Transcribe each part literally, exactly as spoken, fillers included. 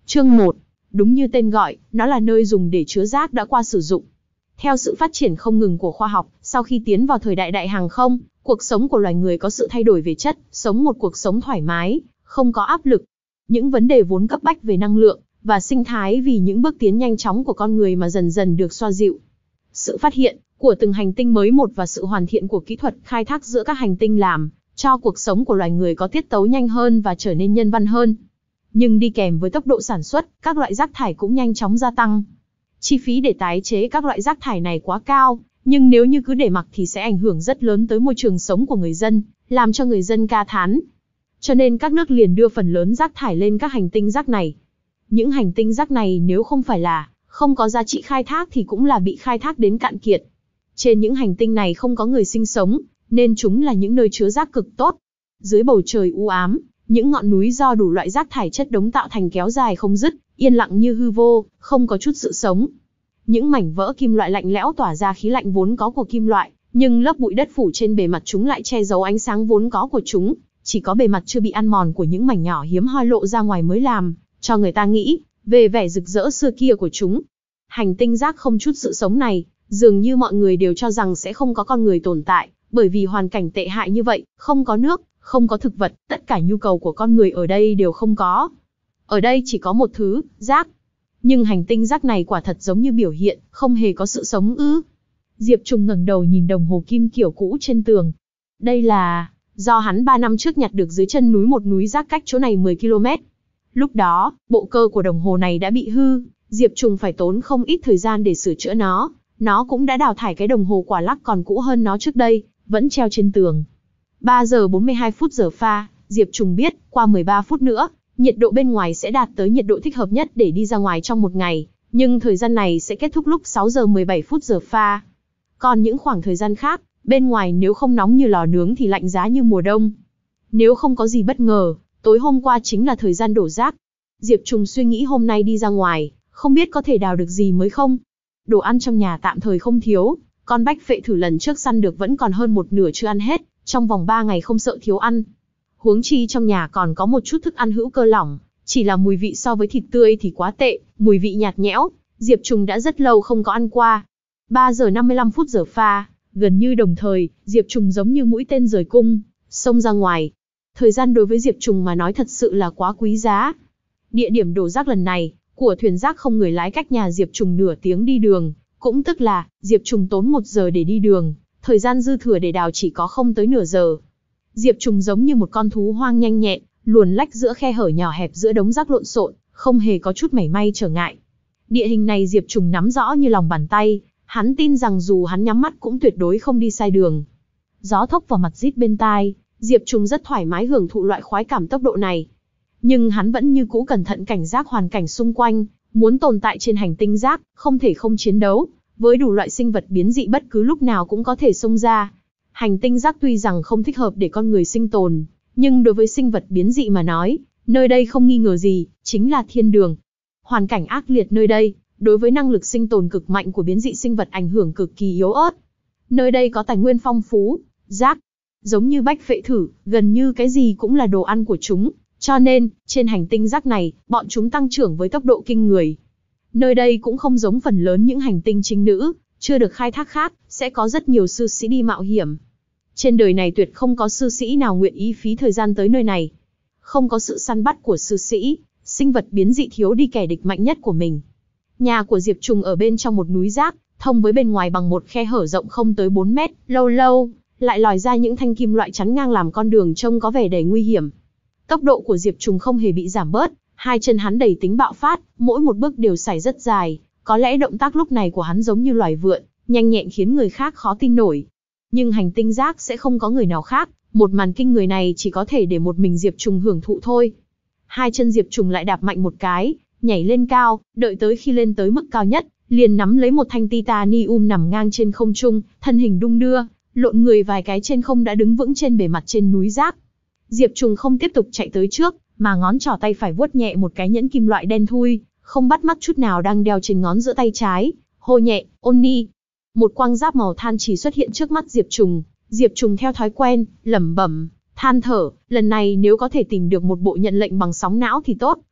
Chương một. Đúng như tên gọi, nó là nơi dùng để chứa rác đã qua sử dụng. Theo sự phát triển không ngừng của khoa học, sau khi tiến vào thời đại đại hàng không, cuộc sống của loài người có sự thay đổi về chất, sống một cuộc sống thoải mái, không có áp lực. Những vấn đề vốn cấp bách về năng lượng và sinh thái vì những bước tiến nhanh chóng của con người mà dần dần được xoa dịu. Sự phát hiện của từng hành tinh mới một và sự hoàn thiện của kỹ thuật khai thác giữa các hành tinh làm cho cuộc sống của loài người có tiết tấu nhanh hơn và trở nên nhân văn hơn. Nhưng đi kèm với tốc độ sản xuất, các loại rác thải cũng nhanh chóng gia tăng. Chi phí để tái chế các loại rác thải này quá cao, nhưng nếu như cứ để mặc thì sẽ ảnh hưởng rất lớn tới môi trường sống của người dân, làm cho người dân ca thán. Cho nên các nước liền đưa phần lớn rác thải lên các hành tinh rác này. Những hành tinh rác này nếu không phải là không có giá trị khai thác thì cũng là bị khai thác đến cạn kiệt. Trên những hành tinh này không có người sinh sống, nên chúng là những nơi chứa rác cực tốt. Dưới bầu trời u ám, những ngọn núi do đủ loại rác thải chất đống tạo thành kéo dài không dứt, yên lặng như hư vô, không có chút sự sống. Những mảnh vỡ kim loại lạnh lẽo tỏa ra khí lạnh vốn có của kim loại, nhưng lớp bụi đất phủ trên bề mặt chúng lại che giấu ánh sáng vốn có của chúng. Chỉ có bề mặt chưa bị ăn mòn của những mảnh nhỏ hiếm hoi lộ ra ngoài mới làm cho người ta nghĩ về vẻ rực rỡ xưa kia của chúng. Hành tinh rác không chút sự sống này, dường như mọi người đều cho rằng sẽ không có con người tồn tại, bởi vì hoàn cảnh tệ hại như vậy, không có nước, không có thực vật, tất cả nhu cầu của con người ở đây đều không có. Ở đây chỉ có một thứ, rác. Nhưng hành tinh rác này quả thật giống như biểu hiện, không hề có sự sống ư. Diệp Trùng ngẩng đầu nhìn đồng hồ kim kiểu cũ trên tường. Đây là do hắn ba năm trước nhặt được dưới chân núi một núi rác cách chỗ này mười ki lô mét. Lúc đó, bộ cơ của đồng hồ này đã bị hư, Diệp Trùng phải tốn không ít thời gian để sửa chữa nó. Nó cũng đã đào thải cái đồng hồ quả lắc còn cũ hơn nó trước đây, vẫn treo trên tường. ba giờ bốn mươi hai phút giờ pha, Diệp Trùng biết, qua mười ba phút nữa, nhiệt độ bên ngoài sẽ đạt tới nhiệt độ thích hợp nhất để đi ra ngoài trong một ngày, nhưng thời gian này sẽ kết thúc lúc sáu giờ mười bảy phút giờ pha. Còn những khoảng thời gian khác, bên ngoài nếu không nóng như lò nướng thì lạnh giá như mùa đông. Nếu không có gì bất ngờ, tối hôm qua chính là thời gian đổ rác. Diệp Trùng suy nghĩ hôm nay đi ra ngoài, không biết có thể đào được gì mới không. Đồ ăn trong nhà tạm thời không thiếu, con bách phệ thử lần trước săn được vẫn còn hơn một nửa chưa ăn hết, trong vòng ba ngày không sợ thiếu ăn. Huống chi trong nhà còn có một chút thức ăn hữu cơ lỏng, chỉ là mùi vị so với thịt tươi thì quá tệ, mùi vị nhạt nhẽo, Diệp Trùng đã rất lâu không có ăn qua. ba giờ năm mươi lăm phút giờ pha, gần như đồng thời, Diệp Trùng giống như mũi tên rời cung, xông ra ngoài. Thời gian đối với Diệp Trùng mà nói thật sự là quá quý giá. Địa điểm đổ rác lần này, của thuyền rác không người lái cách nhà Diệp Trùng nửa tiếng đi đường, cũng tức là, Diệp Trùng tốn một giờ để đi đường, thời gian dư thừa để đào chỉ có không tới nửa giờ. Diệp Trùng giống như một con thú hoang nhanh nhẹn, luồn lách giữa khe hở nhỏ hẹp giữa đống rác lộn xộn, không hề có chút mảy may trở ngại. Địa hình này Diệp Trùng nắm rõ như lòng bàn tay, hắn tin rằng dù hắn nhắm mắt cũng tuyệt đối không đi sai đường. Gió thốc vào mặt rít bên tai, Diệp Trùng rất thoải mái hưởng thụ loại khoái cảm tốc độ này. Nhưng hắn vẫn như cũ cẩn thận cảnh giác hoàn cảnh xung quanh, muốn tồn tại trên hành tinh rác, không thể không chiến đấu, với đủ loại sinh vật biến dị bất cứ lúc nào cũng có thể xông ra. Hành tinh rác tuy rằng không thích hợp để con người sinh tồn, nhưng đối với sinh vật biến dị mà nói, nơi đây không nghi ngờ gì, chính là thiên đường. Hoàn cảnh ác liệt nơi đây, đối với năng lực sinh tồn cực mạnh của biến dị sinh vật ảnh hưởng cực kỳ yếu ớt. Nơi đây có tài nguyên phong phú, rác, giống như bách phệ thử, gần như cái gì cũng là đồ ăn của chúng, cho nên, trên hành tinh rác này, bọn chúng tăng trưởng với tốc độ kinh người. Nơi đây cũng không giống phần lớn những hành tinh trinh nữ, chưa được khai thác khác, sẽ có rất nhiều sư sĩ đi mạo hiểm. Trên đời này tuyệt không có sư sĩ nào nguyện ý phí thời gian tới nơi này. Không có sự săn bắt của sư sĩ, sinh vật biến dị thiếu đi kẻ địch mạnh nhất của mình. Nhà của Diệp Trùng ở bên trong một núi rác, thông với bên ngoài bằng một khe hở rộng không tới bốn mét, lâu lâu, lại lòi ra những thanh kim loại chắn ngang làm con đường trông có vẻ đầy nguy hiểm. Tốc độ của Diệp Trùng không hề bị giảm bớt, hai chân hắn đầy tính bạo phát, mỗi một bước đều xảy rất dài, có lẽ động tác lúc này của hắn giống như loài vượn, nhanh nhẹn khiến người khác khó tin nổi. Nhưng hành tinh rác sẽ không có người nào khác, một màn kinh người này chỉ có thể để một mình Diệp Trùng hưởng thụ thôi. Hai chân Diệp Trùng lại đạp mạnh một cái, nhảy lên cao, đợi tới khi lên tới mức cao nhất, liền nắm lấy một thanh titanium nằm ngang trên không trung, thân hình đung đưa, lộn người vài cái trên không đã đứng vững trên bề mặt trên núi rác. Diệp Trùng không tiếp tục chạy tới trước, mà ngón trỏ tay phải vuốt nhẹ một cái nhẫn kim loại đen thui, không bắt mắt chút nào đang đeo trên ngón giữa tay trái, hô nhẹ, Oni. Một quang giáp màu than chỉ xuất hiện trước mắt Diệp Trùng, Diệp Trùng theo thói quen, lẩm bẩm, than thở, lần này nếu có thể tìm được một bộ nhận lệnh bằng sóng não thì tốt,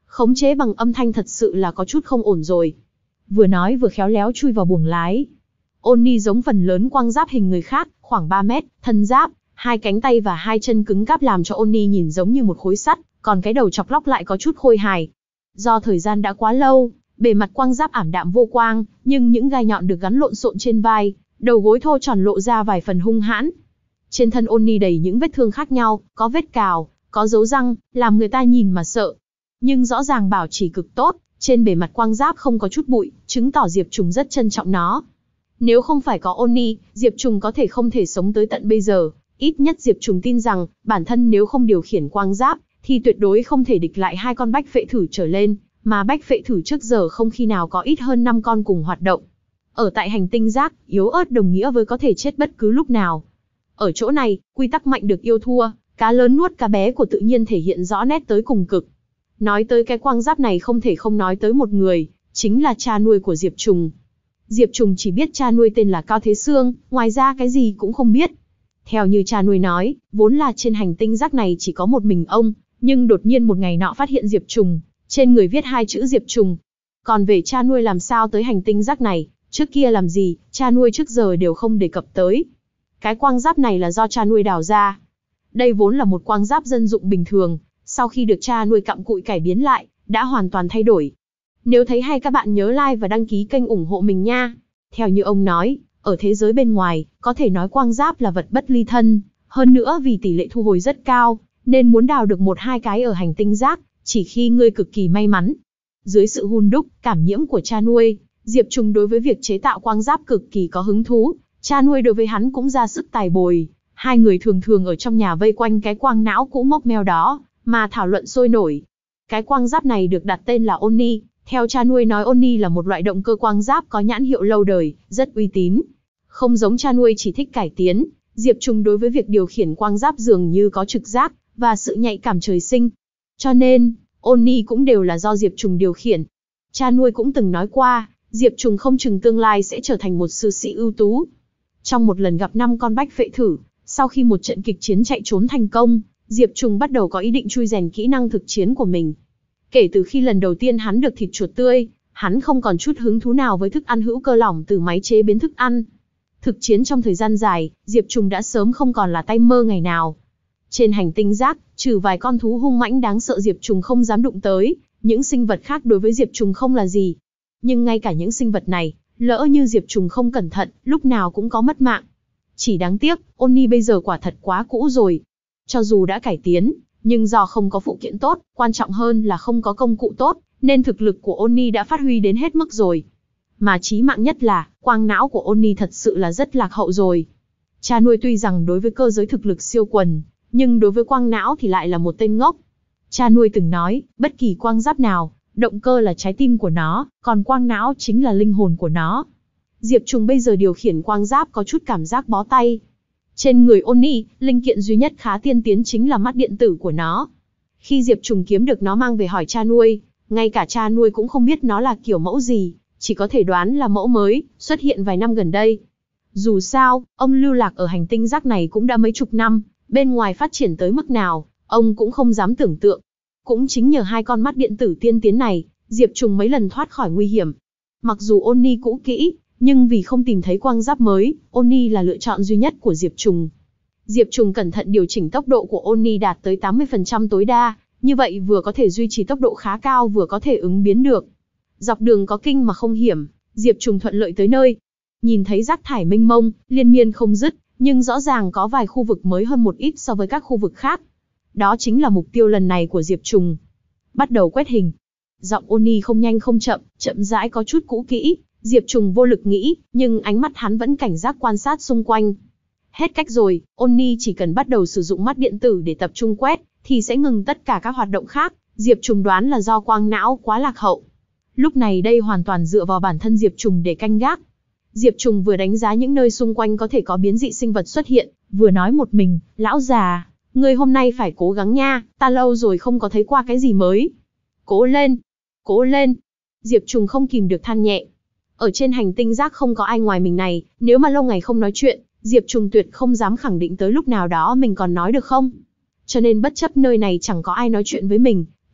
Khống chế bằng âm thanh thật sự là có chút không ổn rồi. Vừa nói vừa khéo léo chui vào buồng lái. Oni giống phần lớn quang giáp hình người khác, khoảng ba mét, thân giáp, hai cánh tay và hai chân cứng cáp làm cho Oni nhìn giống như một khối sắt, còn cái đầu chọc lóc lại có chút khôi hài. Do thời gian đã quá lâu, bề mặt quang giáp ảm đạm vô quang, nhưng những gai nhọn được gắn lộn xộn trên vai, đầu gối thô tròn lộ ra vài phần hung hãn. Trên thân Oni đầy những vết thương khác nhau, có vết cào, có dấu răng, làm người ta nhìn mà sợ. Nhưng rõ ràng bảo trì cực tốt, trên bề mặt quang giáp không có chút bụi, chứng tỏ Diệp Trùng rất trân trọng nó. Nếu không phải có Oni, Diệp Trùng có thể không thể sống tới tận bây giờ. Ít nhất Diệp Trùng tin rằng, bản thân nếu không điều khiển quang giáp, thì tuyệt đối không thể địch lại hai con bách phệ thử trở lên, mà bách phệ thử trước giờ không khi nào có ít hơn năm con cùng hoạt động. Ở tại hành tinh rác, yếu ớt đồng nghĩa với có thể chết bất cứ lúc nào. Ở chỗ này, quy tắc mạnh được yêu thua, cá lớn nuốt cá bé của tự nhiên thể hiện rõ nét tới cùng cực. Nói tới cái quang giáp này không thể không nói tới một người, chính là cha nuôi của Diệp Trùng. Diệp Trùng chỉ biết cha nuôi tên là Cao Thế Xương, ngoài ra cái gì cũng không biết. Theo như cha nuôi nói, vốn là trên hành tinh rác này chỉ có một mình ông, nhưng đột nhiên một ngày nọ phát hiện Diệp Trùng, trên người viết hai chữ Diệp Trùng. Còn về cha nuôi làm sao tới hành tinh rác này, trước kia làm gì, cha nuôi trước giờ đều không đề cập tới. Cái quang giáp này là do cha nuôi đào ra. Đây vốn là một quang giáp dân dụng bình thường, sau khi được cha nuôi cặm cụi cải biến lại, đã hoàn toàn thay đổi. Nếu thấy hay các bạn nhớ like và đăng ký kênh ủng hộ mình nha. Theo như ông nói, ở thế giới bên ngoài, có thể nói quang giáp là vật bất ly thân, hơn nữa vì tỷ lệ thu hồi rất cao, nên muốn đào được một hai cái ở hành tinh rác, chỉ khi ngươi cực kỳ may mắn. Dưới sự hun đúc, cảm nhiễm của cha nuôi, Diệp Trùng đối với việc chế tạo quang giáp cực kỳ có hứng thú, cha nuôi đối với hắn cũng ra sức tài bồi. Hai người thường thường ở trong nhà vây quanh cái quang não cũ mốc meo đó, mà thảo luận sôi nổi. Cái quang giáp này được đặt tên là Oni, theo cha nuôi nói Oni là một loại động cơ quang giáp có nhãn hiệu lâu đời, rất uy tín. Không giống cha nuôi chỉ thích cải tiến, Diệp Trùng đối với việc điều khiển quang giáp dường như có trực giác, và sự nhạy cảm trời sinh. Cho nên, Oni cũng đều là do Diệp Trùng điều khiển. Cha nuôi cũng từng nói qua, Diệp Trùng không chừng tương lai sẽ trở thành một sư sĩ ưu tú. Trong một lần gặp năm con bách phệ thử, sau khi một trận kịch chiến chạy trốn thành công, Diệp Trùng bắt đầu có ý định chui rèn kỹ năng thực chiến của mình. Kể từ khi lần đầu tiên hắn được thịt chuột tươi, hắn không còn chút hứng thú nào với thức ăn hữu cơ lỏng từ máy chế biến thức ăn. Thực chiến trong thời gian dài, Diệp Trùng đã sớm không còn là tay mơ ngày nào. Trên hành tinh rác, trừ vài con thú hung mãnh đáng sợ Diệp Trùng không dám đụng tới, những sinh vật khác đối với Diệp Trùng không là gì. Nhưng ngay cả những sinh vật này, lỡ như Diệp Trùng không cẩn thận, lúc nào cũng có mất mạng. Chỉ đáng tiếc, Oni bây giờ quả thật quá cũ rồi. Cho dù đã cải tiến, nhưng do không có phụ kiện tốt, quan trọng hơn là không có công cụ tốt, nên thực lực của Oni đã phát huy đến hết mức rồi. Mà chí mạng nhất là, quang não của Oni thật sự là rất lạc hậu rồi. Cha nuôi tuy rằng đối với cơ giới thực lực siêu quần, nhưng đối với quang não thì lại là một tên ngốc. Cha nuôi từng nói, bất kỳ quang giáp nào, động cơ là trái tim của nó, còn quang não chính là linh hồn của nó. Diệp Trùng bây giờ điều khiển quang giáp có chút cảm giác bó tay. Trên người Oni, linh kiện duy nhất khá tiên tiến chính là mắt điện tử của nó. Khi Diệp Trùng kiếm được nó mang về hỏi cha nuôi, ngay cả cha nuôi cũng không biết nó là kiểu mẫu gì, chỉ có thể đoán là mẫu mới, xuất hiện vài năm gần đây. Dù sao, ông lưu lạc ở hành tinh rác này cũng đã mấy chục năm, bên ngoài phát triển tới mức nào, ông cũng không dám tưởng tượng. Cũng chính nhờ hai con mắt điện tử tiên tiến này, Diệp Trùng mấy lần thoát khỏi nguy hiểm. Mặc dù Oni cũ kỹ, nhưng vì không tìm thấy quang giáp mới, Oni là lựa chọn duy nhất của Diệp Trùng. Diệp Trùng cẩn thận điều chỉnh tốc độ của Oni đạt tới tám mươi phần trăm tối đa, như vậy vừa có thể duy trì tốc độ khá cao vừa có thể ứng biến được. Dọc đường có kinh mà không hiểm, Diệp Trùng thuận lợi tới nơi. Nhìn thấy rác thải mênh mông, liên miên không dứt, nhưng rõ ràng có vài khu vực mới hơn một ít so với các khu vực khác. Đó chính là mục tiêu lần này của Diệp Trùng. Bắt đầu quét hình. Giọng Oni không nhanh không chậm, chậm rãi có chút cũ kỹ. Diệp Trùng vô lực nghĩ, nhưng ánh mắt hắn vẫn cảnh giác quan sát xung quanh. Hết cách rồi, Oni chỉ cần bắt đầu sử dụng mắt điện tử để tập trung quét, thì sẽ ngừng tất cả các hoạt động khác. Diệp Trùng đoán là do quang não quá lạc hậu. Lúc này đây hoàn toàn dựa vào bản thân Diệp Trùng để canh gác. Diệp Trùng vừa đánh giá những nơi xung quanh có thể có biến dị sinh vật xuất hiện, vừa nói một mình, lão già, ngươi hôm nay phải cố gắng nha, ta lâu rồi không có thấy qua cái gì mới. Cố lên, cố lên. Diệp Trùng không kìm được than nhẹ. Ở trên hành tinh rác không có ai ngoài mình này, nếu mà lâu ngày không nói chuyện, Diệp Trùng tuyệt không dám khẳng định tới lúc nào đó mình còn nói được không. Cho nên bất chấp nơi này chẳng có ai nói chuyện với mình,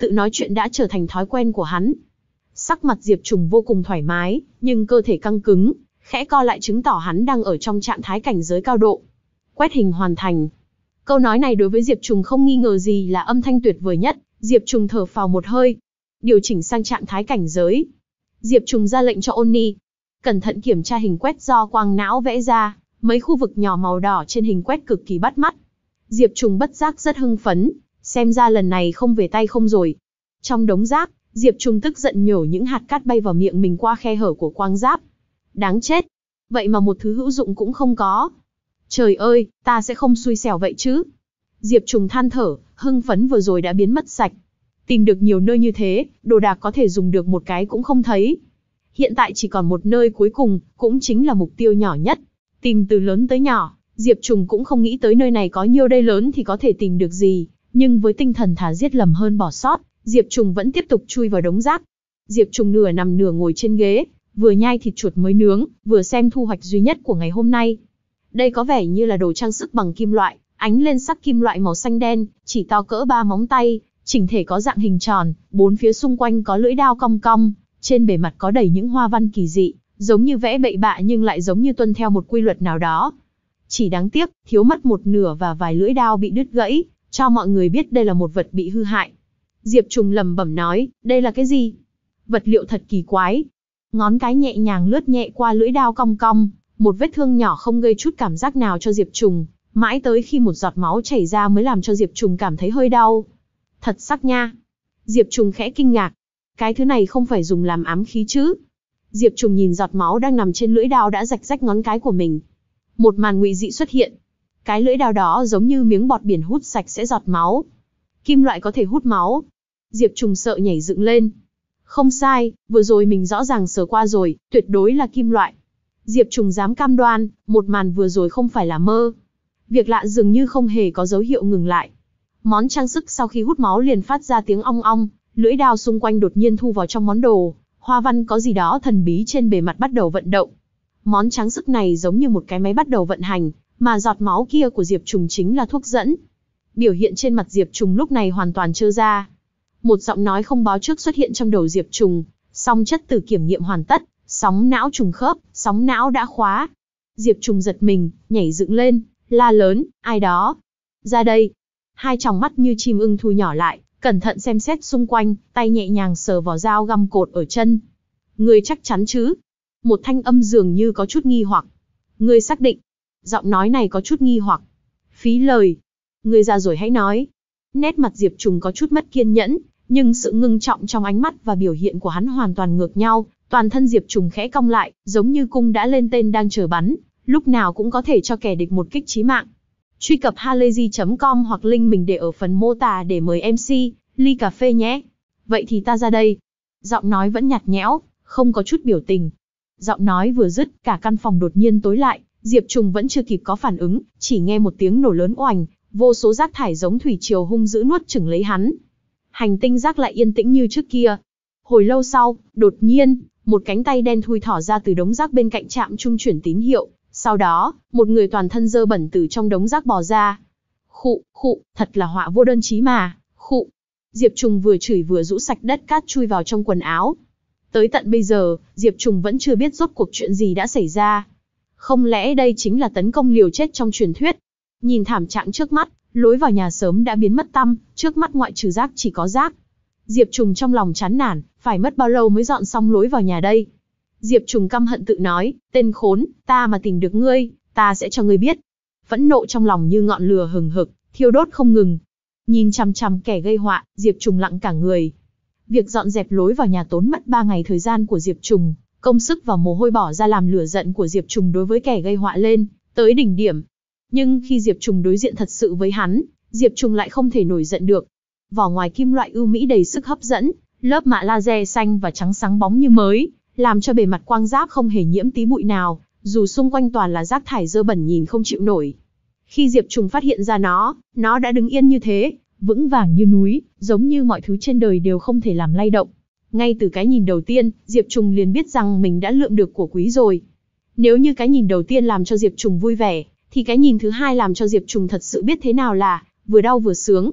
tự nói chuyện đã trở thành thói quen của hắn. Sắc mặt Diệp Trùng vô cùng thoải mái, nhưng cơ thể căng cứng, khẽ co lại chứng tỏ hắn đang ở trong trạng thái cảnh giới cao độ. Quét hình hoàn thành. Câu nói này đối với Diệp Trùng không nghi ngờ gì là âm thanh tuyệt vời nhất. Diệp Trùng thở phào một hơi, điều chỉnh sang trạng thái cảnh giới. Diệp Trùng ra lệnh cho Oni, cẩn thận kiểm tra hình quét do quang não vẽ ra, mấy khu vực nhỏ màu đỏ trên hình quét cực kỳ bắt mắt. Diệp Trùng bất giác rất hưng phấn, xem ra lần này không về tay không rồi. Trong đống rác, Diệp Trùng tức giận nhổ những hạt cát bay vào miệng mình qua khe hở của quang giáp. Đáng chết, vậy mà một thứ hữu dụng cũng không có. Trời ơi, ta sẽ không xui xẻo vậy chứ. Diệp Trùng than thở, hưng phấn vừa rồi đã biến mất sạch. Tìm được nhiều nơi như thế, đồ đạc có thể dùng được một cái cũng không thấy. Hiện tại chỉ còn một nơi cuối cùng, cũng chính là mục tiêu nhỏ nhất. Tìm từ lớn tới nhỏ, Diệp Trùng cũng không nghĩ tới nơi này có nhiều đây lớn thì có thể tìm được gì. Nhưng với tinh thần thà giết lầm hơn bỏ sót, Diệp Trùng vẫn tiếp tục chui vào đống rác. Diệp Trùng nửa nằm nửa ngồi trên ghế, vừa nhai thịt chuột mới nướng, vừa xem thu hoạch duy nhất của ngày hôm nay. Đây có vẻ như là đồ trang sức bằng kim loại, ánh lên sắc kim loại màu xanh đen, chỉ to cỡ ba móng tay, chỉnh thể có dạng hình tròn, bốn phía xung quanh có lưỡi dao cong cong, trên bề mặt có đầy những hoa văn kỳ dị, giống như vẽ bậy bạ nhưng lại giống như tuân theo một quy luật nào đó. Chỉ đáng tiếc, thiếu mất một nửa và vài lưỡi dao bị đứt gãy, cho mọi người biết đây là một vật bị hư hại. Diệp Trùng lẩm bẩm nói, đây là cái gì? Vật liệu thật kỳ quái. Ngón cái nhẹ nhàng lướt nhẹ qua lưỡi dao cong cong, một vết thương nhỏ không gây chút cảm giác nào cho Diệp Trùng, mãi tới khi một giọt máu chảy ra mới làm cho Diệp Trùng cảm thấy hơi đau. Thật sắc nha. Diệp Trùng khẽ kinh ngạc. Cái thứ này không phải dùng làm ám khí chứ? Diệp Trùng nhìn giọt máu đang nằm trên lưỡi dao đã rạch rách ngón cái của mình. Một màn ngụy dị xuất hiện. Cái lưỡi dao đó giống như miếng bọt biển hút sạch sẽ giọt máu. Kim loại có thể hút máu. Diệp Trùng sợ nhảy dựng lên. Không sai, vừa rồi mình rõ ràng sờ qua rồi, tuyệt đối là kim loại. Diệp Trùng dám cam đoan, một màn vừa rồi không phải là mơ. Việc lạ dường như không hề có dấu hiệu ngừng lại. Món trang sức sau khi hút máu liền phát ra tiếng ong ong, lưỡi dao xung quanh đột nhiên thu vào trong món đồ, hoa văn có gì đó thần bí trên bề mặt bắt đầu vận động. Món trang sức này giống như một cái máy bắt đầu vận hành, mà giọt máu kia của Diệp Trùng chính là thuốc dẫn. Biểu hiện trên mặt Diệp Trùng lúc này hoàn toàn trơ ra. Một giọng nói không báo trước xuất hiện trong đầu Diệp Trùng, song chất từ kiểm nghiệm hoàn tất, sóng não trùng khớp, sóng não đã khóa. Diệp Trùng giật mình, nhảy dựng lên, la lớn, ai đó? Ra đây. Hai tròng mắt như chim ưng thu nhỏ lại, cẩn thận xem xét xung quanh, tay nhẹ nhàng sờ vào dao găm cột ở chân. Ngươi chắc chắn chứ? Một thanh âm dường như có chút nghi hoặc. Ngươi xác định? Giọng nói này có chút nghi hoặc. Phí lời. Ngươi ra rồi hãy nói. Nét mặt Diệp Trùng có chút mất kiên nhẫn, nhưng sự ngưng trọng trong ánh mắt và biểu hiện của hắn hoàn toàn ngược nhau. Toàn thân Diệp Trùng khẽ cong lại, giống như cung đã lên tên đang chờ bắn, lúc nào cũng có thể cho kẻ địch một kích chí mạng. Truy cập halayzi chấm com hoặc link mình để ở phần mô tả để mời em xê, ly cà phê nhé. Vậy thì ta ra đây. Giọng nói vẫn nhạt nhẽo, không có chút biểu tình. Giọng nói vừa dứt, cả căn phòng đột nhiên tối lại, Diệp Trùng vẫn chưa kịp có phản ứng, chỉ nghe một tiếng nổ lớn oành, vô số rác thải giống thủy triều hung dữ nuốt chửng lấy hắn. Hành tinh rác lại yên tĩnh như trước kia. Hồi lâu sau, đột nhiên, một cánh tay đen thui thỏ ra từ đống rác bên cạnh trạm trung chuyển tín hiệu. Sau đó, một người toàn thân dơ bẩn từ trong đống rác bò ra. Khụ, khụ, thật là họa vô đơn chí mà, khụ. Diệp Trùng vừa chửi vừa rũ sạch đất cát chui vào trong quần áo. Tới tận bây giờ, Diệp Trùng vẫn chưa biết rốt cuộc chuyện gì đã xảy ra. Không lẽ đây chính là tấn công liều chết trong truyền thuyết? Nhìn thảm trạng trước mắt, lối vào nhà sớm đã biến mất tăm, trước mắt ngoại trừ rác chỉ có rác. Diệp Trùng trong lòng chán nản, phải mất bao lâu mới dọn xong lối vào nhà đây? Diệp Trùng căm hận tự nói, tên khốn, ta mà tìm được ngươi, ta sẽ cho ngươi biết. Phẫn nộ trong lòng như ngọn lửa hừng hực, thiêu đốt không ngừng. Nhìn chằm chằm kẻ gây họa, Diệp Trùng lặng cả người. Việc dọn dẹp lối vào nhà tốn mất ba ngày thời gian của Diệp Trùng, công sức và mồ hôi bỏ ra làm lửa giận của Diệp Trùng đối với kẻ gây họa lên tới đỉnh điểm. Nhưng khi Diệp Trùng đối diện thật sự với hắn, Diệp Trùng lại không thể nổi giận được. Vỏ ngoài kim loại ưu mỹ đầy sức hấp dẫn, lớp mạ laser xanh và trắng sáng bóng như mới, làm cho bề mặt quang giáp không hề nhiễm tí bụi nào, dù xung quanh toàn là rác thải dơ bẩn nhìn không chịu nổi. Khi Diệp Trùng phát hiện ra nó, nó đã đứng yên như thế, vững vàng như núi, giống như mọi thứ trên đời đều không thể làm lay động. Ngay từ cái nhìn đầu tiên, Diệp Trùng liền biết rằng mình đã lượm được của quý rồi. Nếu như cái nhìn đầu tiên làm cho Diệp Trùng vui vẻ, thì cái nhìn thứ hai làm cho Diệp Trùng thật sự biết thế nào là vừa đau vừa sướng.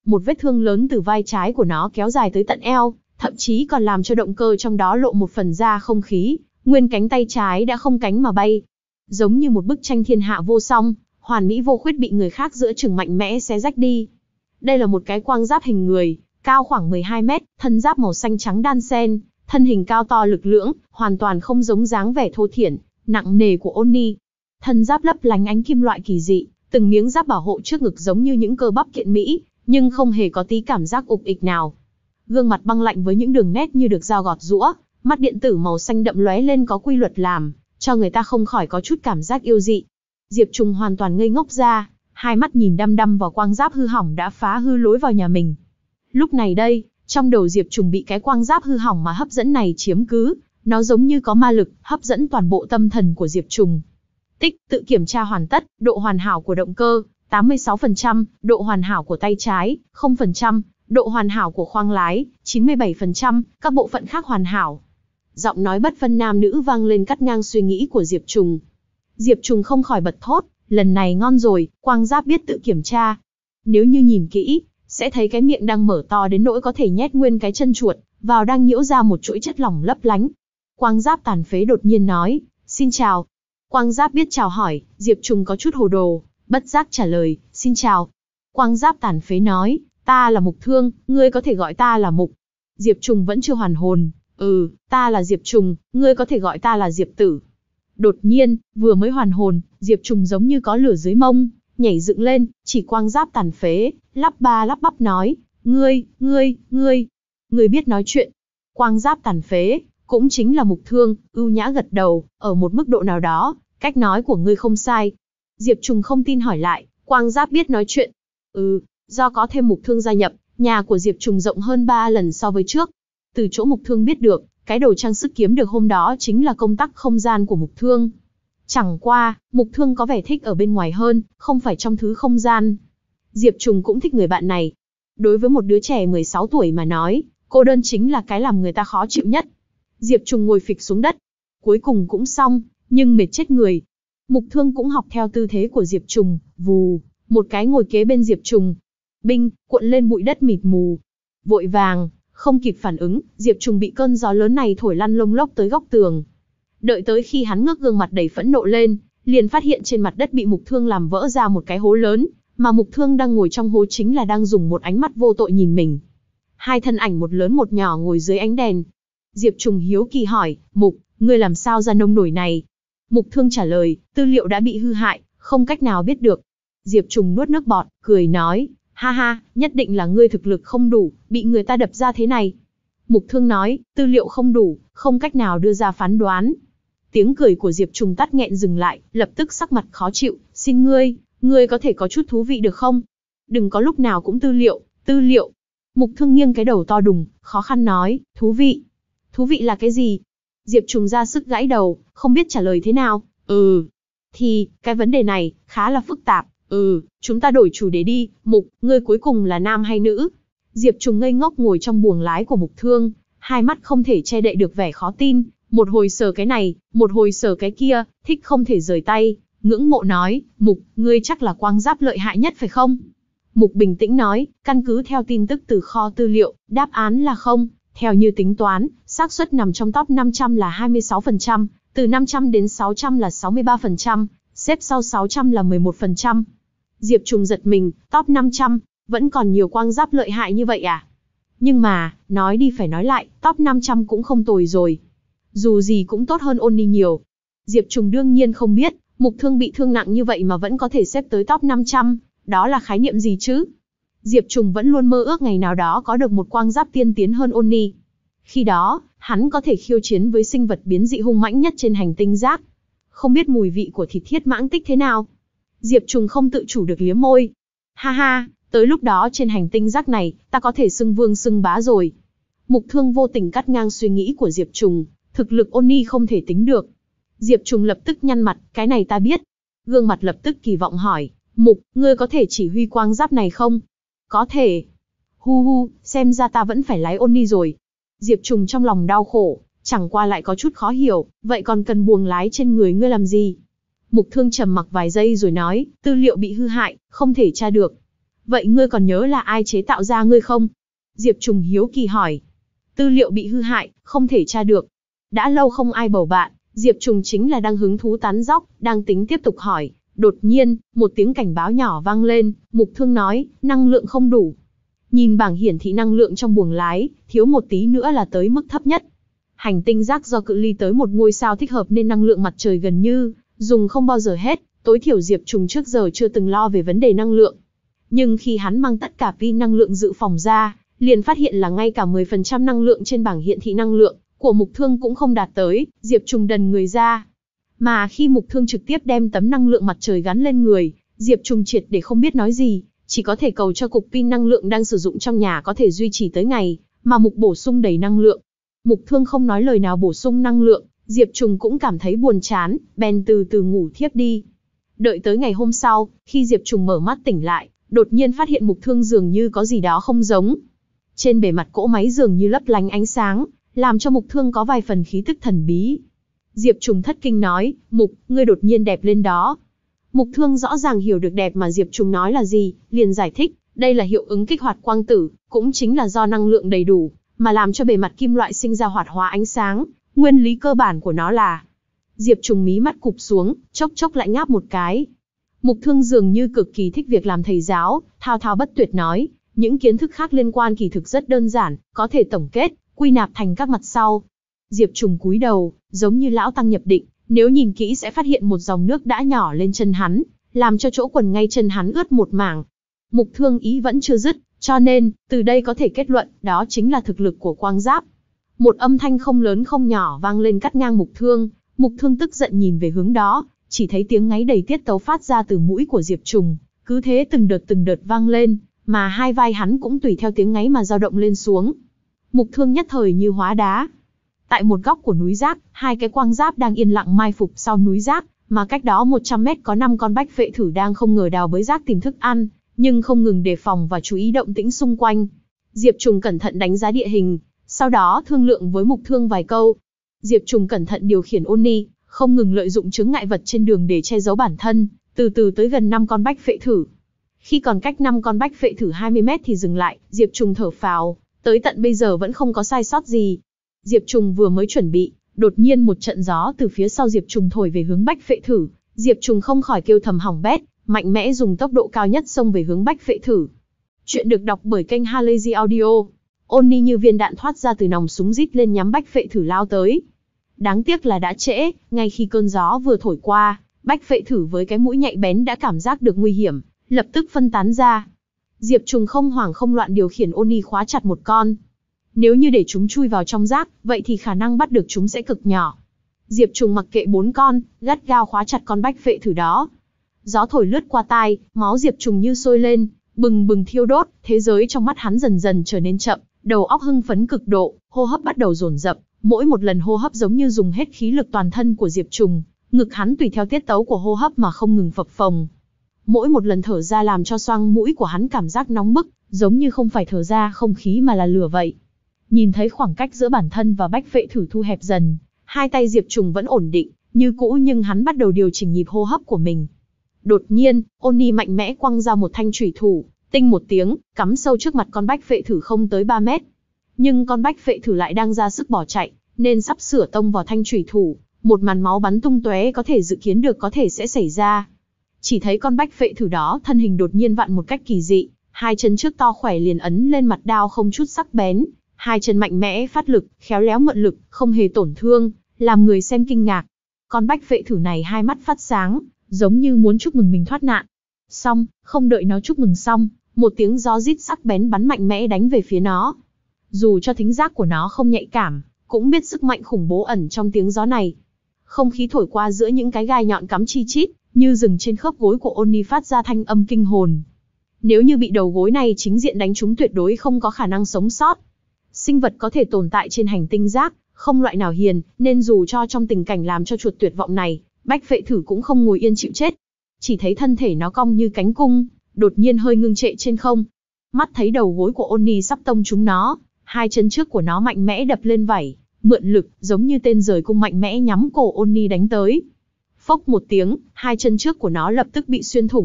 Một vết thương lớn từ vai trái của nó kéo dài tới tận eo, thậm chí còn làm cho động cơ trong đó lộ một phần ra không khí, nguyên cánh tay trái đã không cánh mà bay. Giống như một bức tranh thiên hạ vô song, hoàn mỹ vô khuyết bị người khác giữa chừng mạnh mẽ xé rách đi. Đây là một cái quang giáp hình người, cao khoảng mười hai mét, thân giáp màu xanh trắng đan xen, thân hình cao to lực lưỡng, hoàn toàn không giống dáng vẻ thô thiển, nặng nề của Oni. Thân giáp lấp lánh ánh kim loại kỳ dị, từng miếng giáp bảo hộ trước ngực giống như những cơ bắp kiện mỹ, nhưng không hề có tí cảm giác ục ịch nào. Gương mặt băng lạnh với những đường nét như được dao gọt giũa, mắt điện tử màu xanh đậm lóe lên có quy luật làm cho người ta không khỏi có chút cảm giác yêu dị. Diệp Trùng hoàn toàn ngây ngốc ra, hai mắt nhìn đăm đăm vào quang giáp hư hỏng đã phá hư lối vào nhà mình. Lúc này đây, trong đầu Diệp Trùng bị cái quang giáp hư hỏng mà hấp dẫn này chiếm cứ, nó giống như có ma lực, hấp dẫn toàn bộ tâm thần của Diệp Trùng. Tích, tự kiểm tra hoàn tất, độ hoàn hảo của động cơ, tám mươi sáu phần trăm, độ hoàn hảo của tay trái, không phần trăm, độ hoàn hảo của khoang lái, chín mươi bảy phần trăm, các bộ phận khác hoàn hảo. Giọng nói bất phân nam nữ vang lên cắt ngang suy nghĩ của Diệp Trùng. Diệp Trùng không khỏi bật thốt, lần này ngon rồi, quang giáp biết tự kiểm tra. Nếu như nhìn kỹ, sẽ thấy cái miệng đang mở to đến nỗi có thể nhét nguyên cái chân chuột vào đang nhiễu ra một chuỗi chất lỏng lấp lánh. Quang giáp tàn phế đột nhiên nói, xin chào. Quang giáp biết chào hỏi, Diệp Trùng có chút hồ đồ, bất giác trả lời, xin chào. Quang giáp tàn phế nói, ta là Mục Thương, ngươi có thể gọi ta là Mục. Diệp Trùng vẫn chưa hoàn hồn, ừ, ta là Diệp Trùng, ngươi có thể gọi ta là Diệp Tử. Đột nhiên, vừa mới hoàn hồn, Diệp Trùng giống như có lửa dưới mông, nhảy dựng lên, chỉ quang giáp tàn phế, lắp ba lắp bắp nói, ngươi, ngươi, ngươi, ngươi biết nói chuyện. Quang giáp tàn phế, cũng chính là Mục Thương, ưu nhã gật đầu, ở một mức độ nào đó, cách nói của ngươi không sai. Diệp Trùng không tin hỏi lại, quang giáp biết nói chuyện. Ừ, do có thêm Mục Thương gia nhập, nhà của Diệp Trùng rộng hơn ba lần so với trước. Từ chỗ Mục Thương biết được, cái đồ trang sức kiếm được hôm đó chính là công tắc không gian của Mục Thương. Chẳng qua, Mục Thương có vẻ thích ở bên ngoài hơn, không phải trong thứ không gian. Diệp Trùng cũng thích người bạn này. Đối với một đứa trẻ mười sáu tuổi mà nói, cô đơn chính là cái làm người ta khó chịu nhất. Diệp Trùng ngồi phịch xuống đất. Cuối cùng cũng xong, nhưng mệt chết người. Mục Thương cũng học theo tư thế của Diệp Trùng, vù, một cái ngồi kế bên Diệp Trùng. Binh, cuộn lên bụi đất mịt mù. Vội vàng, không kịp phản ứng, Diệp Trùng bị cơn gió lớn này thổi lăn lông lốc tới góc tường. Đợi tới khi hắn ngước gương mặt đầy phẫn nộ lên, liền phát hiện trên mặt đất bị Mục Thương làm vỡ ra một cái hố lớn, mà Mục Thương đang ngồi trong hố chính là đang dùng một ánh mắt vô tội nhìn mình. Hai thân ảnh một lớn một nhỏ ngồi dưới ánh đèn. Diệp Trùng hiếu kỳ hỏi, Mục, ngươi làm sao ra nông nổi này? Mục Thương trả lời, tư liệu đã bị hư hại, không cách nào biết được. Diệp Trùng nuốt nước bọt, cười nói, ha ha, nhất định là ngươi thực lực không đủ, bị người ta đập ra thế này. Mục Thương nói, tư liệu không đủ, không cách nào đưa ra phán đoán. Tiếng cười của Diệp Trùng tắt nghẹn dừng lại, lập tức sắc mặt khó chịu, xin ngươi, ngươi có thể có chút thú vị được không? Đừng có lúc nào cũng tư liệu, tư liệu. Mục Thương nghiêng cái đầu to đùng, khó khăn nói, thú vị. Thú vị là cái gì? Diệp Trùng ra sức gãi đầu, không biết trả lời thế nào. Ừ. Thì, cái vấn đề này, khá là phức tạp. Ừ, chúng ta đổi chủ đề đi, Mục, ngươi cuối cùng là nam hay nữ? Diệp Trùng ngây ngốc ngồi trong buồng lái của Mục Thương, hai mắt không thể che đậy được vẻ khó tin, một hồi sờ cái này, một hồi sờ cái kia, thích không thể rời tay, ngưỡng mộ nói, Mục, ngươi chắc là quang giáp lợi hại nhất phải không? Mục bình tĩnh nói, căn cứ theo tin tức từ kho tư liệu, đáp án là không, theo như tính toán, xác suất nằm trong top năm trăm là hai mươi sáu phần trăm, từ năm trăm đến sáu trăm là sáu mươi ba phần trăm, xếp sau sáu trăm là mười một phần trăm. Diệp Trùng giật mình, top năm trăm, vẫn còn nhiều quang giáp lợi hại như vậy à? Nhưng mà, nói đi phải nói lại, top năm trăm cũng không tồi rồi. Dù gì cũng tốt hơn Oni nhiều. Diệp Trùng đương nhiên không biết, Mục Thương bị thương nặng như vậy mà vẫn có thể xếp tới top năm trăm, đó là khái niệm gì chứ? Diệp Trùng vẫn luôn mơ ước ngày nào đó có được một quang giáp tiên tiến hơn Oni. Khi đó, hắn có thể khiêu chiến với sinh vật biến dị hung mãnh nhất trên hành tinh rác. Không biết mùi vị của thịt thiết mãng tích thế nào? Diệp Trùng không tự chủ được liếm môi. Ha ha, tới lúc đó trên hành tinh rác này, ta có thể xưng vương xưng bá rồi. Mục Thương vô tình cắt ngang suy nghĩ của Diệp Trùng, thực lực Oni không thể tính được. Diệp Trùng lập tức nhăn mặt, cái này ta biết. Gương mặt lập tức kỳ vọng hỏi, Mục, ngươi có thể chỉ huy quang giáp này không? Có thể. Hu hu, xem ra ta vẫn phải lái Oni rồi. Diệp Trùng trong lòng đau khổ, chẳng qua lại có chút khó hiểu, vậy còn cần buồng lái trên người ngươi làm gì? Mục Thương trầm mặc vài giây rồi nói, tư liệu bị hư hại, không thể tra được. Vậy ngươi còn nhớ là ai chế tạo ra ngươi không? Diệp Trùng hiếu kỳ hỏi. Tư liệu bị hư hại, không thể tra được. Đã lâu không ai bầu bạn, Diệp Trùng chính là đang hứng thú tán dóc, đang tính tiếp tục hỏi. Đột nhiên, một tiếng cảnh báo nhỏ vang lên, Mục Thương nói, năng lượng không đủ. Nhìn bảng hiển thị năng lượng trong buồng lái, thiếu một tí nữa là tới mức thấp nhất. Hành tinh rác do cự ly tới một ngôi sao thích hợp nên năng lượng mặt trời gần như dùng không bao giờ hết, tối thiểu Diệp Trùng trước giờ chưa từng lo về vấn đề năng lượng. Nhưng khi hắn mang tất cả pin năng lượng dự phòng ra, liền phát hiện là ngay cả mười phần trăm năng lượng trên bảng hiển thị năng lượng của Mục Thương cũng không đạt tới, Diệp Trùng đần người ra. Mà khi Mục Thương trực tiếp đem tấm năng lượng mặt trời gắn lên người, Diệp Trùng triệt để không biết nói gì, chỉ có thể cầu cho cục pin năng lượng đang sử dụng trong nhà có thể duy trì tới ngày mà Mục bổ sung đầy năng lượng. Mục Thương không nói lời nào bổ sung năng lượng, Diệp Trùng cũng cảm thấy buồn chán, bèn từ từ ngủ thiếp đi. Đợi tới ngày hôm sau, khi Diệp Trùng mở mắt tỉnh lại, đột nhiên phát hiện Mục Thương dường như có gì đó không giống. Trên bề mặt cỗ máy dường như lấp lánh ánh sáng, làm cho Mục Thương có vài phần khí tức thần bí. Diệp Trùng thất kinh nói, Mục, ngươi đột nhiên đẹp lên đó. Mục Thương rõ ràng hiểu được đẹp mà Diệp Trùng nói là gì, liền giải thích, đây là hiệu ứng kích hoạt quang tử, cũng chính là do năng lượng đầy đủ, mà làm cho bề mặt kim loại sinh ra hoạt hóa ánh sáng, nguyên lý cơ bản của nó là. Diệp Trùng mí mắt cụp xuống, chốc chốc lại ngáp một cái. Mục Thương dường như cực kỳ thích việc làm thầy giáo, thao thao bất tuyệt nói, những kiến thức khác liên quan kỳ thực rất đơn giản, có thể tổng kết, quy nạp thành các mặt sau. Diệp Trùng cúi đầu, giống như lão tăng nhập định, nếu nhìn kỹ sẽ phát hiện một dòng nước đã nhỏ lên chân hắn, làm cho chỗ quần ngay chân hắn ướt một mảng. Mục Thương ý vẫn chưa dứt, cho nên, từ đây có thể kết luận, đó chính là thực lực của quang giáp. Một âm thanh không lớn không nhỏ vang lên cắt ngang Mục Thương, Mục Thương tức giận nhìn về hướng đó, chỉ thấy tiếng ngáy đầy tiết tấu phát ra từ mũi của Diệp Trùng, cứ thế từng đợt từng đợt vang lên, mà hai vai hắn cũng tùy theo tiếng ngáy mà dao động lên xuống. Mục Thương nhất thời như hóa đá. Tại một góc của núi rác, hai cái quang giáp đang yên lặng mai phục sau núi rác, mà cách đó một trăm mét có năm con bách phệ thử đang không ngờ đào bới rác tìm thức ăn, nhưng không ngừng đề phòng và chú ý động tĩnh xung quanh. Diệp Trùng cẩn thận đánh giá địa hình, sau đó thương lượng với Mục Thương vài câu. Diệp Trùng cẩn thận điều khiển Oni, không ngừng lợi dụng chướng ngại vật trên đường để che giấu bản thân, từ từ tới gần năm con bách phệ thử. Khi còn cách năm con bách phệ thử hai mươi mét thì dừng lại, Diệp Trùng thở phào, tới tận bây giờ vẫn không có sai sót gì. Diệp Trùng vừa mới chuẩn bị, đột nhiên một trận gió từ phía sau Diệp Trùng thổi về hướng bách phệ thử, Diệp Trùng không khỏi kêu thầm hỏng bét, mạnh mẽ dùng tốc độ cao nhất xông về hướng bách phệ thử. Chuyện được đọc bởi kênh Halazy Audio. Oni như viên đạn thoát ra từ nòng súng rít lên nhắm bách phệ thử lao tới. Đáng tiếc là đã trễ, ngay khi cơn gió vừa thổi qua, bách phệ thử với cái mũi nhạy bén đã cảm giác được nguy hiểm, lập tức phân tán ra. Diệp Trùng không hoảng không loạn điều khiển Oni khóa chặt một con. Nếu như để chúng chui vào trong rác, vậy thì khả năng bắt được chúng sẽ cực nhỏ. Diệp Trùng mặc kệ bốn con, gắt gao khóa chặt con bách phệ thử đó. Gió thổi lướt qua tai, máu Diệp Trùng như sôi lên, bừng bừng thiêu đốt, thế giới trong mắt hắn dần dần trở nên chậm, đầu óc hưng phấn cực độ, hô hấp bắt đầu dồn dập, mỗi một lần hô hấp giống như dùng hết khí lực toàn thân của Diệp Trùng, ngực hắn tùy theo tiết tấu của hô hấp mà không ngừng phập phồng. Mỗi một lần thở ra làm cho xoang mũi của hắn cảm giác nóng bức, giống như không phải thở ra không khí mà là lửa vậy. Nhìn thấy khoảng cách giữa bản thân và bách phệ thử thu hẹp dần, hai tay Diệp Trùng vẫn ổn định, như cũ nhưng hắn bắt đầu điều chỉnh nhịp hô hấp của mình. Đột nhiên, Oni mạnh mẽ quăng ra một thanh chủy thủ, tinh một tiếng, cắm sâu trước mặt con bách phệ thử không tới ba mét. Nhưng con bách phệ thử lại đang ra sức bỏ chạy, nên sắp sửa tông vào thanh chủy thủ, một màn máu bắn tung tóe có thể dự kiến được có thể sẽ xảy ra. Chỉ thấy con bách phệ thử đó thân hình đột nhiên vặn một cách kỳ dị, hai chân trước to khỏe liền ấn lên mặt đao không chút sắc bén, hai chân mạnh mẽ phát lực, khéo léo mượn lực, không hề tổn thương, làm người xem kinh ngạc. Con bách phệ thử này hai mắt phát sáng, giống như muốn chúc mừng mình thoát nạn. Xong, không đợi nó chúc mừng xong, một tiếng gió rít sắc bén bắn mạnh mẽ đánh về phía nó. Dù cho thính giác của nó không nhạy cảm, cũng biết sức mạnh khủng bố ẩn trong tiếng gió này. Không khí thổi qua giữa những cái gai nhọn cắm chi chít, như rừng trên khớp gối của Oni phát ra thanh âm kinh hồn. Nếu như bị đầu gối này chính diện đánh trúng tuyệt đối không có khả năng sống sót. Sinh vật có thể tồn tại trên hành tinh rác, không loại nào hiền, nên dù cho trong tình cảnh làm cho chuột tuyệt vọng này, bách phệ thử cũng không ngồi yên chịu chết. Chỉ thấy thân thể nó cong như cánh cung, đột nhiên hơi ngưng trệ trên không. Mắt thấy đầu gối của Oni sắp tông trúng nó, hai chân trước của nó mạnh mẽ đập lên vảy, mượn lực, giống như tên giời cung mạnh mẽ nhắm cổ Oni đánh tới. Phốc một tiếng, hai chân trước của nó lập tức bị xuyên thủng,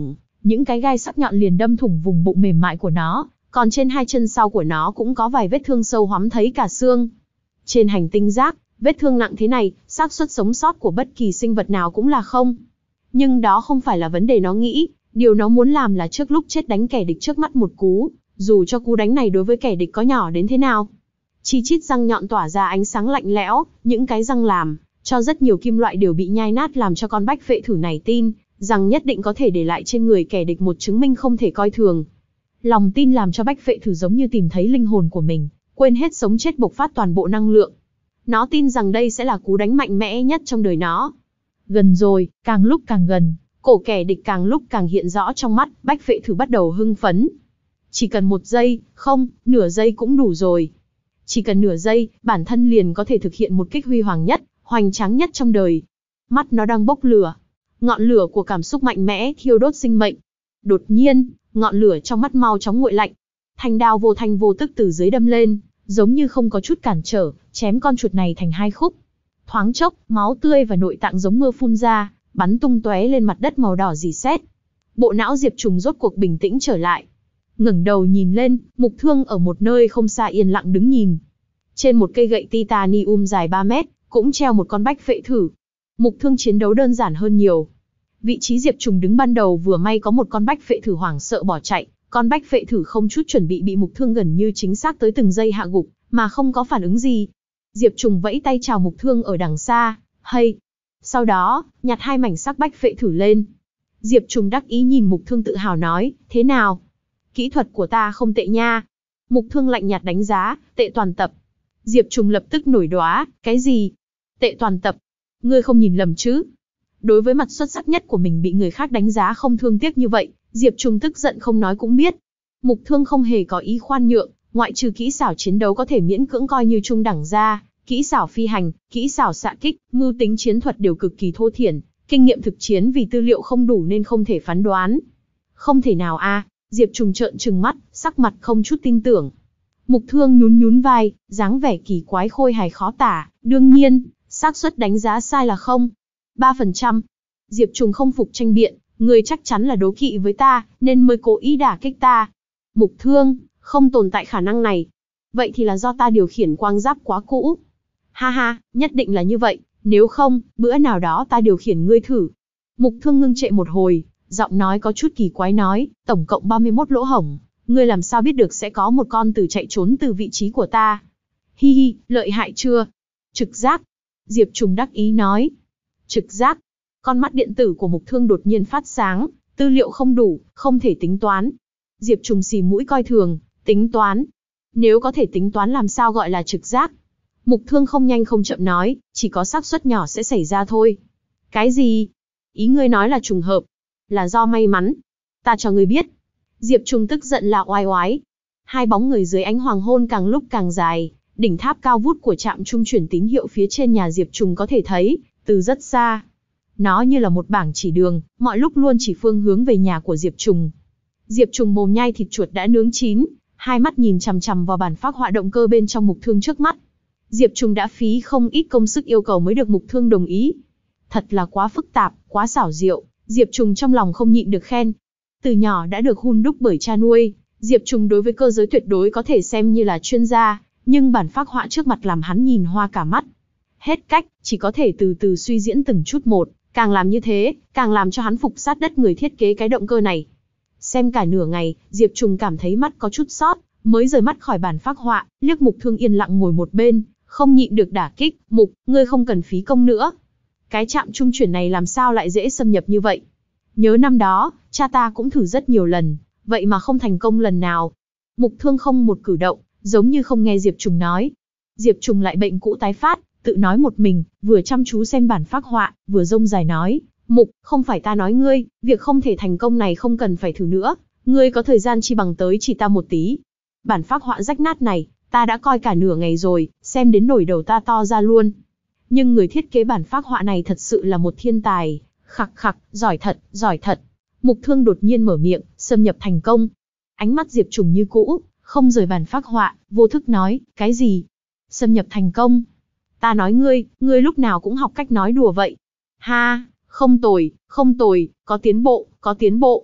Những cái gai sắc nhọn liền đâm thủng vùng bụng mềm mại của nó, còn trên hai chân sau của nó cũng có vài vết thương sâu hoắm thấy cả xương. Trên hành tinh rác, vết thương nặng thế này, xác suất sống sót của bất kỳ sinh vật nào cũng là không. Nhưng đó không phải là vấn đề nó nghĩ, điều nó muốn làm là trước lúc chết đánh kẻ địch trước mắt một cú, dù cho cú đánh này đối với kẻ địch có nhỏ đến thế nào. Chi chít răng nhọn tỏa ra ánh sáng lạnh lẽo, những cái răng làm cho rất nhiều kim loại đều bị nhai nát, làm cho con bách phệ thử này tin rằng nhất định có thể để lại trên người kẻ địch một chứng minh không thể coi thường. Lòng tin làm cho bách phệ thử giống như tìm thấy linh hồn của mình, quên hết sống chết bộc phát toàn bộ năng lượng. Nó tin rằng đây sẽ là cú đánh mạnh mẽ nhất trong đời nó. Gần rồi, càng lúc càng gần, cổ kẻ địch càng lúc càng hiện rõ trong mắt, bách phệ thử bắt đầu hưng phấn. Chỉ cần một giây, không, nửa giây cũng đủ rồi. Chỉ cần nửa giây, bản thân liền có thể thực hiện một kích huy hoàng nhất, hoành tráng nhất trong đời. Mắt nó đang bốc lửa. Ngọn lửa của cảm xúc mạnh mẽ thiêu đốt sinh mệnh. Đột nhiên, ngọn lửa trong mắt mau chóng nguội lạnh. Thanh đao vô thanh vô tức từ dưới đâm lên, giống như không có chút cản trở, chém con chuột này thành hai khúc. Thoáng chốc, máu tươi và nội tạng giống mưa phun ra, bắn tung tóe lên mặt đất màu đỏ rỉ sét. Bộ não Diệp Trùng rốt cuộc bình tĩnh trở lại. Ngẩng đầu nhìn lên, Mục Thương ở một nơi không xa yên lặng đứng nhìn. Trên một cây gậy titanium dài ba mét, cũng treo một con bách phệ thử. Mục Thương chiến đấu đơn giản hơn nhiều. Vị trí Diệp Trùng đứng ban đầu vừa may có một con bách phệ thử hoảng sợ bỏ chạy, con bách phệ thử không chút chuẩn bị bị Mục Thương gần như chính xác tới từng giây hạ gục, mà không có phản ứng gì. Diệp Trùng vẫy tay chào Mục Thương ở đằng xa, "Hay." Sau đó, nhặt hai mảnh xác bách phệ thử lên. Diệp Trùng đắc ý nhìn Mục Thương tự hào nói, "Thế nào? Kỹ thuật của ta không tệ nha." Mục Thương lạnh nhạt đánh giá, "Tệ toàn tập." Diệp Trùng lập tức nổi đoá, "Cái gì? Tệ toàn tập? Ngươi không nhìn lầm chứ?" Đối với mặt xuất sắc nhất của mình bị người khác đánh giá không thương tiếc như vậy, Diệp Trùng tức giận không nói cũng biết. Mục Thương không hề có ý khoan nhượng, ngoại trừ kỹ xảo chiến đấu có thể miễn cưỡng coi như trung đẳng ra, kỹ xảo phi hành, kỹ xảo xạ kích, mưu tính chiến thuật đều cực kỳ thô thiển, kinh nghiệm thực chiến vì tư liệu không đủ nên không thể phán đoán. Không thể nào a, à, Diệp Trùng trợn trừng mắt, sắc mặt không chút tin tưởng. Mục Thương nhún nhún vai, dáng vẻ kỳ quái khôi hài khó tả, "Đương nhiên, xác suất đánh giá sai là không. ba phần trăm. Diệp Trùng không phục tranh biện, "Ngươi chắc chắn là đố kỵ với ta, nên mới cố ý đả kích ta." Mục Thương, "Không tồn tại khả năng này. Vậy thì là do ta điều khiển quang giáp quá cũ." "Ha ha, nhất định là như vậy, nếu không, bữa nào đó ta điều khiển ngươi thử." Mục Thương ngưng trệ một hồi, giọng nói có chút kỳ quái nói, "Tổng cộng ba mươi mốt lỗ hổng, ngươi làm sao biết được sẽ có một con tử chạy trốn từ vị trí của ta?" "Hi hi, lợi hại chưa?" "Trực giác." Diệp Trùng đắc ý nói. "Trực giác?" Con mắt điện tử của Mục Thương đột nhiên phát sáng, "Tư liệu không đủ, không thể tính toán." Diệp Trùng xì mũi coi thường, "Tính toán? Nếu có thể tính toán làm sao gọi là trực giác?" Mục Thương không nhanh không chậm nói, "Chỉ có xác suất nhỏ sẽ xảy ra thôi." "Cái gì? Ý ngươi nói là trùng hợp, là do may mắn? Ta cho ngươi biết." Diệp Trùng tức giận là oai oái. Hai bóng người dưới ánh hoàng hôn càng lúc càng dài, đỉnh tháp cao vút của trạm trung chuyển tín hiệu phía trên nhà Diệp Trùng có thể thấy từ rất xa. Nó như là một bảng chỉ đường, mọi lúc luôn chỉ phương hướng về nhà của Diệp Trùng. Diệp Trùng mồm nhai thịt chuột đã nướng chín, hai mắt nhìn chằm chằm vào bản phác họa động cơ bên trong Mục Thương trước mắt. Diệp Trùng đã phí không ít công sức yêu cầu mới được Mục Thương đồng ý. Thật là quá phức tạp, quá xảo diệu, Diệp Trùng trong lòng không nhịn được khen. Từ nhỏ đã được hun đúc bởi cha nuôi, Diệp Trùng đối với cơ giới tuyệt đối có thể xem như là chuyên gia, nhưng bản phác họa trước mặt làm hắn nhìn hoa cả mắt. Hết cách, chỉ có thể từ từ suy diễn từng chút một, càng làm như thế, càng làm cho hắn phục sát đất người thiết kế cái động cơ này. Xem cả nửa ngày, Diệp Trùng cảm thấy mắt có chút sót, mới rời mắt khỏi bản phác họa, liếc Mục Thương yên lặng ngồi một bên, không nhịn được đả kích, "Mục, ngươi không cần phí công nữa. Cái trạm trung chuyển này làm sao lại dễ xâm nhập như vậy? Nhớ năm đó, cha ta cũng thử rất nhiều lần, vậy mà không thành công lần nào." Mục Thương không một cử động, giống như không nghe Diệp Trùng nói. Diệp Trùng lại bệnh cũ tái phát, tự nói một mình, vừa chăm chú xem bản phác họa, vừa rông dài nói, "Mục, không phải ta nói ngươi, việc không thể thành công này không cần phải thử nữa, ngươi có thời gian chi bằng tới chỉ ta một tí. Bản phác họa rách nát này, ta đã coi cả nửa ngày rồi, xem đến nổi đầu ta to ra luôn. Nhưng người thiết kế bản phác họa này thật sự là một thiên tài, khặc khặc, giỏi thật, giỏi thật." Mục Thương đột nhiên mở miệng, "Xâm nhập thành công." Ánh mắt Diệp Trùng như cũ, không rời bản phác họa, vô thức nói, "Cái gì? Xâm nhập thành công? Ta nói ngươi, ngươi lúc nào cũng học cách nói đùa vậy." "Ha, không tồi, không tồi, có tiến bộ, có tiến bộ."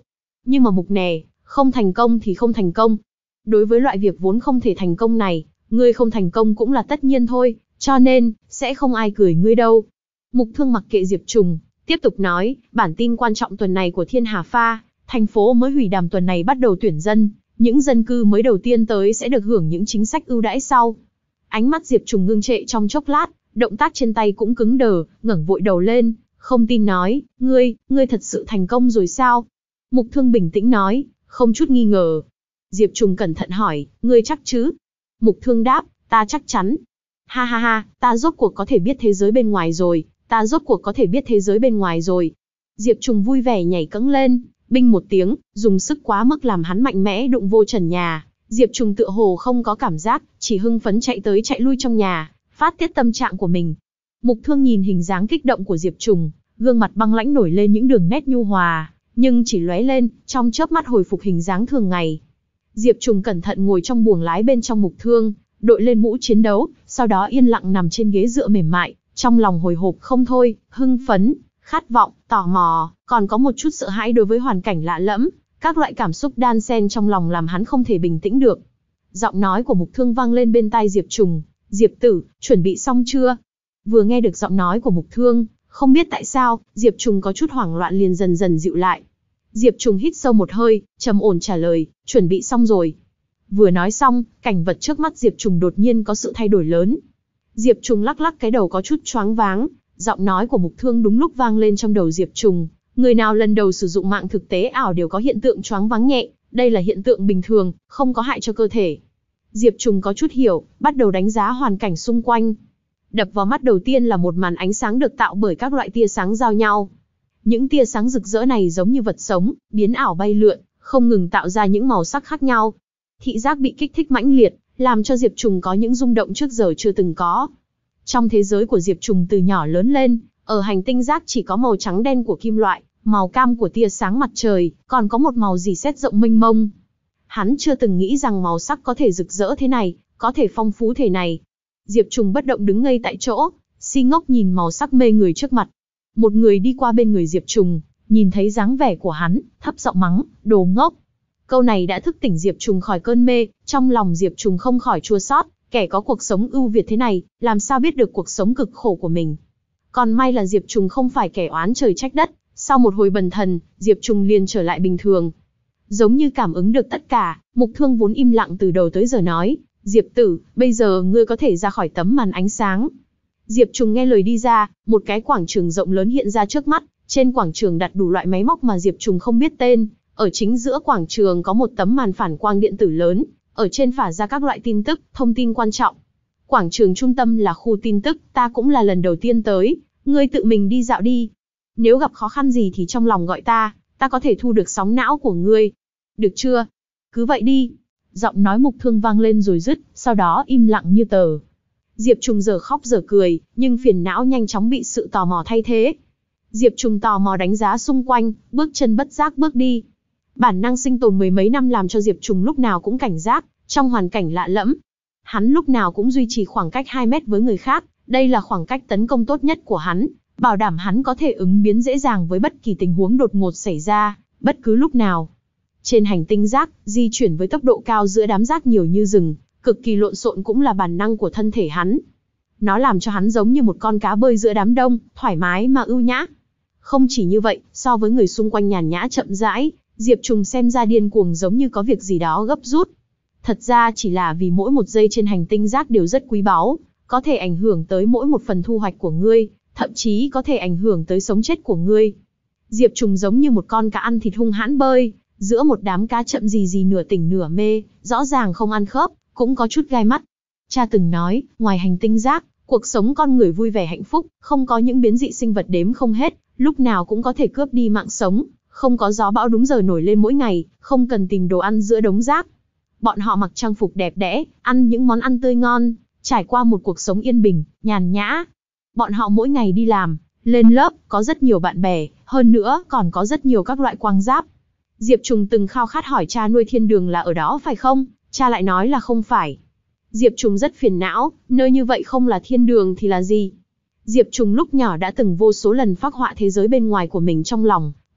Nhưng mà mục nè, không thành công thì không thành công. Đối với loại việc vốn không thể thành công này, ngươi không thành công cũng là tất nhiên thôi, cho nên, sẽ không ai cười ngươi đâu. Mục Thương mặc kệ Diệp Trùng, tiếp tục nói, bản tin quan trọng tuần này của Thiên Hà Pha, thành phố mới hủy đàm tuần này bắt đầu tuyển dân, những dân cư mới đầu tiên tới sẽ được hưởng những chính sách ưu đãi sau. Ánh mắt Diệp Trùng ngưng trệ trong chốc lát, động tác trên tay cũng cứng đờ, ngẩng vội đầu lên, không tin nói, ngươi, ngươi thật sự thành công rồi sao? Mục Thương bình tĩnh nói, không chút nghi ngờ. Diệp Trùng cẩn thận hỏi, ngươi chắc chứ? Mục Thương đáp, ta chắc chắn. Ha ha ha, ta rốt cuộc có thể biết thế giới bên ngoài rồi, ta rốt cuộc có thể biết thế giới bên ngoài rồi. Diệp Trùng vui vẻ nhảy cẫng lên, binh một tiếng, dùng sức quá mức làm hắn mạnh mẽ đụng vô trần nhà. Diệp Trùng tựa hồ không có cảm giác, chỉ hưng phấn chạy tới chạy lui trong nhà, phát tiết tâm trạng của mình. Mục Thương nhìn hình dáng kích động của Diệp Trùng, gương mặt băng lãnh nổi lên những đường nét nhu hòa, nhưng chỉ lóe lên, trong chớp mắt hồi phục hình dáng thường ngày. Diệp Trùng cẩn thận ngồi trong buồng lái bên trong Mục Thương, đội lên mũ chiến đấu, sau đó yên lặng nằm trên ghế dựa mềm mại, trong lòng hồi hộp không thôi, hưng phấn, khát vọng, tò mò, còn có một chút sợ hãi đối với hoàn cảnh lạ lẫm, các loại cảm xúc đan xen trong lòng làm hắn không thể bình tĩnh được. Giọng nói của Mục Thương vang lên bên tai Diệp Trùng, Diệp tử, chuẩn bị xong chưa? Vừa nghe được giọng nói của Mục Thương, không biết tại sao, Diệp Trùng có chút hoảng loạn liền dần dần dịu lại. Diệp Trùng hít sâu một hơi, trầm ổn trả lời, chuẩn bị xong rồi. Vừa nói xong, cảnh vật trước mắt Diệp Trùng đột nhiên có sự thay đổi lớn. Diệp Trùng lắc lắc cái đầu có chút choáng váng, giọng nói của Mục Thương đúng lúc vang lên trong đầu Diệp Trùng. Người nào lần đầu sử dụng mạng thực tế ảo đều có hiện tượng choáng váng nhẹ, đây là hiện tượng bình thường, không có hại cho cơ thể. Diệp Trùng có chút hiểu, bắt đầu đánh giá hoàn cảnh xung quanh. Đập vào mắt đầu tiên là một màn ánh sáng được tạo bởi các loại tia sáng giao nhau. Những tia sáng rực rỡ này giống như vật sống, biến ảo bay lượn, không ngừng tạo ra những màu sắc khác nhau. Thị giác bị kích thích mãnh liệt, làm cho Diệp Trùng có những rung động trước giờ chưa từng có. Trong thế giới của Diệp Trùng từ nhỏ lớn lên, ở hành tinh giác chỉ có màu trắng đen của kim loại, màu cam của tia sáng mặt trời, còn có một màu rỉ sét rộng mênh mông. Hắn chưa từng nghĩ rằng màu sắc có thể rực rỡ thế này, có thể phong phú thế này. Diệp Trùng bất động đứng ngây tại chỗ, si ngốc nhìn màu sắc mê người trước mặt. Một người đi qua bên người Diệp Trùng, nhìn thấy dáng vẻ của hắn, thấp giọng mắng, đồ ngốc. Câu này đã thức tỉnh Diệp Trùng khỏi cơn mê, trong lòng Diệp Trùng không khỏi chua xót, kẻ có cuộc sống ưu việt thế này, làm sao biết được cuộc sống cực khổ của mình. Còn may là Diệp Trùng không phải kẻ oán trời trách đất, sau một hồi bần thần, Diệp Trùng liền trở lại bình thường. Giống như cảm ứng được tất cả, Mục Thương vốn im lặng từ đầu tới giờ nói, Diệp tử, bây giờ ngươi có thể ra khỏi tấm màn ánh sáng. Diệp Trùng nghe lời đi ra, một cái quảng trường rộng lớn hiện ra trước mắt, trên quảng trường đặt đủ loại máy móc mà Diệp Trùng không biết tên. Ở chính giữa quảng trường có một tấm màn phản quang điện tử lớn, ở trên phả ra các loại tin tức, thông tin quan trọng. Quảng trường trung tâm là khu tin tức, ta cũng là lần đầu tiên tới, ngươi tự mình đi dạo đi. Nếu gặp khó khăn gì thì trong lòng gọi ta, ta có thể thu được sóng não của ngươi. Được chưa? Cứ vậy đi. Giọng nói Mục Thương vang lên rồi dứt, sau đó im lặng như tờ. Diệp Trùng giờ khóc giờ cười, nhưng phiền não nhanh chóng bị sự tò mò thay thế. Diệp Trùng tò mò đánh giá xung quanh, bước chân bất giác bước đi. Bản năng sinh tồn mười mấy năm làm cho Diệp Trùng lúc nào cũng cảnh giác, trong hoàn cảnh lạ lẫm. Hắn lúc nào cũng duy trì khoảng cách hai mét với người khác, đây là khoảng cách tấn công tốt nhất của hắn, bảo đảm hắn có thể ứng biến dễ dàng với bất kỳ tình huống đột ngột xảy ra, bất cứ lúc nào. Trên hành tinh rác, di chuyển với tốc độ cao giữa đám rác nhiều như rừng, cực kỳ lộn xộn cũng là bản năng của thân thể hắn. Nó làm cho hắn giống như một con cá bơi giữa đám đông, thoải mái mà ưu nhã. Không chỉ như vậy, so với người xung quanh nhàn nhã chậm rãi, Diệp Trùng xem ra điên cuồng giống như có việc gì đó gấp rút. Thật ra chỉ là vì mỗi một giây trên hành tinh rác đều rất quý báu, có thể ảnh hưởng tới mỗi một phần thu hoạch của ngươi, thậm chí có thể ảnh hưởng tới sống chết của ngươi. Diệp Trùng giống như một con cá ăn thịt hung hãn bơi, giữa một đám cá chậm gì gì nửa tỉnh nửa mê, rõ ràng không ăn khớp, cũng có chút gai mắt. Cha từng nói, ngoài hành tinh rác, cuộc sống con người vui vẻ hạnh phúc, không có những biến dị sinh vật đếm không hết, lúc nào cũng có thể cướp đi mạng sống, không có gió bão đúng giờ nổi lên mỗi ngày, không cần tìm đồ ăn giữa đống rác. Bọn họ mặc trang phục đẹp đẽ, ăn những món ăn tươi ngon, trải qua một cuộc sống yên bình, nhàn nhã. Bọn họ mỗi ngày đi làm, lên lớp, có rất nhiều bạn bè, hơn nữa còn có rất nhiều các loại quang giáp. Diệp Trùng từng khao khát hỏi cha nuôi thiên đường là ở đó phải không? Cha lại nói là không phải. Diệp Trùng rất phiền não, nơi như vậy không là thiên đường thì là gì? Diệp Trùng lúc nhỏ đã từng vô số lần phác họa thế giới bên ngoài của mình trong lòng,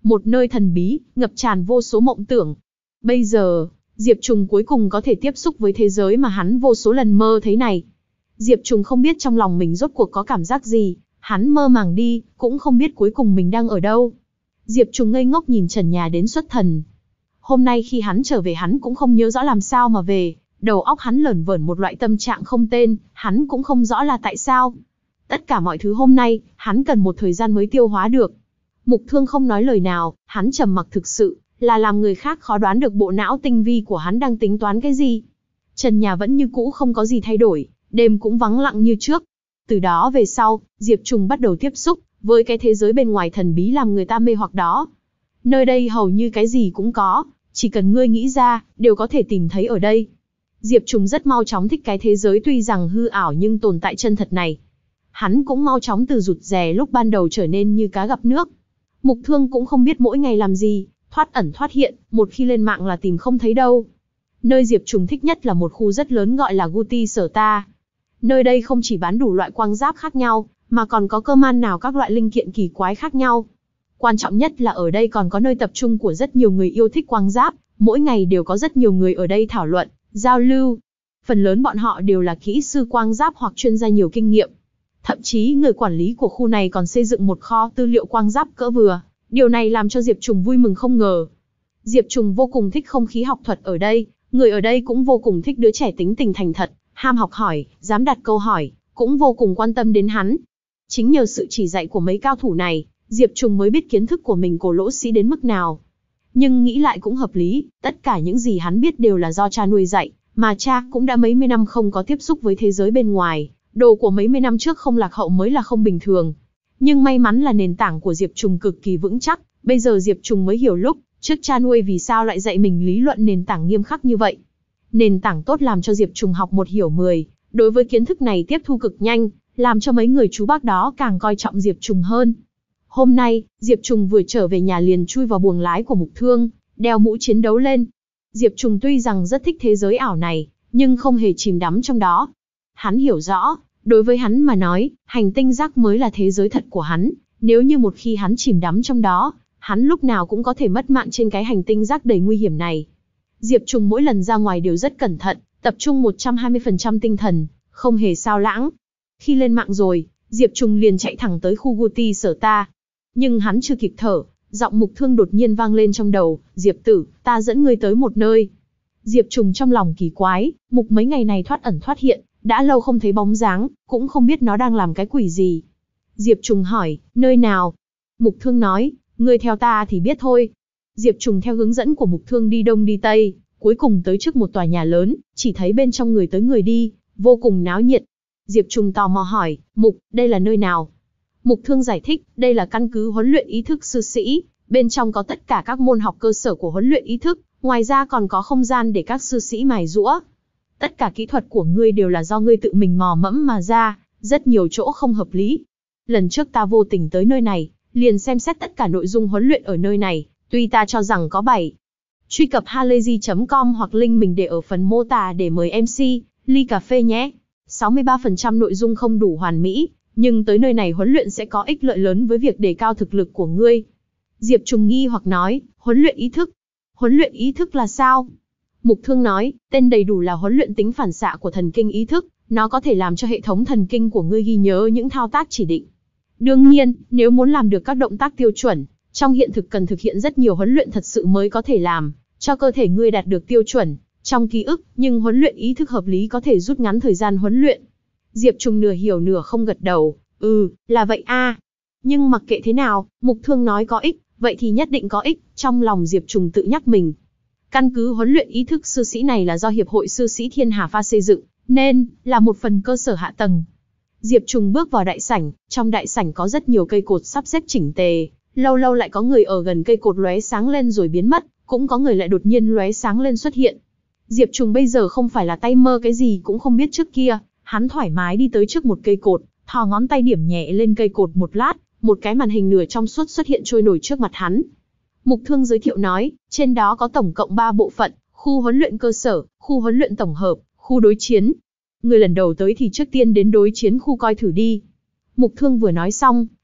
một nơi thần bí, ngập tràn vô số mộng tưởng. Bây giờ, Diệp Trùng cuối cùng có thể tiếp xúc với thế giới mà hắn vô số lần mơ thấy này. Diệp Trùng không biết trong lòng mình rốt cuộc có cảm giác gì, hắn mơ màng đi, cũng không biết cuối cùng mình đang ở đâu. Diệp Trùng ngây ngốc nhìn trần nhà đến xuất thần. Hôm nay khi hắn trở về hắn cũng không nhớ rõ làm sao mà về, đầu óc hắn lởn vởn một loại tâm trạng không tên, hắn cũng không rõ là tại sao. Tất cả mọi thứ hôm nay, hắn cần một thời gian mới tiêu hóa được. Mục Thương không nói lời nào, hắn trầm mặc thực sự, là làm người khác khó đoán được bộ não tinh vi của hắn đang tính toán cái gì. Trần nhà vẫn như cũ không có gì thay đổi, đêm cũng vắng lặng như trước. Từ đó về sau, Diệp Trùng bắt đầu tiếp xúc với cái thế giới bên ngoài thần bí làm người ta mê hoặc đó. Nơi đây hầu như cái gì cũng có, chỉ cần ngươi nghĩ ra, đều có thể tìm thấy ở đây. Diệp Trùng rất mau chóng thích cái thế giới tuy rằng hư ảo nhưng tồn tại chân thật này. Hắn cũng mau chóng từ rụt rè lúc ban đầu trở nên như cá gặp nước. Mục Thương cũng không biết mỗi ngày làm gì, thoát ẩn thoát hiện, một khi lên mạng là tìm không thấy đâu. Nơi Diệp Trùng thích nhất là một khu rất lớn gọi là Guti Sở Ta. Nơi đây không chỉ bán đủ loại quang giáp khác nhau, mà còn có cơ man nào các loại linh kiện kỳ quái khác nhau. Quan trọng nhất là ở đây còn có nơi tập trung của rất nhiều người yêu thích quang giáp, mỗi ngày đều có rất nhiều người ở đây thảo luận, giao lưu. Phần lớn bọn họ đều là kỹ sư quang giáp hoặc chuyên gia nhiều kinh nghiệm. Thậm chí người quản lý của khu này còn xây dựng một kho tư liệu quang giáp cỡ vừa, điều này làm cho Diệp Trùng vui mừng không ngờ. Diệp Trùng vô cùng thích không khí học thuật ở đây, người ở đây cũng vô cùng thích đứa trẻ tính tình thành thật, ham học hỏi, dám đặt câu hỏi, cũng vô cùng quan tâm đến hắn. Chính nhờ sự chỉ dạy của mấy cao thủ này, Diệp Trùng mới biết kiến thức của mình cổ lỗ sĩ đến mức nào. Nhưng nghĩ lại cũng hợp lý, tất cả những gì hắn biết đều là do cha nuôi dạy, mà cha cũng đã mấy mươi năm không có tiếp xúc với thế giới bên ngoài, đồ của mấy mươi năm trước không lạc hậu mới là không bình thường. Nhưng may mắn là nền tảng của Diệp Trùng cực kỳ vững chắc, bây giờ Diệp Trùng mới hiểu lúc trước cha nuôi vì sao lại dạy mình lý luận nền tảng nghiêm khắc như vậy. Nền tảng tốt làm cho Diệp Trùng học một hiểu mười, đối với kiến thức này tiếp thu cực nhanh, làm cho mấy người chú bác đó càng coi trọng Diệp Trùng hơn. Hôm nay, Diệp Trùng vừa trở về nhà liền chui vào buồng lái của Mục Thương, đeo mũ chiến đấu lên. Diệp Trùng tuy rằng rất thích thế giới ảo này, nhưng không hề chìm đắm trong đó. Hắn hiểu rõ, đối với hắn mà nói, hành tinh rác mới là thế giới thật của hắn, nếu như một khi hắn chìm đắm trong đó, hắn lúc nào cũng có thể mất mạng trên cái hành tinh rác đầy nguy hiểm này. Diệp Trùng mỗi lần ra ngoài đều rất cẩn thận, tập trung một trăm hai mươi phần trăm tinh thần, không hề sao lãng. Khi lên mạng rồi, Diệp Trùng liền chạy thẳng tới khu Guti Sở Ta. Nhưng hắn chưa kịp thở, giọng Mục Thương đột nhiên vang lên trong đầu, Diệp tử, ta dẫn ngươi tới một nơi. Diệp Trùng trong lòng kỳ quái, Mục mấy ngày này thoát ẩn thoát hiện, đã lâu không thấy bóng dáng, cũng không biết nó đang làm cái quỷ gì. Diệp Trùng hỏi, nơi nào? Mục Thương nói, ngươi theo ta thì biết thôi. Diệp Trùng theo hướng dẫn của Mục Thương đi đông đi tây, cuối cùng tới trước một tòa nhà lớn, chỉ thấy bên trong người tới người đi, vô cùng náo nhiệt. Diệp Trùng tò mò hỏi, Mục, đây là nơi nào? Mục Thương giải thích, đây là căn cứ huấn luyện ý thức sư sĩ, bên trong có tất cả các môn học cơ sở của huấn luyện ý thức, ngoài ra còn có không gian để các sư sĩ mài giũa. Tất cả kỹ thuật của ngươi đều là do ngươi tự mình mò mẫm mà ra, rất nhiều chỗ không hợp lý. Lần trước ta vô tình tới nơi này, liền xem xét tất cả nội dung huấn luyện ở nơi này, tuy ta cho rằng có bảy. Truy cập halayzi chấm com hoặc link mình để ở phần mô tả để mời em xê, ly cà phê nhé. sáu mươi ba phần trăm nội dung không đủ hoàn mỹ, nhưng tới nơi này huấn luyện sẽ có ích lợi lớn với việc đề cao thực lực của ngươi. Diệp Trùng nghi hoặc nói, huấn luyện ý thức. Huấn luyện ý thức là sao? Mục Thương nói, tên đầy đủ là huấn luyện tính phản xạ của thần kinh ý thức, nó có thể làm cho hệ thống thần kinh của ngươi ghi nhớ những thao tác chỉ định. Đương nhiên, nếu muốn làm được các động tác tiêu chuẩn, trong hiện thực cần thực hiện rất nhiều huấn luyện thật sự mới có thể làm cho cơ thể ngươi đạt được tiêu chuẩn trong ký ức, nhưng huấn luyện ý thức hợp lý có thể rút ngắn thời gian huấn luyện. Diệp Trùng nửa hiểu nửa không gật đầu, ừ, là vậy a. À. Nhưng mặc kệ thế nào, Mục Thương nói có ích, vậy thì nhất định có ích, trong lòng Diệp Trùng tự nhắc mình. Căn cứ huấn luyện ý thức sư sĩ này là do Hiệp hội Sư sĩ Thiên Hà Pha xây dựng, nên là một phần cơ sở hạ tầng. Diệp Trùng bước vào đại sảnh, trong đại sảnh có rất nhiều cây cột sắp xếp chỉnh tề, lâu lâu lại có người ở gần cây cột lóe sáng lên rồi biến mất, cũng có người lại đột nhiên lóe sáng lên xuất hiện. Diệp Trùng bây giờ không phải là tay mơ cái gì cũng không biết trước kia, hắn thoải mái đi tới trước một cây cột, thò ngón tay điểm nhẹ lên cây cột một lát, một cái màn hình nửa trong suốt xuất hiện trôi nổi trước mặt hắn. Mục Thương giới thiệu nói, trên đó có tổng cộng ba bộ phận, khu huấn luyện cơ sở, khu huấn luyện tổng hợp, khu đối chiến. Người lần đầu tới thì trước tiên đến đối chiến khu coi thử đi. Mục Thương vừa nói xong,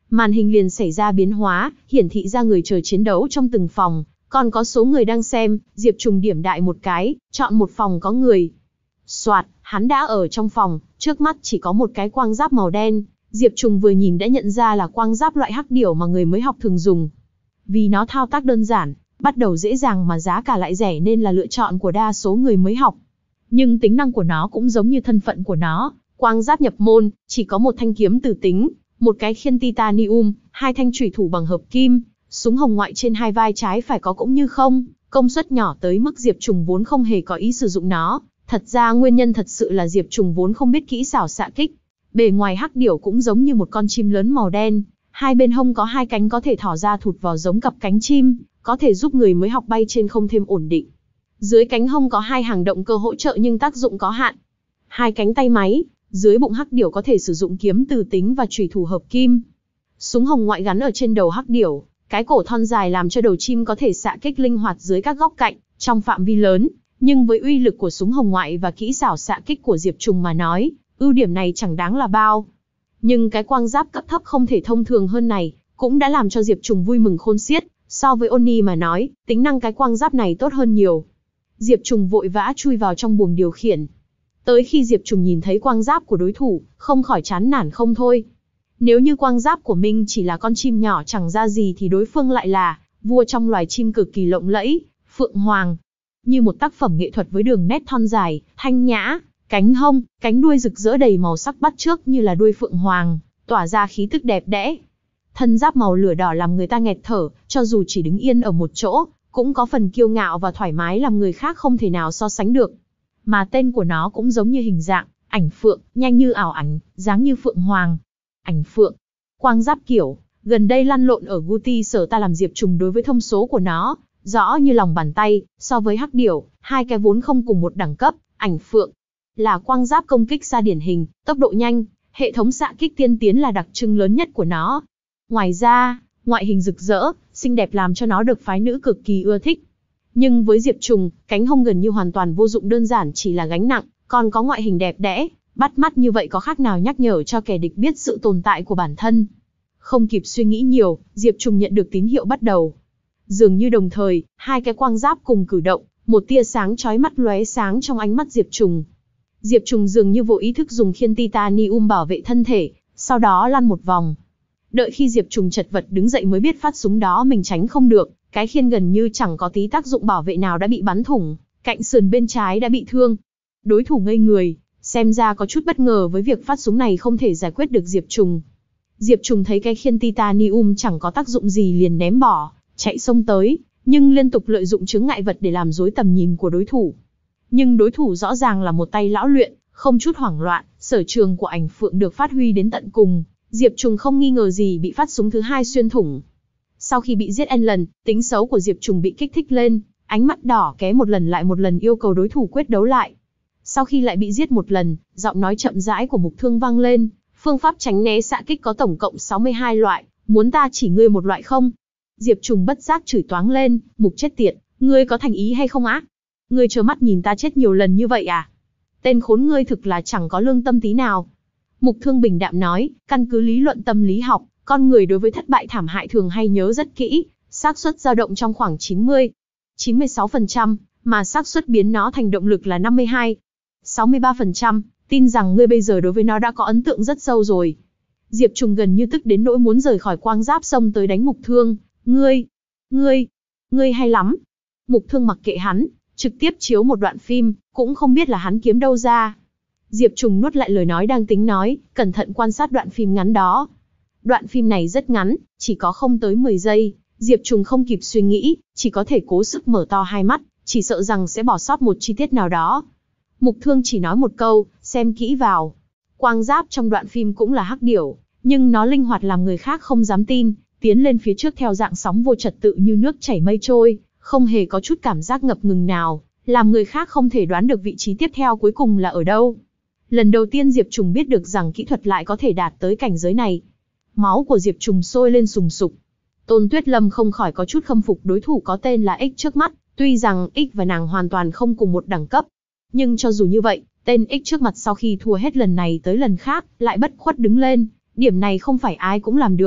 Màn hình liền xảy ra biến hóa, hiển thị ra người chờ chiến đấu trong từng phòng, còn có số người đang xem. Diệp Trùng điểm đại một cái, chọn một phòng có người. Soạt, hắn đã ở trong phòng, trước mắt chỉ có một cái quang giáp màu đen. Diệp Trùng vừa nhìn đã nhận ra là quang giáp loại hắc điểu mà người mới học thường dùng. Vì nó thao tác đơn giản, bắt đầu dễ dàng mà giá cả lại rẻ nên là lựa chọn của đa số người mới học. Nhưng tính năng của nó cũng giống như thân phận của nó, quang giáp nhập môn, chỉ có một thanh kiếm tử tính, một cái khiên titanium, hai thanh chủy thủ bằng hợp kim, súng hồng ngoại trên hai vai trái phải có cũng như không, công suất nhỏ tới mức Diệp Trùng vốn không hề có ý sử dụng nó. Thật ra nguyên nhân thật sự là Diệp Trùng vốn không biết kỹ xảo xạ kích. Bề ngoài hắc điểu cũng giống như một con chim lớn màu đen, hai bên hông có hai cánh có thể thỏ ra thụt vào giống cặp cánh chim, có thể giúp người mới học bay trên không thêm ổn định. Dưới cánh hông có hai hàng động cơ hỗ trợ nhưng tác dụng có hạn. Hai cánh tay máy, dưới bụng hắc điểu có thể sử dụng kiếm từ tính và chủy thủ hợp kim. Súng hồng ngoại gắn ở trên đầu hắc điểu, cái cổ thon dài làm cho đầu chim có thể xạ kích linh hoạt dưới các góc cạnh, trong phạm vi lớn. Nhưng với uy lực của súng hồng ngoại và kỹ xảo xạ kích của Diệp Trùng mà nói, ưu điểm này chẳng đáng là bao. Nhưng cái quang giáp cấp thấp không thể thông thường hơn này, cũng đã làm cho Diệp Trùng vui mừng khôn xiết. So với Oni mà nói, tính năng cái quang giáp này tốt hơn nhiều. Diệp Trùng vội vã chui vào trong buồng điều khiển. Tới khi Diệp Trùng nhìn thấy quang giáp của đối thủ, không khỏi chán nản không thôi. Nếu như quang giáp của mình chỉ là con chim nhỏ chẳng ra gì thì đối phương lại là vua trong loài chim cực kỳ lộng lẫy, Phượng Hoàng. Như một tác phẩm nghệ thuật với đường nét thon dài, thanh nhã, cánh hông, cánh đuôi rực rỡ đầy màu sắc bắt chước như là đuôi Phượng Hoàng, tỏa ra khí tức đẹp đẽ. Thân giáp màu lửa đỏ làm người ta nghẹt thở, cho dù chỉ đứng yên ở một chỗ, cũng có phần kiêu ngạo và thoải mái làm người khác không thể nào so sánh được. Mà tên của nó cũng giống như hình dạng, ảnh phượng, nhanh như ảo ảnh, dáng như Phượng Hoàng. Ảnh phượng, quang giáp kiểu, gần đây lăn lộn ở Guti sở ta làm Diệp Trùng đối với thông số của nó, rõ như lòng bàn tay. So với hắc điểu, hai cái vốn không cùng một đẳng cấp. Ảnh phượng là quang giáp công kích xa điển hình, tốc độ nhanh, hệ thống xạ kích tiên tiến là đặc trưng lớn nhất của nó. Ngoài ra, ngoại hình rực rỡ, xinh đẹp làm cho nó được phái nữ cực kỳ ưa thích. Nhưng với Diệp Trùng, cánh hông gần như hoàn toàn vô dụng, đơn giản chỉ là gánh nặng, còn có ngoại hình đẹp đẽ, bắt mắt như vậy có khác nào nhắc nhở cho kẻ địch biết sự tồn tại của bản thân. Không kịp suy nghĩ nhiều, Diệp Trùng nhận được tín hiệu bắt đầu. Dường như đồng thời, hai cái quang giáp cùng cử động, một tia sáng chói mắt lóe sáng trong ánh mắt Diệp Trùng. Diệp Trùng dường như vô ý thức dùng khiên titanium bảo vệ thân thể, sau đó lăn một vòng. Đợi khi Diệp Trùng chật vật đứng dậy mới biết phát súng đó mình tránh không được, cái khiên gần như chẳng có tí tác dụng bảo vệ nào đã bị bắn thủng, cạnh sườn bên trái đã bị thương. Đối thủ ngây người, xem ra có chút bất ngờ với việc phát súng này không thể giải quyết được Diệp Trùng. Diệp Trùng thấy cái khiên titanium chẳng có tác dụng gì liền ném bỏ, chạy xông tới, nhưng liên tục lợi dụng chướng ngại vật để làm rối tầm nhìn của đối thủ. Nhưng đối thủ rõ ràng là một tay lão luyện, không chút hoảng loạn, sở trường của ảnh phượng được phát huy đến tận cùng. Diệp Trùng không nghi ngờ gì bị phát súng thứ hai xuyên thủng. Sau khi bị giết N lần, tính xấu của Diệp Trùng bị kích thích lên, ánh mắt đỏ ké một lần lại một lần yêu cầu đối thủ quyết đấu lại. Sau khi lại bị giết một lần, giọng nói chậm rãi của Mục Thương vang lên, phương pháp tránh né xạ kích có tổng cộng sáu mươi hai loại, muốn ta chỉ ngươi một loại không? Diệp Trùng bất giác chửi toáng lên, Mục chết tiệt, ngươi có thành ý hay không á? Ngươi trơ mắt nhìn ta chết nhiều lần như vậy à? Tên khốn ngươi thực là chẳng có lương tâm tí nào. Mục Thương bình đạm nói, căn cứ lý luận tâm lý học, con người đối với thất bại thảm hại thường hay nhớ rất kỹ, xác suất dao động trong khoảng chín mươi, chín mươi sáu phần trăm, mà xác suất biến nó thành động lực là năm mươi hai, sáu mươi ba phần trăm, tin rằng ngươi bây giờ đối với nó đã có ấn tượng rất sâu rồi. Diệp Trùng gần như tức đến nỗi muốn rời khỏi quang giáp xông tới đánh Mục Thương, ngươi, ngươi, ngươi hay lắm. Mục Thương mặc kệ hắn, trực tiếp chiếu một đoạn phim, cũng không biết là hắn kiếm đâu ra. Diệp Trùng nuốt lại lời nói đang tính nói, cẩn thận quan sát đoạn phim ngắn đó. Đoạn phim này rất ngắn, chỉ có không tới mười giây, Diệp Trùng không kịp suy nghĩ, chỉ có thể cố sức mở to hai mắt, chỉ sợ rằng sẽ bỏ sót một chi tiết nào đó. Mục Thương chỉ nói một câu, xem kỹ vào. Quang giáp trong đoạn phim cũng là hắc điểu, nhưng nó linh hoạt làm người khác không dám tin, tiến lên phía trước theo dạng sóng vô trật tự như nước chảy mây trôi, không hề có chút cảm giác ngập ngừng nào, làm người khác không thể đoán được vị trí tiếp theo cuối cùng là ở đâu. Lần đầu tiên Diệp Trùng biết được rằng kỹ thuật lại có thể đạt tới cảnh giới này. Máu của Diệp Trùng sôi lên sùng sục. Tôn Tuyết Lâm không khỏi có chút khâm phục đối thủ có tên là X trước mắt, tuy rằng X và nàng hoàn toàn không cùng một đẳng cấp. Nhưng cho dù như vậy, tên X trước mặt sau khi thua hết lần này tới lần khác, lại bất khuất đứng lên, điểm này không phải ai cũng làm được.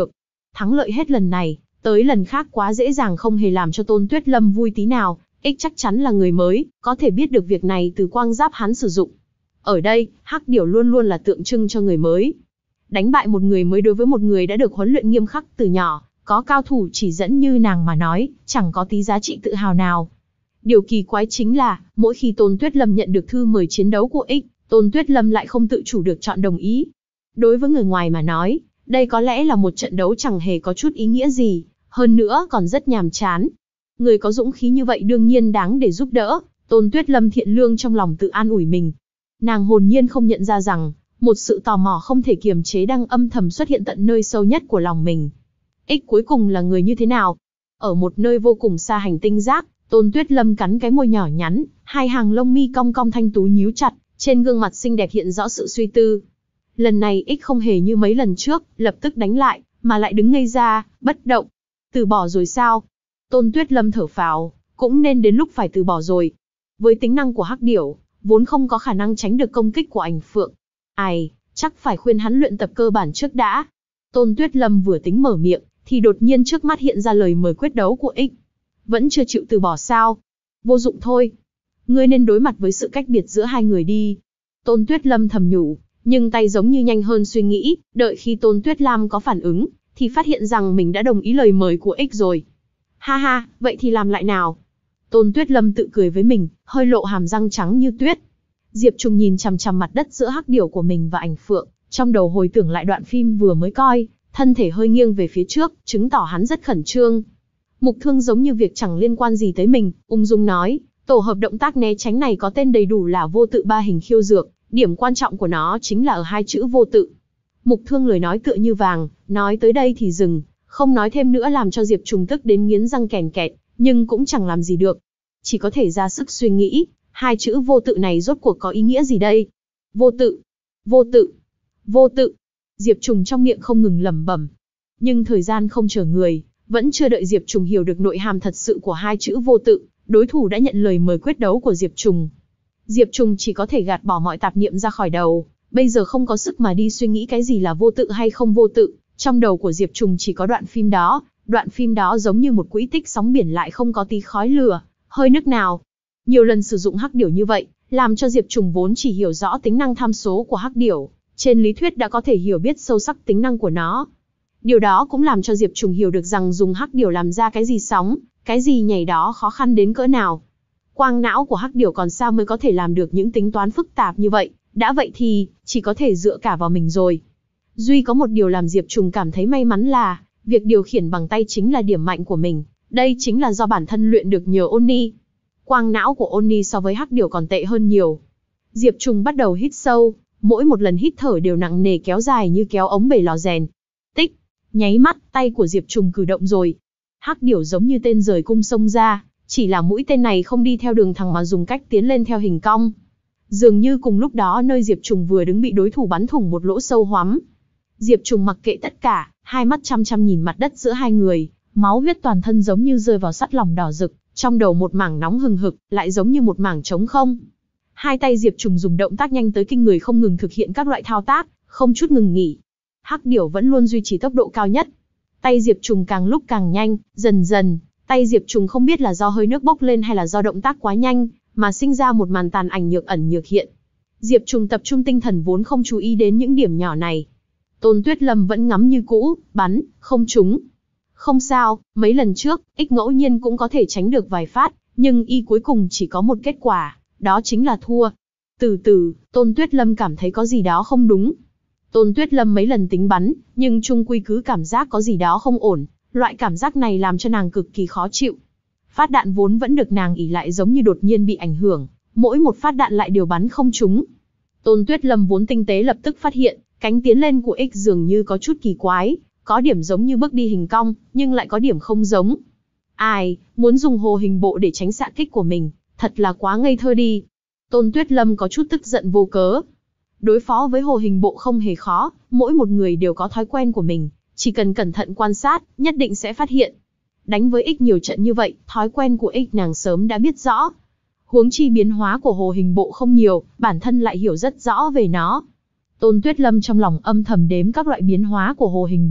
Thắng lợi hết lần này, tới lần khác quá dễ dàng không hề làm cho Tôn Tuyết Lâm vui tí nào, Ích chắc chắn là người mới, có thể biết được việc này từ quang giáp hắn sử dụng. Ở đây, hắc điểu luôn luôn là tượng trưng cho người mới. Đánh bại một người mới đối với một người đã được huấn luyện nghiêm khắc từ nhỏ, có cao thủ chỉ dẫn như nàng mà nói, chẳng có tí giá trị tự hào nào. Điều kỳ quái chính là, mỗi khi Tôn Tuyết Lâm nhận được thư mời chiến đấu của Ích, Tôn Tuyết Lâm lại không tự chủ được chọn đồng ý. Đối với người ngoài mà nói, đây có lẽ là một trận đấu chẳng hề có chút ý nghĩa gì, hơn nữa còn rất nhàm chán. Người có dũng khí như vậy đương nhiên đáng để giúp đỡ, Tôn Tuyết Lâm thiện lương trong lòng tự an ủi mình. Nàng hồn nhiên không nhận ra rằng, một sự tò mò không thể kiềm chế đang âm thầm xuất hiện tận nơi sâu nhất của lòng mình. Ích cuối cùng là người như thế nào? Ở một nơi vô cùng xa hành tinh rác, Tôn Tuyết Lâm cắn cái môi nhỏ nhắn, hai hàng lông mi cong cong thanh tú nhíu chặt, trên gương mặt xinh đẹp hiện rõ sự suy tư. Lần này Ích không hề như mấy lần trước, lập tức đánh lại, mà lại đứng ngây ra, bất động. Từ bỏ rồi sao? Tôn Tuyết Lâm thở phào, cũng nên đến lúc phải từ bỏ rồi. Với tính năng của hắc điểu, vốn không có khả năng tránh được công kích của ảnh phượng. Ai, chắc phải khuyên hắn luyện tập cơ bản trước đã. Tôn Tuyết Lâm vừa tính mở miệng, thì đột nhiên trước mắt hiện ra lời mời quyết đấu của Ích. Vẫn chưa chịu từ bỏ sao? Vô dụng thôi. Ngươi nên đối mặt với sự cách biệt giữa hai người đi. Tôn Tuyết Lâm thầm nhủ, nhưng tay giống như nhanh hơn suy nghĩ, đợi khi Tôn Tuyết Lam có phản ứng, thì phát hiện rằng mình đã đồng ý lời mời của Ích rồi. Ha ha, vậy thì làm lại nào? Tôn Tuyết Lâm tự cười với mình, hơi lộ hàm răng trắng như tuyết. Diệp Trùng nhìn chằm chằm mặt đất giữa hắc điểu của mình và ảnh phượng, trong đầu hồi tưởng lại đoạn phim vừa mới coi, thân thể hơi nghiêng về phía trước, chứng tỏ hắn rất khẩn trương. Mục Thương giống như việc chẳng liên quan gì tới mình, ung dung nói, tổ hợp động tác né tránh này có tên đầy đủ là vô tự ba hình khiêu dược, điểm quan trọng của nó chính là ở hai chữ vô tự. Mục Thương lời nói tựa như vàng, nói tới đây thì dừng, không nói thêm nữa làm cho Diệp Trùng tức đến nghiến răng kèn kẹt, nhưng cũng chẳng làm gì được. Chỉ có thể ra sức suy nghĩ, hai chữ vô tự này rốt cuộc có ý nghĩa gì đây? Vô tự, vô tự, vô tự. Diệp Trùng trong miệng không ngừng lẩm bẩm. Nhưng thời gian không chờ người, vẫn chưa đợi Diệp Trùng hiểu được nội hàm thật sự của hai chữ vô tự, đối thủ đã nhận lời mời quyết đấu của Diệp Trùng. Diệp Trùng chỉ có thể gạt bỏ mọi tạp niệm ra khỏi đầu, bây giờ không có sức mà đi suy nghĩ cái gì là vô tự hay không vô tự, trong đầu của Diệp Trùng chỉ có đoạn phim đó, đoạn phim đó giống như một quỹ tích sóng biển lại không có tí khói lửa, hơi nước nào. Nhiều lần sử dụng hắc điểu như vậy, làm cho Diệp Trùng vốn chỉ hiểu rõ tính năng tham số của hắc điểu, trên lý thuyết đã có thể hiểu biết sâu sắc tính năng của nó. Điều đó cũng làm cho Diệp Trùng hiểu được rằng dùng hắc điểu làm ra cái gì sóng, cái gì nhảy đó khó khăn đến cỡ nào. Quang não của hắc điểu còn sao mới có thể làm được những tính toán phức tạp như vậy, đã vậy thì, chỉ có thể dựa cả vào mình rồi. Duy có một điều làm Diệp Trùng cảm thấy may mắn là, việc điều khiển bằng tay chính là điểm mạnh của mình, đây chính là do bản thân luyện được nhờ Oni. Quang não của Oni so với hắc điểu còn tệ hơn nhiều. Diệp Trùng bắt đầu hít sâu, mỗi một lần hít thở đều nặng nề kéo dài như kéo ống bể lò rèn. Tích, nháy mắt, tay của Diệp Trùng cử động rồi. Hắc điểu giống như tên rời cung xông ra, chỉ là mũi tên này không đi theo đường thẳng mà dùng cách tiến lên theo hình cong. Dường như cùng lúc đó nơi Diệp Trùng vừa đứng bị đối thủ bắn thủng một lỗ sâu hoắm. Diệp Trùng mặc kệ tất cả, hai mắt chăm chăm nhìn mặt đất giữa hai người, máu huyết toàn thân giống như rơi vào sắt lòng đỏ rực, trong đầu một mảng nóng hừng hực, lại giống như một mảng trống không. Hai tay Diệp Trùng dùng động tác nhanh tới kinh người không ngừng thực hiện các loại thao tác, không chút ngừng nghỉ. Hắc điểu vẫn luôn duy trì tốc độ cao nhất. Tay Diệp Trùng càng lúc càng nhanh, dần dần, tay Diệp Trùng không biết là do hơi nước bốc lên hay là do động tác quá nhanh, mà sinh ra một màn tàn ảnh nhược ẩn nhược hiện. Diệp Trùng tập trung tinh thần vốn không chú ý đến những điểm nhỏ này. Tôn Tuyết Lâm vẫn ngắm như cũ, bắn, không trúng. Không sao, mấy lần trước, Ích ngẫu nhiên cũng có thể tránh được vài phát, nhưng y cuối cùng chỉ có một kết quả, đó chính là thua. Từ từ, Tôn Tuyết Lâm cảm thấy có gì đó không đúng. Tôn Tuyết Lâm mấy lần tính bắn, nhưng chung quy cứ cảm giác có gì đó không ổn, loại cảm giác này làm cho nàng cực kỳ khó chịu. Phát đạn vốn vẫn được nàng ỷ lại giống như đột nhiên bị ảnh hưởng, mỗi một phát đạn lại đều bắn không trúng. Tôn Tuyết Lâm vốn tinh tế lập tức phát hiện, cánh tiến lên của Ích dường như có chút kỳ quái, có điểm giống như bước đi hình cong, nhưng lại có điểm không giống. Ai, muốn dùng hồ hình bộ để tránh xạ kích của mình, thật là quá ngây thơ đi. Tôn Tuyết Lâm có chút tức giận vô cớ. Đối phó với hồ hình bộ không hề khó, mỗi một người đều có thói quen của mình, chỉ cần cẩn thận quan sát, nhất định sẽ phát hiện. Đánh với Ích nhiều trận như vậy, thói quen của Ích nàng sớm đã biết rõ. Huống chi biến hóa của hồ hình bộ không nhiều, bản thân lại hiểu rất rõ về nó. Tôn Tuyết Lâm trong lòng âm thầm đếm các loại biến hóa của hồ hình bộ,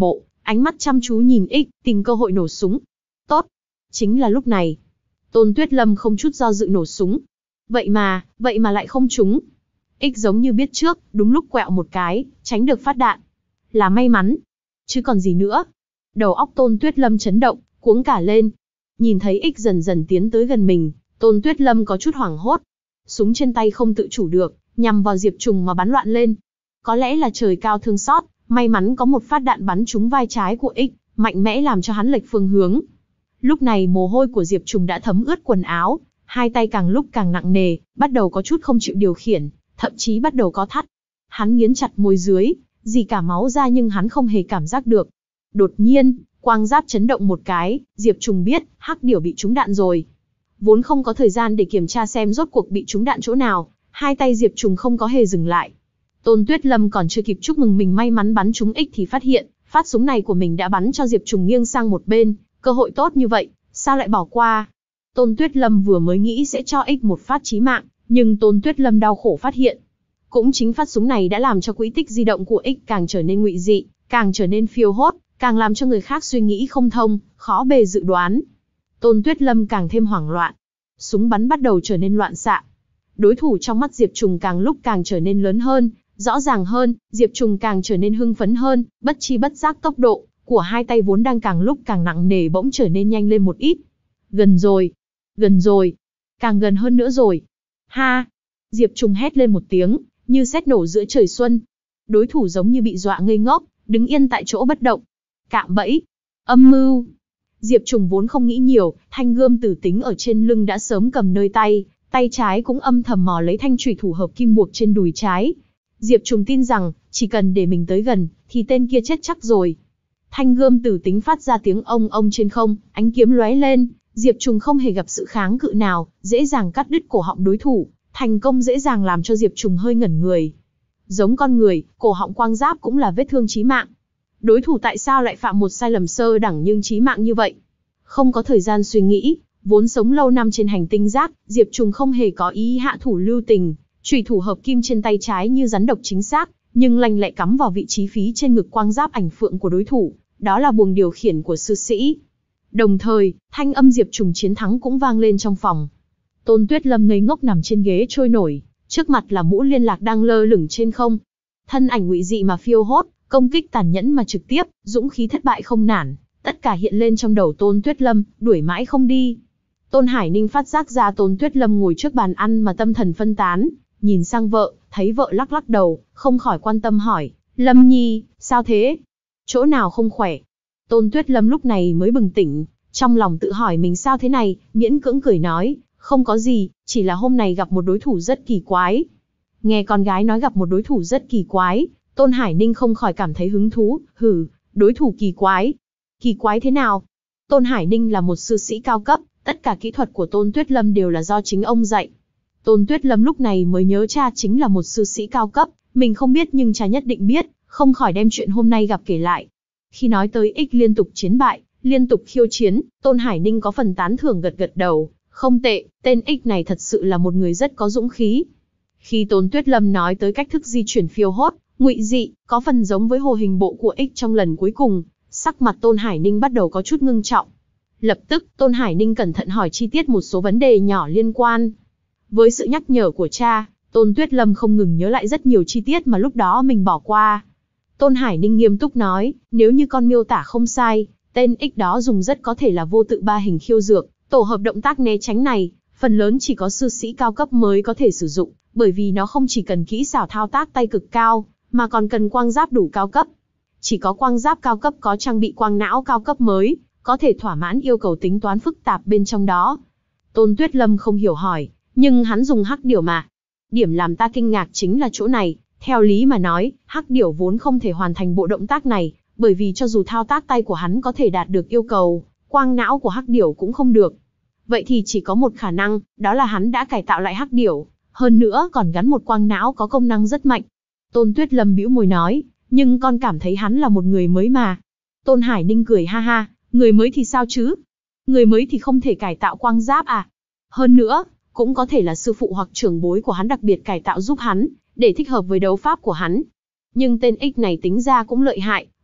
ánh mắt chăm chú nhìn X, tìm cơ hội nổ súng. Tốt. Chính là lúc này, Tôn Tuyết Lâm không chút do dự nổ súng. Vậy mà, vậy mà lại không trúng. X giống như biết trước, đúng lúc quẹo một cái, tránh được phát đạn. Là may mắn. Chứ còn gì nữa. Đầu óc Tôn Tuyết Lâm chấn động, cuống cả lên. Nhìn thấy X dần dần tiến tới gần mình, Tôn Tuyết Lâm có chút hoảng hốt. Súng trên tay không tự chủ được, nhằm vào Diệp Trùng mà bắn loạn lên. Có lẽ là trời cao thương xót, may mắn có một phát đạn bắn trúng vai trái của X, mạnh mẽ làm cho hắn lệch phương hướng. Lúc này mồ hôi của Diệp Trùng đã thấm ướt quần áo, hai tay càng lúc càng nặng nề, bắt đầu có chút không chịu điều khiển, thậm chí bắt đầu có thắt. Hắn nghiến chặt môi dưới, dì cả máu ra nhưng hắn không hề cảm giác được. Đột nhiên, quang giáp chấn động một cái, Diệp Trùng biết, hắc điểu bị trúng đạn rồi. Vốn không có thời gian để kiểm tra xem rốt cuộc bị trúng đạn chỗ nào, hai tay Diệp Trùng không có hề dừng lại. Tôn Tuyết Lâm còn chưa kịp chúc mừng mình may mắn bắn trúng X thì phát hiện, phát súng này của mình đã bắn cho Diệp Trùng nghiêng sang một bên, cơ hội tốt như vậy, sao lại bỏ qua? Tôn Tuyết Lâm vừa mới nghĩ sẽ cho X một phát chí mạng, nhưng Tôn Tuyết Lâm đau khổ phát hiện. Cũng chính phát súng này đã làm cho quỹ tích di động của X càng trở nên ngụy dị, càng trở nên phiêu hốt, càng làm cho người khác suy nghĩ không thông, khó bề dự đoán. Tôn Tuyết Lâm càng thêm hoảng loạn. Súng bắn bắt đầu trở nên loạn xạ. Đối thủ trong mắt Diệp Trùng càng lúc càng trở nên lớn hơn, rõ ràng hơn, Diệp Trùng càng trở nên hưng phấn hơn, bất chi bất giác tốc độ của hai tay vốn đang càng lúc càng nặng nề bỗng trở nên nhanh lên một ít. Gần rồi, gần rồi, càng gần hơn nữa rồi. Ha! Diệp Trùng hét lên một tiếng, như sét nổ giữa trời xuân. Đối thủ giống như bị dọa ngây ngốc, đứng yên tại chỗ bất động. Cạm bẫy, âm mưu. Diệp Trùng vốn không nghĩ nhiều, thanh gươm tử tính ở trên lưng đã sớm cầm nơi tay, tay trái cũng âm thầm mò lấy thanh chủy thủ hợp kim buộc trên đùi trái. Diệp Trùng tin rằng, chỉ cần để mình tới gần, thì tên kia chết chắc rồi. Thanh gươm tử tính phát ra tiếng ông ông trên không, ánh kiếm lóe lên, Diệp Trùng không hề gặp sự kháng cự nào, dễ dàng cắt đứt cổ họng đối thủ, thành công dễ dàng làm cho Diệp Trùng hơi ngẩn người. Giống con người, cổ họng quang giáp cũng là vết thương chí mạng. Đối thủ tại sao lại phạm một sai lầm sơ đẳng nhưng chí mạng như vậy? Không có thời gian suy nghĩ, vốn sống lâu năm trên hành tinh rác, Diệp Trùng không hề có ý hạ thủ lưu tình, chủy thủ hợp kim trên tay trái như rắn độc chính xác, nhưng lanh lẹ cắm vào vị trí phí trên ngực quang giáp ảnh phượng của đối thủ, đó là buồng điều khiển của sư sĩ. Đồng thời, thanh âm Diệp Trùng chiến thắng cũng vang lên trong phòng. Tôn Tuyết Lâm ngây ngốc nằm trên ghế trôi nổi, trước mặt là mũ liên lạc đang lơ lửng trên không. Thân ảnh ngụy dị mà phiêu hốt, công kích tàn nhẫn mà trực tiếp, dũng khí thất bại không nản, tất cả hiện lên trong đầu Tôn Tuyết Lâm, đuổi mãi không đi. Tôn Hải Ninh phát giác ra Tôn Tuyết Lâm ngồi trước bàn ăn mà tâm thần phân tán, nhìn sang vợ, thấy vợ lắc lắc đầu, không khỏi quan tâm hỏi, Lâm Nhi, sao thế? Chỗ nào không khỏe? Tôn Tuyết Lâm lúc này mới bừng tỉnh, trong lòng tự hỏi mình sao thế này, miễn cưỡng cười nói, không có gì, chỉ là hôm nay gặp một đối thủ rất kỳ quái. Nghe con gái nói gặp một đối thủ rất kỳ quái, Tôn Hải Ninh không khỏi cảm thấy hứng thú, hừ, đối thủ kỳ quái. Kỳ quái thế nào? Tôn Hải Ninh là một sư sĩ cao cấp, tất cả kỹ thuật của Tôn Tuyết Lâm đều là do chính ông dạy. Tôn Tuyết Lâm lúc này mới nhớ cha chính là một sư sĩ cao cấp, mình không biết nhưng cha nhất định biết, không khỏi đem chuyện hôm nay gặp kể lại. Khi nói tới X liên tục chiến bại, liên tục khiêu chiến, Tôn Hải Ninh có phần tán thưởng gật gật đầu, không tệ, tên X này thật sự là một người rất có dũng khí. Khi Tôn Tuyết Lâm nói tới cách thức di chuyển phiêu hốt, ngụy dị, có phần giống với hồ hình bộ của X trong lần cuối cùng, sắc mặt Tôn Hải Ninh bắt đầu có chút ngưng trọng. Lập tức, Tôn Hải Ninh cẩn thận hỏi chi tiết một số vấn đề nhỏ liên quan. Với sự nhắc nhở của cha, Tôn Tuyết Lâm không ngừng nhớ lại rất nhiều chi tiết mà lúc đó mình bỏ qua. Tôn Hải Ninh nghiêm túc nói, nếu như con miêu tả không sai, tên X đó dùng rất có thể là vô tự ba hình khiêu dược, tổ hợp động tác né tránh này, phần lớn chỉ có sư sĩ cao cấp mới có thể sử dụng, bởi vì nó không chỉ cần kỹ xảo thao tác tay cực cao, mà còn cần quang giáp đủ cao cấp. Chỉ có quang giáp cao cấp có trang bị quang não cao cấp mới, có thể thỏa mãn yêu cầu tính toán phức tạp bên trong đó. Tôn Tuyết Lâm không hiểu hỏi, nhưng hắn dùng hắc điểu mà. Điểm làm ta kinh ngạc chính là chỗ này, theo lý mà nói, hắc điểu vốn không thể hoàn thành bộ động tác này, bởi vì cho dù thao tác tay của hắn có thể đạt được yêu cầu, quang não của hắc điểu cũng không được. Vậy thì chỉ có một khả năng, đó là hắn đã cải tạo lại hắc điểu, hơn nữa còn gắn một quang não có công năng rất mạnh. Tôn Tuyết Lâm bĩu môi nói, nhưng con cảm thấy hắn là một người mới mà. Tôn Hải Ninh cười ha ha, người mới thì sao chứ? Người mới thì không thể cải tạo quang giáp à? Hơn nữa, cũng có thể là sư phụ hoặc trưởng bối của hắn đặc biệt cải tạo giúp hắn, để thích hợp với đấu pháp của hắn. Nhưng tên X này tính ra cũng lợi hại,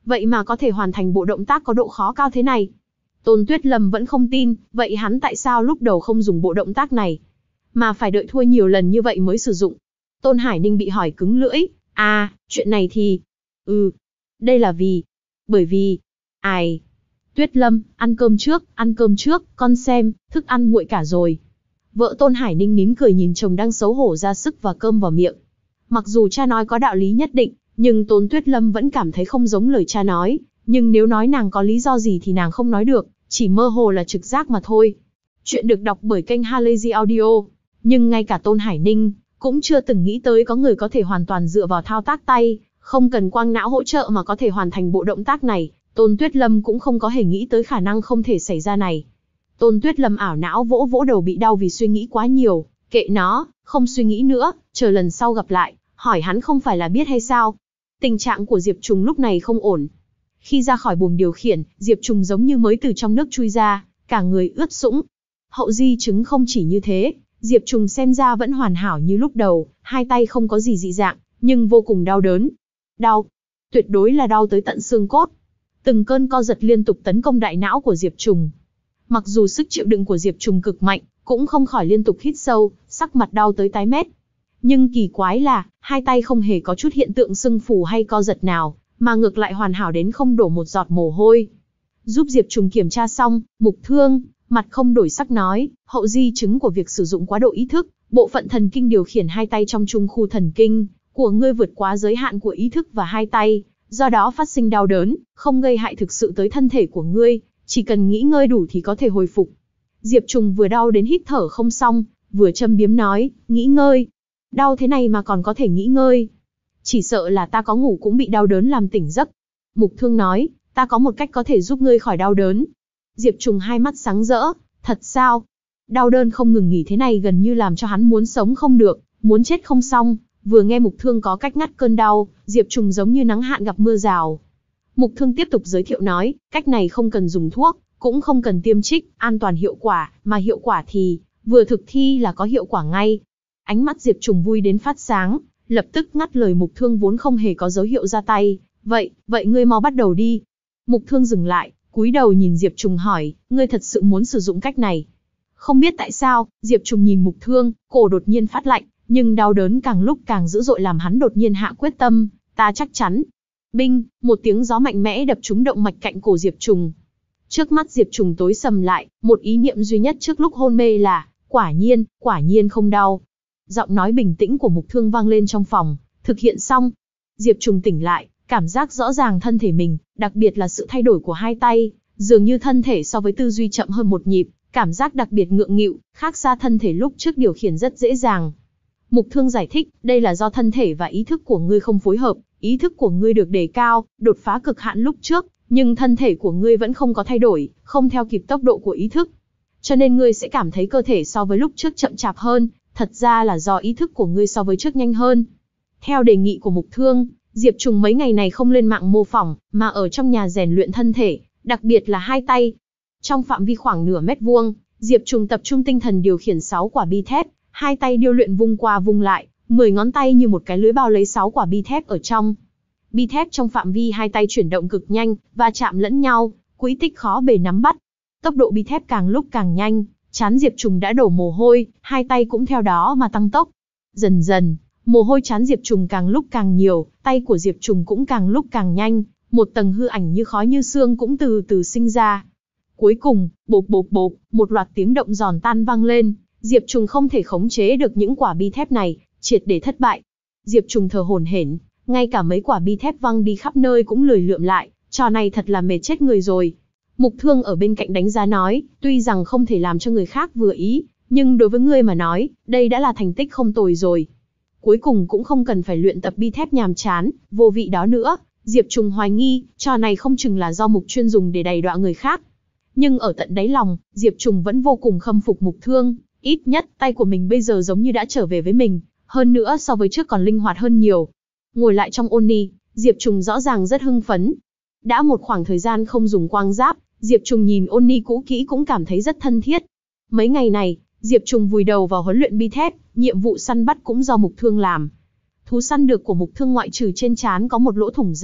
vậy mà có thể hoàn thành bộ động tác có độ khó cao thế này. Tôn Tuyết Lâm vẫn không tin, vậy hắn tại sao lúc đầu không dùng bộ động tác này, mà phải đợi thua nhiều lần như vậy mới sử dụng? Tôn Hải Ninh bị hỏi cứng lưỡi, à, chuyện này thì... Ừ, đây là vì... Bởi vì... Ai... Tuyết Lâm, ăn cơm trước, ăn cơm trước, con xem, thức ăn nguội cả rồi. Vợ Tôn Hải Ninh nín cười nhìn chồng đang xấu hổ ra sức và cơm vào miệng. Mặc dù cha nói có đạo lý nhất định, nhưng Tôn Tuyết Lâm vẫn cảm thấy không giống lời cha nói, nhưng nếu nói nàng có lý do gì thì nàng không nói được, chỉ mơ hồ là trực giác mà thôi. Chuyện được đọc bởi kênh Halazy Audio, nhưng ngay cả Tôn Hải Ninh cũng chưa từng nghĩ tới có người có thể hoàn toàn dựa vào thao tác tay, không cần quang não hỗ trợ mà có thể hoàn thành bộ động tác này. Tôn Tuyết Lâm cũng không có hề nghĩ tới khả năng không thể xảy ra này. Tôn Tuyết Lâm ảo não vỗ vỗ đầu bị đau vì suy nghĩ quá nhiều, kệ nó, không suy nghĩ nữa, chờ lần sau gặp lại, hỏi hắn không phải là biết hay sao. Tình trạng của Diệp Trùng lúc này không ổn. Khi ra khỏi buồng điều khiển, Diệp Trùng giống như mới từ trong nước chui ra, cả người ướt sũng. Hậu di chứng không chỉ như thế, Diệp Trùng xem ra vẫn hoàn hảo như lúc đầu, hai tay không có gì dị dạng, nhưng vô cùng đau đớn. Đau, tuyệt đối là đau tới tận xương cốt. Từng cơn co giật liên tục tấn công đại não của Diệp Trùng. Mặc dù sức chịu đựng của Diệp Trùng cực mạnh, cũng không khỏi liên tục hít sâu, sắc mặt đau tới tái mét. Nhưng kỳ quái là, hai tay không hề có chút hiện tượng sưng phù hay co giật nào, mà ngược lại hoàn hảo đến không đổ một giọt mồ hôi. Giúp Diệp Trùng kiểm tra xong, Mục Thương, mặt không đổi sắc nói, hậu di chứng của việc sử dụng quá độ ý thức, bộ phận thần kinh điều khiển hai tay trong trung khu thần kinh của ngươi vượt quá giới hạn của ý thức và hai tay, do đó phát sinh đau đớn, không gây hại thực sự tới thân thể của ngươi, chỉ cần nghỉ ngơi đủ thì có thể hồi phục. Diệp Trùng vừa đau đến hít thở không xong, vừa châm biếm nói, nghỉ ngơi. Đau thế này mà còn có thể nghỉ ngơi. Chỉ sợ là ta có ngủ cũng bị đau đớn làm tỉnh giấc. Mục Thương nói, ta có một cách có thể giúp ngươi khỏi đau đớn. Diệp Trùng hai mắt sáng rỡ, thật sao? Đau đớn không ngừng nghỉ thế này gần như làm cho hắn muốn sống không được, muốn chết không xong. Vừa nghe Mục Thương có cách ngắt cơn đau, Diệp Trùng giống như nắng hạn gặp mưa rào. Mục Thương tiếp tục giới thiệu nói, cách này không cần dùng thuốc, cũng không cần tiêm trích, an toàn hiệu quả, mà hiệu quả thì, vừa thực thi là có hiệu quả ngay. Ánh mắt Diệp Trùng vui đến phát sáng, lập tức ngắt lời Mục Thương vốn không hề có dấu hiệu ra tay, vậy, vậy ngươi mau bắt đầu đi. Mục Thương dừng lại, cúi đầu nhìn Diệp Trùng hỏi, ngươi thật sự muốn sử dụng cách này? Không biết tại sao, Diệp Trùng nhìn Mục Thương, cổ đột nhiên phát lạnh, nhưng đau đớn càng lúc càng dữ dội làm hắn đột nhiên hạ quyết tâm, ta chắc chắn. Binh, một tiếng gió mạnh mẽ đập trúng động mạch cạnh cổ Diệp Trùng. Trước mắt Diệp Trùng tối sầm lại, một ý niệm duy nhất trước lúc hôn mê là, quả nhiên, quả nhiên không đau. Giọng nói bình tĩnh của Mục Thương vang lên trong phòng, thực hiện xong. Diệp Trùng tỉnh lại, cảm giác rõ ràng thân thể mình, đặc biệt là sự thay đổi của hai tay, dường như thân thể so với tư duy chậm hơn một nhịp, cảm giác đặc biệt ngượng nghịu, khác xa thân thể lúc trước điều khiển rất dễ dàng. Mục Thương giải thích, đây là do thân thể và ý thức của ngươi không phối hợp, ý thức của ngươi được đề cao, đột phá cực hạn lúc trước, nhưng thân thể của ngươi vẫn không có thay đổi, không theo kịp tốc độ của ý thức. Cho nên ngươi sẽ cảm thấy cơ thể so với lúc trước chậm chạp hơn, thật ra là do ý thức của ngươi so với trước nhanh hơn. Theo đề nghị của Mục Thương, Diệp Trùng mấy ngày này không lên mạng mô phỏng, mà ở trong nhà rèn luyện thân thể, đặc biệt là hai tay. Trong phạm vi khoảng nửa mét vuông, Diệp Trùng tập trung tinh thần điều khiển sáu quả bi thép, hai tay điêu luyện vung qua vung lại, mười ngón tay như một cái lưới bao lấy sáu quả bi thép ở trong. Bi thép trong phạm vi hai tay chuyển động cực nhanh, va chạm lẫn nhau, quỹ tích khó bề nắm bắt. Tốc độ bi thép càng lúc càng nhanh, trán Diệp Trùng đã đổ mồ hôi, hai tay cũng theo đó mà tăng tốc. Dần dần, mồ hôi trán Diệp Trùng càng lúc càng nhiều, tay của Diệp Trùng cũng càng lúc càng nhanh, một tầng hư ảnh như khói như xương cũng từ từ sinh ra. Cuối cùng, bộp bộp bộp, một loạt tiếng động giòn tan vang lên, Diệp Trùng không thể khống chế được những quả bi thép này, triệt để thất bại. Diệp Trùng thở hổn hển, ngay cả mấy quả bi thép văng đi khắp nơi cũng lười lượm lại, trò này thật là mệt chết người rồi. Mục Thương ở bên cạnh đánh giá nói, tuy rằng không thể làm cho người khác vừa ý, nhưng đối với ngươi mà nói, đây đã là thành tích không tồi rồi. Cuối cùng cũng không cần phải luyện tập bi thép nhàm chán, vô vị đó nữa. Diệp Trùng hoài nghi, trò này không chừng là do Mục chuyên dùng để đày đọa người khác. Nhưng ở tận đáy lòng, Diệp Trùng vẫn vô cùng khâm phục Mục Thương, ít nhất tay của mình bây giờ giống như đã trở về với mình, hơn nữa so với trước còn linh hoạt hơn nhiều. Ngồi lại trong Oni, Diệp Trùng rõ ràng rất hưng phấn. Đã một khoảng thời gian không dùng quang giáp, Diệp Trùng nhìn Oni cũ kỹ cũng cảm thấy rất thân thiết. Mấy ngày này, Diệp Trùng vùi đầu vào huấn luyện bi thép, nhiệm vụ săn bắt cũng do Mục Thương làm. Thú săn được của Mục Thương ngoại trừ trên trán có một lỗ thủng ra,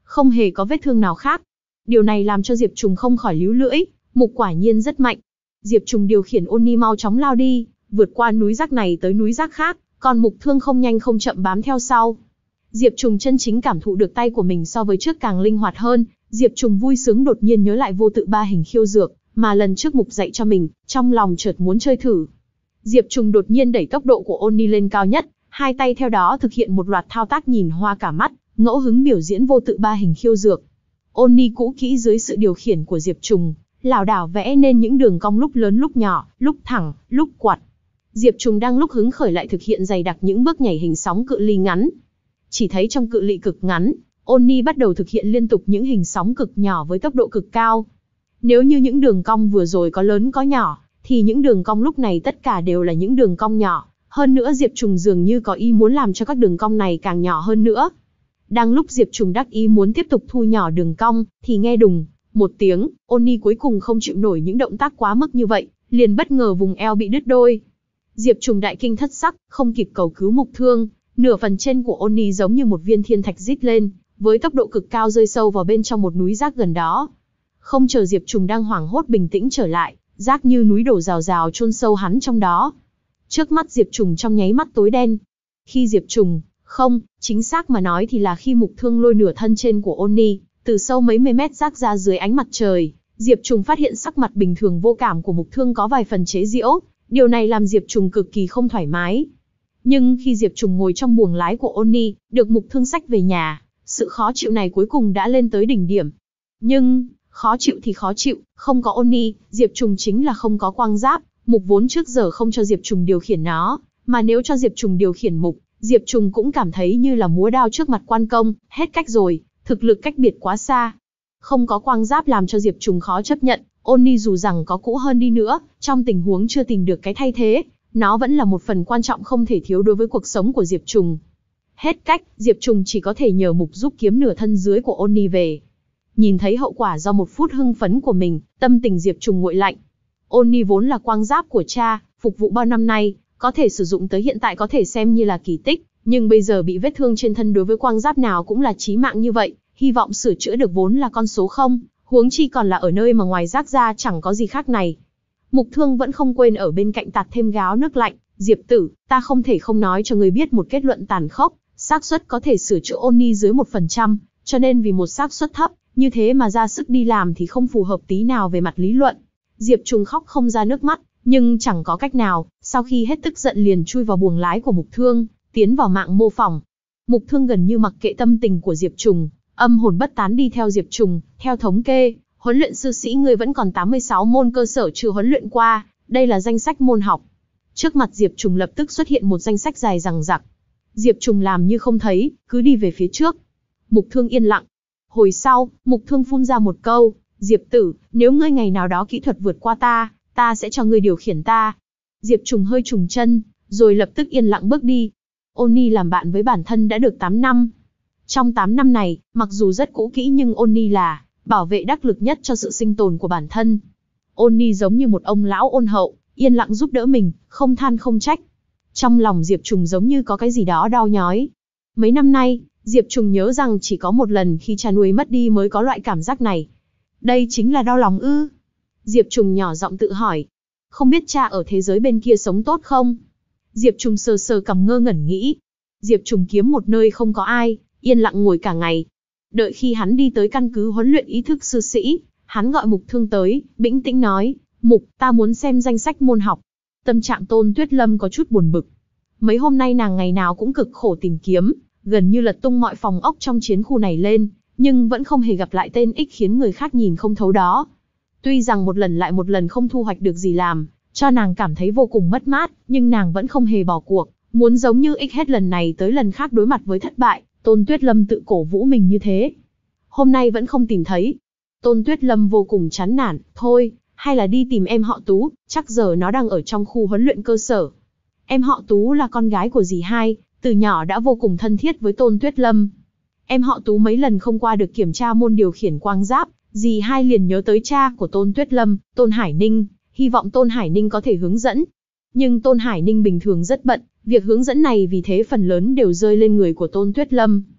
không hề có vết thương nào khác. Điều này làm cho Diệp Trùng không khỏi líu lưỡi, Mục quả nhiên rất mạnh. Diệp Trùng điều khiển Oni mau chóng lao đi, vượt qua núi rác này tới núi rác khác, còn Mục Thương không nhanh không chậm bám theo sau. Diệp Trùng chân chính cảm thụ được tay của mình so với trước càng linh hoạt hơn, Diệp Trùng vui sướng đột nhiên nhớ lại vô tự ba hình khiêu dược, mà lần trước Mục dạy cho mình, trong lòng chợt muốn chơi thử. Diệp Trùng đột nhiên đẩy tốc độ của Oni lên cao nhất, hai tay theo đó thực hiện một loạt thao tác nhìn hoa cả mắt, ngẫu hứng biểu diễn vô tự ba hình khiêu dược. Oni cũ kỹ dưới sự điều khiển của Diệp Trùng, lảo đảo vẽ nên những đường cong lúc lớn lúc nhỏ, lúc thẳng, lúc quặt. Diệp Trùng đang lúc hứng khởi lại thực hiện dày đặc những bước nhảy hình sóng cự ly ngắn. Chỉ thấy trong cự ly cực ngắn, Oni bắt đầu thực hiện liên tục những hình sóng cực nhỏ với tốc độ cực cao. Nếu như những đường cong vừa rồi có lớn có nhỏ, thì những đường cong lúc này tất cả đều là những đường cong nhỏ. Hơn nữa Diệp Trùng dường như có ý muốn làm cho các đường cong này càng nhỏ hơn nữa. Đang lúc Diệp Trùng đắc ý muốn tiếp tục thu nhỏ đường cong, thì nghe đùng một tiếng, Oni cuối cùng không chịu nổi những động tác quá mức như vậy, liền bất ngờ vùng eo bị đứt đôi. Diệp Trùng đại kinh thất sắc, không kịp cầu cứu Mục Thương, nửa phần trên của Oni giống như một viên thiên thạch rít lên, với tốc độ cực cao rơi sâu vào bên trong một núi rác gần đó. Không chờ Diệp Trùng đang hoảng hốt bình tĩnh trở lại, rác như núi đổ rào rào chôn sâu hắn trong đó. Trước mắt Diệp Trùng trong nháy mắt tối đen. Khi Diệp Trùng, không, chính xác mà nói thì là khi Mục Thương lôi nửa thân trên của Oni, từ sâu mấy mươi mét rác ra dưới ánh mặt trời, Diệp Trùng phát hiện sắc mặt bình thường vô cảm của Mục Thương có vài phần chế giễu, điều này làm Diệp Trùng cực kỳ không thoải mái. Nhưng khi Diệp Trùng ngồi trong buồng lái của Oni, được Mục Thương xách về nhà, sự khó chịu này cuối cùng đã lên tới đỉnh điểm. Nhưng, khó chịu thì khó chịu, không có Oni, Diệp Trùng chính là không có quang giáp, Mục vốn trước giờ không cho Diệp Trùng điều khiển nó, mà nếu cho Diệp Trùng điều khiển Mục, Diệp Trùng cũng cảm thấy như là múa đao trước mặt quan công, hết cách rồi, thực lực cách biệt quá xa. Không có quang giáp làm cho Diệp Trùng khó chấp nhận, Oni dù rằng có cũ hơn đi nữa, trong tình huống chưa tìm được cái thay thế, nó vẫn là một phần quan trọng không thể thiếu đối với cuộc sống của Diệp Trùng. Hết cách, Diệp Trùng chỉ có thể nhờ Mục giúp kiếm nửa thân dưới của Oni về. Nhìn thấy hậu quả do một phút hưng phấn của mình, tâm tình Diệp Trùng nguội lạnh. Oni vốn là quang giáp của cha, phục vụ bao năm nay, có thể sử dụng tới hiện tại có thể xem như là kỳ tích, nhưng bây giờ bị vết thương trên thân đối với quang giáp nào cũng là chí mạng như vậy, hy vọng sửa chữa được vốn là con số không, huống chi còn là ở nơi mà ngoài rác ra chẳng có gì khác này. Mục Thương vẫn không quên ở bên cạnh tạt thêm gáo nước lạnh, Diệp tử, ta không thể không nói cho người biết một kết luận tàn khốc, xác suất có thể sửa chữa Oni dưới một phần trăm, cho nên vì một xác suất thấp, như thế mà ra sức đi làm thì không phù hợp tí nào về mặt lý luận. Diệp Trùng khóc không ra nước mắt, nhưng chẳng có cách nào, sau khi hết tức giận liền chui vào buồng lái của Mục Thương, tiến vào mạng mô phỏng. Mục Thương gần như mặc kệ tâm tình của Diệp Trùng, âm hồn bất tán đi theo Diệp Trùng, theo thống kê, huấn luyện sư sĩ người vẫn còn tám mươi sáu môn cơ sở chưa huấn luyện qua, đây là danh sách môn học. Trước mặt Diệp Trùng lập tức xuất hiện một danh sách dài dằng dặc. Diệp Trùng làm như không thấy, cứ đi về phía trước. Mục Thương yên lặng. Hồi sau, Mục Thương phun ra một câu, Diệp tử, nếu ngươi ngày nào đó kỹ thuật vượt qua ta, ta sẽ cho ngươi điều khiển ta. Diệp Trùng hơi trùng chân, rồi lập tức yên lặng bước đi. Oni làm bạn với bản thân đã được tám năm. Trong tám năm này, mặc dù rất cũ kỹ nhưng Oni là bảo vệ đắc lực nhất cho sự sinh tồn của bản thân. Oni giống như một ông lão ôn hậu, yên lặng giúp đỡ mình, không than không trách. Trong lòng Diệp Trùng giống như có cái gì đó đau nhói. Mấy năm nay, Diệp Trùng nhớ rằng chỉ có một lần khi cha nuôi mất đi mới có loại cảm giác này. Đây chính là đau lòng ư? Diệp Trùng nhỏ giọng tự hỏi. Không biết cha ở thế giới bên kia sống tốt không? Diệp Trùng sờ sờ cằm ngơ ngẩn nghĩ. Diệp Trùng kiếm một nơi không có ai, yên lặng ngồi cả ngày. Đợi khi hắn đi tới căn cứ huấn luyện ý thức sư sĩ, hắn gọi Mục Thương tới, bĩnh tĩnh nói, Mục, ta muốn xem danh sách môn học. Tâm trạng Tôn Tuyết Lâm có chút buồn bực. Mấy hôm nay nàng ngày nào cũng cực khổ tìm kiếm, gần như lật tung mọi phòng ốc trong chiến khu này lên, nhưng vẫn không hề gặp lại tên X khiến người khác nhìn không thấu đó. Tuy rằng một lần lại một lần không thu hoạch được gì làm, cho nàng cảm thấy vô cùng mất mát, nhưng nàng vẫn không hề bỏ cuộc, muốn giống như X hết lần này tới lần khác đối mặt với thất bại. Tôn Tuyết Lâm tự cổ vũ mình như thế. Hôm nay vẫn không tìm thấy. Tôn Tuyết Lâm vô cùng chán nản, thôi, hay là đi tìm em họ Tú, chắc giờ nó đang ở trong khu huấn luyện cơ sở. Em họ Tú là con gái của dì hai, từ nhỏ đã vô cùng thân thiết với Tôn Tuyết Lâm. Em họ Tú mấy lần không qua được kiểm tra môn điều khiển quang giáp, dì hai liền nhớ tới cha của Tôn Tuyết Lâm, Tôn Hải Ninh, hy vọng Tôn Hải Ninh có thể hướng dẫn. Nhưng Tôn Hải Ninh bình thường rất bận, việc hướng dẫn này vì thế phần lớn đều rơi lên người của Tôn Tuyết Lâm.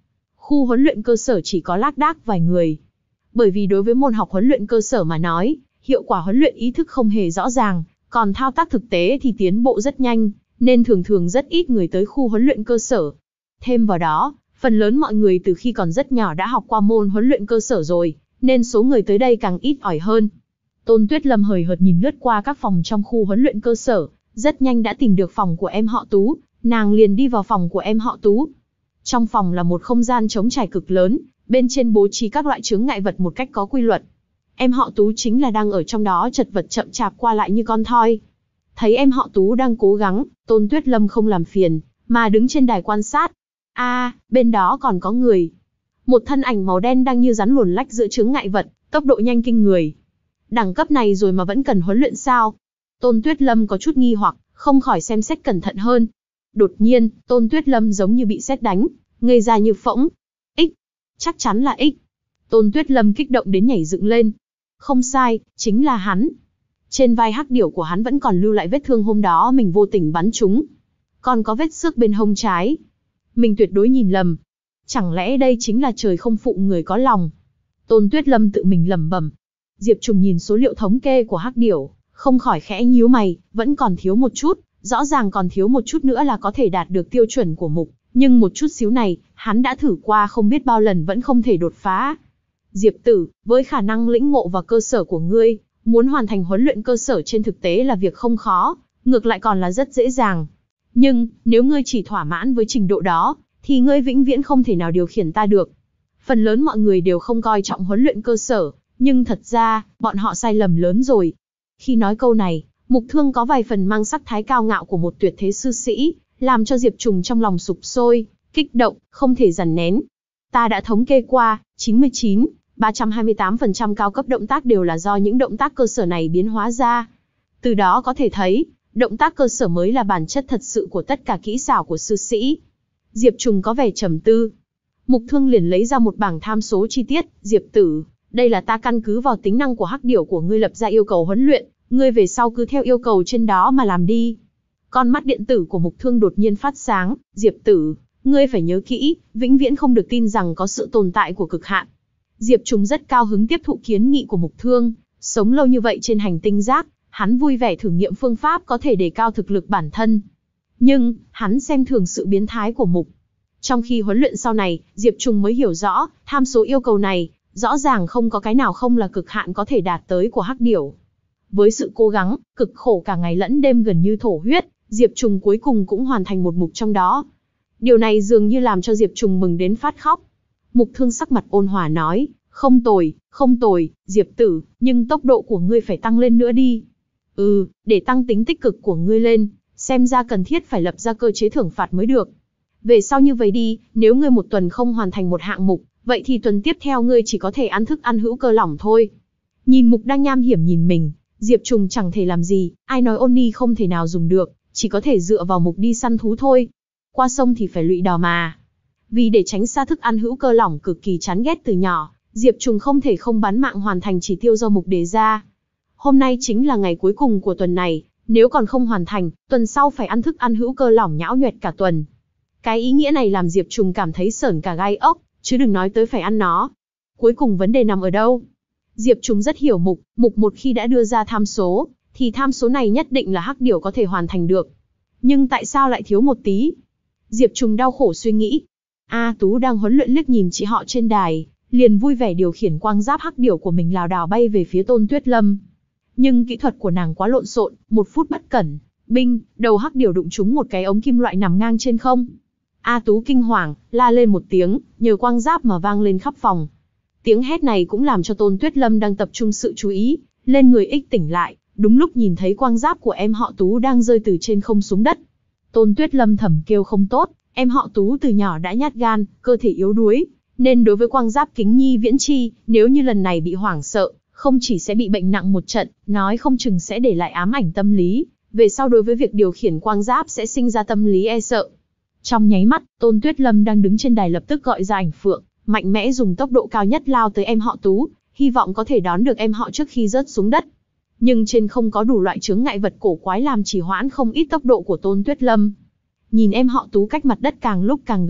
khu huấn luyện cơ sở chỉ có lác đác vài người. Bởi vì đối với môn học huấn luyện cơ sở mà nói, hiệu quả huấn luyện ý thức không hề rõ ràng, còn thao tác thực tế thì tiến bộ rất nhanh, nên thường thường rất ít người tới khu huấn luyện cơ sở. Thêm vào đó, phần lớn mọi người từ khi còn rất nhỏ đã học qua môn huấn luyện cơ sở rồi, nên số người tới đây càng ít ỏi hơn. Tôn Tuyết Lâm hời hợt nhìn lướt qua các phòng trong khu huấn luyện cơ sở, rất nhanh đã tìm được phòng của em họ Tú, nàng liền đi vào phòng của em họ Tú. Trong phòng là một không gian trống trải cực lớn, bên trên bố trí các loại chướng ngại vật một cách có quy luật. Em họ Tú chính là đang ở trong đó chật vật chậm chạp qua lại như con thoi. Thấy em họ Tú đang cố gắng, Tôn Tuyết Lâm không làm phiền, mà đứng trên đài quan sát. A, à, bên đó còn có người. Một thân ảnh màu đen đang như rắn luồn lách giữa chướng ngại vật, tốc độ nhanh kinh người. Đẳng cấp này rồi mà vẫn cần huấn luyện sao? Tôn Tuyết Lâm có chút nghi hoặc, không khỏi xem xét cẩn thận hơn. Đột nhiên, Tôn Tuyết Lâm giống như bị sét đánh, ngây ra như phỗng. X, chắc chắn là X. Tôn Tuyết Lâm kích động đến nhảy dựng lên. Không sai, chính là hắn. Trên vai hắc điểu của hắn vẫn còn lưu lại vết thương hôm đó mình vô tình bắn trúng. Còn có vết xước bên hông trái. Mình tuyệt đối nhìn lầm. Chẳng lẽ đây chính là trời không phụ người có lòng? Tôn Tuyết Lâm tự mình lẩm bẩm. Diệp Trùng nhìn số liệu thống kê của hắc điểu, không khỏi khẽ nhíu mày, vẫn còn thiếu một chút, rõ ràng còn thiếu một chút nữa là có thể đạt được tiêu chuẩn của mục, nhưng một chút xíu này, hắn đã thử qua không biết bao lần vẫn không thể đột phá. Diệp Tử, với khả năng lĩnh ngộ và cơ sở của ngươi, muốn hoàn thành huấn luyện cơ sở trên thực tế là việc không khó, ngược lại còn là rất dễ dàng. Nhưng, nếu ngươi chỉ thỏa mãn với trình độ đó, thì ngươi vĩnh viễn không thể nào điều khiển ta được. Phần lớn mọi người đều không coi trọng huấn luyện cơ sở, nhưng thật ra, bọn họ sai lầm lớn rồi. Khi nói câu này, Mục Thương có vài phần mang sắc thái cao ngạo của một tuyệt thế sư sĩ, làm cho Diệp Trùng trong lòng sục sôi, kích động, không thể dằn nén. Ta đã thống kê qua, chín mươi chín, ba trăm hai mươi tám phần trăm cao cấp động tác đều là do những động tác cơ sở này biến hóa ra. Từ đó có thể thấy, động tác cơ sở mới là bản chất thật sự của tất cả kỹ xảo của sư sĩ. Diệp Trùng có vẻ trầm tư. Mục Thương liền lấy ra một bảng tham số chi tiết. Diệp Tử, đây là ta căn cứ vào tính năng của hắc điểu của ngươi lập ra yêu cầu huấn luyện, ngươi về sau cứ theo yêu cầu trên đó mà làm đi. Con mắt điện tử của Mục Thương đột nhiên phát sáng. Diệp Tử, ngươi phải nhớ kỹ, vĩnh viễn không được tin rằng có sự tồn tại của cực hạn. Diệp Trùng rất cao hứng tiếp thụ kiến nghị của Mục Thương, sống lâu như vậy trên hành tinh rác, hắn vui vẻ thử nghiệm phương pháp có thể đề cao thực lực bản thân. Nhưng, hắn xem thường sự biến thái của Mục. Trong khi huấn luyện sau này, Diệp Trùng mới hiểu rõ, tham số yêu cầu này, rõ ràng không có cái nào không là cực hạn có thể đạt tới của hắc điểu. Với sự cố gắng, cực khổ cả ngày lẫn đêm gần như thổ huyết, Diệp Trùng cuối cùng cũng hoàn thành một mục trong đó. Điều này dường như làm cho Diệp Trùng mừng đến phát khóc. Mục Thương sắc mặt ôn hòa nói, không tồi, không tồi, Diệp Tử, nhưng tốc độ của ngươi phải tăng lên nữa đi. Ừ, để tăng tính tích cực của ngươi lên, xem ra cần thiết phải lập ra cơ chế thưởng phạt mới được. Về sau như vậy đi, nếu ngươi một tuần không hoàn thành một hạng mục, vậy thì tuần tiếp theo ngươi chỉ có thể ăn thức ăn hữu cơ lỏng thôi. Nhìn Mục đang nham hiểm nhìn mình, Diệp Trùng chẳng thể làm gì, ai nói ôn ni không thể nào dùng được, chỉ có thể dựa vào Mục đi săn thú thôi. Qua sông thì phải lụy đò mà. Vì để tránh xa thức ăn hữu cơ lỏng cực kỳ chán ghét từ nhỏ, Diệp Trùng không thể không bán mạng hoàn thành chỉ tiêu do Mục đề ra. Hôm nay chính là ngày cuối cùng của tuần này, nếu còn không hoàn thành, tuần sau phải ăn thức ăn hữu cơ lỏng nhão nhoẹt cả tuần. Cái ý nghĩa này làm Diệp Trùng cảm thấy sởn cả gai ốc, chứ đừng nói tới phải ăn nó. Cuối cùng vấn đề nằm ở đâu? Diệp Trùng rất hiểu Mục, Mục một khi đã đưa ra tham số, thì tham số này nhất định là hắc điểu có thể hoàn thành được. Nhưng tại sao lại thiếu một tí? Diệp Trùng đau khổ suy nghĩ. A Tú đang huấn luyện liếc nhìn chị họ trên đài, liền vui vẻ điều khiển quang giáp hắc điểu của mình lảo đảo bay về phía Tôn Tuyết Lâm. Nhưng kỹ thuật của nàng quá lộn xộn, một phút bất cẩn, binh, đầu hắc điểu đụng trúng một cái ống kim loại nằm ngang trên không. A Tú kinh hoàng, la lên một tiếng, nhờ quang giáp mà vang lên khắp phòng. Tiếng hét này cũng làm cho Tôn Tuyết Lâm đang tập trung sự chú ý, lên người ích tỉnh lại, đúng lúc nhìn thấy quang giáp của em họ Tú đang rơi từ trên không xuống đất. Tôn Tuyết Lâm thầm kêu không tốt, em họ Tú từ nhỏ đã nhát gan, cơ thể yếu đuối, nên đối với quang giáp kính nhi viễn chi, nếu như lần này bị hoảng sợ, không chỉ sẽ bị bệnh nặng một trận, nói không chừng sẽ để lại ám ảnh tâm lý, về sau đối với việc điều khiển quang giáp sẽ sinh ra tâm lý e sợ. Trong nháy mắt, Tôn Tuyết Lâm đang đứng trên đài lập tức gọi ra ảnh phượng, mạnh mẽ dùng tốc độ cao nhất lao tới em họ Tú, hy vọng có thể đón được em họ trước khi rớt xuống đất. Nhưng trên không có đủ loại chướng ngại vật cổ quái làm trì hoãn không ít tốc độ của Tôn Tuyết Lâm. Nhìn em họ Tú cách mặt đất càng lúc càng gần,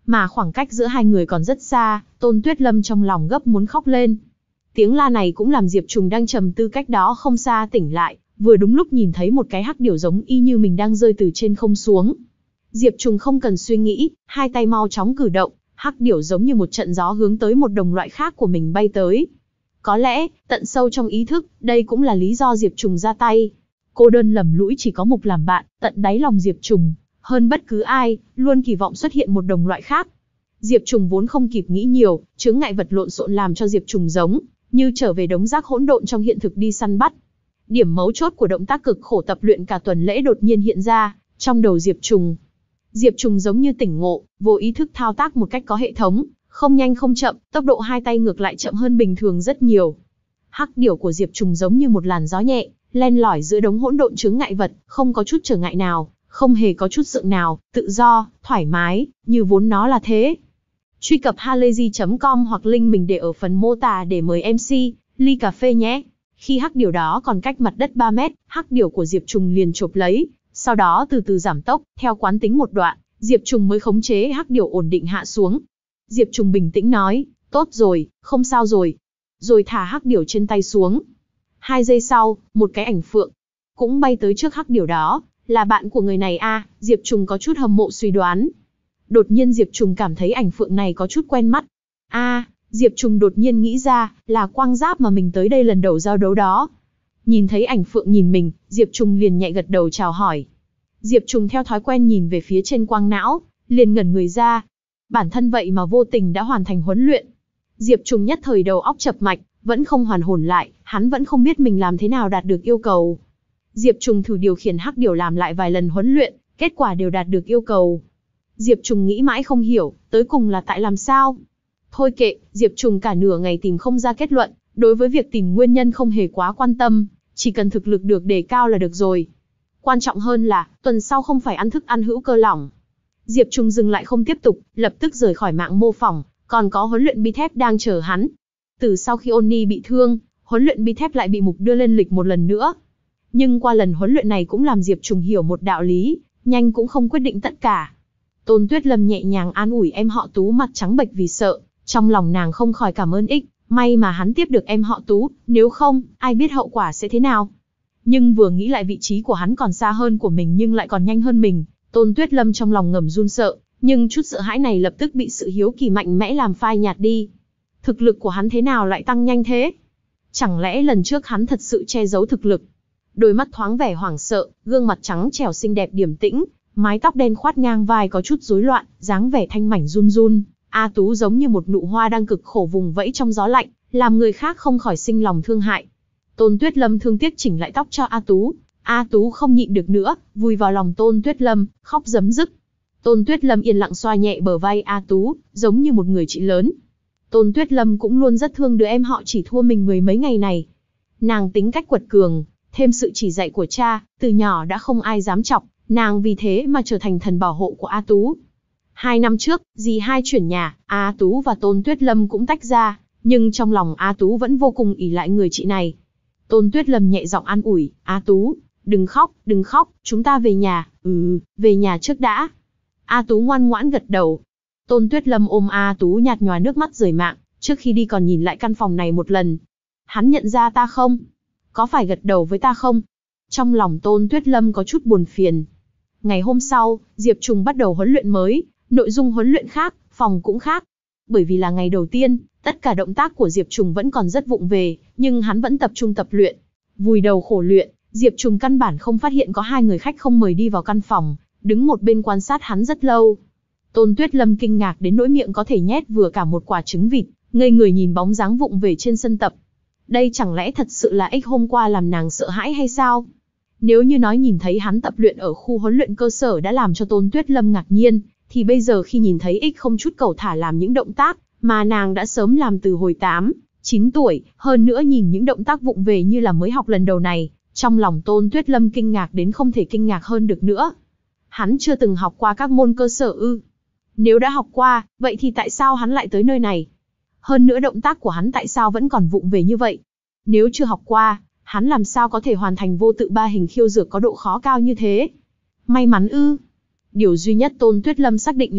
mà khoảng cách giữa hai người còn rất xa, Tôn Tuyết Lâm trong lòng gấp muốn khóc lên. Tiếng la này cũng làm Diệp Trùng đang trầm tư cách đó không xa tỉnh lại, vừa đúng lúc nhìn thấy một cái hắc điểu giống y như mình đang rơi từ trên không xuống. Diệp Trùng không cần suy nghĩ, hai tay mau chóng cử động, hắc điểu giống như một trận gió hướng tới một đồng loại khác của mình bay tới. Có lẽ, tận sâu trong ý thức, đây cũng là lý do Diệp Trùng ra tay. Cô đơn lầm lũi chỉ có Mục làm bạn, tận đáy lòng Diệp Trùng, hơn bất cứ ai, luôn kỳ vọng xuất hiện một đồng loại khác. Diệp Trùng vốn không kịp nghĩ nhiều, chướng ngại vật lộn xộn làm cho Diệp Trùng giống như trở về đống rác hỗn độn trong hiện thực đi săn bắt. Điểm mấu chốt của động tác cực khổ tập luyện cả tuần lễ đột nhiên hiện ra trong đầu Diệp Trùng. Diệp Trùng giống như tỉnh ngộ, vô ý thức thao tác một cách có hệ thống, không nhanh không chậm, tốc độ hai tay ngược lại chậm hơn bình thường rất nhiều. Hắc điểu của Diệp Trùng giống như một làn gió nhẹ, len lỏi giữa đống hỗn độn chướng ngại vật, không có chút trở ngại nào, không hề có chút sượng nào, tự do, thoải mái, như vốn nó là thế. Truy cập halayzi chấm com hoặc link mình để ở phần mô tả để mời em xê, ly cà phê nhé. Khi hắc điểu đó còn cách mặt đất ba mét, hắc điểu của Diệp Trùng liền chộp lấy, sau đó từ từ giảm tốc, theo quán tính một đoạn, Diệp Trùng mới khống chế hắc điểu ổn định hạ xuống. Diệp Trùng bình tĩnh nói, tốt rồi, không sao rồi. Rồi thả hắc điểu trên tay xuống. Hai giây sau, một cái ảnh phượng cũng bay tới trước hắc điểu đó, là bạn của người này à, Diệp Trùng có chút hâm mộ suy đoán. Đột nhiên Diệp Trùng cảm thấy ảnh phượng này có chút quen mắt. À, Diệp Trùng đột nhiên nghĩ ra, là quang giáp mà mình tới đây lần đầu giao đấu đó. Nhìn thấy ảnh phượng nhìn mình, Diệp Trùng liền nhẹ gật đầu chào hỏi. Diệp Trùng theo thói quen nhìn về phía trên quang não, liền ngẩn người ra. Bản thân vậy mà vô tình đã hoàn thành huấn luyện. Diệp Trùng nhất thời đầu óc chập mạch, vẫn không hoàn hồn lại, hắn vẫn không biết mình làm thế nào đạt được yêu cầu. Diệp Trùng thử điều khiển hắc điểu làm lại vài lần huấn luyện, kết quả đều đạt được yêu cầu. Diệp Trùng nghĩ mãi không hiểu, tới cùng là tại làm sao? Thôi kệ, Diệp Trùng cả nửa ngày tìm không ra kết luận, đối với việc tìm nguyên nhân không hề quá quan tâm, chỉ cần thực lực được đề cao là được rồi. Quan trọng hơn là, tuần sau không phải ăn thức ăn hữu cơ lỏng. Diệp Trùng dừng lại không tiếp tục, lập tức rời khỏi mạng mô phỏng, còn có huấn luyện bi thép đang chờ hắn. Từ sau khi Oni bị thương, huấn luyện bi thép lại bị Mục đưa lên lịch một lần nữa. Nhưng qua lần huấn luyện này cũng làm Diệp Trùng hiểu một đạo lý, nhanh cũng không quyết định tất cả. Tôn Tuyết Lâm nhẹ nhàng an ủi em họ Tú mặt trắng bệch vì sợ, trong lòng nàng không khỏi cảm ơn Ích, may mà hắn tiếp được em họ Tú, nếu không, ai biết hậu quả sẽ thế nào. Nhưng vừa nghĩ lại vị trí của hắn còn xa hơn của mình nhưng lại còn nhanh hơn mình, Tôn Tuyết Lâm trong lòng ngầm run sợ, nhưng chút sợ hãi này lập tức bị sự hiếu kỳ mạnh mẽ làm phai nhạt đi. Thực lực của hắn thế nào lại tăng nhanh thế? Chẳng lẽ lần trước hắn thật sự che giấu thực lực? Đôi mắt thoáng vẻ hoảng sợ, gương mặt trắng trẻo xinh đẹp điềm tĩnh, mái tóc đen khoát ngang vai có chút rối loạn, dáng vẻ thanh mảnh run run. A Tú giống như một nụ hoa đang cực khổ vùng vẫy trong gió lạnh, làm người khác không khỏi sinh lòng thương hại. Tôn Tuyết Lâm thương tiếc chỉnh lại tóc cho A Tú. A Tú không nhịn được nữa, vùi vào lòng Tôn Tuyết Lâm, khóc rấm rứt. Tôn Tuyết Lâm yên lặng xoa nhẹ bờ vai A Tú, giống như một người chị lớn. Tôn Tuyết Lâm cũng luôn rất thương đứa em họ chỉ thua mình mười mấy ngày này. Nàng tính cách quật cường, thêm sự chỉ dạy của cha, từ nhỏ đã không ai dám chọc, nàng vì thế mà trở thành thần bảo hộ của A Tú. Hai năm trước, dì hai chuyển nhà, A Tú và Tôn Tuyết Lâm cũng tách ra, nhưng trong lòng A Tú vẫn vô cùng ỷ lại người chị này. Tôn Tuyết Lâm nhẹ giọng an ủi, A Tú, đừng khóc, đừng khóc, chúng ta về nhà, ừ, về nhà trước đã. A Tú ngoan ngoãn gật đầu. Tôn Tuyết Lâm ôm A Tú nhạt nhòa nước mắt rời mạng, trước khi đi còn nhìn lại căn phòng này một lần. Hắn nhận ra ta không? Có phải gật đầu với ta không? Trong lòng Tôn Tuyết Lâm có chút buồn phiền. Ngày hôm sau, Diệp Trùng bắt đầu huấn luyện mới, nội dung huấn luyện khác, phòng cũng khác. Bởi vì là ngày đầu tiên, tất cả động tác của Diệp Trùng vẫn còn rất vụng về, nhưng hắn vẫn tập trung tập luyện. Vùi đầu khổ luyện, Diệp Trùng căn bản không phát hiện có hai người khách không mời đi vào căn phòng, đứng một bên quan sát hắn rất lâu. Tôn Tuyết Lâm kinh ngạc đến nỗi miệng có thể nhét vừa cả một quả trứng vịt, ngây người nhìn bóng dáng vụng về trên sân tập. Đây chẳng lẽ thật sự là Ích hôm qua làm nàng sợ hãi hay sao? Nếu như nói nhìn thấy hắn tập luyện ở khu huấn luyện cơ sở đã làm cho Tôn Tuyết Lâm ngạc nhiên, thì bây giờ khi nhìn thấy Ích không chút cẩu thả làm những động tác mà nàng đã sớm làm từ hồi tám, chín tuổi, hơn nữa nhìn những động tác vụng về như là mới học lần đầu này, trong lòng Tôn Tuyết Lâm kinh ngạc đến không thể kinh ngạc hơn được nữa. Hắn chưa từng học qua các môn cơ sở ư? Nếu đã học qua, vậy thì tại sao hắn lại tới nơi này? Hơn nữa động tác của hắn tại sao vẫn còn vụng về như vậy? Nếu chưa học qua, hắn làm sao có thể hoàn thành vô tự ba hình khiêu dược có độ khó cao như thế? May mắn ư? Điều duy nhất Tôn Tuyết Lâm xác định là,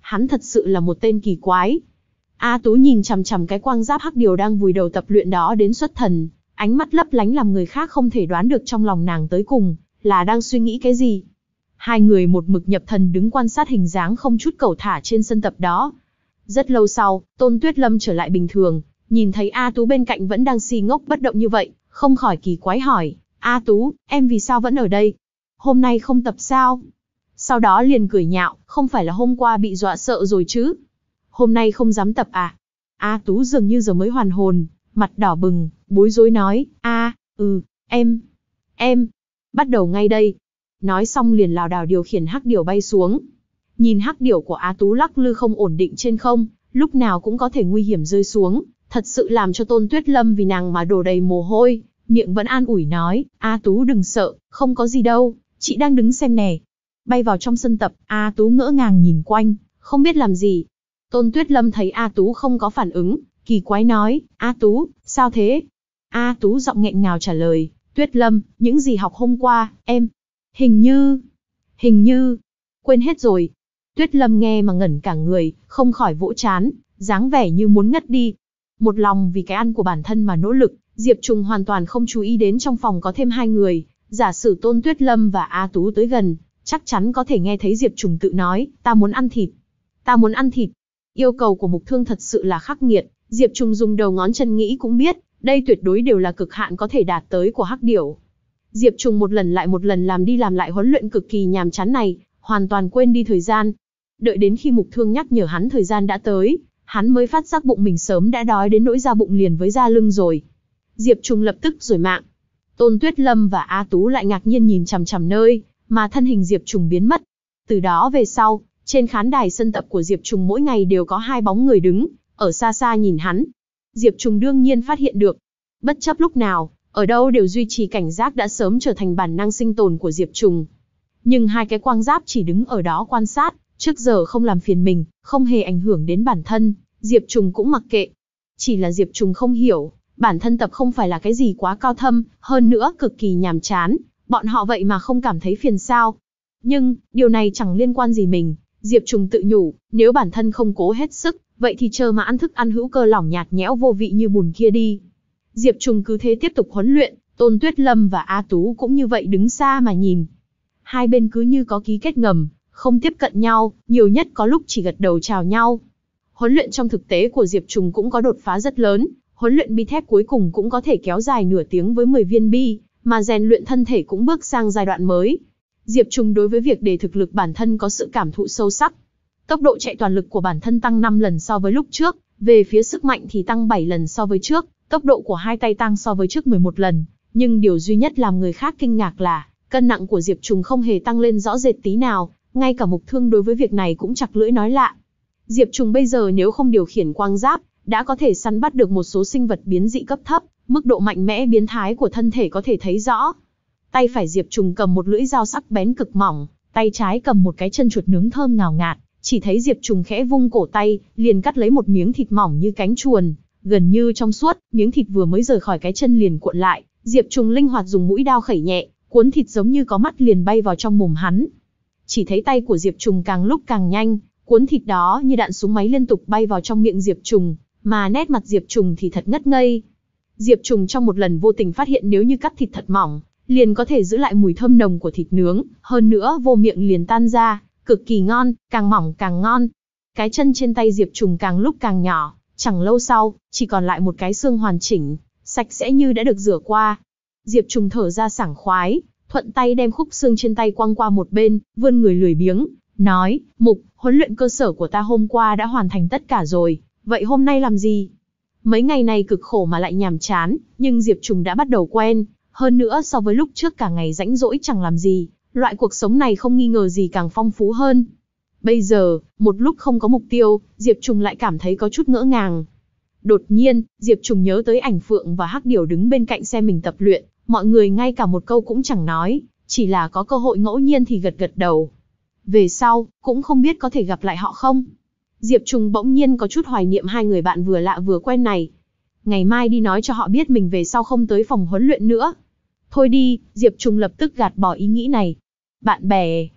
hắn thật sự là một tên kỳ quái. A Tú nhìn chằm chằm cái quang giáp hắc điều đang vùi đầu tập luyện đó đến xuất thần, ánh mắt lấp lánh làm người khác không thể đoán được trong lòng nàng tới cùng là đang suy nghĩ cái gì. Hai người một mực nhập thần đứng quan sát hình dáng không chút cẩu thả trên sân tập đó. Rất lâu sau, Tôn Tuyết Lâm trở lại bình thường, nhìn thấy A Tú bên cạnh vẫn đang si ngốc bất động như vậy, không khỏi kỳ quái hỏi, A Tú, em vì sao vẫn ở đây? Hôm nay không tập sao? Sau đó liền cười nhạo, không phải là hôm qua bị dọa sợ rồi chứ? Hôm nay không dám tập à? A Tú dường như giờ mới hoàn hồn, mặt đỏ bừng, bối rối nói, a, ừ, em, em, bắt đầu ngay đây. Nói xong liền lảo đảo điều khiển hắc điểu bay xuống. Nhìn hắc điểu của Á Tú lắc lư không ổn định trên không, lúc nào cũng có thể nguy hiểm rơi xuống, thật sự làm cho Tôn Tuyết Lâm vì nàng mà đổ đầy mồ hôi, miệng vẫn an ủi nói, A Tú đừng sợ, không có gì đâu, chị đang đứng xem nè. Bay vào trong sân tập, A Tú ngỡ ngàng nhìn quanh, không biết làm gì. Tôn Tuyết Lâm thấy A Tú không có phản ứng, kỳ quái nói, A Tú, sao thế? A Tú giọng nghẹn ngào trả lời, Tuyết Lâm, những gì học hôm qua, em, hình như, hình như, quên hết rồi. Tuyết Lâm nghe mà ngẩn cả người, không khỏi vỗ chán, dáng vẻ như muốn ngất đi. Một lòng vì cái ăn của bản thân mà nỗ lực, Diệp Trùng hoàn toàn không chú ý đến trong phòng có thêm hai người, giả sử Tôn Tuyết Lâm và A Tú tới gần, chắc chắn có thể nghe thấy Diệp Trùng tự nói, ta muốn ăn thịt, ta muốn ăn thịt. Yêu cầu của Mục Thương thật sự là khắc nghiệt, Diệp Trùng dùng đầu ngón chân nghĩ cũng biết, đây tuyệt đối đều là cực hạn có thể đạt tới của hắc điểu. Diệp Trùng một lần lại một lần làm đi làm lại huấn luyện cực kỳ nhàm chán này, hoàn toàn quên đi thời gian. Đợi đến khi Mục Thương nhắc nhở hắn thời gian đã tới, hắn mới phát giác bụng mình sớm đã đói đến nỗi da bụng liền với da lưng rồi. Diệp Trùng lập tức rồi mạng. Tôn Tuyết Lâm và A Tú lại ngạc nhiên nhìn chằm chằm nơi mà thân hình Diệp Trùng biến mất. Từ đó về sau, trên khán đài sân tập của Diệp Trùng mỗi ngày đều có hai bóng người đứng, ở xa xa nhìn hắn. Diệp Trùng đương nhiên phát hiện được. Bất chấp lúc nào, ở đâu đều duy trì cảnh giác đã sớm trở thành bản năng sinh tồn của Diệp Trùng. Nhưng hai cái quang giáp chỉ đứng ở đó quan sát, trước giờ không làm phiền mình, không hề ảnh hưởng đến bản thân, Diệp Trùng cũng mặc kệ. Chỉ là Diệp Trùng không hiểu, bản thân tập không phải là cái gì quá cao thâm, hơn nữa cực kỳ nhàm chán, bọn họ vậy mà không cảm thấy phiền sao. Nhưng, điều này chẳng liên quan gì mình, Diệp Trùng tự nhủ, nếu bản thân không cố hết sức, vậy thì chờ mà ăn thức ăn hữu cơ lỏng nhạt nhẽo vô vị như bùn kia đi. Diệp Trùng cứ thế tiếp tục huấn luyện, Tôn Tuyết Lâm và A Tú cũng như vậy đứng xa mà nhìn. Hai bên cứ như có ký kết ngầm, không tiếp cận nhau, nhiều nhất có lúc chỉ gật đầu chào nhau. Huấn luyện trong thực tế của Diệp Trùng cũng có đột phá rất lớn, huấn luyện bi thép cuối cùng cũng có thể kéo dài nửa tiếng với mười viên bi, mà rèn luyện thân thể cũng bước sang giai đoạn mới. Diệp Trùng đối với việc để thực lực bản thân có sự cảm thụ sâu sắc. Tốc độ chạy toàn lực của bản thân tăng năm lần so với lúc trước, về phía sức mạnh thì tăng bảy lần so với trước, tốc độ của hai tay tăng so với trước mười một lần, nhưng điều duy nhất làm người khác kinh ngạc là, cân nặng của Diệp Trùng không hề tăng lên rõ rệt tí nào, ngay cả Mục Thương đối với việc này cũng chặt lưỡi nói lạ. Diệp Trùng bây giờ nếu không điều khiển quang giáp, đã có thể săn bắt được một số sinh vật biến dị cấp thấp, mức độ mạnh mẽ biến thái của thân thể có thể thấy rõ. Tay phải Diệp Trùng cầm một lưỡi dao sắc bén cực mỏng, tay trái cầm một cái chân chuột nướng thơm ngào ngạt, chỉ thấy Diệp Trùng khẽ vung cổ tay, liền cắt lấy một miếng thịt mỏng như cánh chuồn, gần như trong suốt, miếng thịt vừa mới rời khỏi cái chân liền cuộn lại, Diệp Trùng linh hoạt dùng mũi dao khẩy nhẹ, cuốn thịt giống như có mắt liền bay vào trong mồm hắn. Chỉ thấy tay của Diệp Trùng càng lúc càng nhanh, cuốn thịt đó như đạn súng máy liên tục bay vào trong miệng Diệp Trùng, mà nét mặt Diệp Trùng thì thật ngất ngây. Diệp Trùng trong một lần vô tình phát hiện nếu như cắt thịt thật mỏng, liền có thể giữ lại mùi thơm nồng của thịt nướng, hơn nữa vô miệng liền tan ra, cực kỳ ngon, càng mỏng càng ngon. Cái chân trên tay Diệp Trùng càng lúc càng nhỏ, chẳng lâu sau, chỉ còn lại một cái xương hoàn chỉnh, sạch sẽ như đã được rửa qua. Diệp Trùng thở ra sảng khoái, thuận tay đem khúc xương trên tay quăng qua một bên, vươn người lười biếng, nói, Mục, huấn luyện cơ sở của ta hôm qua đã hoàn thành tất cả rồi, vậy hôm nay làm gì? Mấy ngày này cực khổ mà lại nhàm chán, nhưng Diệp Trùng đã bắt đầu quen, hơn nữa so với lúc trước cả ngày rãnh rỗi chẳng làm gì, loại cuộc sống này không nghi ngờ gì càng phong phú hơn. Bây giờ, một lúc không có mục tiêu, Diệp Trùng lại cảm thấy có chút ngỡ ngàng. Đột nhiên, Diệp Trùng nhớ tới Ảnh Phượng và Hắc Điểu đứng bên cạnh xem mình tập luyện, mọi người ngay cả một câu cũng chẳng nói, chỉ là có cơ hội ngẫu nhiên thì gật gật đầu. Về sau, cũng không biết có thể gặp lại họ không. Diệp Trùng bỗng nhiên có chút hoài niệm hai người bạn vừa lạ vừa quen này. Ngày mai đi nói cho họ biết mình về sau không tới phòng huấn luyện nữa. Thôi đi, Diệp Trùng lập tức gạt bỏ ý nghĩ này. Bạn bè.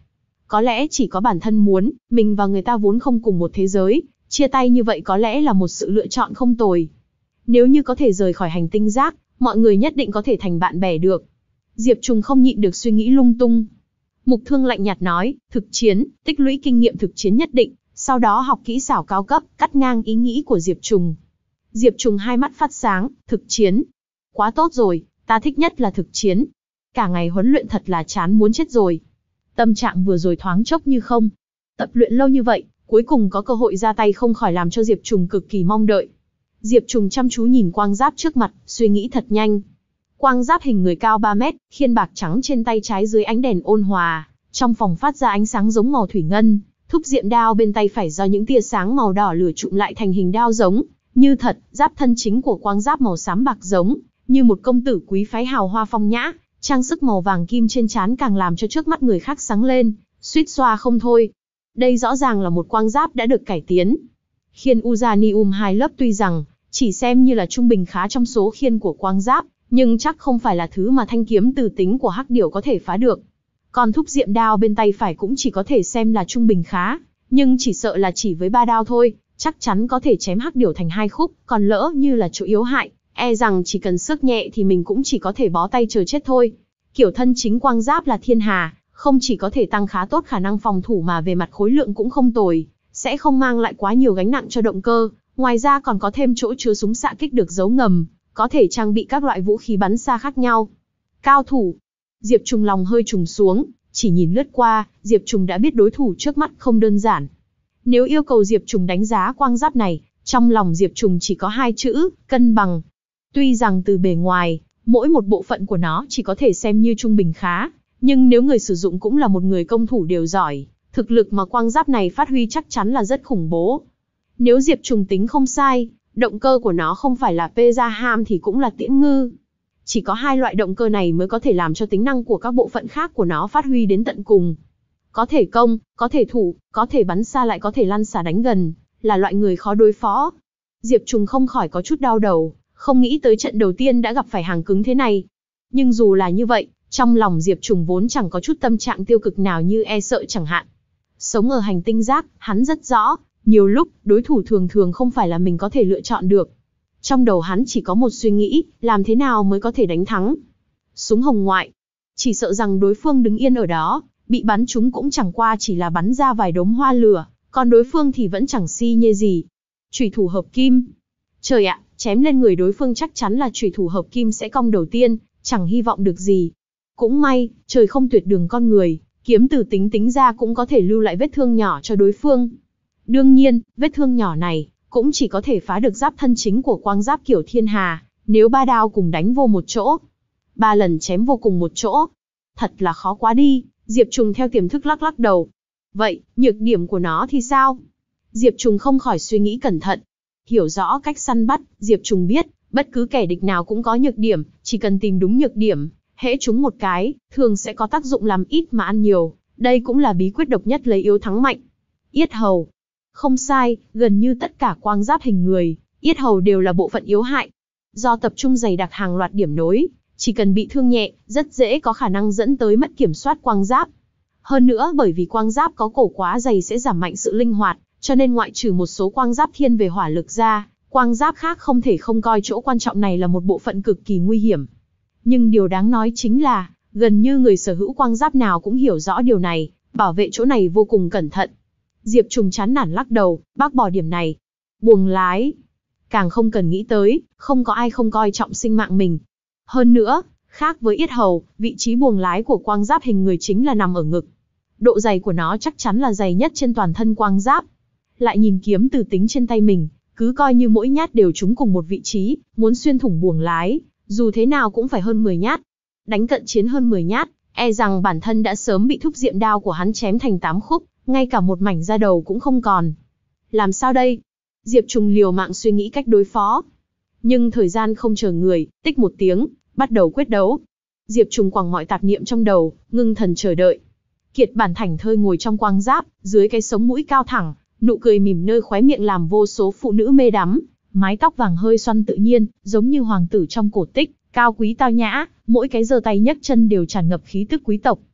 Có lẽ chỉ có bản thân muốn, mình và người ta vốn không cùng một thế giới, chia tay như vậy có lẽ là một sự lựa chọn không tồi. Nếu như có thể rời khỏi hành tinh rác, mọi người nhất định có thể thành bạn bè được. Diệp Trùng không nhịn được suy nghĩ lung tung. Mục Thương lạnh nhạt nói, thực chiến, tích lũy kinh nghiệm thực chiến nhất định, sau đó học kỹ xảo cao cấp, cắt ngang ý nghĩ của Diệp Trùng. Diệp Trùng hai mắt phát sáng, thực chiến. Quá tốt rồi, ta thích nhất là thực chiến. Cả ngày huấn luyện thật là chán muốn chết rồi. Tâm trạng vừa rồi thoáng chốc như không. Tập luyện lâu như vậy, cuối cùng có cơ hội ra tay không khỏi làm cho Diệp Trùng cực kỳ mong đợi. Diệp Trùng chăm chú nhìn quang giáp trước mặt, suy nghĩ thật nhanh. Quang giáp hình người cao ba mét, khiên bạc trắng trên tay trái dưới ánh đèn ôn hòa, trong phòng phát ra ánh sáng giống màu thủy ngân. Thúc diệm đao bên tay phải do những tia sáng màu đỏ lửa trụm lại thành hình đao giống như thật. Giáp thân chính của quang giáp màu xám bạc giống như một công tử quý phái hào hoa phong nhã. Trang sức màu vàng kim trên trán càng làm cho trước mắt người khác sáng lên, suýt xoa không thôi. Đây rõ ràng là một quang giáp đã được cải tiến. Khiên Uzanium hai lớp tuy rằng chỉ xem như là trung bình khá trong số khiên của quang giáp, nhưng chắc không phải là thứ mà thanh kiếm từ tính của hắc điểu có thể phá được. Còn thúc diệm đao bên tay phải cũng chỉ có thể xem là trung bình khá, nhưng chỉ sợ là chỉ với ba đao thôi, chắc chắn có thể chém hắc điểu thành hai khúc, còn lỡ như là chỗ yếu hại, e rằng chỉ cần sức nhẹ thì mình cũng chỉ có thể bó tay chờ chết thôi. Kiểu thân chính quang giáp là thiên hà, không chỉ có thể tăng khá tốt khả năng phòng thủ mà về mặt khối lượng cũng không tồi, sẽ không mang lại quá nhiều gánh nặng cho động cơ, ngoài ra còn có thêm chỗ chứa súng xạ kích được giấu ngầm, có thể trang bị các loại vũ khí bắn xa khác nhau. Cao thủ. Diệp Trùng lòng hơi trùng xuống, chỉ nhìn lướt qua, Diệp Trùng đã biết đối thủ trước mắt không đơn giản. Nếu yêu cầu Diệp Trùng đánh giá quang giáp này, trong lòng Diệp Trùng chỉ có hai chữ, cân bằng. Tuy rằng từ bề ngoài, mỗi một bộ phận của nó chỉ có thể xem như trung bình khá, nhưng nếu người sử dụng cũng là một người công thủ đều giỏi, thực lực mà quang giáp này phát huy chắc chắn là rất khủng bố. Nếu Diệp Trùng tính không sai, động cơ của nó không phải là Pezaham thì cũng là Tiễn Ngư. Chỉ có hai loại động cơ này mới có thể làm cho tính năng của các bộ phận khác của nó phát huy đến tận cùng. Có thể công, có thể thủ, có thể bắn xa lại có thể lăn xả đánh gần, là loại người khó đối phó. Diệp Trùng không khỏi có chút đau đầu, không nghĩ tới trận đầu tiên đã gặp phải hàng cứng thế này. Nhưng dù là như vậy, trong lòng Diệp Trùng vốn chẳng có chút tâm trạng tiêu cực nào như e sợ chẳng hạn. Sống ở hành tinh rác, hắn rất rõ, nhiều lúc, đối thủ thường thường không phải là mình có thể lựa chọn được. Trong đầu hắn chỉ có một suy nghĩ, làm thế nào mới có thể đánh thắng. Súng hồng ngoại. Chỉ sợ rằng đối phương đứng yên ở đó, bị bắn trúng cũng chẳng qua chỉ là bắn ra vài đốm hoa lửa, còn đối phương thì vẫn chẳng si nhê gì. Chủy thủ hợp kim. Trời ạ, chém lên người đối phương chắc chắn là chủy thủ hợp kim sẽ cong đầu tiên, chẳng hy vọng được gì. Cũng may, trời không tuyệt đường con người, kiếm từ tính tính ra cũng có thể lưu lại vết thương nhỏ cho đối phương. Đương nhiên, vết thương nhỏ này cũng chỉ có thể phá được giáp thân chính của quang giáp kiểu thiên hà, nếu ba đao cùng đánh vô một chỗ. Ba lần chém vô cùng một chỗ. Thật là khó quá đi, Diệp Trùng theo tiềm thức lắc lắc đầu. Vậy, nhược điểm của nó thì sao? Diệp Trùng không khỏi suy nghĩ cẩn thận. Hiểu rõ cách săn bắt, Diệp Trùng biết, bất cứ kẻ địch nào cũng có nhược điểm, chỉ cần tìm đúng nhược điểm, hễ trúng một cái, thường sẽ có tác dụng làm ít mà ăn nhiều. Đây cũng là bí quyết độc nhất lấy yếu thắng mạnh. Yết hầu. Không sai, gần như tất cả quang giáp hình người, yết hầu đều là bộ phận yếu hại. Do tập trung dày đặc hàng loạt điểm nối, chỉ cần bị thương nhẹ, rất dễ có khả năng dẫn tới mất kiểm soát quang giáp. Hơn nữa bởi vì quang giáp có cổ quá dày sẽ giảm mạnh sự linh hoạt, cho nên ngoại trừ một số quang giáp thiên về hỏa lực ra, quang giáp khác không thể không coi chỗ quan trọng này là một bộ phận cực kỳ nguy hiểm. Nhưng điều đáng nói chính là, gần như người sở hữu quang giáp nào cũng hiểu rõ điều này, bảo vệ chỗ này vô cùng cẩn thận. Diệp Trùng chán nản lắc đầu, bác bỏ điểm này. Buồng lái. Càng không cần nghĩ tới, không có ai không coi trọng sinh mạng mình. Hơn nữa, khác với yết hầu, vị trí buồng lái của quang giáp hình người chính là nằm ở ngực. Độ dày của nó chắc chắn là dày nhất trên toàn thân quang giáp. Lại nhìn kiếm từ tính trên tay mình, cứ coi như mỗi nhát đều trúng cùng một vị trí, muốn xuyên thủng buồng lái, dù thế nào cũng phải hơn mười nhát. Đánh cận chiến hơn mười nhát, e rằng bản thân đã sớm bị thúc diệm đao của hắn chém thành tám khúc, ngay cả một mảnh da đầu cũng không còn. Làm sao đây? Diệp Trùng liều mạng suy nghĩ cách đối phó. Nhưng thời gian không chờ người, tích một tiếng, bắt đầu quyết đấu. Diệp Trùng quẳng mọi tạp niệm trong đầu, ngưng thần chờ đợi. Kiệt Bản thảnh thơi ngồi trong quang giáp, dưới cái sống mũi cao thẳng, nụ cười mỉm nơi khóe miệng làm vô số phụ nữ mê đắm. Mái tóc vàng hơi xoăn tự nhiên, giống như hoàng tử trong cổ tích, cao quý tao nhã, mỗi cái giơ tay nhấc chân đều tràn ngập khí tức quý tộc.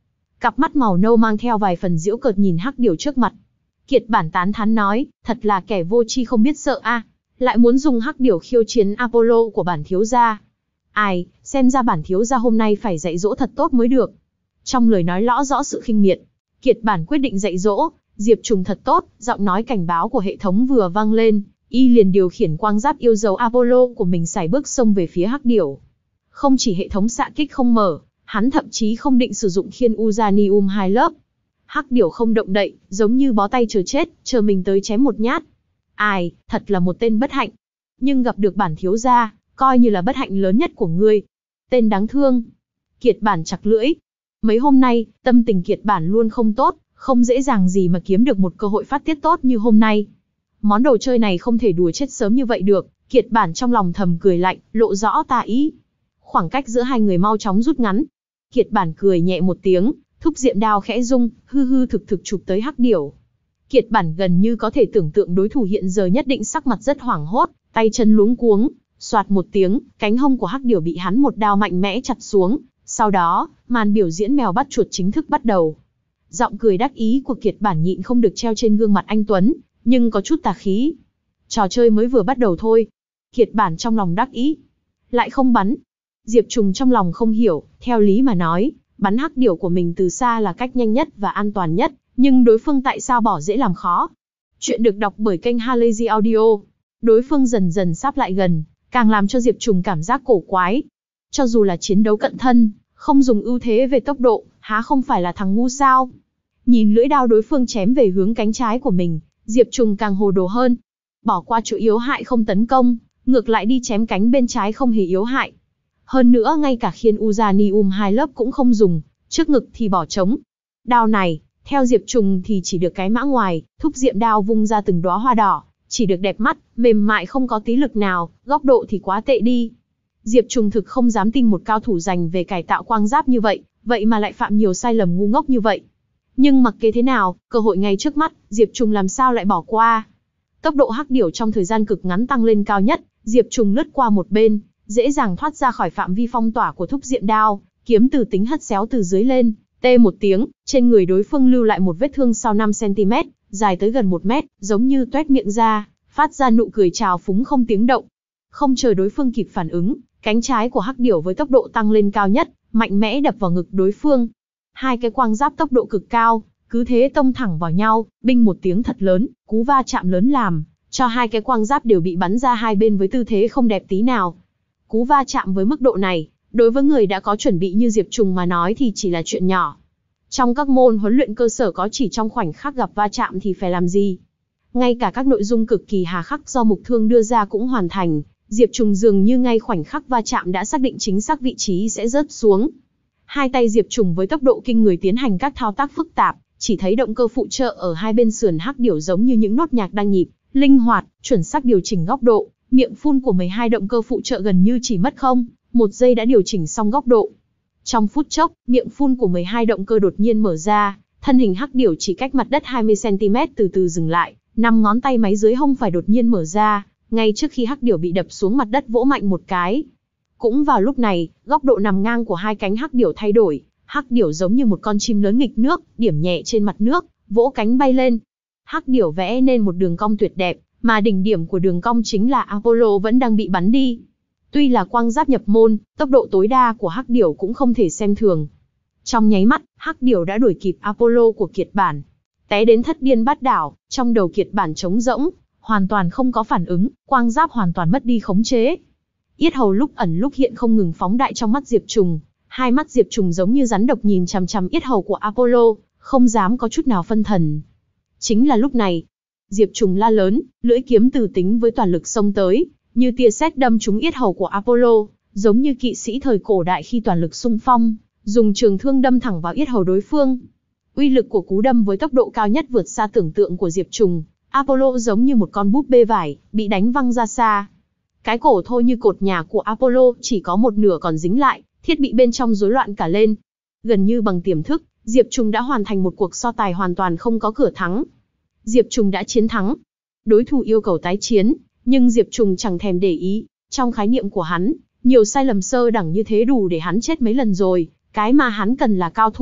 cặp mắt màu nâu mang theo vài phần giễu cợt nhìn hắc điểu trước mặt. Kiệt Bản tán thán nói, thật là kẻ vô tri không biết sợ a, lại muốn dùng hắc điểu khiêu chiến Apollo của bản thiếu gia. Ai, xem ra bản thiếu gia hôm nay phải dạy dỗ thật tốt mới được. Trong lời nói rõ rõ sự khinh miệt, Kiệt Bản quyết định dạy dỗ Diệp Trùng thật tốt. Giọng nói cảnh báo của hệ thống vừa vang lên, y liền điều khiển quang giáp yêu dấu Apollo của mình sải bước xông về phía hắc điểu. Không chỉ hệ thống xạ kích không mở, hắn thậm chí không định sử dụng khiên Uranium hai lớp. Hắc điểu không động đậy, giống như bó tay chờ chết, chờ mình tới chém một nhát. Ai, thật là một tên bất hạnh. Nhưng gặp được bản thiếu gia, coi như là bất hạnh lớn nhất của ngươi. Tên đáng thương. Kiệt Bản chặt lưỡi. Mấy hôm nay, tâm tình Kiệt Bản luôn không tốt, không dễ dàng gì mà kiếm được một cơ hội phát tiết tốt như hôm nay. Món đồ chơi này không thể đùa chết sớm như vậy được. Kiệt Bản trong lòng thầm cười lạnh, lộ rõ tà ý. Khoảng cách giữa hai người mau chóng rút ngắn. Kiệt Bản cười nhẹ một tiếng, thúc diệm đao khẽ rung, hư hư thực thực chụp tới hắc điểu. Kiệt Bản gần như có thể tưởng tượng đối thủ hiện giờ nhất định sắc mặt rất hoảng hốt, tay chân luống cuống. Soạt một tiếng, cánh hông của hắc điểu bị hắn một đao mạnh mẽ chặt xuống. Sau đó, màn biểu diễn mèo bắt chuột chính thức bắt đầu. Giọng cười đắc ý của Kiệt Bản nhịn không được treo trên gương mặt anh tuấn, nhưng có chút tà khí. Trò chơi mới vừa bắt đầu thôi. Kiệt Bản trong lòng đắc ý. Lại không bắn. Diệp Trùng trong lòng không hiểu, theo lý mà nói, bắn hắc điểu của mình từ xa là cách nhanh nhất và an toàn nhất, nhưng đối phương tại sao bỏ dễ làm khó. Chuyện được đọc bởi kênh Halazy Audio. Đối phương dần dần sáp lại gần, càng làm cho Diệp Trùng cảm giác cổ quái. Cho dù là chiến đấu cận thân, không dùng ưu thế về tốc độ, há không phải là thằng ngu sao? Nhìn lưỡi đao đối phương chém về hướng cánh trái của mình, Diệp Trùng càng hồ đồ hơn. Bỏ qua chỗ yếu hại không tấn công, ngược lại đi chém cánh bên trái không hề yếu hại. Hơn nữa ngay cả khiên Uranium hai lớp cũng không dùng, trước ngực thì bỏ trống. Đao này, theo Diệp Trùng thì chỉ được cái mã ngoài, thúc diệm đao vung ra từng đóa hoa đỏ, chỉ được đẹp mắt, mềm mại không có tí lực nào, góc độ thì quá tệ đi. Diệp Trùng thực không dám tin một cao thủ dành về cải tạo quang giáp như vậy, vậy mà lại phạm nhiều sai lầm ngu ngốc như vậy. Nhưng mặc kệ thế nào, cơ hội ngay trước mắt, Diệp Trùng làm sao lại bỏ qua. Tốc độ hắc điểu trong thời gian cực ngắn tăng lên cao nhất, Diệp Trùng lướt qua một bên, dễ dàng thoát ra khỏi phạm vi phong tỏa của thúc diệm đao, kiếm từ tính hất xéo từ dưới lên, tê một tiếng, trên người đối phương lưu lại một vết thương sau năm xăng ti mét, dài tới gần một mét, giống như toét miệng ra, phát ra nụ cười trào phúng không tiếng động. Không chờ đối phương kịp phản ứng, cánh trái của hắc điểu với tốc độ tăng lên cao nhất, mạnh mẽ đập vào ngực đối phương. Hai cái quang giáp tốc độ cực cao, cứ thế tông thẳng vào nhau, binh một tiếng thật lớn, cú va chạm lớn làm cho hai cái quang giáp đều bị bắn ra hai bên với tư thế không đẹp tí nào. Cú va chạm với mức độ này, đối với người đã có chuẩn bị như Diệp Trùng mà nói thì chỉ là chuyện nhỏ. Trong các môn huấn luyện cơ sở có chỉ trong khoảnh khắc gặp va chạm thì phải làm gì? Ngay cả các nội dung cực kỳ hà khắc do Mục Thương đưa ra cũng hoàn thành, Diệp Trùng dường như ngay khoảnh khắc va chạm đã xác định chính xác vị trí sẽ rớt xuống. Hai tay Diệp Trùng với tốc độ kinh người tiến hành các thao tác phức tạp, chỉ thấy động cơ phụ trợ ở hai bên sườn hắc điểu giống như những nốt nhạc đang nhịp, linh hoạt, chuẩn xác điều chỉnh góc độ, miệng phun của mười hai động cơ phụ trợ gần như chỉ mất không, một giây đã điều chỉnh xong góc độ. Trong phút chốc, miệng phun của mười hai động cơ đột nhiên mở ra, thân hình hắc điểu chỉ cách mặt đất hai mươi xăng ti mét từ từ dừng lại, năm ngón tay máy dưới hông phải đột nhiên mở ra, ngay trước khi hắc điểu bị đập xuống mặt đất vỗ mạnh một cái. Cũng vào lúc này, góc độ nằm ngang của hai cánh hắc điểu thay đổi, hắc điểu giống như một con chim lớn nghịch nước, điểm nhẹ trên mặt nước, vỗ cánh bay lên. Hắc điểu vẽ nên một đường cong tuyệt đẹp, mà đỉnh điểm của đường cong chính là Apollo vẫn đang bị bắn đi. Tuy là quang giáp nhập môn, tốc độ tối đa của hắc điểu cũng không thể xem thường. Trong nháy mắt, hắc điểu đã đuổi kịp Apollo của Kiệt Bản. Té đến thất điên bát đảo, trong đầu Kiệt Bản trống rỗng, hoàn toàn không có phản ứng, quang giáp hoàn toàn mất đi khống chế. Yết hầu lúc ẩn lúc hiện không ngừng phóng đại trong mắt Diệp Trùng, hai mắt Diệp Trùng giống như rắn độc nhìn chằm chằm yết hầu của Apollo, không dám có chút nào phân thần. Chính là lúc này, Diệp Trùng la lớn, lưỡi kiếm từ tính với toàn lực xông tới, như tia sét đâm trúng yết hầu của Apollo, giống như kỵ sĩ thời cổ đại khi toàn lực xung phong, dùng trường thương đâm thẳng vào yết hầu đối phương. Uy lực của cú đâm với tốc độ cao nhất vượt xa tưởng tượng của Diệp Trùng, Apollo giống như một con búp bê vải, bị đánh văng ra xa. Cái cổ thô như cột nhà của Apollo chỉ có một nửa còn dính lại, thiết bị bên trong rối loạn cả lên. Gần như bằng tiềm thức, Diệp Trùng đã hoàn thành một cuộc so tài hoàn toàn không có cửa thắng. Diệp Trùng đã chiến thắng. Đối thủ yêu cầu tái chiến, nhưng Diệp Trùng chẳng thèm để ý. Trong khái niệm của hắn, nhiều sai lầm sơ đẳng như thế đủ để hắn chết mấy lần rồi. Cái mà hắn cần là cao thủ,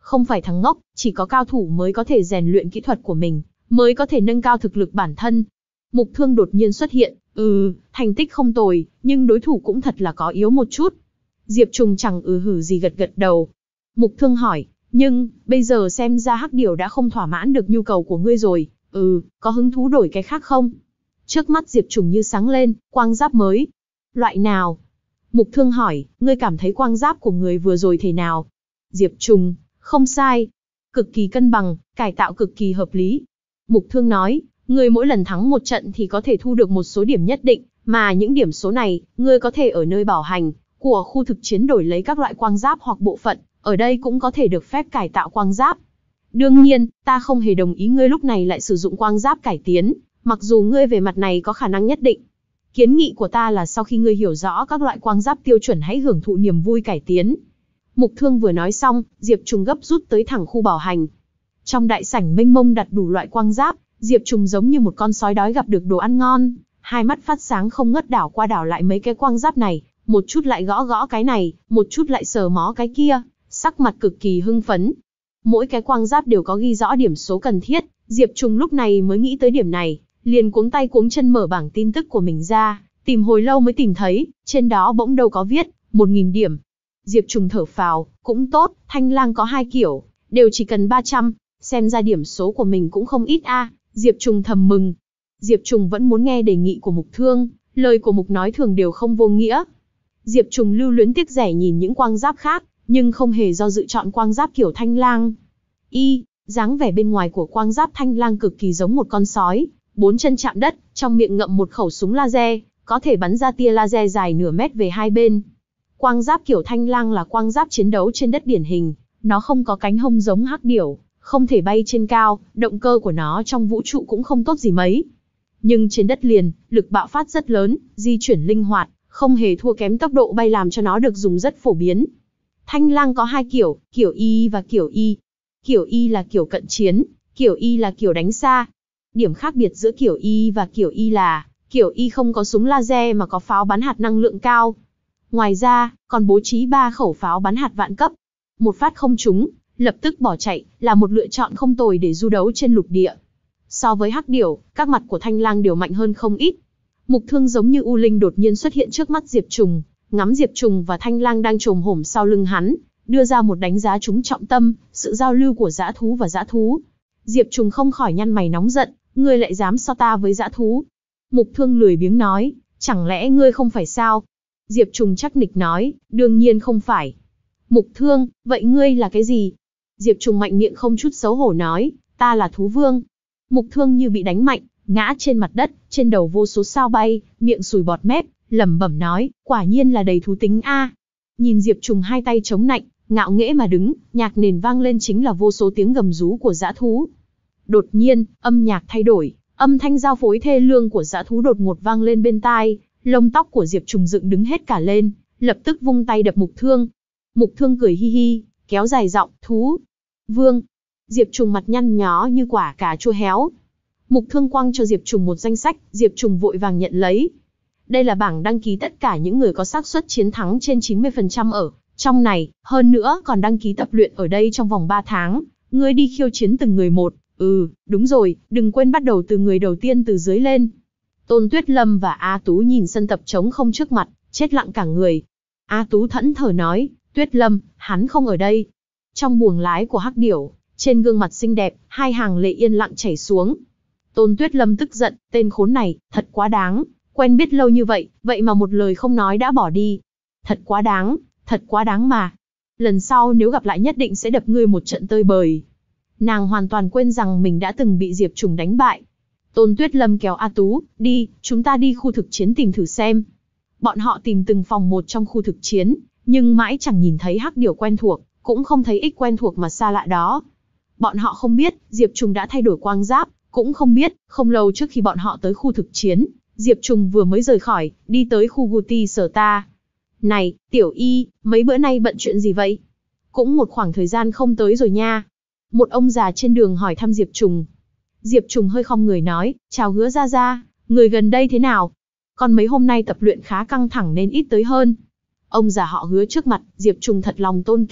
Không phải thằng ngốc, chỉ có cao thủ mới có thể rèn luyện kỹ thuật của mình, mới có thể nâng cao thực lực bản thân. Mục Thương đột nhiên xuất hiện, ừ, thành tích không tồi, nhưng đối thủ cũng thật là có yếu một chút. Diệp Trùng chẳng ừ hử gì gật gật đầu. Mục Thương hỏi, nhưng, bây giờ xem ra Hắc Điểu đã không thỏa mãn được nhu cầu của ngươi rồi, ừ, có hứng thú đổi cái khác không? Trước mắt Diệp Trùng như sáng lên, quang giáp mới. Loại nào? Mục Thương hỏi, ngươi cảm thấy quang giáp của người vừa rồi thế nào? Diệp Trùng, không sai. Cực kỳ cân bằng, cải tạo cực kỳ hợp lý. Mục Thương nói, ngươi mỗi lần thắng một trận thì có thể thu được một số điểm nhất định, mà những điểm số này, ngươi có thể ở nơi bảo hành của khu thực chiến đổi lấy các loại quang giáp hoặc bộ phận, ở đây cũng có thể được phép cải tạo quang giáp. Đương nhiên, ta không hề đồng ý ngươi lúc này lại sử dụng quang giáp cải tiến, mặc dù ngươi về mặt này có khả năng nhất định. Kiến nghị của ta là sau khi ngươi hiểu rõ các loại quang giáp tiêu chuẩn hãy hưởng thụ niềm vui cải tiến. Mục Thương vừa nói xong, Diệp Trùng gấp rút tới thẳng khu bảo hành. Trong đại sảnh mênh mông đặt đủ loại quang giáp, Diệp Trùng giống như một con sói đói gặp được đồ ăn ngon, hai mắt phát sáng không ngớt đảo qua đảo lại mấy cái quang giáp này, một chút lại gõ gõ cái này, một chút lại sờ mó cái kia, sắc mặt cực kỳ hưng phấn. Mỗi cái quang giáp đều có ghi rõ điểm số cần thiết, Diệp Trùng lúc này mới nghĩ tới điểm này, liền cuống tay cuống chân mở bảng tin tức của mình ra, tìm hồi lâu mới tìm thấy, trên đó bỗng đâu có viết, một nghìn điểm. Diệp Trùng thở phào, cũng tốt, Thanh Lang có hai kiểu, đều chỉ cần ba trăm, xem ra điểm số của mình cũng không ít a. Diệp Trùng thầm mừng. Diệp Trùng vẫn muốn nghe đề nghị của Mục Thương, lời của Mục nói thường đều không vô nghĩa. Diệp Trùng lưu luyến tiếc rẻ nhìn những quang giáp khác, nhưng không hề do dự chọn quang giáp kiểu Thanh Lang. Y, dáng vẻ bên ngoài của quang giáp Thanh Lang cực kỳ giống một con sói, bốn chân chạm đất, trong miệng ngậm một khẩu súng laser, có thể bắn ra tia laser dài nửa mét về hai bên. Quang giáp kiểu Thanh Lang là quang giáp chiến đấu trên đất điển hình, nó không có cánh hông giống Hắc Điểu, không thể bay trên cao, động cơ của nó trong vũ trụ cũng không tốt gì mấy. Nhưng trên đất liền, lực bạo phát rất lớn, di chuyển linh hoạt, không hề thua kém tốc độ bay làm cho nó được dùng rất phổ biến. Thanh Lang có hai kiểu, kiểu Y và kiểu Y. Kiểu Y là kiểu cận chiến, kiểu Y là kiểu đánh xa. Điểm khác biệt giữa kiểu Y và kiểu Y là, kiểu Y không có súng laser mà có pháo bắn hạt năng lượng cao. Ngoài ra, còn bố trí ba khẩu pháo bắn hạt vạn cấp. Một phát không trúng, lập tức bỏ chạy, là một lựa chọn không tồi để du đấu trên lục địa. So với Hắc Điểu, các mặt của Thanh Lang đều mạnh hơn không ít. Mục Thương giống như U Linh đột nhiên xuất hiện trước mắt Diệp Trùng, ngắm Diệp Trùng và Thanh Lang đang chồm hổm sau lưng hắn, đưa ra một đánh giá trúng trọng tâm, sự giao lưu của dã thú và dã thú. Diệp Trùng không khỏi nhăn mày nóng giận, ngươi lại dám so ta với dã thú? Mục Thương lười biếng nói, chẳng lẽ ngươi không phải sao? Diệp Trùng chắc nịch nói, đương nhiên không phải. Mục Thương, vậy ngươi là cái gì? Diệp Trùng mạnh miệng không chút xấu hổ nói, ta là thú vương. Mục Thương như bị đánh mạnh, ngã trên mặt đất, trên đầu vô số sao bay, miệng sùi bọt mép, lẩm bẩm nói, quả nhiên là đầy thú tính a. Nhìn Diệp Trùng hai tay chống nạnh, ngạo nghễ mà đứng, nhạc nền vang lên chính là vô số tiếng gầm rú của dã thú. Đột nhiên, âm nhạc thay đổi, âm thanh giao phối thê lương của dã thú đột ngột vang lên bên tai, lông tóc của Diệp Trùng dựng đứng hết cả lên, lập tức vung tay đập Mục Thương. Mục Thương cười hi hi, kéo dài giọng, thú vương. Diệp Trùng mặt nhăn nhó như quả cà chua héo. Mục Thương quăng cho Diệp Trùng một danh sách, Diệp Trùng vội vàng nhận lấy. Đây là bảng đăng ký tất cả những người có xác suất chiến thắng trên chín mươi phần trăm ở trong này, hơn nữa còn đăng ký tập luyện ở đây trong vòng ba tháng. Ngươi đi khiêu chiến từng người một, ừ, đúng rồi, đừng quên bắt đầu từ người đầu tiên từ dưới lên. Tôn Tuyết Lâm và A Tú nhìn sân tập trống không trước mặt, chết lặng cả người. A Tú thẫn thờ nói, Tuyết Lâm, hắn không ở đây. Trong buồng lái của Hắc Điểu, trên gương mặt xinh đẹp, hai hàng lệ yên lặng chảy xuống. Tôn Tuyết Lâm tức giận, tên khốn này, thật quá đáng, quen biết lâu như vậy, vậy mà một lời không nói đã bỏ đi. Thật quá đáng, thật quá đáng mà. Lần sau nếu gặp lại nhất định sẽ đập ngươi một trận tơi bời. Nàng hoàn toàn quên rằng mình đã từng bị Diệp Trùng đánh bại. Tôn Tuyết Lâm kéo A Tú, đi, chúng ta đi khu thực chiến tìm thử xem. Bọn họ tìm từng phòng một trong khu thực chiến, nhưng mãi chẳng nhìn thấy Hắc Điểu quen thuộc, cũng không thấy ích quen thuộc mà xa lạ đó. Bọn họ không biết, Diệp Trùng đã thay đổi quang giáp, cũng không biết, không lâu trước khi bọn họ tới khu thực chiến, Diệp Trùng vừa mới rời khỏi, đi tới khu Guti sở ta. Này, Tiểu Y, mấy bữa nay bận chuyện gì vậy? Cũng một khoảng thời gian không tới rồi nha. Một ông già trên đường hỏi thăm Diệp Trùng. Diệp Trùng hơi khom người nói, chào Hứa Gia Gia, người gần đây thế nào? Còn mấy hôm nay tập luyện khá căng thẳng nên ít tới hơn. Ông già họ Hứa trước mặt, Diệp Trùng thật lòng tôn kính,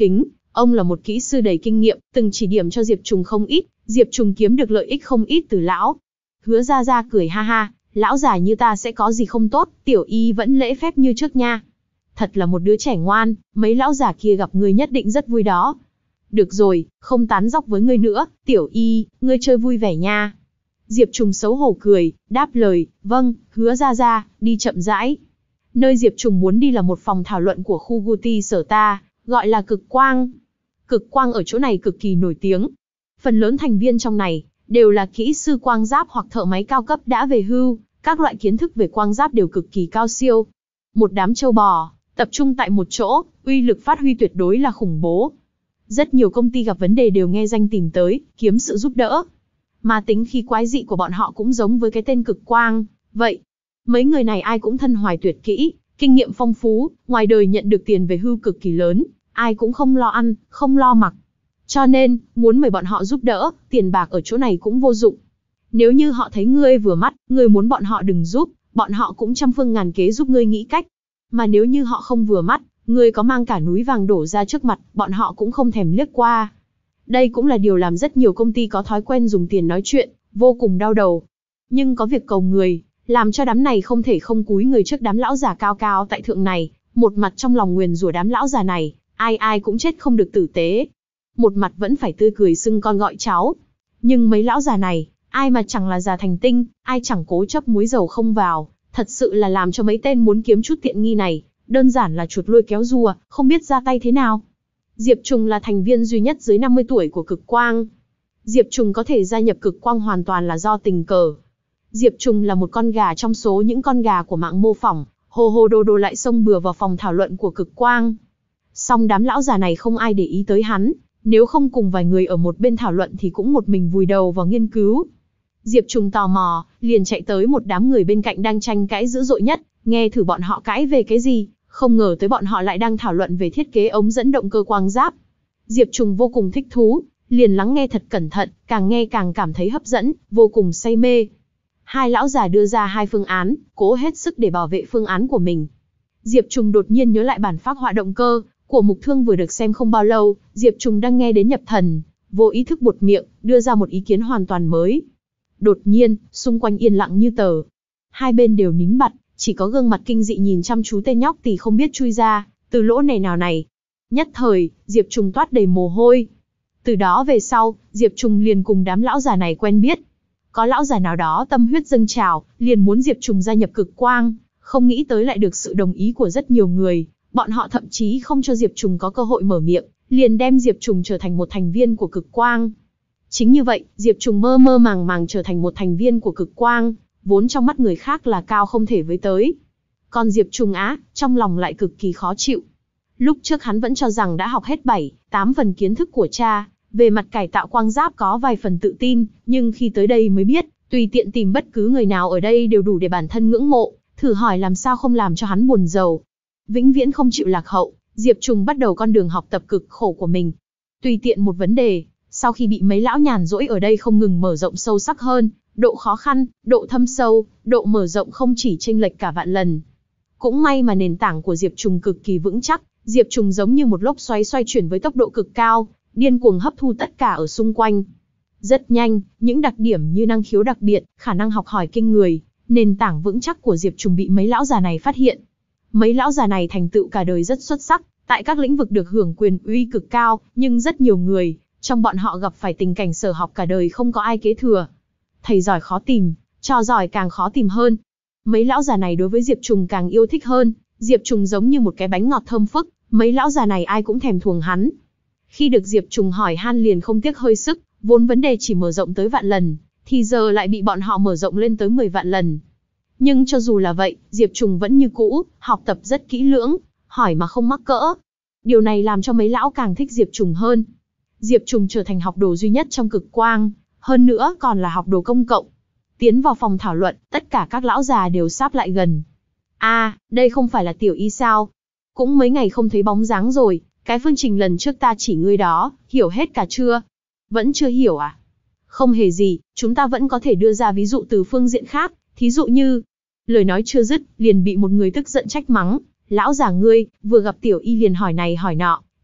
Ông là một kỹ sư đầy kinh nghiệm, từng chỉ điểm cho Diệp Trùng không ít, Diệp Trùng kiếm được lợi ích không ít từ lão. Hứa Gia Gia cười ha ha, lão già như ta sẽ có gì không tốt, tiểu y vẫn lễ phép như trước nha. Thật là một đứa trẻ ngoan, mấy lão già kia gặp ngươi nhất định rất vui đó. Được rồi, không tán dóc với ngươi nữa, tiểu y, ngươi chơi vui vẻ nha. Diệp Trùng xấu hổ cười, đáp lời, vâng, Hứa Gia Gia, đi chậm rãi. Nơi Diệp Trùng muốn đi là một phòng thảo luận của khu Guti sở ta, gọi là Cực Quang. Cực Quang ở chỗ này cực kỳ nổi tiếng. Phần lớn thành viên trong này đều là kỹ sư quang giáp hoặc thợ máy cao cấp đã về hưu, các loại kiến thức về quang giáp đều cực kỳ cao siêu. Một đám trâu bò, tập trung tại một chỗ, uy lực phát huy tuyệt đối là khủng bố. Rất nhiều công ty gặp vấn đề đều nghe danh tìm tới, kiếm sự giúp đỡ. Mà tính khí quái dị của bọn họ cũng giống với cái tên Cực Quang, vậy. Mấy người này ai cũng thân hoài tuyệt kỹ, kinh nghiệm phong phú, ngoài đời nhận được tiền về hưu cực kỳ lớn, ai cũng không lo ăn, không lo mặc. Cho nên, muốn mời bọn họ giúp đỡ, tiền bạc ở chỗ này cũng vô dụng. Nếu như họ thấy ngươi vừa mắt, ngươi muốn bọn họ đừng giúp, bọn họ cũng trăm phương ngàn kế giúp ngươi nghĩ cách. Mà nếu như họ không vừa mắt, ngươi có mang cả núi vàng đổ ra trước mặt, bọn họ cũng không thèm liếc qua. Đây cũng là điều làm rất nhiều công ty có thói quen dùng tiền nói chuyện, vô cùng đau đầu. Nhưng có việc cầu người, làm cho đám này không thể không cúi người trước đám lão già cao cao tại thượng này, một mặt trong lòng nguyền rủa đám lão già này, ai ai cũng chết không được tử tế. Một mặt vẫn phải tươi cười xưng con gọi cháu. Nhưng mấy lão già này, ai mà chẳng là già thành tinh, ai chẳng cố chấp muối dầu không vào, thật sự là làm cho mấy tên muốn kiếm chút tiện nghi này, đơn giản là chuột lôi kéo rùa, không biết ra tay thế nào. Diệp Trùng là thành viên duy nhất dưới năm mươi tuổi của Cực Quang. Diệp Trùng có thể gia nhập Cực Quang hoàn toàn là do tình cờ. Diệp Trùng là một con gà trong số những con gà của mạng mô phỏng, hồ hồ đồ đồ lại xông bừa vào phòng thảo luận của Cực Quang. Song đám lão già này không ai để ý tới hắn, nếu không cùng vài người ở một bên thảo luận thì cũng một mình vùi đầu vào nghiên cứu. Diệp Trùng tò mò, liền chạy tới một đám người bên cạnh đang tranh cãi dữ dội nhất, nghe thử bọn họ cãi về cái gì, không ngờ tới bọn họ lại đang thảo luận về thiết kế ống dẫn động cơ quang giáp. Diệp Trùng vô cùng thích thú, liền lắng nghe thật cẩn thận, càng nghe càng cảm thấy hấp dẫn, vô cùng say mê. Hai lão già đưa ra hai phương án, cố hết sức để bảo vệ phương án của mình. Diệp Trùng đột nhiên nhớ lại bản phác họa động cơ của Mục Thương vừa được xem không bao lâu, Diệp Trùng đang nghe đến nhập thần, vô ý thức buột miệng, đưa ra một ý kiến hoàn toàn mới. Đột nhiên, xung quanh yên lặng như tờ. Hai bên đều nín bặt, chỉ có gương mặt kinh dị nhìn chăm chú tên nhóc tỳ không biết chui ra từ lỗ này nào này. Nhất thời, Diệp Trùng toát đầy mồ hôi. Từ đó về sau, Diệp Trùng liền cùng đám lão già này quen biết. Có lão già nào đó tâm huyết dâng trào, liền muốn Diệp Trùng gia nhập Cực Quang, không nghĩ tới lại được sự đồng ý của rất nhiều người. Bọn họ thậm chí không cho Diệp Trùng có cơ hội mở miệng, liền đem Diệp Trùng trở thành một thành viên của Cực Quang. Chính như vậy, Diệp Trùng mơ mơ màng màng trở thành một thành viên của Cực Quang, vốn trong mắt người khác là cao không thể với tới. Còn Diệp Trùng á, trong lòng lại cực kỳ khó chịu. Lúc trước hắn vẫn cho rằng đã học hết bảy, tám phần kiến thức của cha, về mặt cải tạo quang giáp có vài phần tự tin, nhưng khi tới đây mới biết, tùy tiện tìm bất cứ người nào ở đây đều đủ để bản thân ngưỡng mộ, thử hỏi làm sao không làm cho hắn buồn rầu. Vĩnh viễn không chịu lạc hậu, Diệp Trùng bắt đầu con đường học tập cực khổ của mình. Tùy tiện một vấn đề, sau khi bị mấy lão nhàn rỗi ở đây không ngừng mở rộng sâu sắc hơn, độ khó khăn, độ thâm sâu, độ mở rộng không chỉ chênh lệch cả vạn lần. Cũng may mà nền tảng của Diệp Trùng cực kỳ vững chắc, Diệp Trùng giống như một lốc xoáy xoay chuyển với tốc độ cực cao, điên cuồng hấp thu tất cả ở xung quanh. Rất nhanh, những đặc điểm như năng khiếu đặc biệt, khả năng học hỏi kinh người, nền tảng vững chắc của Diệp Trùng bị mấy lão già này phát hiện. Mấy lão già này thành tựu cả đời rất xuất sắc, tại các lĩnh vực được hưởng quyền uy cực cao, nhưng rất nhiều người, trong bọn họ gặp phải tình cảnh sở học cả đời không có ai kế thừa. Thầy giỏi khó tìm, trò giỏi càng khó tìm hơn. Mấy lão già này đối với Diệp Trùng càng yêu thích hơn, Diệp Trùng giống như một cái bánh ngọt thơm phức, mấy lão già này ai cũng thèm thuồng hắn. Khi được Diệp Trùng hỏi han liền không tiếc hơi sức, vốn vấn đề chỉ mở rộng tới vạn lần, thì giờ lại bị bọn họ mở rộng lên tới mười vạn lần. Nhưng cho dù là vậy, Diệp Trùng vẫn như cũ, học tập rất kỹ lưỡng, hỏi mà không mắc cỡ. Điều này làm cho mấy lão càng thích Diệp Trùng hơn. Diệp Trùng trở thành học đồ duy nhất trong Cực Quang, hơn nữa còn là học đồ công cộng. Tiến vào phòng thảo luận, tất cả các lão già đều sáp lại gần. A, à, đây không phải là Tiểu Y sao? Cũng mấy ngày không thấy bóng dáng rồi, cái phương trình lần trước ta chỉ ngươi đó, hiểu hết cả chưa? Vẫn chưa hiểu à? Không hề gì, chúng ta vẫn có thể đưa ra ví dụ từ phương diện khác, thí dụ như... Lời nói chưa dứt, liền bị một người tức giận trách mắng. Lão già ngươi, vừa gặp Tiểu Y liền hỏi này hỏi nọ,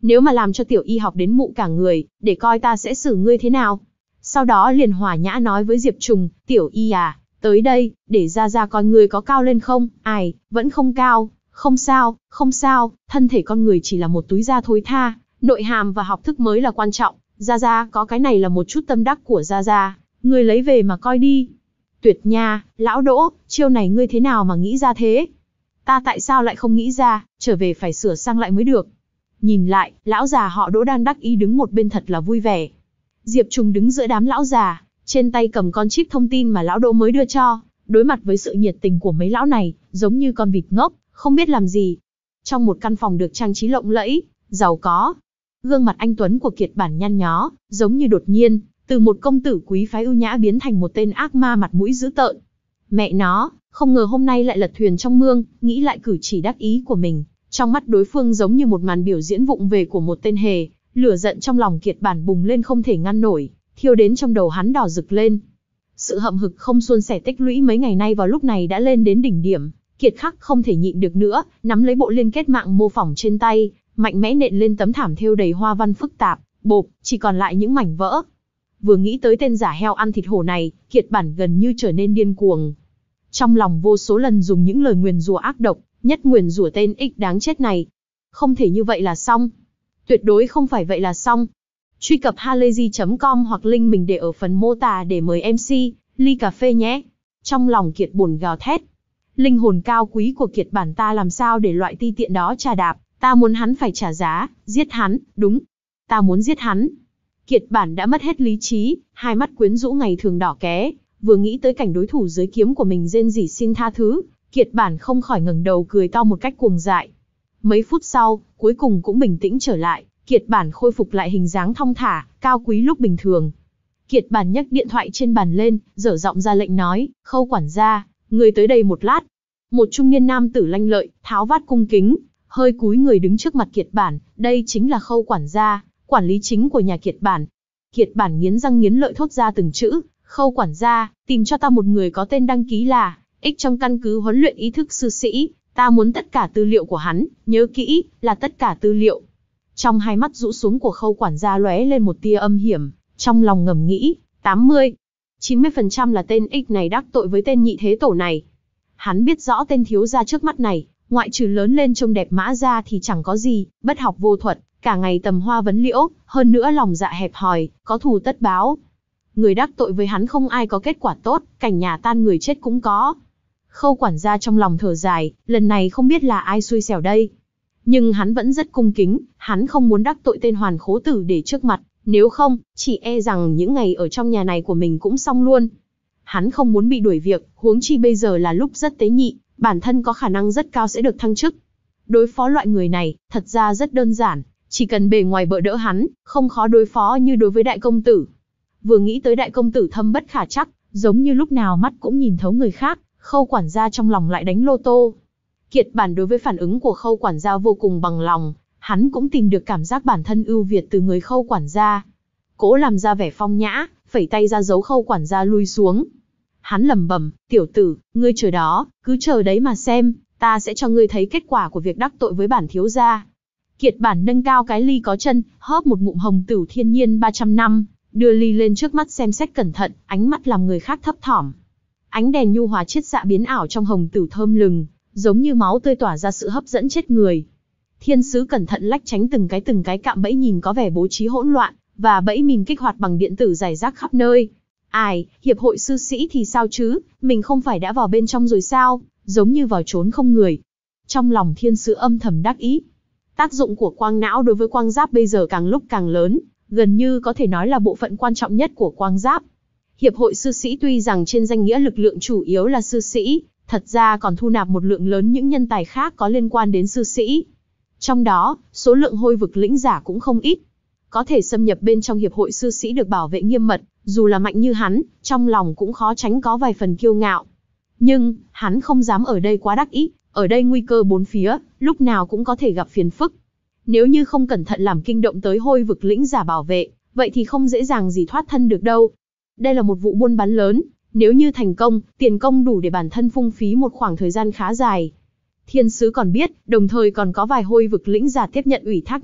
Nếu mà làm cho tiểu y học đến mụ cả người, để coi ta sẽ xử ngươi thế nào. Sau đó liền hòa nhã nói với Diệp Trùng, tiểu y à, tới đây, để ra ra coi ngươi có cao lên không. Ai, vẫn không cao. Không sao, không sao, thân thể con người chỉ là một túi da thối tha, nội hàm và học thức mới là quan trọng. Gia Gia có cái này là một chút tâm đắc của Gia Gia, ngươi lấy về mà coi đi. Tuyệt nha, lão Đỗ, chiêu này ngươi thế nào mà nghĩ ra thế? Ta tại sao lại không nghĩ ra, trở về phải sửa sang lại mới được. Nhìn lại, lão già họ Đỗ đang đắc ý đứng một bên thật là vui vẻ. Diệp Trùng đứng giữa đám lão già, trên tay cầm con chip thông tin mà lão Đỗ mới đưa cho, đối mặt với sự nhiệt tình của mấy lão này, giống như con vịt ngốc, không biết làm gì. Trong một căn phòng được trang trí lộng lẫy, giàu có, gương mặt anh tuấn của Kiệt Bản nhăn nhó, giống như đột nhiên, từ một công tử quý phái ưu nhã biến thành một tên ác ma mặt mũi dữ tợn. Mẹ nó, không ngờ hôm nay lại lật thuyền trong mương, nghĩ lại cử chỉ đắc ý của mình, trong mắt đối phương giống như một màn biểu diễn vụng về của một tên hề, lửa giận trong lòng Kiệt Bản bùng lên không thể ngăn nổi, thiêu đến trong đầu hắn đỏ rực lên. Sự hậm hực không suôn sẻ tích lũy mấy ngày nay vào lúc này đã lên đến đỉnh điểm, Kiệt Khắc không thể nhịn được nữa, nắm lấy bộ liên kết mạng mô phỏng trên tay, mạnh mẽ nện lên tấm thảm thêu đầy hoa văn phức tạp, bộp, chỉ còn lại những mảnh vỡ. Vừa nghĩ tới tên giả heo ăn thịt hổ này, Kiệt Bản gần như trở nên điên cuồng. Trong lòng vô số lần dùng những lời nguyền rủa ác độc, nhất nguyền rủa tên ích đáng chết này. Không thể như vậy là xong. Tuyệt đối không phải vậy là xong. Truy cập halayzi chấm com hoặc link mình để ở phần mô tả để mời em xê, ly cà phê nhé. Trong lòng Kiệt buồn gào thét. Linh hồn cao quý của Kiệt Bản ta làm sao để loại ti tiện đó trà đạp, ta muốn hắn phải trả giá, giết hắn, đúng. Ta muốn giết hắn. Kiệt Bản đã mất hết lý trí, hai mắt quyến rũ ngày thường đỏ ké, vừa nghĩ tới cảnh đối thủ dưới kiếm của mình rên rỉ xin tha thứ, Kiệt Bản không khỏi ngẩng đầu cười to một cách cuồng dại. Mấy phút sau, cuối cùng cũng bình tĩnh trở lại, Kiệt Bản khôi phục lại hình dáng thong thả, cao quý lúc bình thường. Kiệt Bản nhấc điện thoại trên bàn lên, dở giọng ra lệnh nói, Khâu quản gia, người tới đây một lát. Một trung niên nam tử lanh lợi, tháo vát cung kính, hơi cúi người đứng trước mặt Kiệt Bản, đây chính là Khâu quản gia, quản lý chính của nhà Kiệt Bản. Kiệt Bản nghiến răng nghiến lợi thốt ra từng chữ, Khâu quản gia, tìm cho ta một người có tên đăng ký là X trong căn cứ huấn luyện ý thức sư sĩ, ta muốn tất cả tư liệu của hắn, nhớ kỹ, là tất cả tư liệu. Trong hai mắt rũ xuống của Khâu quản gia lóe lên một tia âm hiểm, trong lòng ngầm nghĩ, tám mươi, chín mươi phần trăm là tên X này đắc tội với tên nhị thế tổ này. Hắn biết rõ tên thiếu gia trước mắt này, ngoại trừ lớn lên trông đẹp mã ra thì chẳng có gì, bất học vô thuật, cả ngày tầm hoa vấn liễu, hơn nữa lòng dạ hẹp hòi, có thù tất báo. Người đắc tội với hắn không ai có kết quả tốt, cảnh nhà tan người chết cũng có. Khâu quản gia trong lòng thở dài, lần này không biết là ai xui xẻo đây. Nhưng hắn vẫn rất cung kính, hắn không muốn đắc tội tên hoàn khố tử để trước mặt, nếu không, chỉ e rằng những ngày ở trong nhà này của mình cũng xong luôn. Hắn không muốn bị đuổi việc, huống chi bây giờ là lúc rất tế nhị, bản thân có khả năng rất cao sẽ được thăng chức. Đối phó loại người này, thật ra rất đơn giản, chỉ cần bề ngoài bợ đỡ hắn, không khó đối phó như đối với đại công tử. Vừa nghĩ tới đại công tử thâm bất khả trắc, giống như lúc nào mắt cũng nhìn thấu người khác, Khâu quản gia trong lòng lại đánh lô tô. Kiệt Bản đối với phản ứng của Khâu quản gia vô cùng bằng lòng, hắn cũng tìm được cảm giác bản thân ưu việt từ người Khâu quản gia. Cố làm ra vẻ phong nhã, phẩy tay ra dấu Khâu quản gia lui xuống. Hắn lẩm bẩm, tiểu tử, ngươi chờ đó, cứ chờ đấy mà xem, ta sẽ cho ngươi thấy kết quả của việc đắc tội với bản thiếu gia. Kiệt Bản nâng cao cái ly có chân, hớp một ngụm hồng tửu thiên nhiên ba trăm năm, đưa ly lên trước mắt xem xét cẩn thận, ánh mắt làm người khác thấp thỏm. Ánh đèn nhu hòa chiết xạ biến ảo trong hồng tửu thơm lừng, giống như máu tươi tỏa ra sự hấp dẫn chết người. Thiên sứ cẩn thận lách tránh từng cái từng cái cạm bẫy nhìn có vẻ bố trí hỗn loạn, và bẫy mìn kích hoạt bằng điện tử rải rác khắp nơi. Ai, hiệp hội sư sĩ thì sao chứ, mình không phải đã vào bên trong rồi sao, giống như vào trốn không người. Trong lòng thiên sứ âm thầm đắc ý. Tác dụng của quang não đối với quang giáp bây giờ càng lúc càng lớn, gần như có thể nói là bộ phận quan trọng nhất của quang giáp. Hiệp hội sư sĩ tuy rằng trên danh nghĩa lực lượng chủ yếu là sư sĩ, thật ra còn thu nạp một lượng lớn những nhân tài khác có liên quan đến sư sĩ. Trong đó, số lượng hôi vực lĩnh giả cũng không ít. Có thể xâm nhập bên trong hiệp hội sư sĩ được bảo vệ nghiêm mật, dù là mạnh như hắn, trong lòng cũng khó tránh có vài phần kiêu ngạo. Nhưng, hắn không dám ở đây quá đắc ý, ở đây nguy cơ bốn phía, lúc nào cũng có thể gặp phiền phức. Nếu như không cẩn thận làm kinh động tới hôi vực lĩnh giả bảo vệ, vậy thì không dễ dàng gì thoát thân được đâu. Đây là một vụ buôn bán lớn, nếu như thành công, tiền công đủ để bản thân phung phí một khoảng thời gian khá dài. Thiên sứ còn biết, đồng thời còn có vài hôi vực lĩnh giả tiếp nhận ủy thác này,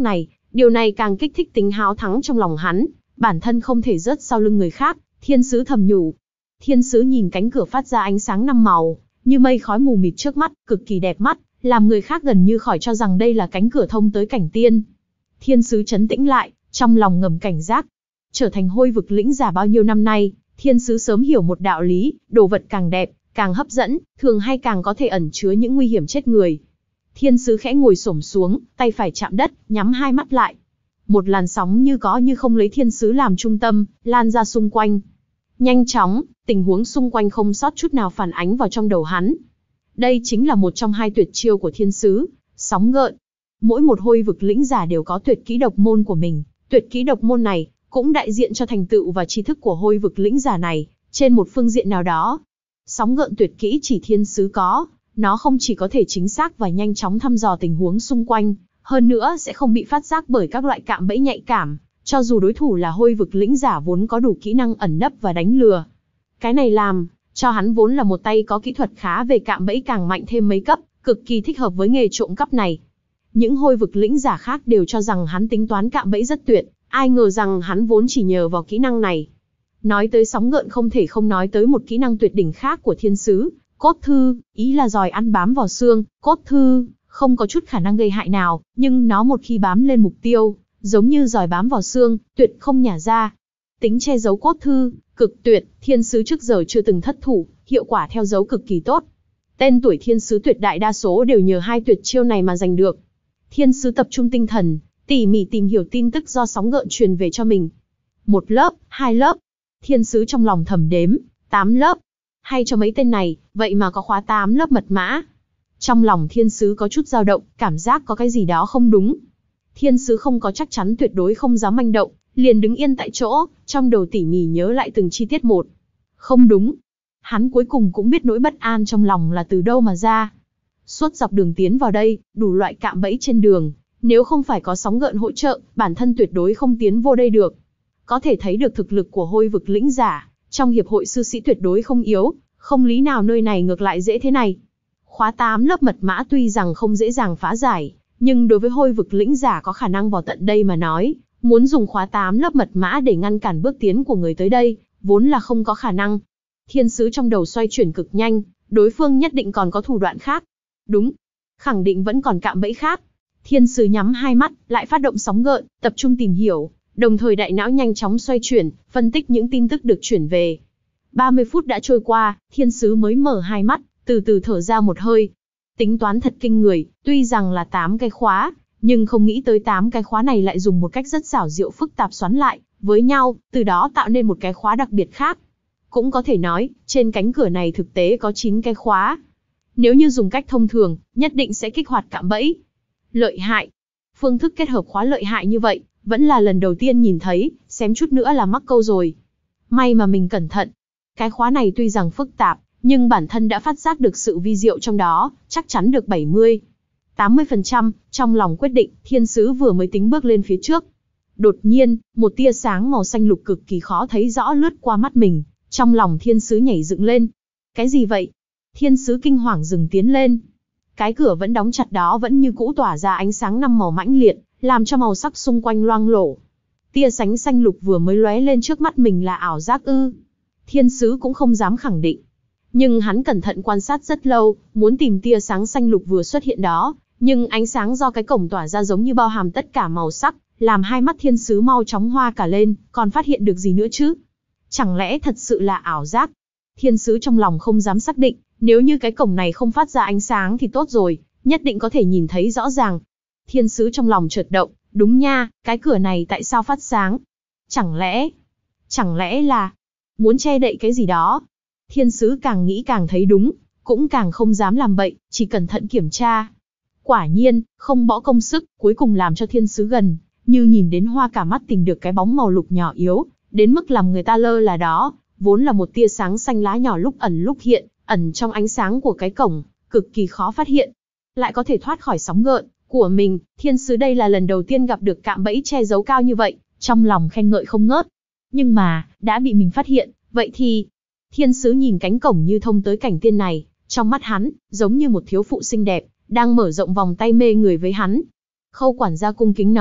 Điều này càng kích thích tính háo thắng trong lòng hắn, bản thân không thể rớt sau lưng người khác, thiên sứ thầm nhủ. Thiên sứ nhìn cánh cửa phát ra ánh sáng năm màu, như mây khói mù mịt trước mắt, cực kỳ đẹp mắt, làm người khác gần như khỏi cho rằng đây là cánh cửa thông tới cảnh tiên. Thiên sứ trấn tĩnh lại, trong lòng ngầm cảnh giác. Trở thành hôi vực lĩnh giả bao nhiêu năm nay, thiên sứ sớm hiểu một đạo lý, đồ vật càng đẹp, càng hấp dẫn, thường hay càng có thể ẩn chứa những nguy hiểm chết người. Thiên sứ khẽ ngồi xổm xuống, tay phải chạm đất, nhắm hai mắt lại. Một làn sóng như có như không lấy thiên sứ làm trung tâm, lan ra xung quanh. Nhanh chóng, tình huống xung quanh không sót chút nào phản ánh vào trong đầu hắn. Đây chính là một trong hai tuyệt chiêu của thiên sứ, sóng gợn. Mỗi một hôi vực lĩnh giả đều có tuyệt kỹ độc môn của mình, tuyệt kỹ độc môn này cũng đại diện cho thành tựu và tri thức của hôi vực lĩnh giả này, trên một phương diện nào đó. Sóng gợn tuyệt kỹ chỉ thiên sứ có, nó không chỉ có thể chính xác và nhanh chóng thăm dò tình huống xung quanh, hơn nữa sẽ không bị phát giác bởi các loại cạm bẫy nhạy cảm, cho dù đối thủ là hôi vực lĩnh giả vốn có đủ kỹ năng ẩn nấp và đánh lừa. Cái này làm cho hắn vốn là một tay có kỹ thuật khá về cạm bẫy càng mạnh thêm mấy cấp, cực kỳ thích hợp với nghề trộm cắp này. Những hôi vực lĩnh giả khác đều cho rằng hắn tính toán cạm bẫy rất tuyệt, ai ngờ rằng hắn vốn chỉ nhờ vào kỹ năng này. Nói tới sóng gợn không thể không nói tới một kỹ năng tuyệt đỉnh khác của thiên sứ, cốt thư, ý là giòi ăn bám vào xương. Cốt thư không có chút khả năng gây hại nào, nhưng nó một khi bám lên mục tiêu, giống như giòi bám vào xương, tuyệt không nhả ra. Tính che giấu cốt thư cực tuyệt, thiên sứ trước giờ chưa từng thất thủ, hiệu quả theo dấu cực kỳ tốt. Tên tuổi thiên sứ tuyệt đại đa số đều nhờ hai tuyệt chiêu này mà giành được. Thiên sứ tập trung tinh thần, tỉ mỉ tìm hiểu tin tức do sóng gợn truyền về cho mình. Một lớp, hai lớp. Thiên sứ trong lòng thầm đếm, tám lớp. Hay cho mấy tên này, vậy mà có khóa tám lớp mật mã. Trong lòng thiên sứ có chút dao động, cảm giác có cái gì đó không đúng. Thiên sứ không có chắc chắn, tuyệt đối không dám manh động, liền đứng yên tại chỗ, trong đầu tỉ mỉ nhớ lại từng chi tiết một. Không đúng. Hắn cuối cùng cũng biết nỗi bất an trong lòng là từ đâu mà ra. Suốt dọc đường tiến vào đây, đủ loại cạm bẫy trên đường, nếu không phải có sóng gợn hỗ trợ, bản thân tuyệt đối không tiến vô đây được. Có thể thấy được thực lực của hôi vực lĩnh giả, trong hiệp hội sư sĩ tuyệt đối không yếu, không lý nào nơi này ngược lại dễ thế này. Khóa tám lớp mật mã tuy rằng không dễ dàng phá giải, nhưng đối với hôi vực lĩnh giả có khả năng vào tận đây mà nói, muốn dùng khóa tám lớp mật mã để ngăn cản bước tiến của người tới đây, vốn là không có khả năng. Thiên sứ trong đầu xoay chuyển cực nhanh, đối phương nhất định còn có thủ đoạn khác. Đúng, khẳng định vẫn còn cạm bẫy khác. Thiên sứ nhắm hai mắt, lại phát động sóng gợn, tập trung tìm hiểu, đồng thời đại não nhanh chóng xoay chuyển, phân tích những tin tức được chuyển về. ba mươi phút đã trôi qua, thiên sứ mới mở hai mắt, từ từ thở ra một hơi. Tính toán thật kinh người, tuy rằng là tám cái khóa, nhưng không nghĩ tới tám cái khóa này lại dùng một cách rất xảo diệu phức tạp xoắn lại với nhau, từ đó tạo nên một cái khóa đặc biệt khác. Cũng có thể nói, trên cánh cửa này thực tế có chín cái khóa. Nếu như dùng cách thông thường, nhất định sẽ kích hoạt cạm bẫy. Lợi hại. Phương thức kết hợp khóa lợi hại như vậy, vẫn là lần đầu tiên nhìn thấy, xém chút nữa là mắc câu rồi. May mà mình cẩn thận. Cái khóa này tuy rằng phức tạp, nhưng bản thân đã phát giác được sự vi diệu trong đó, chắc chắn được bảy mươi, tám mươi phần trăm, trong lòng quyết định, thiên sứ vừa mới tính bước lên phía trước. Đột nhiên, một tia sáng màu xanh lục cực kỳ khó thấy rõ lướt qua mắt mình, trong lòng thiên sứ nhảy dựng lên. Cái gì vậy? Thiên sứ kinh hoàng dừng tiến lên. Cái cửa vẫn đóng chặt đó vẫn như cũ tỏa ra ánh sáng năm màu mãnh liệt, làm cho màu sắc xung quanh loang lổ. Tia sánh xanh lục vừa mới lóe lên trước mắt mình là ảo giác ư? Thiên sứ cũng không dám khẳng định. Nhưng hắn cẩn thận quan sát rất lâu, muốn tìm tia sáng xanh lục vừa xuất hiện đó, nhưng ánh sáng do cái cổng tỏa ra giống như bao hàm tất cả màu sắc, làm hai mắt thiên sứ mau chóng hoa cả lên, còn phát hiện được gì nữa chứ? Chẳng lẽ thật sự là ảo giác? Thiên sứ trong lòng không dám xác định, nếu như cái cổng này không phát ra ánh sáng thì tốt rồi, nhất định có thể nhìn thấy rõ ràng. Thiên sứ trong lòng chợt động, đúng nha, cái cửa này tại sao phát sáng? Chẳng lẽ, chẳng lẽ là muốn che đậy cái gì đó? Thiên sứ càng nghĩ càng thấy đúng, cũng càng không dám làm bậy, chỉ cẩn thận kiểm tra. Quả nhiên, không bỏ công sức, cuối cùng làm cho thiên sứ gần như nhìn đến hoa cả mắt tìm được cái bóng màu lục nhỏ yếu, đến mức làm người ta lơ là đó, vốn là một tia sáng xanh lá nhỏ lúc ẩn lúc hiện, ẩn trong ánh sáng của cái cổng, cực kỳ khó phát hiện. Lại có thể thoát khỏi sóng gợn của mình, thiên sứ đây là lần đầu tiên gặp được cạm bẫy che giấu cao như vậy, trong lòng khen ngợi không ngớt. Nhưng mà, đã bị mình phát hiện, vậy thì... Thiên sứ nhìn cánh cổng như thông tới cảnh tiên này, trong mắt hắn, giống như một thiếu phụ xinh đẹp, đang mở rộng vòng tay mê người với hắn. Khâu quản gia cung kính nói,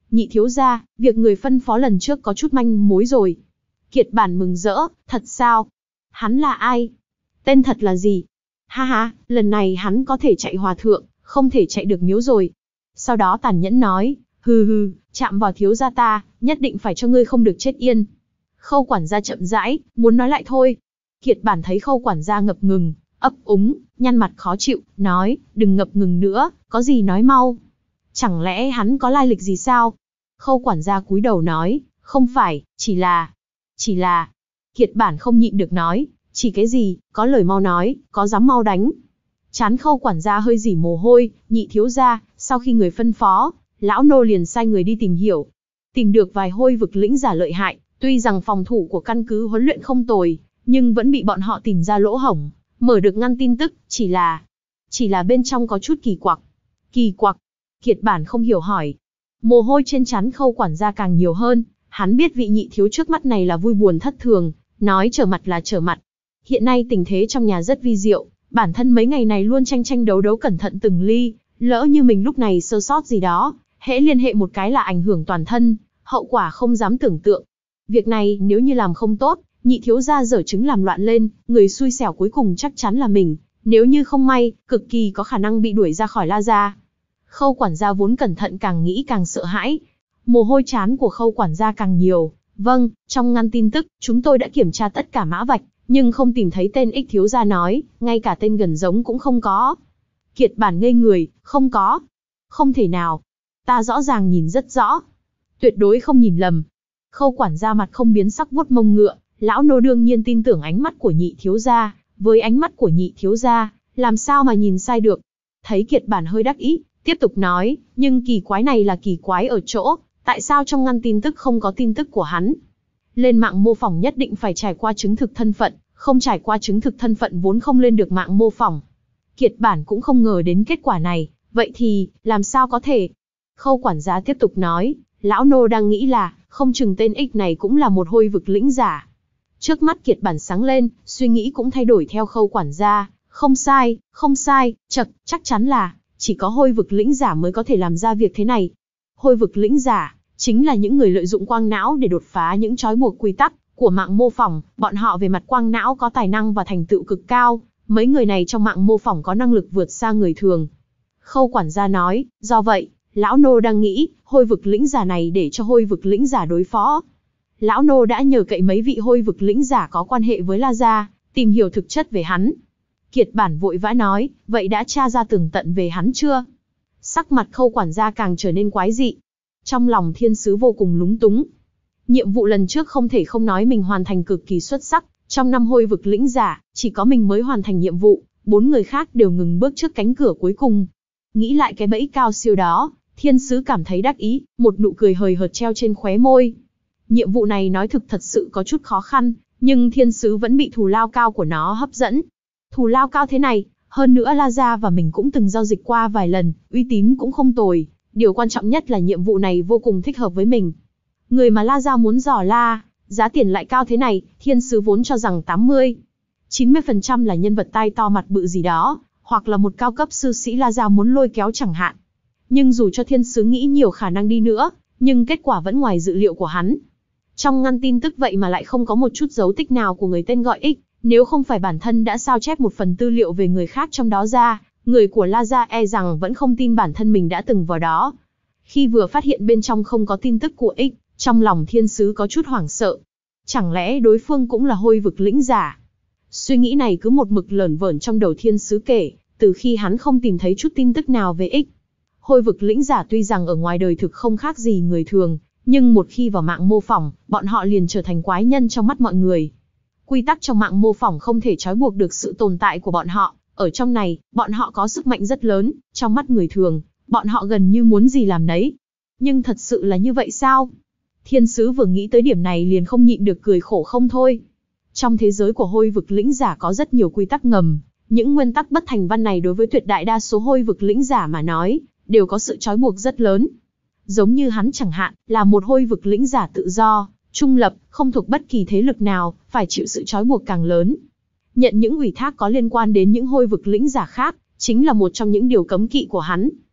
Nhị thiếu gia, việc người phân phó lần trước có chút manh mối rồi. Kiệt Bản mừng rỡ, thật sao? Hắn là ai? Tên thật là gì? Ha ha, lần này hắn có thể chạy hòa thượng, không thể chạy được miếu rồi. Sau đó tàn nhẫn nói, hừ hừ, chạm vào thiếu gia ta, nhất định phải cho ngươi không được chết yên. Khâu quản gia chậm rãi, muốn nói lại thôi. Kiệt Bản thấy Khâu quản gia ngập ngừng, ấp úng, nhăn mặt khó chịu, nói, đừng ngập ngừng nữa, có gì nói mau. Chẳng lẽ hắn có lai lịch gì sao? Khâu quản gia cúi đầu nói, không phải, chỉ là, chỉ là. Kiệt Bản không nhịn được nói, chỉ cái gì, có lời mau nói, có dám mau đánh. Chán Khâu quản gia hơi rỉ mồ hôi, nhị thiếu gia, sau khi người phân phó, lão nô liền sai người đi tìm hiểu. Tìm được vài hôi vực lĩnh giả lợi hại, tuy rằng phòng thủ của căn cứ huấn luyện không tồi, nhưng vẫn bị bọn họ tìm ra lỗ hổng, mở được ngăn tin tức, chỉ là, chỉ là bên trong có chút kỳ quặc. Kỳ quặc? Kiệt Bản không hiểu hỏi. Mồ hôi trên trán Khâu quản gia càng nhiều hơn, hắn biết vị nhị thiếu trước mắt này là vui buồn thất thường, nói trở mặt là trở mặt. Hiện nay tình thế trong nhà rất vi diệu, bản thân mấy ngày này luôn tranh tranh đấu đấu cẩn thận từng ly, lỡ như mình lúc này sơ sót gì đó, hễ liên hệ một cái là ảnh hưởng toàn thân, hậu quả không dám tưởng tượng. Việc này nếu như làm không tốt, nhị thiếu gia dở chứng làm loạn lên, người xui xẻo cuối cùng chắc chắn là mình, nếu như không may, cực kỳ có khả năng bị đuổi ra khỏi La gia. Khâu quản gia vốn cẩn thận càng nghĩ càng sợ hãi, mồ hôi trán của Khâu quản gia càng nhiều. Vâng, trong ngăn tin tức, chúng tôi đã kiểm tra tất cả mã vạch, nhưng không tìm thấy tên ích thiếu gia nói, ngay cả tên gần giống cũng không có. Kiệt Bản ngây người, không có. Không thể nào. Ta rõ ràng nhìn rất rõ. Tuyệt đối không nhìn lầm. Khâu quản gia mặt không biến sắc vuốt mông ngựa, lão nô đương nhiên tin tưởng ánh mắt của nhị thiếu gia, với ánh mắt của nhị thiếu gia, làm sao mà nhìn sai được. Thấy Kiệt Bản hơi đắc ý, tiếp tục nói, nhưng kỳ quái này là kỳ quái ở chỗ, tại sao trong ngăn tin tức không có tin tức của hắn? Lên mạng mô phỏng nhất định phải trải qua chứng thực thân phận, không trải qua chứng thực thân phận vốn không lên được mạng mô phỏng. Kiệt Bản cũng không ngờ đến kết quả này, vậy thì, làm sao có thể? Khâu quản gia tiếp tục nói, lão nô đang nghĩ là, không chừng tên ích này cũng là một hôi vực lĩnh giả. Trước mắt Kiệt Bản sáng lên, suy nghĩ cũng thay đổi theo Khâu quản gia, không sai, không sai, chật, chắc chắn là, chỉ có hôi vực lĩnh giả mới có thể làm ra việc thế này. Hôi vực lĩnh giả, chính là những người lợi dụng quang não để đột phá những trói buộc quy tắc của mạng mô phỏng, bọn họ về mặt quang não có tài năng và thành tựu cực cao, mấy người này trong mạng mô phỏng có năng lực vượt xa người thường. Khâu quản gia nói, do vậy, lão nô đang nghĩ, hôi vực lĩnh giả này để cho hôi vực lĩnh giả đối phó. Lão nô đã nhờ cậy mấy vị hôi vực lĩnh giả có quan hệ với La gia, tìm hiểu thực chất về hắn. Kiệt Bản vội vã nói, vậy đã tra ra tường tận về hắn chưa? Sắc mặt Khâu quản gia càng trở nên quái dị. Trong lòng thiên sứ vô cùng lúng túng. Nhiệm vụ lần trước không thể không nói mình hoàn thành cực kỳ xuất sắc, trong năm hôi vực lĩnh giả, chỉ có mình mới hoàn thành nhiệm vụ, bốn người khác đều ngừng bước trước cánh cửa cuối cùng. Nghĩ lại cái bẫy cao siêu đó, thiên sứ cảm thấy đắc ý, một nụ cười hời hợt treo trên khóe môi. Nhiệm vụ này nói thực thật sự có chút khó khăn, nhưng thiên sứ vẫn bị thù lao cao của nó hấp dẫn. Thù lao cao thế này, hơn nữa La gia và mình cũng từng giao dịch qua vài lần, uy tín cũng không tồi. Điều quan trọng nhất là nhiệm vụ này vô cùng thích hợp với mình. Người mà La gia muốn dò la, giá tiền lại cao thế này, thiên sứ vốn cho rằng tám mươi, chín mươi phần trăm là nhân vật tai to mặt bự gì đó, hoặc là một cao cấp sư sĩ La gia muốn lôi kéo chẳng hạn. Nhưng dù cho thiên sứ nghĩ nhiều khả năng đi nữa, nhưng kết quả vẫn ngoài dự liệu của hắn. Trong ngăn tin tức vậy mà lại không có một chút dấu tích nào của người tên gọi X, nếu không phải bản thân đã sao chép một phần tư liệu về người khác trong đó ra, người của La gia e rằng vẫn không tin bản thân mình đã từng vào đó. Khi vừa phát hiện bên trong không có tin tức của X, trong lòng thiên sứ có chút hoảng sợ. Chẳng lẽ đối phương cũng là hôi vực lĩnh giả? Suy nghĩ này cứ một mực lởn vởn trong đầu thiên sứ kể, từ khi hắn không tìm thấy chút tin tức nào về X. Hôi vực lĩnh giả tuy rằng ở ngoài đời thực không khác gì người thường, nhưng một khi vào mạng mô phỏng, bọn họ liền trở thành quái nhân trong mắt mọi người. Quy tắc trong mạng mô phỏng không thể trói buộc được sự tồn tại của bọn họ. Ở trong này, bọn họ có sức mạnh rất lớn, trong mắt người thường, bọn họ gần như muốn gì làm nấy. Nhưng thật sự là như vậy sao? Thiên sứ vừa nghĩ tới điểm này liền không nhịn được cười khổ không thôi. Trong thế giới của hôi vực lĩnh giả có rất nhiều quy tắc ngầm, những nguyên tắc bất thành văn này đối với tuyệt đại đa số hôi vực lĩnh giả mà nói, đều có sự trói buộc rất lớn. Giống như hắn chẳng hạn, là một hôi vực lĩnh giả tự do, trung lập, không thuộc bất kỳ thế lực nào, phải chịu sự trói buộc càng lớn. Nhận những ủy thác có liên quan đến những hôi vực lĩnh giả khác, chính là một trong những điều cấm kỵ của hắn.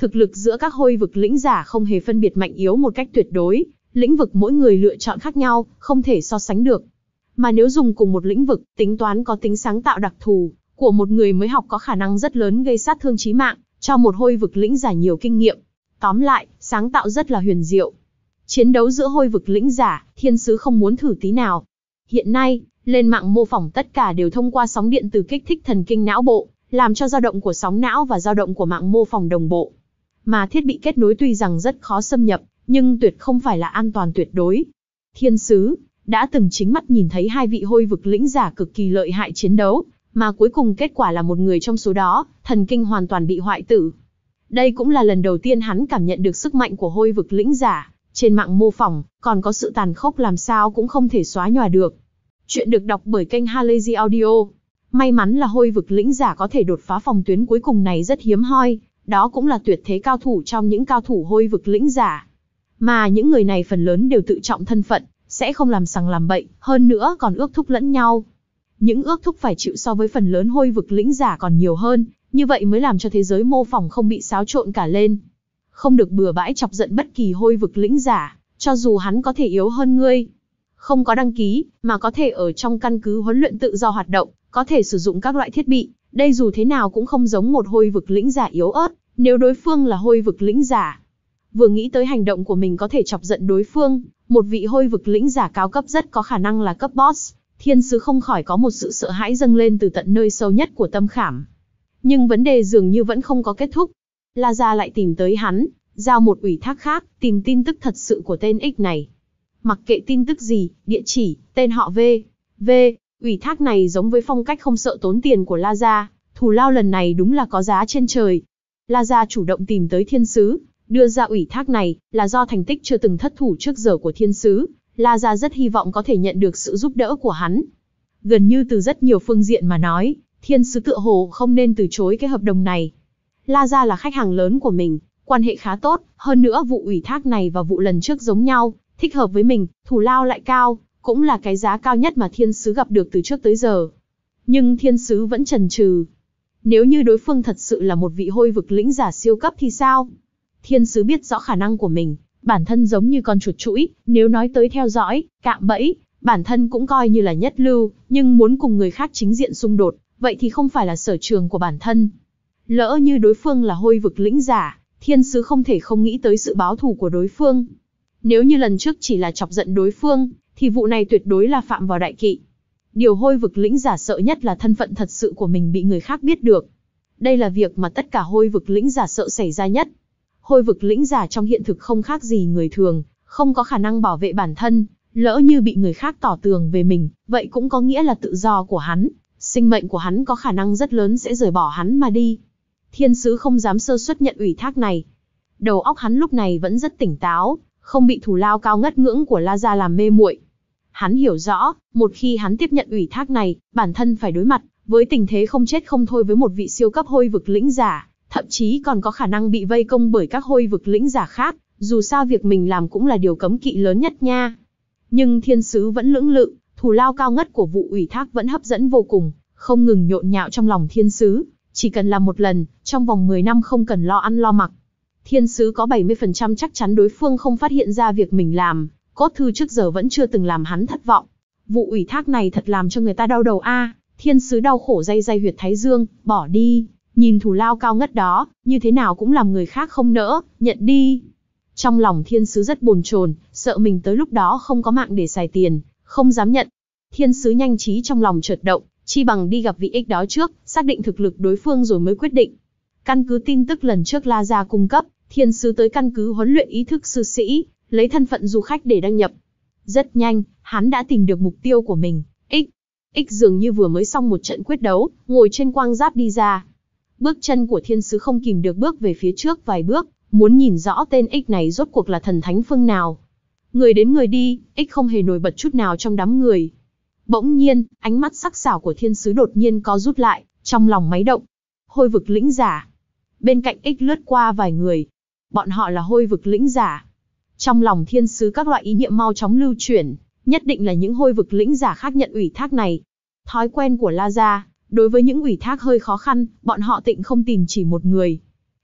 Thực lực giữa các hôi vực lĩnh giả không hề phân biệt mạnh yếu một cách tuyệt đối, lĩnh vực mỗi người lựa chọn khác nhau, không thể so sánh được. Mà nếu dùng cùng một lĩnh vực, tính toán có tính sáng tạo đặc thù của một người mới học có khả năng rất lớn gây sát thương chí mạng cho một hôi vực lĩnh giả nhiều kinh nghiệm. Tóm lại, sáng tạo rất là huyền diệu. Chiến đấu giữa hôi vực lĩnh giả, thiên sứ không muốn thử tí nào. Hiện nay, lên mạng mô phỏng tất cả đều thông qua sóng điện từ kích thích thần kinh não bộ, làm cho dao động của sóng não và dao động của mạng mô phỏng đồng bộ. Mà thiết bị kết nối tuy rằng rất khó xâm nhập, nhưng tuyệt không phải là an toàn tuyệt đối. Thiên sứ đã từng chính mắt nhìn thấy hai vị hôi vực lĩnh giả cực kỳ lợi hại chiến đấu, mà cuối cùng kết quả là một người trong số đó, thần kinh hoàn toàn bị hoại tử. Đây cũng là lần đầu tiên hắn cảm nhận được sức mạnh của hôi vực lĩnh giả. Trên mạng mô phỏng, còn có sự tàn khốc làm sao cũng không thể xóa nhòa được. Chuyện được đọc bởi kênh Halazy Audio. May mắn là hôi vực lĩnh giả có thể đột phá phòng tuyến cuối cùng này rất hiếm hoi, đó cũng là tuyệt thế cao thủ trong những cao thủ hôi vực lĩnh giả. Mà những người này phần lớn đều tự trọng thân phận, sẽ không làm sằng làm bậy, hơn nữa còn ước thúc lẫn nhau. Những ước thúc phải chịu so với phần lớn hôi vực lĩnh giả còn nhiều hơn, như vậy mới làm cho thế giới mô phỏng không bị xáo trộn cả lên. Không được bừa bãi chọc giận bất kỳ hôi vực lĩnh giả, cho dù hắn có thể yếu hơn ngươi. Không có đăng ký, mà có thể ở trong căn cứ huấn luyện tự do hoạt động, có thể sử dụng các loại thiết bị, đây dù thế nào cũng không giống một hôi vực lĩnh giả yếu ớt, nếu đối phương là hôi vực lĩnh giả. Vừa nghĩ tới hành động của mình có thể chọc giận đối phương, một vị hôi vực lĩnh giả cao cấp rất có khả năng là cấp boss, thiên sứ không khỏi có một sự sợ hãi dâng lên từ tận nơi sâu nhất của tâm khảm. Nhưng vấn đề dường như vẫn không có kết thúc. La Gia lại tìm tới hắn, giao một ủy thác khác, tìm tin tức thật sự của tên X này. Mặc kệ tin tức gì, địa chỉ, tên họ V. V, ủy thác này giống với phong cách không sợ tốn tiền của La Gia, thù lao lần này đúng là có giá trên trời. La Gia chủ động tìm tới thiên sứ, đưa ra ủy thác này, là do thành tích chưa từng thất thủ trước giờ của thiên sứ, La Gia rất hy vọng có thể nhận được sự giúp đỡ của hắn. Gần như từ rất nhiều phương diện mà nói, thiên sứ tựa hồ không nên từ chối cái hợp đồng này. La Gia là khách hàng lớn của mình, quan hệ khá tốt, hơn nữa vụ ủy thác này và vụ lần trước giống nhau, thích hợp với mình, thù lao lại cao, cũng là cái giá cao nhất mà thiên sứ gặp được từ trước tới giờ. Nhưng thiên sứ vẫn chần chừ. Nếu như đối phương thật sự là một vị hôi vực lĩnh giả siêu cấp thì sao? Thiên sứ biết rõ khả năng của mình, bản thân giống như con chuột chũi, nếu nói tới theo dõi, cạm bẫy, bản thân cũng coi như là nhất lưu, nhưng muốn cùng người khác chính diện xung đột, vậy thì không phải là sở trường của bản thân. Lỡ như đối phương là hôi vực lĩnh giả, thiên sứ không thể không nghĩ tới sự báo thù của đối phương. Nếu như lần trước chỉ là chọc giận đối phương, thì vụ này tuyệt đối là phạm vào đại kỵ. Điều hôi vực lĩnh giả sợ nhất là thân phận thật sự của mình bị người khác biết được. Đây là việc mà tất cả hôi vực lĩnh giả sợ xảy ra nhất. Hôi vực lĩnh giả trong hiện thực không khác gì người thường, không có khả năng bảo vệ bản thân, lỡ như bị người khác tỏ tường về mình, vậy cũng có nghĩa là tự do của hắn, sinh mệnh của hắn có khả năng rất lớn sẽ rời bỏ hắn mà đi. Thiên sứ không dám sơ suất nhận ủy thác này. Đầu óc hắn lúc này vẫn rất tỉnh táo, không bị thù lao cao ngất ngưỡng của La Gia làm mê muội. Hắn hiểu rõ, một khi hắn tiếp nhận ủy thác này, bản thân phải đối mặt với tình thế không chết không thôi với một vị siêu cấp hôi vực lĩnh giả, thậm chí còn có khả năng bị vây công bởi các hôi vực lĩnh giả khác, dù sao việc mình làm cũng là điều cấm kỵ lớn nhất nha. Nhưng thiên sứ vẫn lưỡng lự, thù lao cao ngất của vụ ủy thác vẫn hấp dẫn vô cùng, không ngừng nhộn nhạo trong lòng thiên sứ, chỉ cần làm một lần, trong vòng mười năm không cần lo ăn lo mặc. Thiên sứ có bảy mươi phần trăm chắc chắn đối phương không phát hiện ra việc mình làm, cốt thư trước giờ vẫn chưa từng làm hắn thất vọng. Vụ ủy thác này thật làm cho người ta đau đầu a. À, thiên sứ đau khổ day day huyệt thái dương, bỏ đi, nhìn thù lao cao ngất đó, như thế nào cũng làm người khác không nỡ, nhận đi. Trong lòng thiên sứ rất bồn chồn, sợ mình tới lúc đó không có mạng để xài tiền, không dám nhận. Thiên sứ nhanh trí trong lòng chợt động, chi bằng đi gặp vị X đó trước, xác định thực lực đối phương rồi mới quyết định. Căn cứ tin tức lần trước La Gia cung cấp, thiên sứ tới căn cứ huấn luyện ý thức sư sĩ, lấy thân phận du khách để đăng nhập. Rất nhanh, hắn đã tìm được mục tiêu của mình, X. X dường như vừa mới xong một trận quyết đấu, ngồi trên quang giáp đi ra. Bước chân của thiên sứ không kìm được bước về phía trước vài bước, muốn nhìn rõ tên X này rốt cuộc là thần thánh phương nào. Người đến người đi, X không hề nổi bật chút nào trong đám người. Bỗng nhiên, ánh mắt sắc sảo của thiên sứ đột nhiên co rút lại, trong lòng máy động. Hôi vực lĩnh giả. Bên cạnh X lướt qua vài người. Bọn họ là hôi vực lĩnh giả. Trong lòng thiên sứ các loại ý niệm mau chóng lưu chuyển, nhất định là những hôi vực lĩnh giả khác nhận ủy thác này. Thói quen của La Gia, đối với những ủy thác hơi khó khăn, bọn họ tịnh không tìm chỉ một người.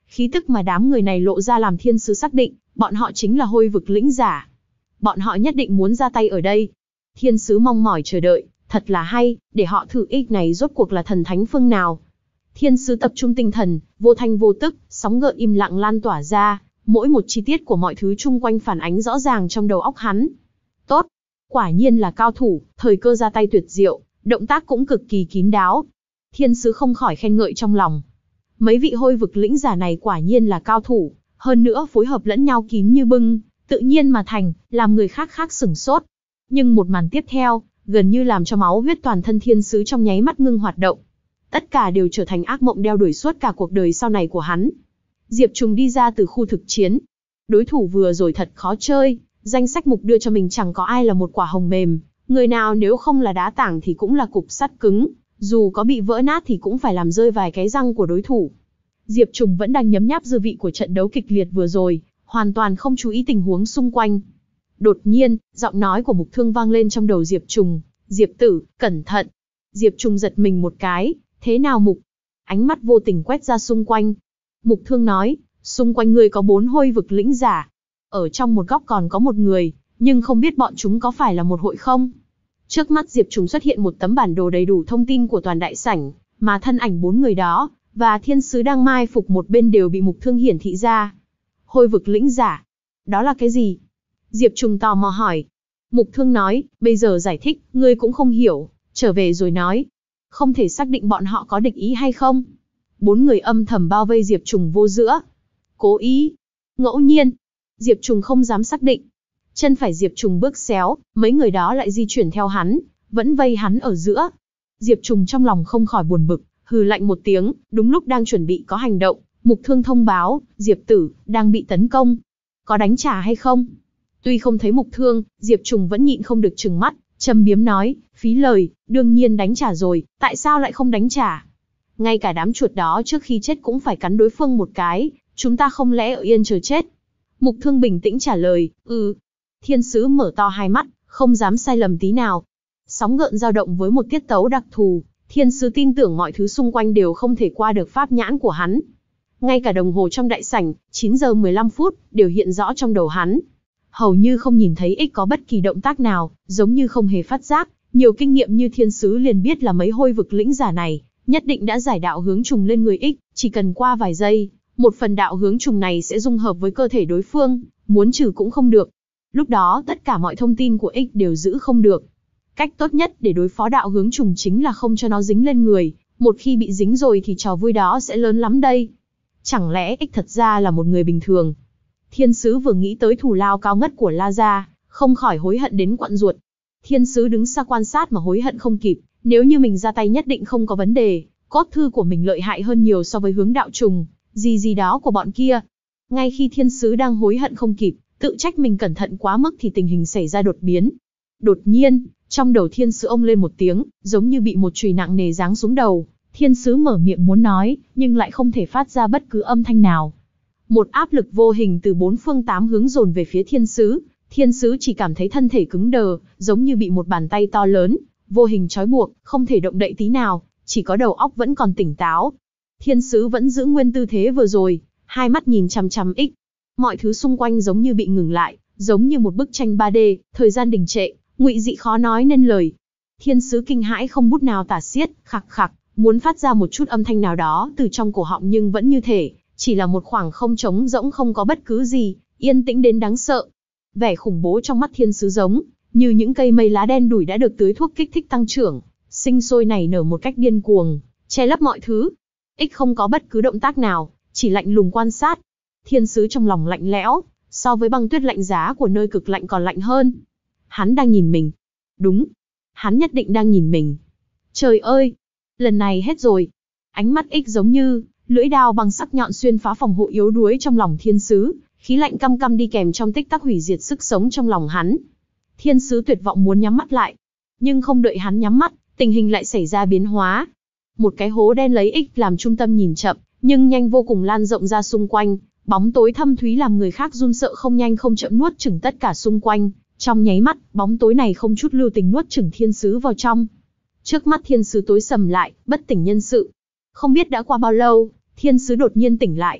Khí tức mà đám người này lộ ra làm thiên sứ xác định, bọn họ chính là hôi vực lĩnh giả. Bọn họ nhất định muốn ra tay ở đây. Thiên sứ mong mỏi chờ đợi, thật là hay, để họ thử ích này rốt cuộc là thần thánh phương nào. Thiên sứ tập trung tinh thần, vô thanh vô tức, sóng gợn im lặng lan tỏa ra, mỗi một chi tiết của mọi thứ chung quanh phản ánh rõ ràng trong đầu óc hắn. Tốt, quả nhiên là cao thủ, thời cơ ra tay tuyệt diệu, động tác cũng cực kỳ kín đáo. Thiên sứ không khỏi khen ngợi trong lòng. Mấy vị hôi vực lĩnh giả này quả nhiên là cao thủ, hơn nữa phối hợp lẫn nhau kín như bưng, tự nhiên mà thành, làm người khác khác sửng sốt. Nhưng một màn tiếp theo, gần như làm cho máu huyết toàn thân thiên sứ trong nháy mắt ngưng hoạt động. Tất cả đều trở thành ác mộng đeo đuổi suốt cả cuộc đời sau này của hắn. Diệp Trùng đi ra từ khu thực chiến. Đối thủ vừa rồi thật khó chơi, danh sách mục đưa cho mình chẳng có ai là một quả hồng mềm, người nào nếu không là đá tảng thì cũng là cục sắt cứng, dù có bị vỡ nát thì cũng phải làm rơi vài cái răng của đối thủ. Diệp Trùng vẫn đang nhấm nháp dư vị của trận đấu kịch liệt vừa rồi, hoàn toàn không chú ý tình huống xung quanh. Đột nhiên, giọng nói của Mục Thương vang lên trong đầu Diệp Trùng, "Diệp tử, cẩn thận." Diệp Trùng giật mình một cái, "Thế nào Mục?" Ánh mắt vô tình quét ra xung quanh. Mục Thương nói, "Xung quanh ngươi có bốn hôi vực lĩnh giả. Ở trong một góc còn có một người, nhưng không biết bọn chúng có phải là một hội không?" Trước mắt Diệp Trùng xuất hiện một tấm bản đồ đầy đủ thông tin của toàn đại sảnh, mà thân ảnh bốn người đó, và thiên sứ đang mai phục một bên đều bị Mục Thương hiển thị ra. Hôi vực lĩnh giả? Đó là cái gì? Diệp Trùng tò mò hỏi. Mục Thương nói, bây giờ giải thích, ngươi cũng không hiểu, trở về rồi nói. Không thể xác định bọn họ có địch ý hay không. Bốn người âm thầm bao vây Diệp Trùng vô giữa. Cố ý? Ngẫu nhiên? Diệp Trùng không dám xác định. Chân phải Diệp Trùng bước xéo, mấy người đó lại di chuyển theo hắn, vẫn vây hắn ở giữa. Diệp Trùng trong lòng không khỏi buồn bực, hừ lạnh một tiếng, đúng lúc đang chuẩn bị có hành động, Mục Thương thông báo, Diệp tử, đang bị tấn công. Có đánh trả hay không? Tuy không thấy Mục Thương, Diệp Trùng vẫn nhịn không được trừng mắt, châm biếm nói, phí lời, đương nhiên đánh trả rồi, tại sao lại không đánh trả? Ngay cả đám chuột đó trước khi chết cũng phải cắn đối phương một cái, chúng ta không lẽ ở yên chờ chết? Mục Thương bình tĩnh trả lời, ừ. Thiên sứ mở to hai mắt, không dám sai lầm tí nào. Sóng gợn dao động với một tiết tấu đặc thù, thiên sứ tin tưởng mọi thứ xung quanh đều không thể qua được pháp nhãn của hắn. Ngay cả đồng hồ trong đại sảnh, chín giờ mười lăm phút, đều hiện rõ trong đầu hắn. Hầu như không nhìn thấy ích có bất kỳ động tác nào, giống như không hề phát giác, nhiều kinh nghiệm như thiên sứ liền biết là mấy hôi vực lĩnh giả này, nhất định đã giải đạo hướng trùng lên người ích, chỉ cần qua vài giây, một phần đạo hướng trùng này sẽ dung hợp với cơ thể đối phương, muốn trừ cũng không được. Lúc đó tất cả mọi thông tin của ích đều giữ không được. Cách tốt nhất để đối phó đạo hướng trùng chính là không cho nó dính lên người, một khi bị dính rồi thì trò vui đó sẽ lớn lắm đây. Chẳng lẽ ích thật ra là một người bình thường? Thiên sứ vừa nghĩ tới thù lao cao ngất của La Gia, không khỏi hối hận đến quặn ruột. Thiên sứ đứng xa quan sát mà hối hận không kịp, nếu như mình ra tay nhất định không có vấn đề, cốt thư của mình lợi hại hơn nhiều so với hướng đạo trùng, gì gì đó của bọn kia. Ngay khi thiên sứ đang hối hận không kịp, tự trách mình cẩn thận quá mức thì tình hình xảy ra đột biến. Đột nhiên, trong đầu thiên sứ ông lên một tiếng, giống như bị một chùy nặng nề giáng xuống đầu. Thiên sứ mở miệng muốn nói, nhưng lại không thể phát ra bất cứ âm thanh nào. Một áp lực vô hình từ bốn phương tám hướng dồn về phía thiên sứ. Thiên sứ chỉ cảm thấy thân thể cứng đờ, giống như bị một bàn tay to lớn, vô hình trói buộc, không thể động đậy tí nào, chỉ có đầu óc vẫn còn tỉnh táo. Thiên sứ vẫn giữ nguyên tư thế vừa rồi, hai mắt nhìn chằm chằm ích. Mọi thứ xung quanh giống như bị ngừng lại, giống như một bức tranh ba D, thời gian đình trệ, ngụy dị khó nói nên lời. Thiên sứ kinh hãi không bút nào tả xiết, khặc khặc, muốn phát ra một chút âm thanh nào đó từ trong cổ họng nhưng vẫn như thể, chỉ là một khoảng không trống rỗng không có bất cứ gì, yên tĩnh đến đáng sợ. Vẻ khủng bố trong mắt thiên sứ giống như những cây mây lá đen đủi đã được tưới thuốc kích thích tăng trưởng, sinh sôi nảy nở một cách điên cuồng, che lấp mọi thứ. Ích không có bất cứ động tác nào, chỉ lạnh lùng quan sát. Thiên sứ trong lòng lạnh lẽo, so với băng tuyết lạnh giá của nơi cực lạnh còn lạnh hơn. Hắn đang nhìn mình. Đúng, hắn nhất định đang nhìn mình. Trời ơi, lần này hết rồi. Ánh mắt ích giống như lưỡi dao bằng sắc nhọn xuyên phá phòng hộ yếu đuối trong lòng thiên sứ, khí lạnh căm căm đi kèm trong tích tắc hủy diệt sức sống trong lòng hắn. Thiên sứ tuyệt vọng muốn nhắm mắt lại, nhưng không đợi hắn nhắm mắt, tình hình lại xảy ra biến hóa. Một cái hố đen lấy ích làm trung tâm nhìn chậm, nhưng nhanh vô cùng lan rộng ra xung quanh, bóng tối thâm thúy làm người khác run sợ không nhanh không chậm nuốt chửng tất cả xung quanh. Trong nháy mắt, bóng tối này không chút lưu tình nuốt chửng thiên sứ vào trong. Trước mắt thiên sứ tối sầm lại, bất tỉnh nhân sự. Không biết đã qua bao lâu, thiên sứ đột nhiên tỉnh lại.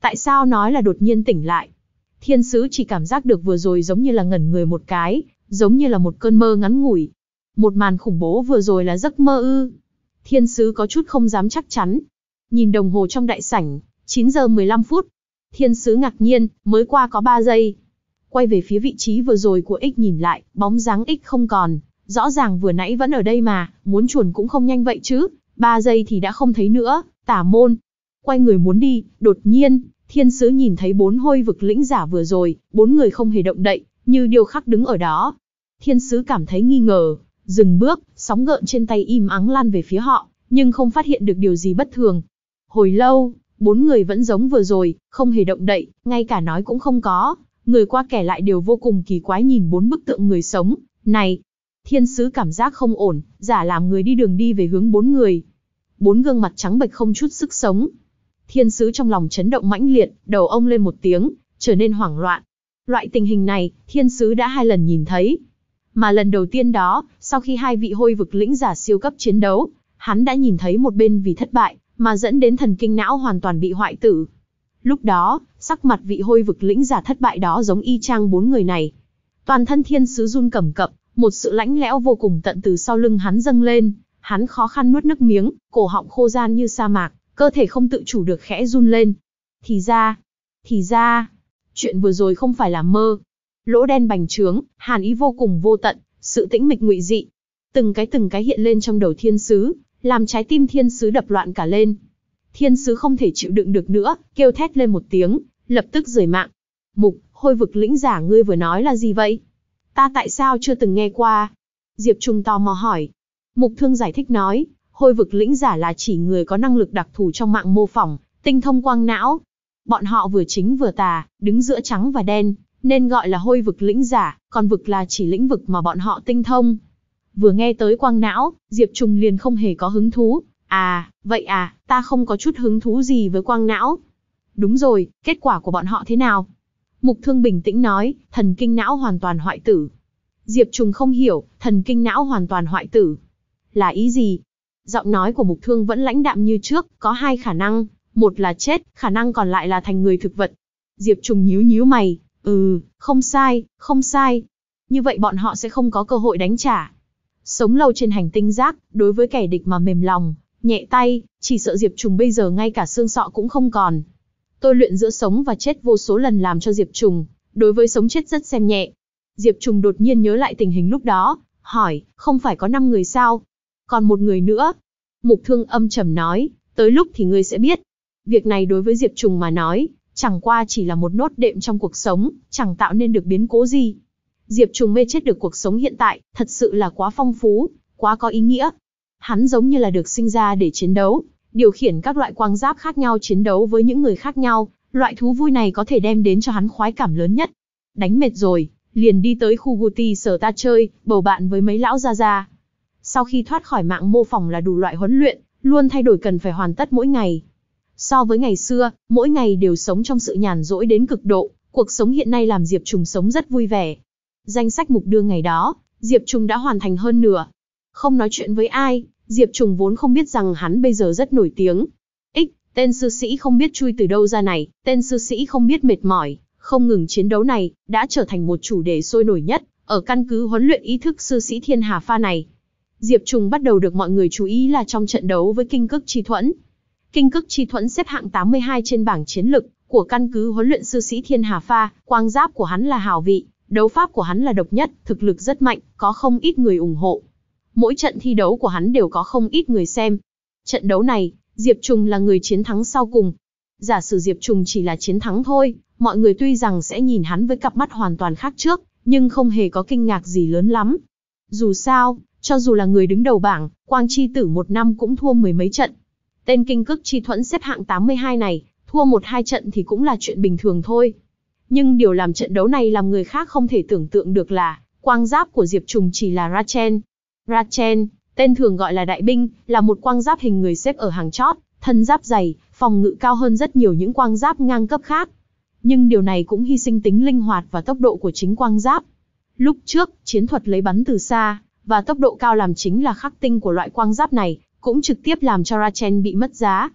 Tại sao nói là đột nhiên tỉnh lại? Thiên sứ chỉ cảm giác được vừa rồi giống như là ngẩn người một cái, giống như là một cơn mơ ngắn ngủi. Một màn khủng bố vừa rồi là giấc mơ ư? Thiên sứ có chút không dám chắc chắn. Nhìn đồng hồ trong đại sảnh, chín giờ mười lăm phút. Thiên sứ ngạc nhiên, mới qua có ba giây. Quay về phía vị trí vừa rồi của X nhìn lại, bóng dáng X không còn. Rõ ràng vừa nãy vẫn ở đây mà, muốn chuồn cũng không nhanh vậy chứ. Ba giây thì đã không thấy nữa, tả môn. Quay người muốn đi, đột nhiên, thiên sứ nhìn thấy bốn hôi vực lĩnh giả vừa rồi, bốn người không hề động đậy, như điêu khắc đứng ở đó. Thiên sứ cảm thấy nghi ngờ, dừng bước, sóng gợn trên tay im ắng lan về phía họ, nhưng không phát hiện được điều gì bất thường. Hồi lâu, bốn người vẫn giống vừa rồi, không hề động đậy, ngay cả nói cũng không có. Người qua kẻ lại đều vô cùng kỳ quái nhìn bốn bức tượng người sống. Này, thiên sứ cảm giác không ổn, giả làm người đi đường đi về hướng bốn người. Bốn gương mặt trắng bệch không chút sức sống. Thiên sứ trong lòng chấn động mãnh liệt, đầu ông lên một tiếng, trở nên hoảng loạn. Loại tình hình này, thiên sứ đã hai lần nhìn thấy. Mà lần đầu tiên đó, sau khi hai vị hôi vực lĩnh giả siêu cấp chiến đấu, hắn đã nhìn thấy một bên vì thất bại, mà dẫn đến thần kinh não hoàn toàn bị hoại tử. Lúc đó, sắc mặt vị hôi vực lĩnh giả thất bại đó giống y chang bốn người này. Toàn thân thiên sứ run cầm cập, một sự lãnh lẽo vô cùng tận từ sau lưng hắn dâng lên. Hắn khó khăn nuốt nước miếng, cổ họng khô ran như sa mạc, cơ thể không tự chủ được khẽ run lên. Thì ra, thì ra, chuyện vừa rồi không phải là mơ. Lỗ đen bành trướng, hàn ý vô cùng vô tận, sự tĩnh mịch ngụy dị. Từng cái từng cái hiện lên trong đầu thiên sứ, làm trái tim thiên sứ đập loạn cả lên. Thiên sứ không thể chịu đựng được nữa, kêu thét lên một tiếng, lập tức rời mạng. Mục, hôi vực lĩnh giả ngươi vừa nói là gì vậy? Ta tại sao chưa từng nghe qua? Diệp Trung tò mò hỏi. Mục Thương giải thích nói, hôi vực lĩnh giả là chỉ người có năng lực đặc thù trong mạng mô phỏng, tinh thông quang não. Bọn họ vừa chính vừa tà, đứng giữa trắng và đen, nên gọi là hôi vực lĩnh giả, còn vực là chỉ lĩnh vực mà bọn họ tinh thông. Vừa nghe tới quang não, Diệp Trung liền không hề có hứng thú. À, vậy à, ta không có chút hứng thú gì với quang não. Đúng rồi, kết quả của bọn họ thế nào? Mục Thương bình tĩnh nói, thần kinh não hoàn toàn hoại tử. Diệp Trung không hiểu, thần kinh não hoàn toàn hoại tử. Là ý gì? Giọng nói của Mục Thương vẫn lãnh đạm như trước, có hai khả năng, một là chết, khả năng còn lại là thành người thực vật. Diệp Trung nhíu nhíu mày, ừ, không sai, không sai. Như vậy bọn họ sẽ không có cơ hội đánh trả. Sống lâu trên hành tinh rác, đối với kẻ địch mà mềm lòng, nhẹ tay, chỉ sợ Diệp Trùng bây giờ ngay cả xương sọ cũng không còn. Tôi luyện giữa sống và chết vô số lần làm cho Diệp Trùng, đối với sống chết rất xem nhẹ. Diệp Trùng đột nhiên nhớ lại tình hình lúc đó, hỏi, không phải có năm người sao? Còn một người nữa. Mục Thương âm trầm nói, tới lúc thì ngươi sẽ biết. Việc này đối với Diệp Trùng mà nói, chẳng qua chỉ là một nốt đệm trong cuộc sống, chẳng tạo nên được biến cố gì. Diệp Trùng mê chết được cuộc sống hiện tại, thật sự là quá phong phú, quá có ý nghĩa. Hắn giống như là được sinh ra để chiến đấu, điều khiển các loại quang giáp khác nhau chiến đấu với những người khác nhau, loại thú vui này có thể đem đến cho hắn khoái cảm lớn nhất. Đánh mệt rồi, liền đi tới khu Guti sở ta chơi, bầu bạn với mấy lão gia gia. Sau khi thoát khỏi mạng mô phỏng là đủ loại huấn luyện, luôn thay đổi cần phải hoàn tất mỗi ngày. So với ngày xưa, mỗi ngày đều sống trong sự nhàn rỗi đến cực độ, cuộc sống hiện nay làm Diệp Trùng sống rất vui vẻ. Danh sách mục đưa ngày đó, Diệp Trùng đã hoàn thành hơn nửa. Không nói chuyện với ai, Diệp Trùng vốn không biết rằng hắn bây giờ rất nổi tiếng. X, tên sư sĩ không biết chui từ đâu ra này, tên sư sĩ không biết mệt mỏi, không ngừng chiến đấu này, đã trở thành một chủ đề sôi nổi nhất, ở căn cứ huấn luyện ý thức sư sĩ Thiên Hà Pha này. Diệp Trùng bắt đầu được mọi người chú ý là trong trận đấu với Kinh Cức Chi Thuẫn. Kinh Cức Chi Thuẫn xếp hạng tám mươi hai trên bảng chiến lực của căn cứ huấn luyện sư sĩ Thiên Hà Pha, quang giáp của hắn là hào vị, đấu pháp của hắn là độc nhất, thực lực rất mạnh, có không ít người ủng hộ. Mỗi trận thi đấu của hắn đều có không ít người xem. Trận đấu này, Diệp Trùng là người chiến thắng sau cùng. Giả sử Diệp Trùng chỉ là chiến thắng thôi, mọi người tuy rằng sẽ nhìn hắn với cặp mắt hoàn toàn khác trước, nhưng không hề có kinh ngạc gì lớn lắm. Dù sao, cho dù là người đứng đầu bảng, Quang Chi Tử một năm cũng thua mười mấy trận. Tên Kinh Cức Chi Thuẫn xếp hạng tám mươi hai này, thua một hai trận thì cũng là chuyện bình thường thôi. Nhưng điều làm trận đấu này làm người khác không thể tưởng tượng được là, quang giáp của Diệp Trùng chỉ là Rachen. Rachen, tên thường gọi là đại binh, là một quang giáp hình người xếp ở hàng chót, thân giáp dày, phòng ngự cao hơn rất nhiều những quang giáp ngang cấp khác. Nhưng điều này cũng hy sinh tính linh hoạt và tốc độ của chính quang giáp. Lúc trước, chiến thuật lấy bắn từ xa, và tốc độ cao làm chính là khắc tinh của loại quang giáp này, cũng trực tiếp làm cho Rachen bị mất giá.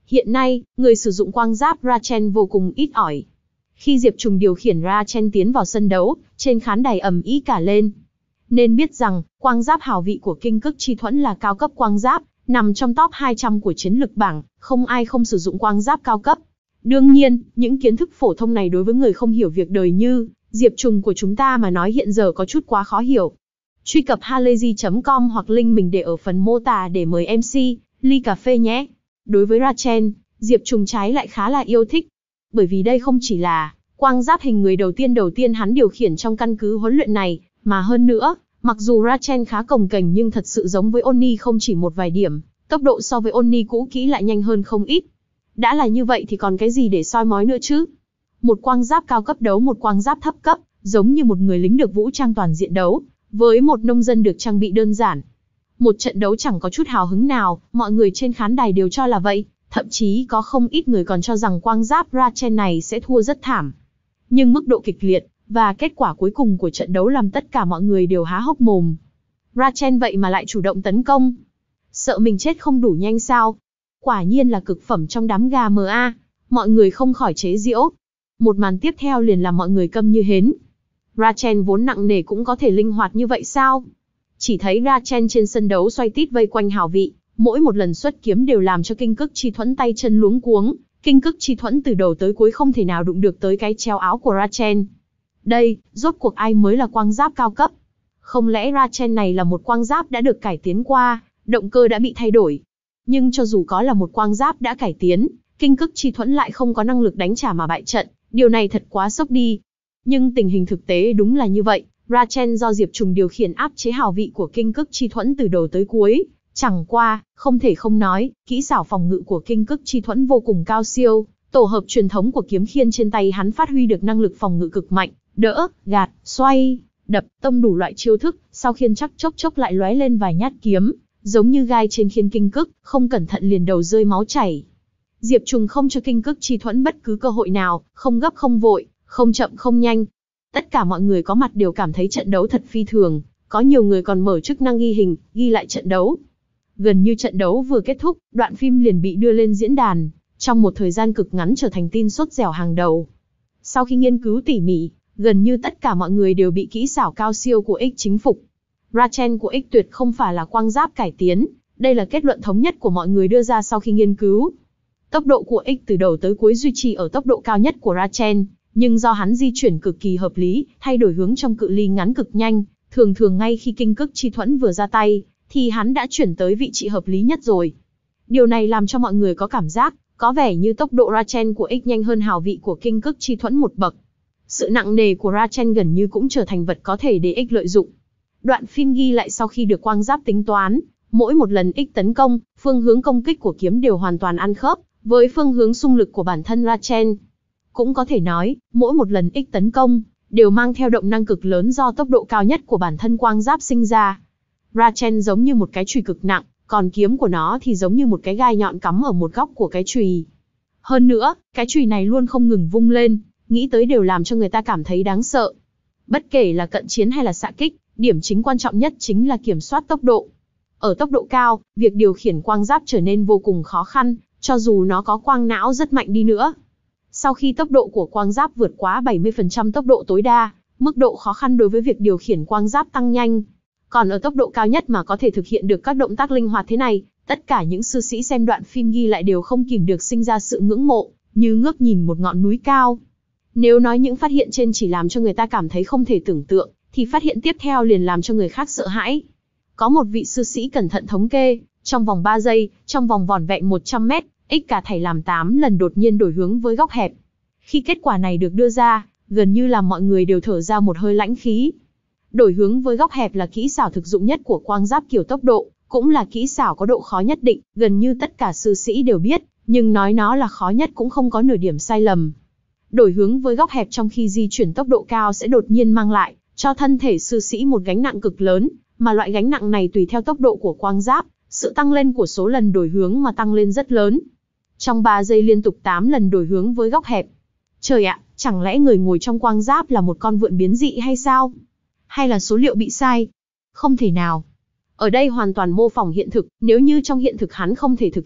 Hiện nay, người sử dụng quang giáp Rachen vô cùng ít ỏi. Khi Diệp Trùng điều khiển Rachen tiến vào sân đấu, trên khán đài ầm ĩ cả lên. Nên biết rằng, quang giáp hào vị của Kinh Cức Chi Thuẫn là cao cấp quang giáp, nằm trong top hai trăm của chiến lực bảng, không ai không sử dụng quang giáp cao cấp. Đương nhiên, những kiến thức phổ thông này đối với người không hiểu việc đời như Diệp Trùng của chúng ta mà nói hiện giờ có chút quá khó hiểu. Truy cập halayzi chấm com hoặc link mình để ở phần mô tả để mời em xê, ly cà phê nhé. Đối với Rachen, Diệp Trùng trái lại khá là yêu thích. Bởi vì đây không chỉ là quang giáp hình người đầu tiên đầu tiên hắn điều khiển trong căn cứ huấn luyện này, mà hơn nữa, mặc dù Rachen khá cồng kềnh nhưng thật sự giống với Oni không chỉ một vài điểm, tốc độ so với Oni cũ kỹ lại nhanh hơn không ít. Đã là như vậy thì còn cái gì để soi mói nữa chứ? Một quang giáp cao cấp đấu một quang giáp thấp cấp, giống như một người lính được vũ trang toàn diện đấu, với một nông dân được trang bị đơn giản. Một trận đấu chẳng có chút hào hứng nào, mọi người trên khán đài đều cho là vậy, thậm chí có không ít người còn cho rằng quang giáp Rachen này sẽ thua rất thảm. Nhưng mức độ kịch liệt, và kết quả cuối cùng của trận đấu làm tất cả mọi người đều há hốc mồm. Rachen vậy mà lại chủ động tấn công. Sợ mình chết không đủ nhanh sao? Quả nhiên là cực phẩm trong đám gà em a, mọi người không khỏi chế giễu. Một màn tiếp theo liền làm mọi người câm như hến. Rachen vốn nặng nề cũng có thể linh hoạt như vậy sao? Chỉ thấy Rachen trên sân đấu xoay tít vây quanh hào vị, mỗi một lần xuất kiếm đều làm cho Kinh Cức Chi Thuẫn tay chân luống cuống. Kinh Cức Chi Thuẫn từ đầu tới cuối không thể nào đụng được tới cái treo áo của Rachen. Đây, rốt cuộc ai mới là quang giáp cao cấp? Không lẽ Rachen này là một quang giáp đã được cải tiến qua, động cơ đã bị thay đổi? Nhưng cho dù có là một quang giáp đã cải tiến, Kinh Cức Chi Thuẫn lại không có năng lực đánh trả mà bại trận, điều này thật quá sốc đi. Nhưng tình hình thực tế đúng là như vậy, Rachen do Diệp Trùng điều khiển áp chế hào vị của Kinh Cức Chi Thuẫn từ đầu tới cuối. Chẳng qua, không thể không nói, kỹ xảo phòng ngự của Kinh Cức Chi Thuẫn vô cùng cao siêu, tổ hợp truyền thống của kiếm khiên trên tay hắn phát huy được năng lực phòng ngự cực mạnh, đỡ, gạt, xoay, đập, tông đủ loại chiêu thức, sau khiên chắc chốc chốc lại lóe lên vài nhát kiếm, giống như gai trên khiên Kinh Cức, không cẩn thận liền đầu rơi máu chảy. Diệp Trùng không cho Kinh Cức Chi Thuẫn bất cứ cơ hội nào, không gấp không vội, không chậm không nhanh. Tất cả mọi người có mặt đều cảm thấy trận đấu thật phi thường, có nhiều người còn mở chức năng ghi hình, ghi lại trận đấu. Gần như trận đấu vừa kết thúc, đoạn phim liền bị đưa lên diễn đàn, trong một thời gian cực ngắn trở thành tin sốt dẻo hàng đầu. Sau khi nghiên cứu tỉ mỉ, gần như tất cả mọi người đều bị kỹ xảo cao siêu của X chính phục. Rachen của X tuyệt không phải là quang giáp cải tiến, đây là kết luận thống nhất của mọi người đưa ra sau khi nghiên cứu. Tốc độ của X từ đầu tới cuối duy trì ở tốc độ cao nhất của Rachen, nhưng do hắn di chuyển cực kỳ hợp lý, thay đổi hướng trong cự ly ngắn cực nhanh, thường thường ngay khi Kinh Cức Chi Thuẫn vừa ra tay, thì hắn đã chuyển tới vị trí hợp lý nhất rồi. Điều này làm cho mọi người có cảm giác, có vẻ như tốc độ Rachen của X nhanh hơn hào vị của Kinh Cức Chi Thuẫn một bậc. Sự nặng nề của Rachen gần như cũng trở thành vật có thể để X lợi dụng. Đoạn phim ghi lại sau khi được quang giáp tính toán, mỗi một lần X tấn công, phương hướng công kích của kiếm đều hoàn toàn ăn khớp với phương hướng xung lực của bản thân Rachen. Cũng có thể nói, mỗi một lần X tấn công, đều mang theo động năng cực lớn do tốc độ cao nhất của bản thân quang giáp sinh ra. Rachen giống như một cái chùy cực nặng, còn kiếm của nó thì giống như một cái gai nhọn cắm ở một góc của cái chùy. Hơn nữa, cái chùy này luôn không ngừng vung lên, nghĩ tới đều làm cho người ta cảm thấy đáng sợ. Bất kể là cận chiến hay là xạ kích, điểm chính quan trọng nhất chính là kiểm soát tốc độ. Ở tốc độ cao, việc điều khiển quang giáp trở nên vô cùng khó khăn, cho dù nó có quang não rất mạnh đi nữa. Sau khi tốc độ của quang giáp vượt quá bảy mươi phần trăm tốc độ tối đa, mức độ khó khăn đối với việc điều khiển quang giáp tăng nhanh. Còn ở tốc độ cao nhất mà có thể thực hiện được các động tác linh hoạt thế này, tất cả những sư sĩ xem đoạn phim ghi lại đều không kìm được sinh ra sự ngưỡng mộ, như ngước nhìn một ngọn núi cao. Nếu nói những phát hiện trên chỉ làm cho người ta cảm thấy không thể tưởng tượng, thì phát hiện tiếp theo liền làm cho người khác sợ hãi. Có một vị sư sĩ cẩn thận thống kê, trong vòng ba giây, trong vòng vỏn vẹn một trăm mét, X cả thảy làm tám lần đột nhiên đổi hướng với góc hẹp. Khi kết quả này được đưa ra, gần như làm mọi người đều thở ra một hơi lãnh khí. Đổi hướng với góc hẹp là kỹ xảo thực dụng nhất của quang giáp kiểu tốc độ, cũng là kỹ xảo có độ khó nhất định, gần như tất cả sư sĩ đều biết, nhưng nói nó là khó nhất cũng không có nửa điểm sai lầm. Đổi hướng với góc hẹp trong khi di chuyển tốc độ cao sẽ đột nhiên mang lại cho thân thể sư sĩ một gánh nặng cực lớn, mà loại gánh nặng này tùy theo tốc độ của quang giáp, sự tăng lên của số lần đổi hướng mà tăng lên rất lớn. Trong ba giây liên tục tám lần đổi hướng với góc hẹp. Trời ạ, chẳng lẽ người ngồi trong quang giáp là một con vượn biến dị hay sao? Hay là số liệu bị sai? Không thể nào. Ở đây hoàn toàn mô phỏng hiện thực, nếu như trong hiện thực hắn không thể thực hiện,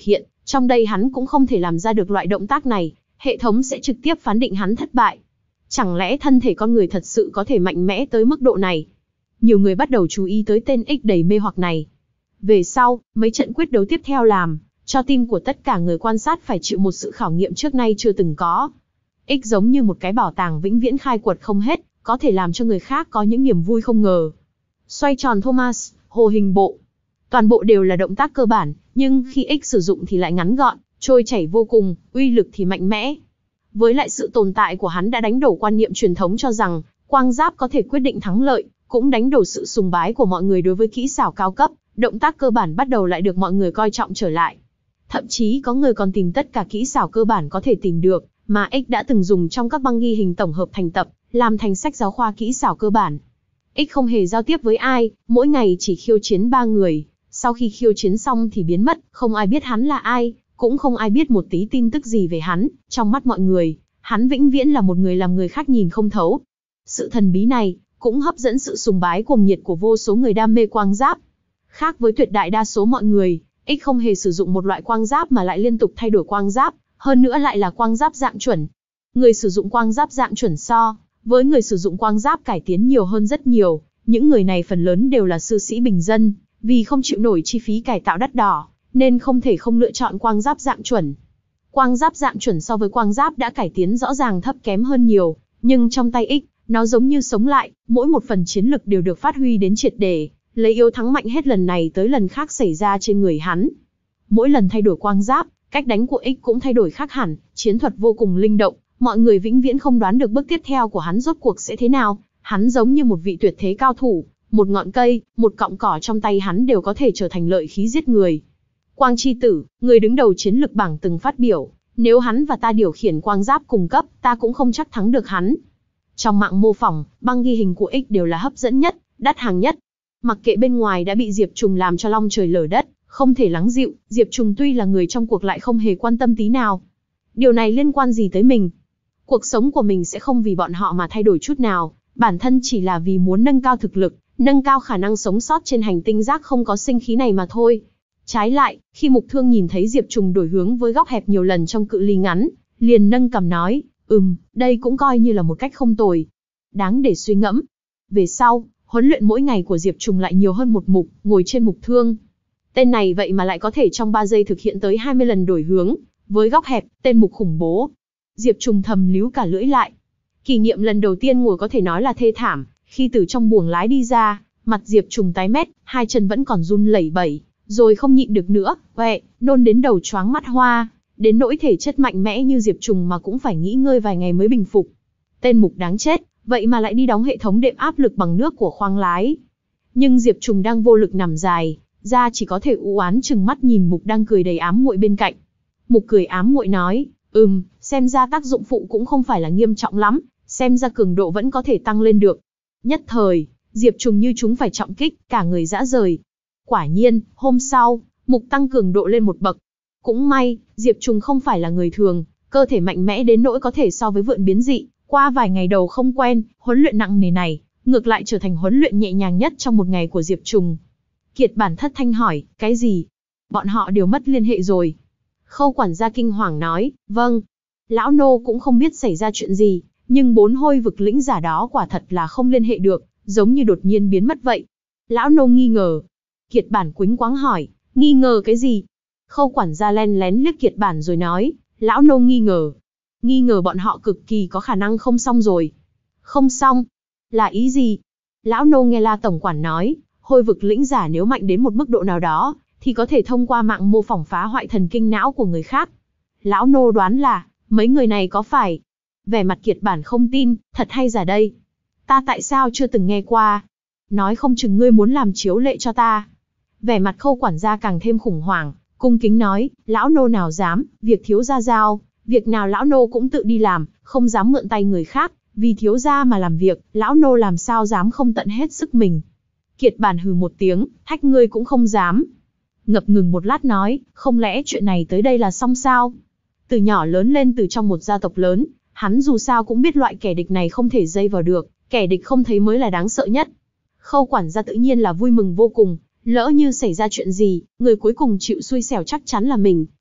Trong đây hắn cũng không thể làm ra được loại động tác này, hệ thống sẽ trực tiếp phán định hắn thất bại. Chẳng lẽ thân thể con người thật sự có thể mạnh mẽ tới mức độ này? Nhiều người bắt đầu chú ý tới tên X đầy mê hoặc này. Về sau, mấy trận quyết đấu tiếp theo làm cho tim của tất cả người quan sát phải chịu một sự khảo nghiệm trước nay chưa từng có. X giống như một cái bảo tàng vĩnh viễn khai quật không hết, có thể làm cho người khác có những niềm vui không ngờ. Xoay tròn Thomas, hồ hình bộ. Toàn bộ đều là động tác cơ bản, nhưng khi X sử dụng thì lại ngắn gọn, trôi chảy vô cùng, uy lực thì mạnh mẽ. Với lại sự tồn tại của hắn đã đánh đổ quan niệm truyền thống cho rằng quang giáp có thể quyết định thắng lợi, cũng đánh đổ sự sùng bái của mọi người đối với kỹ xảo cao cấp, động tác cơ bản bắt đầu lại được mọi người coi trọng trở lại. Thậm chí có người còn tìm tất cả kỹ xảo cơ bản có thể tìm được, mà X đã từng dùng trong các băng ghi hình tổng hợp thành tập, làm thành sách giáo khoa kỹ xảo cơ bản. X không hề giao tiếp với ai, mỗi ngày chỉ khiêu chiến ba người, sau khi khiêu chiến xong thì biến mất, không ai biết hắn là ai, cũng không ai biết một tí tin tức gì về hắn. Trong mắt mọi người, hắn vĩnh viễn là một người làm người khác nhìn không thấu. Sự thần bí này cũng hấp dẫn sự sùng bái cuồng nhiệt của vô số người đam mê quang giáp. Khác với tuyệt đại đa số mọi người, X không hề sử dụng một loại quang giáp mà lại liên tục thay đổi quang giáp, hơn nữa lại là quang giáp dạng chuẩn. Người sử dụng quang giáp dạng chuẩn so với người sử dụng quang giáp cải tiến nhiều hơn rất nhiều, những người này phần lớn đều là sư sĩ bình dân, vì không chịu nổi chi phí cải tạo đắt đỏ, nên không thể không lựa chọn quang giáp dạng chuẩn. Quang giáp dạng chuẩn so với quang giáp đã cải tiến rõ ràng thấp kém hơn nhiều, nhưng trong tay X, nó giống như sống lại, mỗi một phần chiến lực đều được phát huy đến triệt để, lấy yếu thắng mạnh hết lần này tới lần khác xảy ra trên người hắn. Mỗi lần thay đổi quang giáp, cách đánh của X cũng thay đổi khác hẳn, chiến thuật vô cùng linh động, mọi người vĩnh viễn không đoán được bước tiếp theo của hắn rốt cuộc sẽ thế nào. Hắn giống như một vị tuyệt thế cao thủ, một ngọn cây, một cọng cỏ trong tay hắn đều có thể trở thành lợi khí giết người. Quang Chi Tử, người đứng đầu chiến lực bảng từng phát biểu, nếu hắn và ta điều khiển quang giáp cùng cấp, ta cũng không chắc thắng được hắn. Trong mạng mô phỏng, băng ghi hình của X đều là hấp dẫn nhất, đắt hàng nhất. Mặc kệ bên ngoài đã bị Diệp Trùng làm cho long trời lở đất, không thể lắng dịu, Diệp Trùng tuy là người trong cuộc lại không hề quan tâm tí nào. Điều này liên quan gì tới mình? Cuộc sống của mình sẽ không vì bọn họ mà thay đổi chút nào, bản thân chỉ là vì muốn nâng cao thực lực, nâng cao khả năng sống sót trên hành tinh rác không có sinh khí này mà thôi. Trái lại, khi Mục Thương nhìn thấy Diệp Trùng đổi hướng với góc hẹp nhiều lần trong cự ly ngắn, liền nâng cằm nói, ừm, đây cũng coi như là một cách không tồi. Đáng để suy ngẫm. Về sau, huấn luyện mỗi ngày của Diệp Trùng lại nhiều hơn một mục, ngồi trên Mục Thương. Tên này vậy mà lại có thể trong ba giây thực hiện tới hai mươi lần đổi hướng, với góc hẹp, tên mục khủng bố. Diệp Trùng thầm líu cả lưỡi lại. Kỷ niệm lần đầu tiên ngồi có thể nói là thê thảm, khi từ trong buồng lái đi ra, mặt Diệp Trùng tái mét, hai chân vẫn còn run lẩy bẩy, rồi không nhịn được nữa, quẹ, nôn đến đầu choáng mắt hoa, đến nỗi thể chất mạnh mẽ như Diệp Trùng mà cũng phải nghỉ ngơi vài ngày mới bình phục. Tên mục đáng chết, vậy mà lại đi đóng hệ thống đệm áp lực bằng nước của khoang lái. Nhưng Diệp Trùng đang vô lực nằm dài, ra chỉ có thể u oán chừng mắt nhìn mục đang cười đầy ám muội bên cạnh. Mục cười ám muội nói, ừm, xem ra tác dụng phụ cũng không phải là nghiêm trọng lắm, xem ra cường độ vẫn có thể tăng lên được. Nhất thời, Diệp Trùng như chúng phải trọng kích, cả người rã rời. Quả nhiên, hôm sau, mục tăng cường độ lên một bậc. Cũng may, Diệp Trùng không phải là người thường, cơ thể mạnh mẽ đến nỗi có thể so với vượn biến dị. Qua vài ngày đầu không quen, huấn luyện nặng nề này, ngược lại trở thành huấn luyện nhẹ nhàng nhất trong một ngày của Diệp Trùng. Kiệt Bản thất thanh hỏi, cái gì? Bọn họ đều mất liên hệ rồi. Khâu quản gia kinh hoàng nói, vâng. Lão nô cũng không biết xảy ra chuyện gì, nhưng bốn hôi vực lĩnh giả đó quả thật là không liên hệ được, giống như đột nhiên biến mất vậy. Lão nô nghi ngờ. Kiệt Bản quĩnh quáng hỏi, nghi ngờ cái gì? Khâu quản gia len lén liếc Kiệt Bản rồi nói, lão nô nghi ngờ. Nghi ngờ bọn họ cực kỳ có khả năng không xong rồi. Không xong? Là ý gì? Lão nô nghe La tổng quản nói, hôi vực lĩnh giả nếu mạnh đến một mức độ nào đó, thì có thể thông qua mạng mô phỏng phá hoại thần kinh não của người khác. Lão nô đoán là, mấy người này có phải? Vẻ mặt Kiệt Bản không tin, thật hay giả đây? Ta tại sao chưa từng nghe qua? Nói không chừng ngươi muốn làm chiếu lệ cho ta. Vẻ mặt Khâu quản gia càng thêm khủng hoảng, cung kính nói, lão nô nào dám, việc thiếu gia giao, việc nào lão nô cũng tự đi làm, không dám mượn tay người khác, vì thiếu gia mà làm việc, lão nô làm sao dám không tận hết sức mình. Kiệt Bản hừ một tiếng, thách ngươi cũng không dám. Ngập ngừng một lát nói, không lẽ chuyện này tới đây là xong sao? Từ nhỏ lớn lên từ trong một gia tộc lớn, hắn dù sao cũng biết loại kẻ địch này không thể dây vào được, kẻ địch không thấy mới là đáng sợ nhất. Khâu quản gia tự nhiên là vui mừng vô cùng, lỡ như xảy ra chuyện gì, người cuối cùng chịu xui xẻo chắc chắn là mình,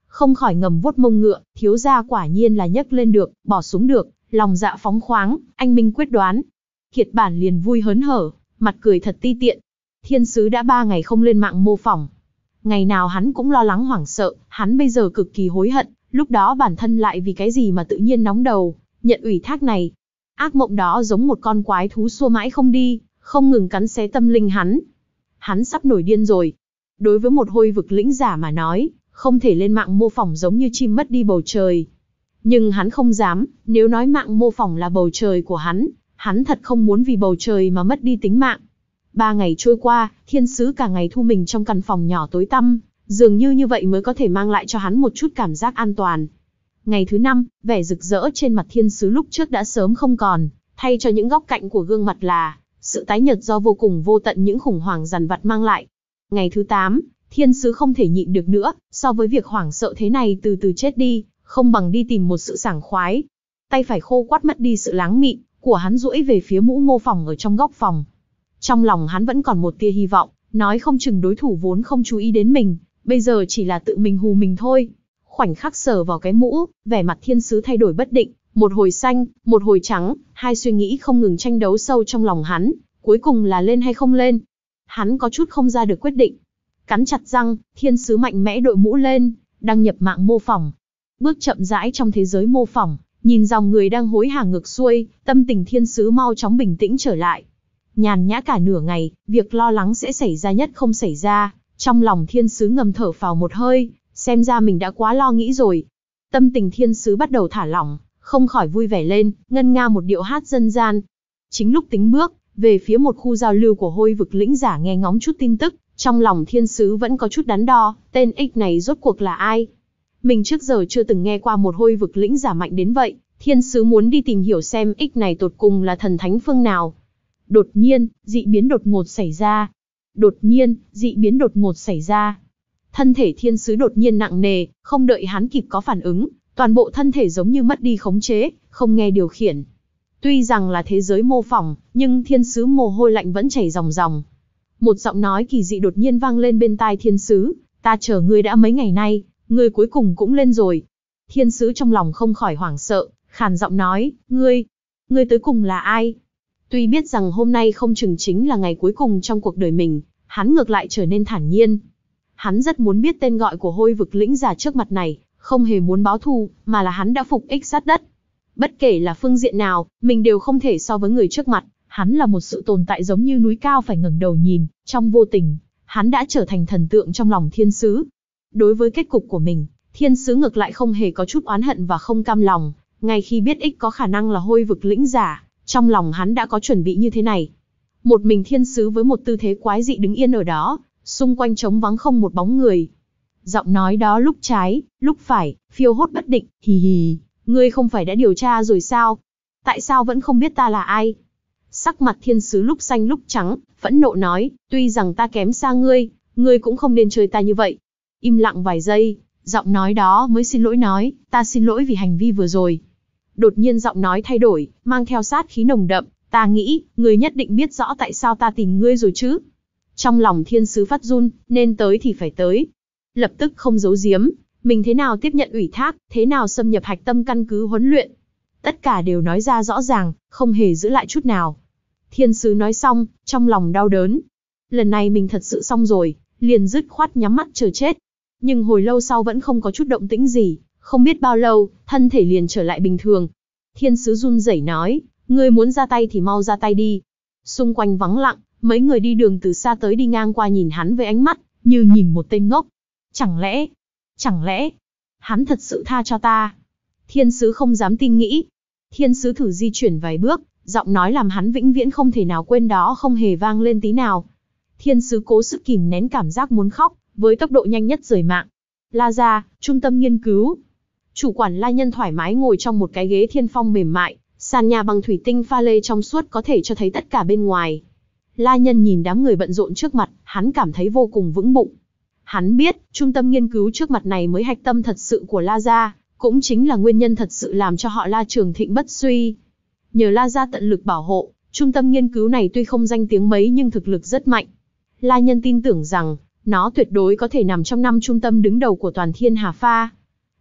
không khỏi ngầm vuốt mông ngựa, thiếu gia quả nhiên là nhấc lên được, bỏ xuống được, lòng dạ phóng khoáng, anh minh quyết đoán. Kiệt Bản liền vui hớn hở, mặt cười thật ti tiện. Thiên sứ đã ba ngày không lên mạng mô phỏng. Ngày nào hắn cũng lo lắng hoảng sợ, hắn bây giờ cực kỳ hối hận, lúc đó bản thân lại vì cái gì mà tự nhiên nóng đầu, nhận ủy thác này. Ác mộng đó giống một con quái thú xua mãi không đi, không ngừng cắn xé tâm linh hắn. Hắn sắp nổi điên rồi. Đối với một hôi vực lĩnh giả mà nói, không thể lên mạng mô phỏng giống như chim mất đi bầu trời. Nhưng hắn không dám, nếu nói mạng mô phỏng là bầu trời của hắn, hắn thật không muốn vì bầu trời mà mất đi tính mạng. Ba ngày trôi qua, thiên sứ cả ngày thu mình trong căn phòng nhỏ tối tăm, dường như như vậy mới có thể mang lại cho hắn một chút cảm giác an toàn. Ngày thứ năm, vẻ rực rỡ trên mặt thiên sứ lúc trước đã sớm không còn, thay cho những góc cạnh của gương mặt là sự tái nhợt do vô cùng vô tận những khủng hoảng dằn vặt mang lại. Ngày thứ tám, thiên sứ không thể nhịn được nữa, so với việc hoảng sợ thế này từ từ chết đi, không bằng đi tìm một sự sảng khoái. Tay phải khô quắt mất đi sự láng mịn của hắn duỗi về phía mũ mô phỏng ở trong góc phòng. Trong lòng hắn vẫn còn một tia hy vọng, nói không chừng đối thủ vốn không chú ý đến mình, bây giờ chỉ là tự mình hù mình thôi. Khoảnh khắc sờ vào cái mũ, vẻ mặt thiên sứ thay đổi bất định, một hồi xanh, một hồi trắng, hai suy nghĩ không ngừng tranh đấu sâu trong lòng hắn, cuối cùng là lên hay không lên. Hắn có chút không ra được quyết định. Cắn chặt răng, thiên sứ mạnh mẽ đội mũ lên, đăng nhập mạng mô phỏng. Bước chậm rãi trong thế giới mô phỏng, nhìn dòng người đang hối hả ngược xuôi, tâm tình thiên sứ mau chóng bình tĩnh trở lại. Nhàn nhã cả nửa ngày, việc lo lắng sẽ xảy ra nhất không xảy ra, trong lòng thiên sứ ngầm thở phào một hơi, xem ra mình đã quá lo nghĩ rồi. Tâm tình thiên sứ bắt đầu thả lỏng, không khỏi vui vẻ lên, ngân nga một điệu hát dân gian. Chính lúc tính bước về phía một khu giao lưu của hôi vực lĩnh giả nghe ngóng chút tin tức, trong lòng thiên sứ vẫn có chút đắn đo, tên X này rốt cuộc là ai? Mình trước giờ chưa từng nghe qua một hôi vực lĩnh giả mạnh đến vậy, thiên sứ muốn đi tìm hiểu xem X này tột cùng là thần thánh phương nào. Đột nhiên, dị biến đột ngột xảy ra. Đột nhiên, dị biến đột ngột xảy ra. Thân thể thiên sứ đột nhiên nặng nề, không đợi hắn kịp có phản ứng, toàn bộ thân thể giống như mất đi khống chế, không nghe điều khiển. Tuy rằng là thế giới mô phỏng, nhưng thiên sứ mồ hôi lạnh vẫn chảy ròng ròng. Một giọng nói kỳ dị đột nhiên vang lên bên tai thiên sứ, ta chờ ngươi đã mấy ngày nay, ngươi cuối cùng cũng lên rồi. Thiên sứ trong lòng không khỏi hoảng sợ, khàn giọng nói, ngươi, ngươi tới cùng là ai? Tuy biết rằng hôm nay không chừng chính là ngày cuối cùng trong cuộc đời mình, hắn ngược lại trở nên thản nhiên. Hắn rất muốn biết tên gọi của hôi vực lĩnh giả trước mặt này, không hề muốn báo thù, mà là hắn đã phục ích sát đất. Bất kể là phương diện nào, mình đều không thể so với người trước mặt, hắn là một sự tồn tại giống như núi cao phải ngẩng đầu nhìn, trong vô tình, hắn đã trở thành thần tượng trong lòng thiên sứ. Đối với kết cục của mình, thiên sứ ngược lại không hề có chút oán hận và không cam lòng, ngay khi biết ích có khả năng là hôi vực lĩnh giả, trong lòng hắn đã có chuẩn bị như thế này. Một mình thiên sứ với một tư thế quái dị đứng yên ở đó, xung quanh trống vắng không một bóng người. Giọng nói đó lúc trái, lúc phải, phiêu hốt bất định, hì hì, ngươi không phải đã điều tra rồi sao? Tại sao vẫn không biết ta là ai? Sắc mặt thiên sứ lúc xanh lúc trắng, phẫn nộ nói, tuy rằng ta kém xa ngươi, ngươi cũng không nên chơi ta như vậy. Im lặng vài giây, giọng nói đó mới xin lỗi nói, ta xin lỗi vì hành vi vừa rồi. Đột nhiên giọng nói thay đổi, mang theo sát khí nồng đậm, ta nghĩ, ngươi nhất định biết rõ tại sao ta tìm ngươi rồi chứ. Trong lòng thiên sứ phát run, nên tới thì phải tới. Lập tức không giấu giếm, mình thế nào tiếp nhận ủy thác, thế nào xâm nhập hạch tâm căn cứ huấn luyện. Tất cả đều nói ra rõ ràng, không hề giữ lại chút nào. Thiên sứ nói xong, trong lòng đau đớn. Lần này mình thật sự xong rồi, liền dứt khoát nhắm mắt chờ chết. Nhưng hồi lâu sau vẫn không có chút động tĩnh gì, không biết bao lâu, thân thể liền trở lại bình thường. Thiên sứ run rẩy nói, ngươi muốn ra tay thì mau ra tay đi. Xung quanh vắng lặng, mấy người đi đường từ xa tới đi ngang qua nhìn hắn với ánh mắt, như nhìn một tên ngốc. Chẳng lẽ, chẳng lẽ, hắn thật sự tha cho ta? Thiên sứ không dám tin nghĩ. Thiên sứ thử di chuyển vài bước, giọng nói làm hắn vĩnh viễn không thể nào quên đó không hề vang lên tí nào. Thiên sứ cố sức kìm nén cảm giác muốn khóc, với tốc độ nhanh nhất rời mạng. La gia, trung tâm nghiên cứu. Chủ quản La Nhân thoải mái ngồi trong một cái ghế thiên phong mềm mại, sàn nhà bằng thủy tinh pha lê trong suốt có thể cho thấy tất cả bên ngoài. La Nhân nhìn đám người bận rộn trước mặt, hắn cảm thấy vô cùng vững bụng. Hắn biết, trung tâm nghiên cứu trước mặt này mới hạch tâm thật sự của La gia, cũng chính là nguyên nhân thật sự làm cho họ La trường thịnh bất suy. Nhờ La gia tận lực bảo hộ, trung tâm nghiên cứu này tuy không danh tiếng mấy nhưng thực lực rất mạnh. La Nhân tin tưởng rằng, nó tuyệt đối có thể nằm trong năm trung tâm đứng đầu của toàn Thiên Hà Pha.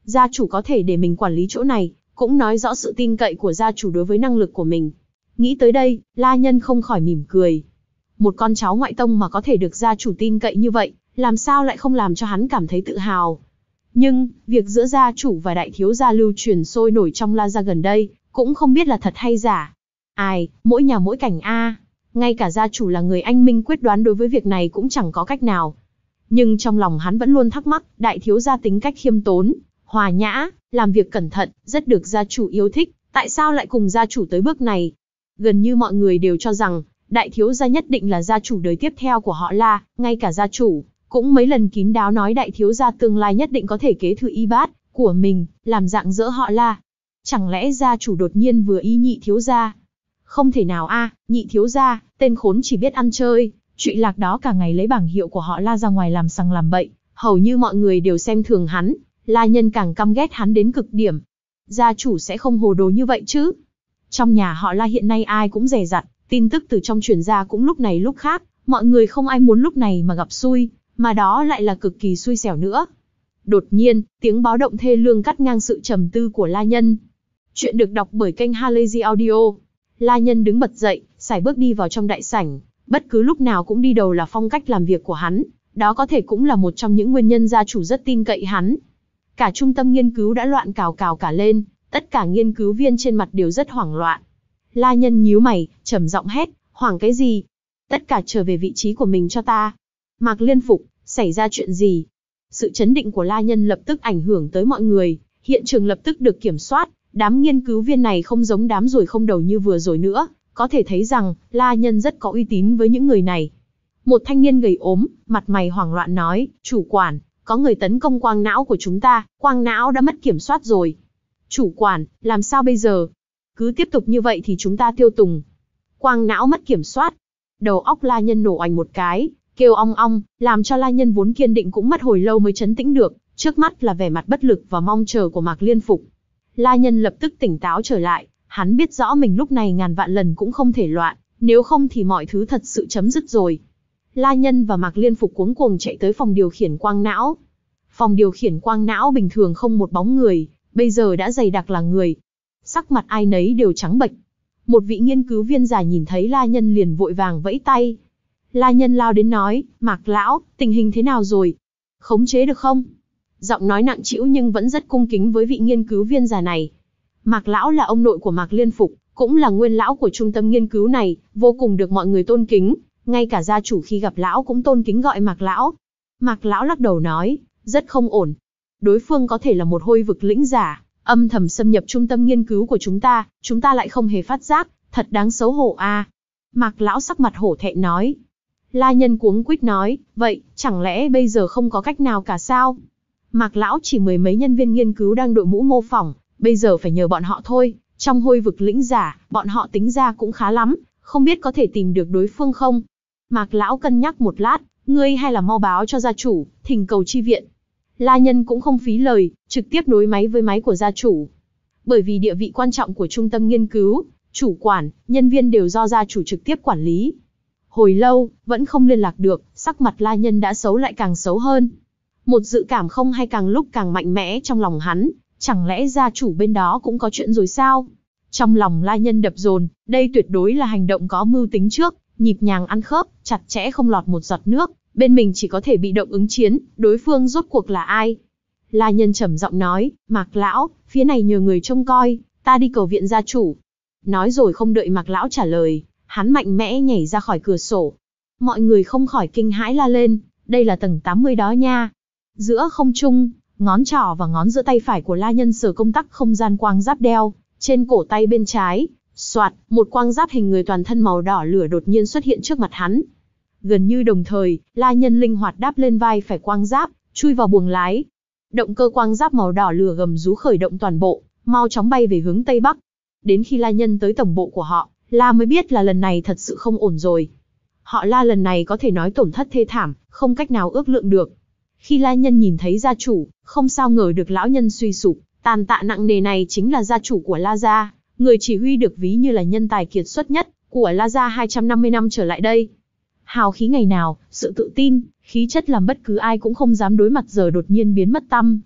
Gia chủ có thể để mình quản lý chỗ này, cũng nói rõ sự tin cậy của gia chủ đối với năng lực của mình. Nghĩ tới đây, La Nhân không khỏi mỉm cười. Một con cháu ngoại tông mà có thể được gia chủ tin cậy như vậy, làm sao lại không làm cho hắn cảm thấy tự hào. Nhưng, việc giữa gia chủ và đại thiếu gia lưu truyền sôi nổi trong La gia gần đây, cũng không biết là thật hay giả. Ai, mỗi nhà mỗi cảnh a. Ngay cả gia chủ là người anh minh quyết đoán đối với việc này cũng chẳng có cách nào. Nhưng trong lòng hắn vẫn luôn thắc mắc, đại thiếu gia tính cách khiêm tốn, hòa nhã, làm việc cẩn thận, rất được gia chủ yêu thích, tại sao lại cùng gia chủ tới bước này? Gần như mọi người đều cho rằng, đại thiếu gia nhất định là gia chủ đời tiếp theo của họ La, ngay cả gia chủ cũng mấy lần kín đáo nói đại thiếu gia tương lai nhất định có thể kế thừa y bát của mình, làm dạng dỡ họ La. Chẳng lẽ gia chủ đột nhiên vừa ý nhị thiếu gia? Không thể nào a, nhị thiếu gia, tên khốn chỉ biết ăn chơi, trụy lạc đó cả ngày lấy bảng hiệu của họ La ra ngoài làm sằng làm bậy, hầu như mọi người đều xem thường hắn, La Nhân càng căm ghét hắn đến cực điểm. Gia chủ sẽ không hồ đồ như vậy chứ? Trong nhà họ La hiện nay ai cũng dè dặt, tin tức từ trong truyền ra cũng lúc này lúc khác, mọi người không ai muốn lúc này mà gặp xui, mà đó lại là cực kỳ xui xẻo nữa. Đột nhiên, tiếng báo động thê lương cắt ngang sự trầm tư của La Nhân. Chuyện được đọc bởi kênh Halazy Audio. La Nhân đứng bật dậy, sải bước đi vào trong đại sảnh, bất cứ lúc nào cũng đi đầu là phong cách làm việc của hắn, đó có thể cũng là một trong những nguyên nhân gia chủ rất tin cậy hắn. Cả trung tâm nghiên cứu đã loạn cào cào cả lên, tất cả nghiên cứu viên trên mặt đều rất hoảng loạn. La Nhân nhíu mày, trầm giọng hét, hoảng cái gì? Tất cả trở về vị trí của mình cho ta. Mạc Liên Phục, xảy ra chuyện gì? Sự chấn định của La Nhân lập tức ảnh hưởng tới mọi người, hiện trường lập tức được kiểm soát, đám nghiên cứu viên này không giống đám ruồi không đầu như vừa rồi nữa, có thể thấy rằng, La Nhân rất có uy tín với những người này. Một thanh niên gầy ốm, mặt mày hoảng loạn nói, chủ quản, có người tấn công quang não của chúng ta, quang não đã mất kiểm soát rồi. Chủ quản, làm sao bây giờ? Cứ tiếp tục như vậy thì chúng ta tiêu tùng. Quang não mất kiểm soát. Đầu óc La Nhân nổ oành một cái, kêu ong ong, làm cho La Nhân vốn kiên định cũng mất hồi lâu mới trấn tĩnh được, trước mắt là vẻ mặt bất lực và mong chờ của Mạc Liên Phục. La Nhân lập tức tỉnh táo trở lại, hắn biết rõ mình lúc này ngàn vạn lần cũng không thể loạn, nếu không thì mọi thứ thật sự chấm dứt rồi. La Nhân và Mạc Liên Phục cuống cuồng chạy tới phòng điều khiển quang não. Phòng điều khiển quang não bình thường không một bóng người, bây giờ đã dày đặc là người. Sắc mặt ai nấy đều trắng bệch. Một vị nghiên cứu viên già nhìn thấy La Nhân liền vội vàng vẫy tay. La Nhân lao đến nói, Mạc lão, tình hình thế nào rồi? Khống chế được không? Giọng nói nặng trĩu nhưng vẫn rất cung kính với vị nghiên cứu viên già này. Mạc lão là ông nội của Mạc Liên Phục, cũng là nguyên lão của trung tâm nghiên cứu này, vô cùng được mọi người tôn kính, ngay cả gia chủ khi gặp lão cũng tôn kính gọi Mạc lão. Mạc lão lắc đầu nói, rất không ổn. Đối phương có thể là một hôi vực lĩnh giả, âm thầm xâm nhập trung tâm nghiên cứu của chúng ta, chúng ta lại không hề phát giác, thật đáng xấu hổ a. À. Mạc lão sắc mặt hổ thẹn nói. La Nhân cuống quýt nói, vậy, chẳng lẽ bây giờ không có cách nào cả sao? Mạc lão chỉ mười mấy nhân viên nghiên cứu đang đội mũ mô phỏng, bây giờ phải nhờ bọn họ thôi, trong hôi vực lĩnh giả, bọn họ tính ra cũng khá lắm, không biết có thể tìm được đối phương không? Mạc lão cân nhắc một lát, ngươi hay là mau báo cho gia chủ, thỉnh cầu chi viện. La Nhân cũng không phí lời, trực tiếp nối máy với máy của gia chủ. Bởi vì địa vị quan trọng của trung tâm nghiên cứu, chủ quản, nhân viên đều do gia chủ trực tiếp quản lý. Hồi lâu, vẫn không liên lạc được, sắc mặt La Nhân đã xấu lại càng xấu hơn. Một dự cảm không hay càng lúc càng mạnh mẽ trong lòng hắn, chẳng lẽ gia chủ bên đó cũng có chuyện rồi sao? Trong lòng La Nhân đập dồn, đây tuyệt đối là hành động có mưu tính trước, nhịp nhàng ăn khớp, chặt chẽ không lọt một giọt nước, bên mình chỉ có thể bị động ứng chiến, đối phương rốt cuộc là ai? La Nhân trầm giọng nói, Mạc lão, phía này nhờ người trông coi, ta đi cầu viện gia chủ. Nói rồi không đợi Mạc lão trả lời, hắn mạnh mẽ nhảy ra khỏi cửa sổ. Mọi người không khỏi kinh hãi la lên, đây là tầng tám mươi đó nha. Giữa không trung, ngón trỏ và ngón giữa tay phải của La Nhân sờ công tắc không gian quang giáp đeo, trên cổ tay bên trái, soạt, một quang giáp hình người toàn thân màu đỏ lửa đột nhiên xuất hiện trước mặt hắn. Gần như đồng thời, La Nhân linh hoạt đáp lên vai phải quang giáp, chui vào buồng lái. Động cơ quang giáp màu đỏ lửa gầm rú khởi động toàn bộ, mau chóng bay về hướng tây bắc. Đến khi La Nhân tới tổng bộ của họ, La mới biết là lần này thật sự không ổn rồi. Họ La lần này có thể nói tổn thất thê thảm, không cách nào ước lượng được. Khi La Nhân nhìn thấy gia chủ, không sao ngờ được lão nhân suy sụp, tàn tạ nặng nề này chính là gia chủ của La gia, người chỉ huy được ví như là nhân tài kiệt xuất nhất của La gia hai trăm năm mươi năm trở lại đây. Hào khí ngày nào, sự tự tin, khí chất làm bất cứ ai cũng không dám đối mặt giờ đột nhiên biến mất tăm.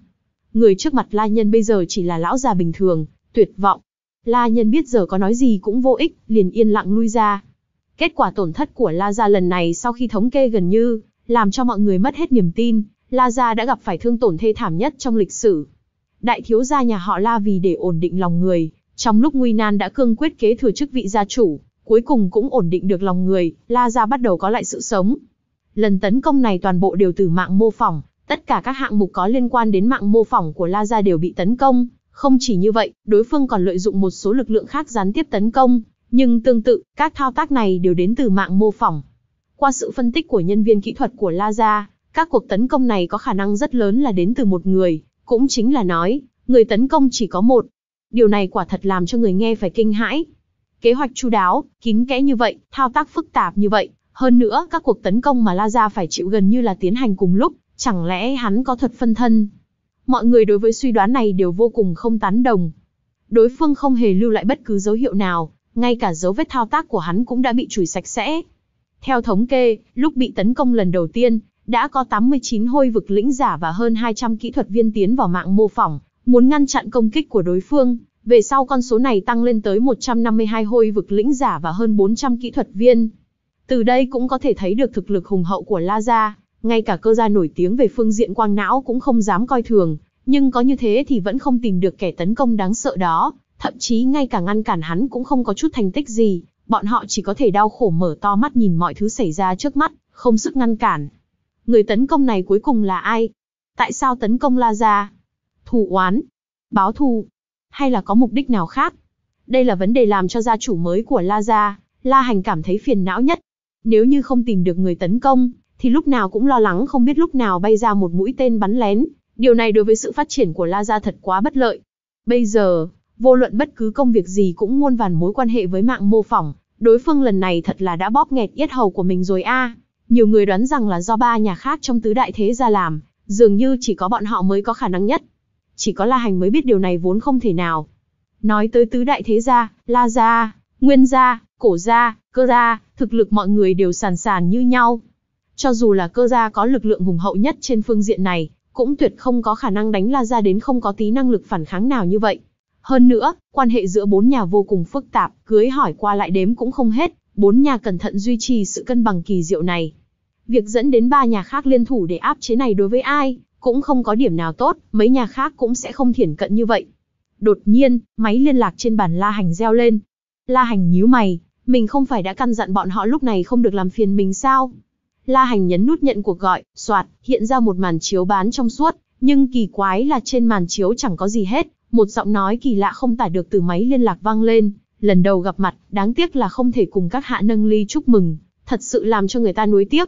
Người trước mặt La Nhân bây giờ chỉ là lão già bình thường, tuyệt vọng. La Nhân biết giờ có nói gì cũng vô ích, liền yên lặng lui ra. Kết quả tổn thất của La gia lần này sau khi thống kê gần như làm cho mọi người mất hết niềm tin, La gia đã gặp phải thương tổn thê thảm nhất trong lịch sử. Đại thiếu gia nhà họ La vì để ổn định lòng người, trong lúc nguy nan đã cương quyết kế thừa chức vị gia chủ, cuối cùng cũng ổn định được lòng người, La gia bắt đầu có lại sự sống. Lần tấn công này toàn bộ đều từ mạng mô phỏng, tất cả các hạng mục có liên quan đến mạng mô phỏng của La gia đều bị tấn công. Không chỉ như vậy, đối phương còn lợi dụng một số lực lượng khác gián tiếp tấn công, nhưng tương tự, các thao tác này đều đến từ mạng mô phỏng. Qua sự phân tích của nhân viên kỹ thuật của La gia, các cuộc tấn công này có khả năng rất lớn là đến từ một người, cũng chính là nói, người tấn công chỉ có một. Điều này quả thật làm cho người nghe phải kinh hãi. Kế hoạch chu đáo, kín kẽ như vậy, thao tác phức tạp như vậy, hơn nữa các cuộc tấn công mà La gia phải chịu gần như là tiến hành cùng lúc, chẳng lẽ hắn có thuật phân thân? Mọi người đối với suy đoán này đều vô cùng không tán đồng. Đối phương không hề lưu lại bất cứ dấu hiệu nào, ngay cả dấu vết thao tác của hắn cũng đã bị chùi sạch sẽ. Theo thống kê, lúc bị tấn công lần đầu tiên, đã có tám mươi chín hôi vực lĩnh giả và hơn hai trăm kỹ thuật viên tiến vào mạng mô phỏng, muốn ngăn chặn công kích của đối phương. Về sau con số này tăng lên tới một trăm năm mươi hai hôi vực lĩnh giả và hơn bốn trăm kỹ thuật viên. Từ đây cũng có thể thấy được thực lực hùng hậu của La gia, ngay cả Cơ gia nổi tiếng về phương diện quang não cũng không dám coi thường, nhưng có như thế thì vẫn không tìm được kẻ tấn công đáng sợ đó, thậm chí ngay cả ngăn cản hắn cũng không có chút thành tích gì, bọn họ chỉ có thể đau khổ mở to mắt nhìn mọi thứ xảy ra trước mắt, không sức ngăn cản. Người tấn công này cuối cùng là ai? Tại sao tấn công La gia? Thù oán? Báo thù? Hay là có mục đích nào khác? Đây là vấn đề làm cho gia chủ mới của La gia, La Hành cảm thấy phiền não nhất. Nếu như không tìm được người tấn công, thì lúc nào cũng lo lắng không biết lúc nào bay ra một mũi tên bắn lén. Điều này đối với sự phát triển của La gia thật quá bất lợi. Bây giờ, vô luận bất cứ công việc gì cũng muôn vàn mối quan hệ với mạng mô phỏng, đối phương lần này thật là đã bóp nghẹt yết hầu của mình rồi a. À. Nhiều người đoán rằng là do ba nhà khác trong tứ đại thế gia làm, dường như chỉ có bọn họ mới có khả năng nhất. Chỉ có La Hành mới biết điều này vốn không thể nào. Nói tới tứ đại thế gia, La gia, Nguyên gia, Cổ gia, Cơ gia, thực lực mọi người đều sàn sàn như nhau. Cho dù là Cơ gia có lực lượng hùng hậu nhất trên phương diện này, cũng tuyệt không có khả năng đánh La gia đến không có tí năng lực phản kháng nào như vậy. Hơn nữa, quan hệ giữa bốn nhà vô cùng phức tạp, cưới hỏi qua lại đếm cũng không hết, bốn nhà cẩn thận duy trì sự cân bằng kỳ diệu này. Việc dẫn đến ba nhà khác liên thủ để áp chế này đối với ai, cũng không có điểm nào tốt, mấy nhà khác cũng sẽ không thiển cận như vậy. Đột nhiên, máy liên lạc trên bàn La Hành reo lên. La Hành nhíu mày, mình không phải đã căn dặn bọn họ lúc này không được làm phiền mình sao? La Hành nhấn nút nhận cuộc gọi, xoạt, hiện ra một màn chiếu bán trong suốt, nhưng kỳ quái là trên màn chiếu chẳng có gì hết, một giọng nói kỳ lạ không tả được từ máy liên lạc vang lên, lần đầu gặp mặt, đáng tiếc là không thể cùng các hạ nâng ly chúc mừng, thật sự làm cho người ta nuối tiếc.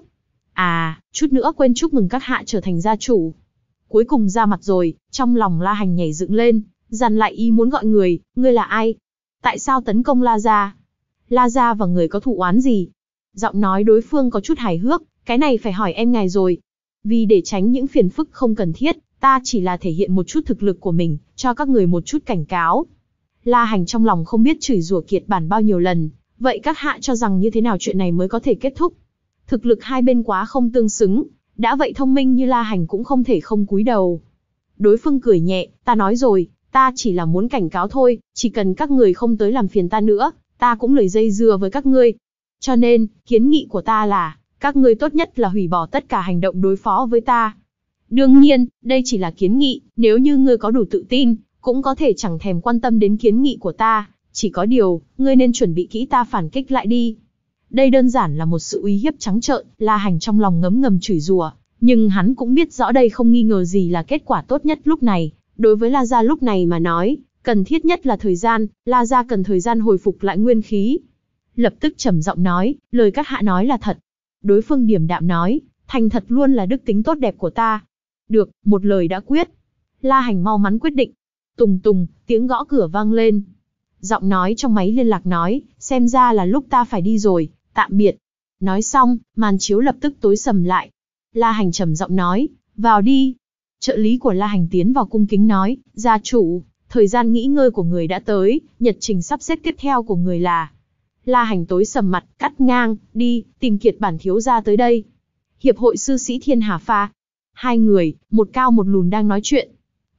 À, chút nữa quên chúc mừng các hạ trở thành gia chủ. Cuối cùng ra mặt rồi, trong lòng La Hành nhảy dựng lên, dằn lại ý muốn gọi người, ngươi là ai? Tại sao tấn công La gia? La gia và người có thù oán gì? Giọng nói đối phương có chút hài hước, cái này phải hỏi em ngài rồi. Vì để tránh những phiền phức không cần thiết, ta chỉ là thể hiện một chút thực lực của mình, cho các người một chút cảnh cáo. La Hành trong lòng không biết chửi rủa Kiệt Bản bao nhiêu lần, vậy các hạ cho rằng như thế nào chuyện này mới có thể kết thúc? Thực lực hai bên quá không tương xứng, đã vậy thông minh như La Hành cũng không thể không cúi đầu. Đối phương cười nhẹ, ta nói rồi, ta chỉ là muốn cảnh cáo thôi, chỉ cần các người không tới làm phiền ta nữa, ta cũng lười dây dưa với các ngươi. Cho nên, kiến nghị của ta là, các ngươi tốt nhất là hủy bỏ tất cả hành động đối phó với ta. Đương nhiên, đây chỉ là kiến nghị, nếu như ngươi có đủ tự tin, cũng có thể chẳng thèm quan tâm đến kiến nghị của ta, chỉ có điều, ngươi nên chuẩn bị kỹ ta phản kích lại đi. Đây đơn giản là một sự uy hiếp trắng trợn, La Hành trong lòng ngấm ngầm chửi rủa, nhưng hắn cũng biết rõ đây không nghi ngờ gì là kết quả tốt nhất lúc này. Đối với La gia lúc này mà nói, cần thiết nhất là thời gian, La gia cần thời gian hồi phục lại nguyên khí. Lập tức trầm giọng nói, lời các hạ nói là thật. Đối phương điềm đạm nói, thành thật luôn là đức tính tốt đẹp của ta. Được, một lời đã quyết. La Hành mau mắn quyết định. Tùng tùng, tiếng gõ cửa vang lên. Giọng nói trong máy liên lạc nói, xem ra là lúc ta phải đi rồi, tạm biệt. Nói xong, màn chiếu lập tức tối sầm lại. La Hành trầm giọng nói, vào đi. Trợ lý của La Hành tiến vào cung kính nói, gia chủ, thời gian nghỉ ngơi của người đã tới, nhật trình sắp xếp tiếp theo của người là. La Hành tối sầm mặt, cắt ngang, đi, tìm Kiệt Bản thiếu gia tới đây. Hiệp hội sư sĩ Thiên Hà Pha. Hai người, một cao một lùn đang nói chuyện.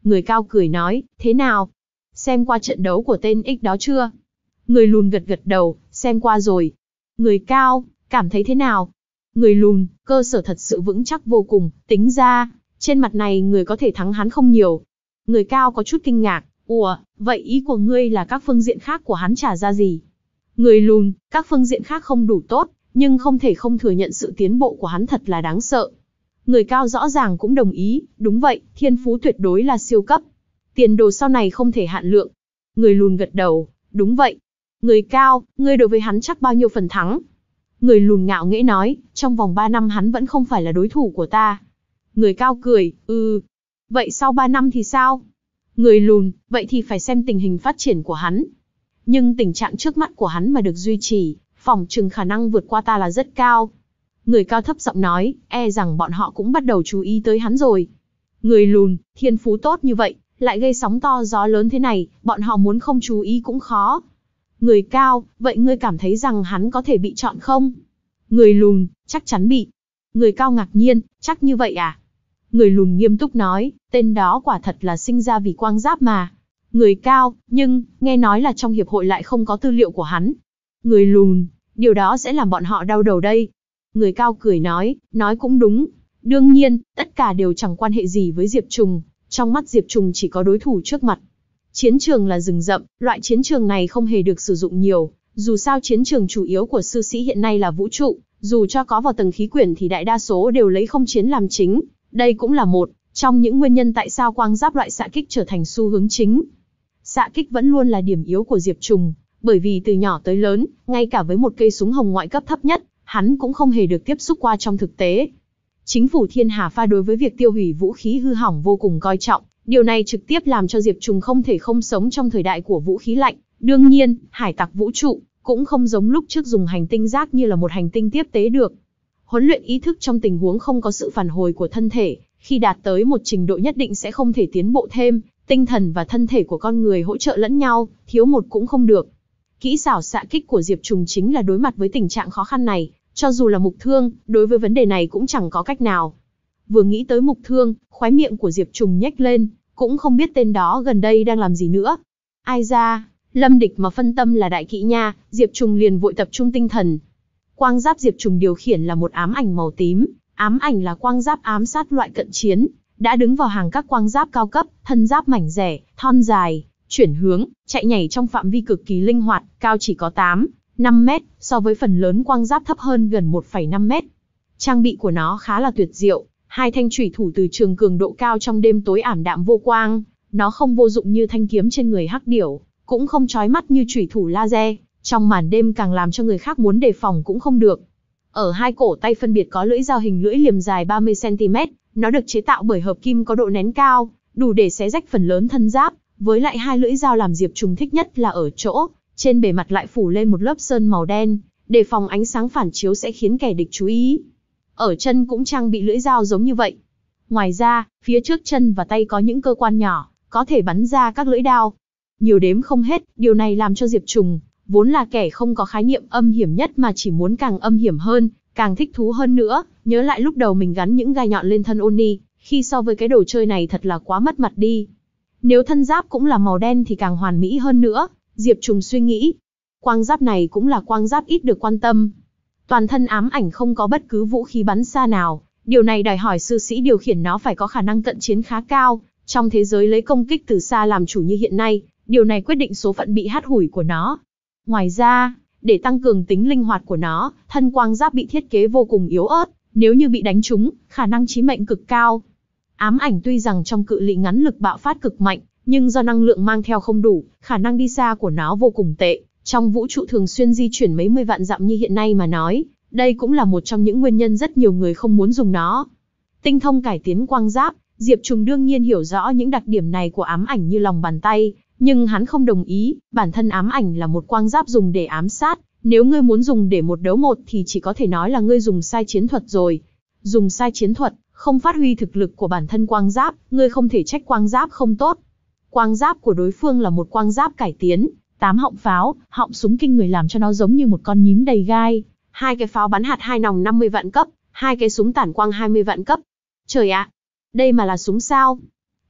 Người cao cười nói, thế nào? Xem qua trận đấu của tên X đó chưa? Người lùn gật gật đầu, xem qua rồi. Người cao, cảm thấy thế nào? Người lùn, cơ sở thật sự vững chắc vô cùng, tính ra, trên mặt này người có thể thắng hắn không nhiều. Người cao có chút kinh ngạc, ủa, vậy ý của ngươi là các phương diện khác của hắn trả ra gì? Người lùn, các phương diện khác không đủ tốt, nhưng không thể không thừa nhận sự tiến bộ của hắn thật là đáng sợ. Người cao rõ ràng cũng đồng ý, đúng vậy, thiên phú tuyệt đối là siêu cấp. Tiền đồ sau này không thể hạn lượng. Người lùn gật đầu, đúng vậy. Người cao, ngươi đối với hắn chắc bao nhiêu phần thắng? Người lùn ngạo nghễ nói, trong vòng ba năm hắn vẫn không phải là đối thủ của ta. Người cao cười, ừ. Vậy sau ba năm thì sao? Người lùn, vậy thì phải xem tình hình phát triển của hắn. Nhưng tình trạng trước mắt của hắn mà được duy trì, phỏng chừng khả năng vượt qua ta là rất cao. Người cao thấp giọng nói, e rằng bọn họ cũng bắt đầu chú ý tới hắn rồi. Người lùn, thiên phú tốt như vậy, lại gây sóng to gió lớn thế này, bọn họ muốn không chú ý cũng khó. Người cao, vậy ngươi cảm thấy rằng hắn có thể bị chọn không? Người lùn, chắc chắn bị. Người cao ngạc nhiên, chắc như vậy à? Người lùn nghiêm túc nói, tên đó quả thật là sinh ra vì quang giáp mà. Người cao, nhưng, nghe nói là trong hiệp hội lại không có tư liệu của hắn. Người lùn, điều đó sẽ làm bọn họ đau đầu đây. Người cao cười nói, nói cũng đúng. Đương nhiên, tất cả đều chẳng quan hệ gì với Diệp Trùng. Trong mắt Diệp Trùng chỉ có đối thủ trước mặt. Chiến trường là rừng rậm, loại chiến trường này không hề được sử dụng nhiều. Dù sao chiến trường chủ yếu của sư sĩ hiện nay là vũ trụ, dù cho có vào tầng khí quyển thì đại đa số đều lấy không chiến làm chính. Đây cũng là một trong những nguyên nhân tại sao quang giáp loại xạ kích trở thành xu hướng chính. Xạ kích vẫn luôn là điểm yếu của Diệp Trùng, bởi vì từ nhỏ tới lớn, ngay cả với một cây súng hồng ngoại cấp thấp nhất, hắn cũng không hề được tiếp xúc qua trong thực tế. Chính phủ Thiên Hà Pha đối với việc tiêu hủy vũ khí hư hỏng vô cùng coi trọng, điều này trực tiếp làm cho Diệp Trùng không thể không sống trong thời đại của vũ khí lạnh. Đương nhiên, hải tặc vũ trụ cũng không giống lúc trước dùng hành tinh rác như là một hành tinh tiếp tế được. Huấn luyện ý thức trong tình huống không có sự phản hồi của thân thể, khi đạt tới một trình độ nhất định sẽ không thể tiến bộ thêm, tinh thần và thân thể của con người hỗ trợ lẫn nhau, thiếu một cũng không được. Kỹ xảo xạ kích của Diệp Trùng chính là đối mặt với tình trạng khó khăn này, cho dù là mục thương, đối với vấn đề này cũng chẳng có cách nào. Vừa nghĩ tới mục thương, khóe miệng của Diệp Trùng nhếch lên, cũng không biết tên đó gần đây đang làm gì nữa. Ai ra, lâm địch mà phân tâm là đại kỵ nha, Diệp Trùng liền vội tập trung tinh thần. Quang giáp Diệp Trùng điều khiển là một ám ảnh màu tím, ám ảnh là quang giáp ám sát loại cận chiến, đã đứng vào hàng các quang giáp cao cấp, thân giáp mảnh rẻ, thon dài, chuyển hướng, chạy nhảy trong phạm vi cực kỳ linh hoạt, cao chỉ có tám, năm mét, so với phần lớn quang giáp thấp hơn gần một phẩy năm mét. Trang bị của nó khá là tuyệt diệu, hai thanh chủy thủ từ trường cường độ cao trong đêm tối ảm đạm vô quang, nó không vô dụng như thanh kiếm trên người hắc điểu, cũng không chói mắt như chủy thủ laser, trong màn đêm càng làm cho người khác muốn đề phòng cũng không được. Ở hai cổ tay phân biệt có lưỡi dao hình lưỡi liềm dài ba mươi xăng ti mét, nó được chế tạo bởi hợp kim có độ nén cao, đủ để xé rách phần lớn thân giáp, với lại hai lưỡi dao làm Diệp Trùng thích nhất là ở chỗ, trên bề mặt lại phủ lên một lớp sơn màu đen, đề phòng ánh sáng phản chiếu sẽ khiến kẻ địch chú ý. Ở chân cũng trang bị lưỡi dao giống như vậy. Ngoài ra, phía trước chân và tay có những cơ quan nhỏ, có thể bắn ra các lưỡi dao. Nhiều đếm không hết, điều này làm cho Diệp Trùng, vốn là kẻ không có khái niệm âm hiểm nhất mà chỉ muốn càng âm hiểm hơn, càng thích thú hơn nữa, nhớ lại lúc đầu mình gắn những gai nhọn lên thân Oni, khi so với cái đồ chơi này thật là quá mất mặt đi. Nếu thân giáp cũng là màu đen thì càng hoàn mỹ hơn nữa, Diệp Trùng suy nghĩ. Quang giáp này cũng là quang giáp ít được quan tâm. Toàn thân ám ảnh không có bất cứ vũ khí bắn xa nào, điều này đòi hỏi sư sĩ điều khiển nó phải có khả năng cận chiến khá cao, trong thế giới lấy công kích từ xa làm chủ như hiện nay, điều này quyết định số phận bị hắt hủi của nó. Ngoài ra, để tăng cường tính linh hoạt của nó, thân quang giáp bị thiết kế vô cùng yếu ớt, nếu như bị đánh trúng, khả năng chí mệnh cực cao. Ám ảnh tuy rằng trong cự ly ngắn lực bạo phát cực mạnh, nhưng do năng lượng mang theo không đủ, khả năng đi xa của nó vô cùng tệ. Trong vũ trụ thường xuyên di chuyển mấy mươi vạn dặm như hiện nay mà nói, đây cũng là một trong những nguyên nhân rất nhiều người không muốn dùng nó. Tinh thông cải tiến quang giáp, Diệp Trùng đương nhiên hiểu rõ những đặc điểm này của ám ảnh như lòng bàn tay, nhưng hắn không đồng ý, bản thân ám ảnh là một quang giáp dùng để ám sát, nếu ngươi muốn dùng để một đấu một thì chỉ có thể nói là ngươi dùng sai chiến thuật rồi. Dùng sai chiến thuật, không phát huy thực lực của bản thân quang giáp, ngươi không thể trách quang giáp không tốt. Quang giáp của đối phương là một quang giáp cải tiến, tám họng pháo, họng súng kinh người làm cho nó giống như một con nhím đầy gai, hai cái pháo bắn hạt hai nòng năm mươi vạn cấp, hai cái súng tản quang hai mươi vạn cấp. Trời ạ, đây mà là súng sao?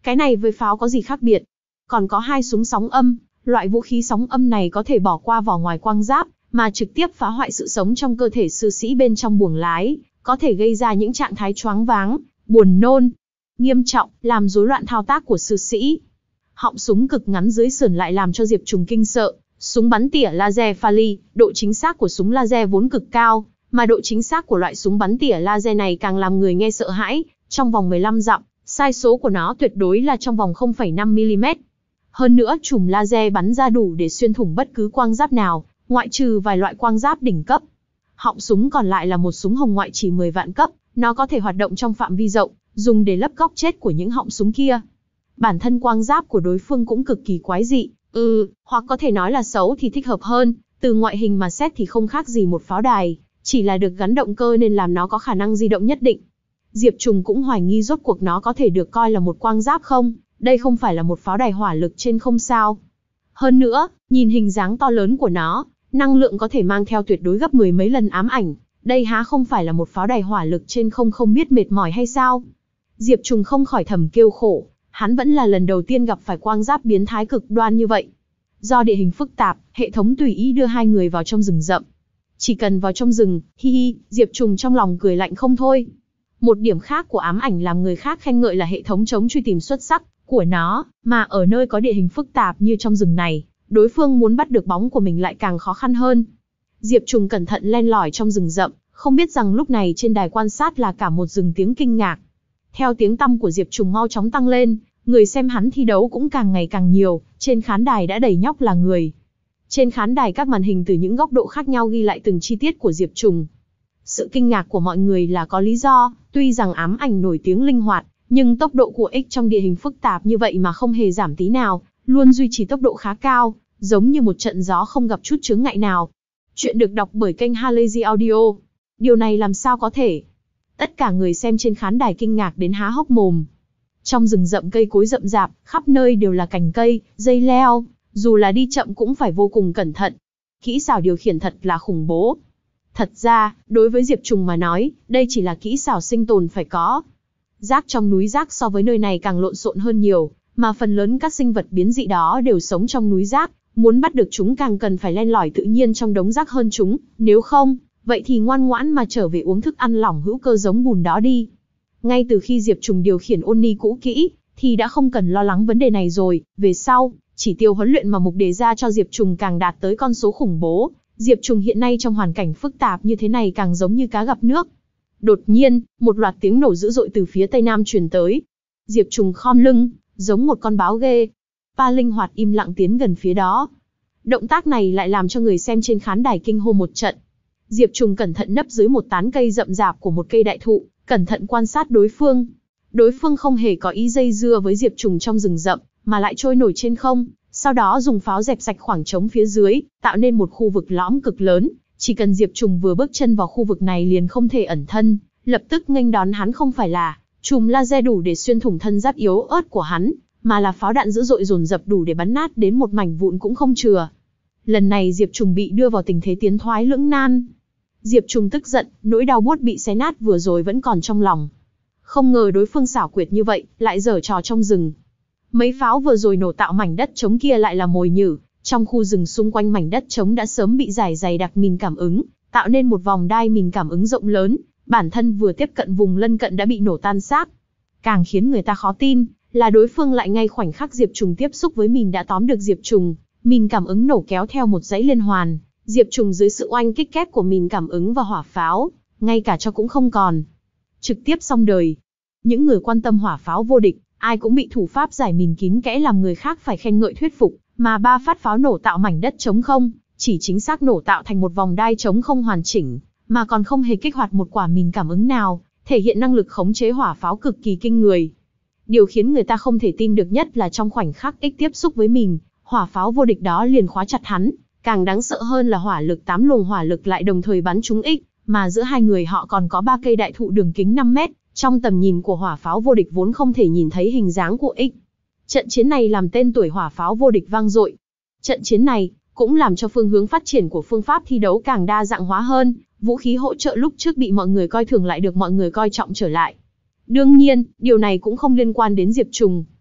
Cái này với pháo có gì khác biệt? Còn có hai súng sóng âm, loại vũ khí sóng âm này có thể bỏ qua vỏ ngoài quang giáp, mà trực tiếp phá hoại sự sống trong cơ thể sư sĩ bên trong buồng lái, có thể gây ra những trạng thái choáng váng, buồn nôn, nghiêm trọng, làm rối loạn thao tác của sư sĩ. Họng súng cực ngắn dưới sườn lại làm cho Diệp Trùng kinh sợ. Súng bắn tỉa laser Fali, độ chính xác của súng laser vốn cực cao, mà độ chính xác của loại súng bắn tỉa laser này càng làm người nghe sợ hãi. Trong vòng mười lăm dặm, sai số của nó tuyệt đối là trong vòng không phẩy năm mi-li-mét. Hơn nữa, chùm laser bắn ra đủ để xuyên thủng bất cứ quang giáp nào, ngoại trừ vài loại quang giáp đỉnh cấp. Họng súng còn lại là một súng hồng ngoại chỉ mười vạn cấp, nó có thể hoạt động trong phạm vi rộng, dùng để lấp góc chết của những họng súng kia. Bản thân quang giáp của đối phương cũng cực kỳ quái dị, ừ, hoặc có thể nói là xấu thì thích hợp hơn, từ ngoại hình mà xét thì không khác gì một pháo đài, chỉ là được gắn động cơ nên làm nó có khả năng di động nhất định. Diệp Trùng cũng hoài nghi rốt cuộc nó có thể được coi là một quang giáp không, đây không phải là một pháo đài hỏa lực trên không sao. Hơn nữa, nhìn hình dáng to lớn của nó, năng lượng có thể mang theo tuyệt đối gấp mười mấy lần ám ảnh, đây há không phải là một pháo đài hỏa lực trên không không biết mệt mỏi hay sao? Diệp Trùng không khỏi thầm kêu khổ, hắn vẫn là lần đầu tiên gặp phải quang giáp biến thái cực đoan như vậy. Do địa hình phức tạp, hệ thống tùy ý đưa hai người vào trong rừng rậm. Chỉ cần vào trong rừng, hi hi, Diệp Trùng trong lòng cười lạnh không thôi. Một điểm khác của ám ảnh làm người khác khen ngợi là hệ thống chống truy tìm xuất sắc của nó, mà ở nơi có địa hình phức tạp như trong rừng này, đối phương muốn bắt được bóng của mình lại càng khó khăn hơn. Diệp Trùng cẩn thận len lỏi trong rừng rậm, không biết rằng lúc này trên đài quan sát là cả một rừng tiếng kinh ngạc. Theo tiếng tăm của Diệp Trùng mau chóng tăng lên, người xem hắn thi đấu cũng càng ngày càng nhiều, trên khán đài đã đầy nhóc là người. Trên khán đài các màn hình từ những góc độ khác nhau ghi lại từng chi tiết của Diệp Trùng. Sự kinh ngạc của mọi người là có lý do, tuy rằng ám ảnh nổi tiếng linh hoạt, nhưng tốc độ của X trong địa hình phức tạp như vậy mà không hề giảm tí nào, luôn duy trì tốc độ khá cao, giống như một trận gió không gặp chút chướng ngại nào. Chuyện được đọc bởi kênh Halazy Audio. Điều này làm sao có thể? Tất cả người xem trên khán đài kinh ngạc đến há hốc mồm. Trong rừng rậm cây cối rậm rạp, khắp nơi đều là cành cây, dây leo, dù là đi chậm cũng phải vô cùng cẩn thận. Kỹ xảo điều khiển thật là khủng bố. Thật ra, đối với Diệp Trùng mà nói, đây chỉ là kỹ xảo sinh tồn phải có. Rác trong núi rác so với nơi này càng lộn xộn hơn nhiều, mà phần lớn các sinh vật biến dị đó đều sống trong núi rác, muốn bắt được chúng càng cần phải len lỏi tự nhiên trong đống rác hơn chúng, nếu không, vậy thì ngoan ngoãn mà trở về uống thức ăn lỏng hữu cơ giống bùn đó đi. Ngay từ khi Diệp Trùng điều khiển Oni cũ kỹ, thì đã không cần lo lắng vấn đề này rồi, về sau, chỉ tiêu huấn luyện mà mục đề ra cho Diệp Trùng càng đạt tới con số khủng bố. Diệp Trùng hiện nay trong hoàn cảnh phức tạp như thế này càng giống như cá gặp nước. Đột nhiên, một loạt tiếng nổ dữ dội từ phía tây nam truyền tới. Diệp Trùng khom lưng, giống một con báo ghê. Pa linh hoạt im lặng tiến gần phía đó. Động tác này lại làm cho người xem trên khán đài kinh hô một trận. Diệp Trùng cẩn thận nấp dưới một tán cây rậm rạp của một cây đại thụ, cẩn thận quan sát đối phương. Đối phương không hề có ý dây dưa với Diệp Trùng trong rừng rậm, mà lại trôi nổi trên không, sau đó dùng pháo dẹp sạch khoảng trống phía dưới, tạo nên một khu vực lõm cực lớn. Chỉ cần Diệp Trùng vừa bước chân vào khu vực này liền không thể ẩn thân, lập tức nghênh đón hắn không phải là chùm laser đủ để xuyên thủng thân giáp yếu ớt của hắn, mà là pháo đạn dữ dội dồn dập đủ để bắn nát đến một mảnh vụn cũng không chừa. Lần này Diệp Trùng bị đưa vào tình thế tiến thoái lưỡng nan. Diệp Trùng tức giận, nỗi đau buốt bị xé nát vừa rồi vẫn còn trong lòng. Không ngờ đối phương xảo quyệt như vậy, lại giở trò trong rừng. Mấy pháo vừa rồi nổ tạo mảnh đất trống kia lại là mồi nhử. Trong khu rừng xung quanh mảnh đất trống đã sớm bị rải dày đặc mìn cảm ứng, tạo nên một vòng đai mìn cảm ứng rộng lớn, bản thân vừa tiếp cận vùng lân cận đã bị nổ tan xác. Càng khiến người ta khó tin, là đối phương lại ngay khoảnh khắc Diệp Trùng tiếp xúc với mìn đã tóm được Diệp Trùng, mìn cảm ứng nổ kéo theo một dãy liên hoàn, Diệp Trùng dưới sự oanh kích kép của mìn cảm ứng và hỏa pháo, ngay cả cho cũng không còn. Trực tiếp xong đời. Những người quan tâm hỏa pháo vô địch, ai cũng bị thủ pháp giải mìn kín kẽ làm người khác phải khen ngợi thuyết phục. Mà ba phát pháo nổ tạo mảnh đất trống không, chỉ chính xác nổ tạo thành một vòng đai trống không hoàn chỉnh, mà còn không hề kích hoạt một quả mìn cảm ứng nào, thể hiện năng lực khống chế hỏa pháo cực kỳ kinh người. Điều khiến người ta không thể tin được nhất là trong khoảnh khắc X tiếp xúc với mìn, hỏa pháo vô địch đó liền khóa chặt hắn, càng đáng sợ hơn là hỏa lực tám luồng hỏa lực lại đồng thời bắn trúng X, mà giữa hai người họ còn có ba cây đại thụ đường kính năm mét, trong tầm nhìn của hỏa pháo vô địch vốn không thể nhìn thấy hình dáng của X. Trận chiến này làm tên tuổi hỏa pháo vô địch vang dội. Trận chiến này cũng làm cho phương hướng phát triển của phương pháp thi đấu càng đa dạng hóa hơn, vũ khí hỗ trợ lúc trước bị mọi người coi thường lại được mọi người coi trọng trở lại. Đương nhiên, điều này cũng không liên quan đến Diệp Trùng.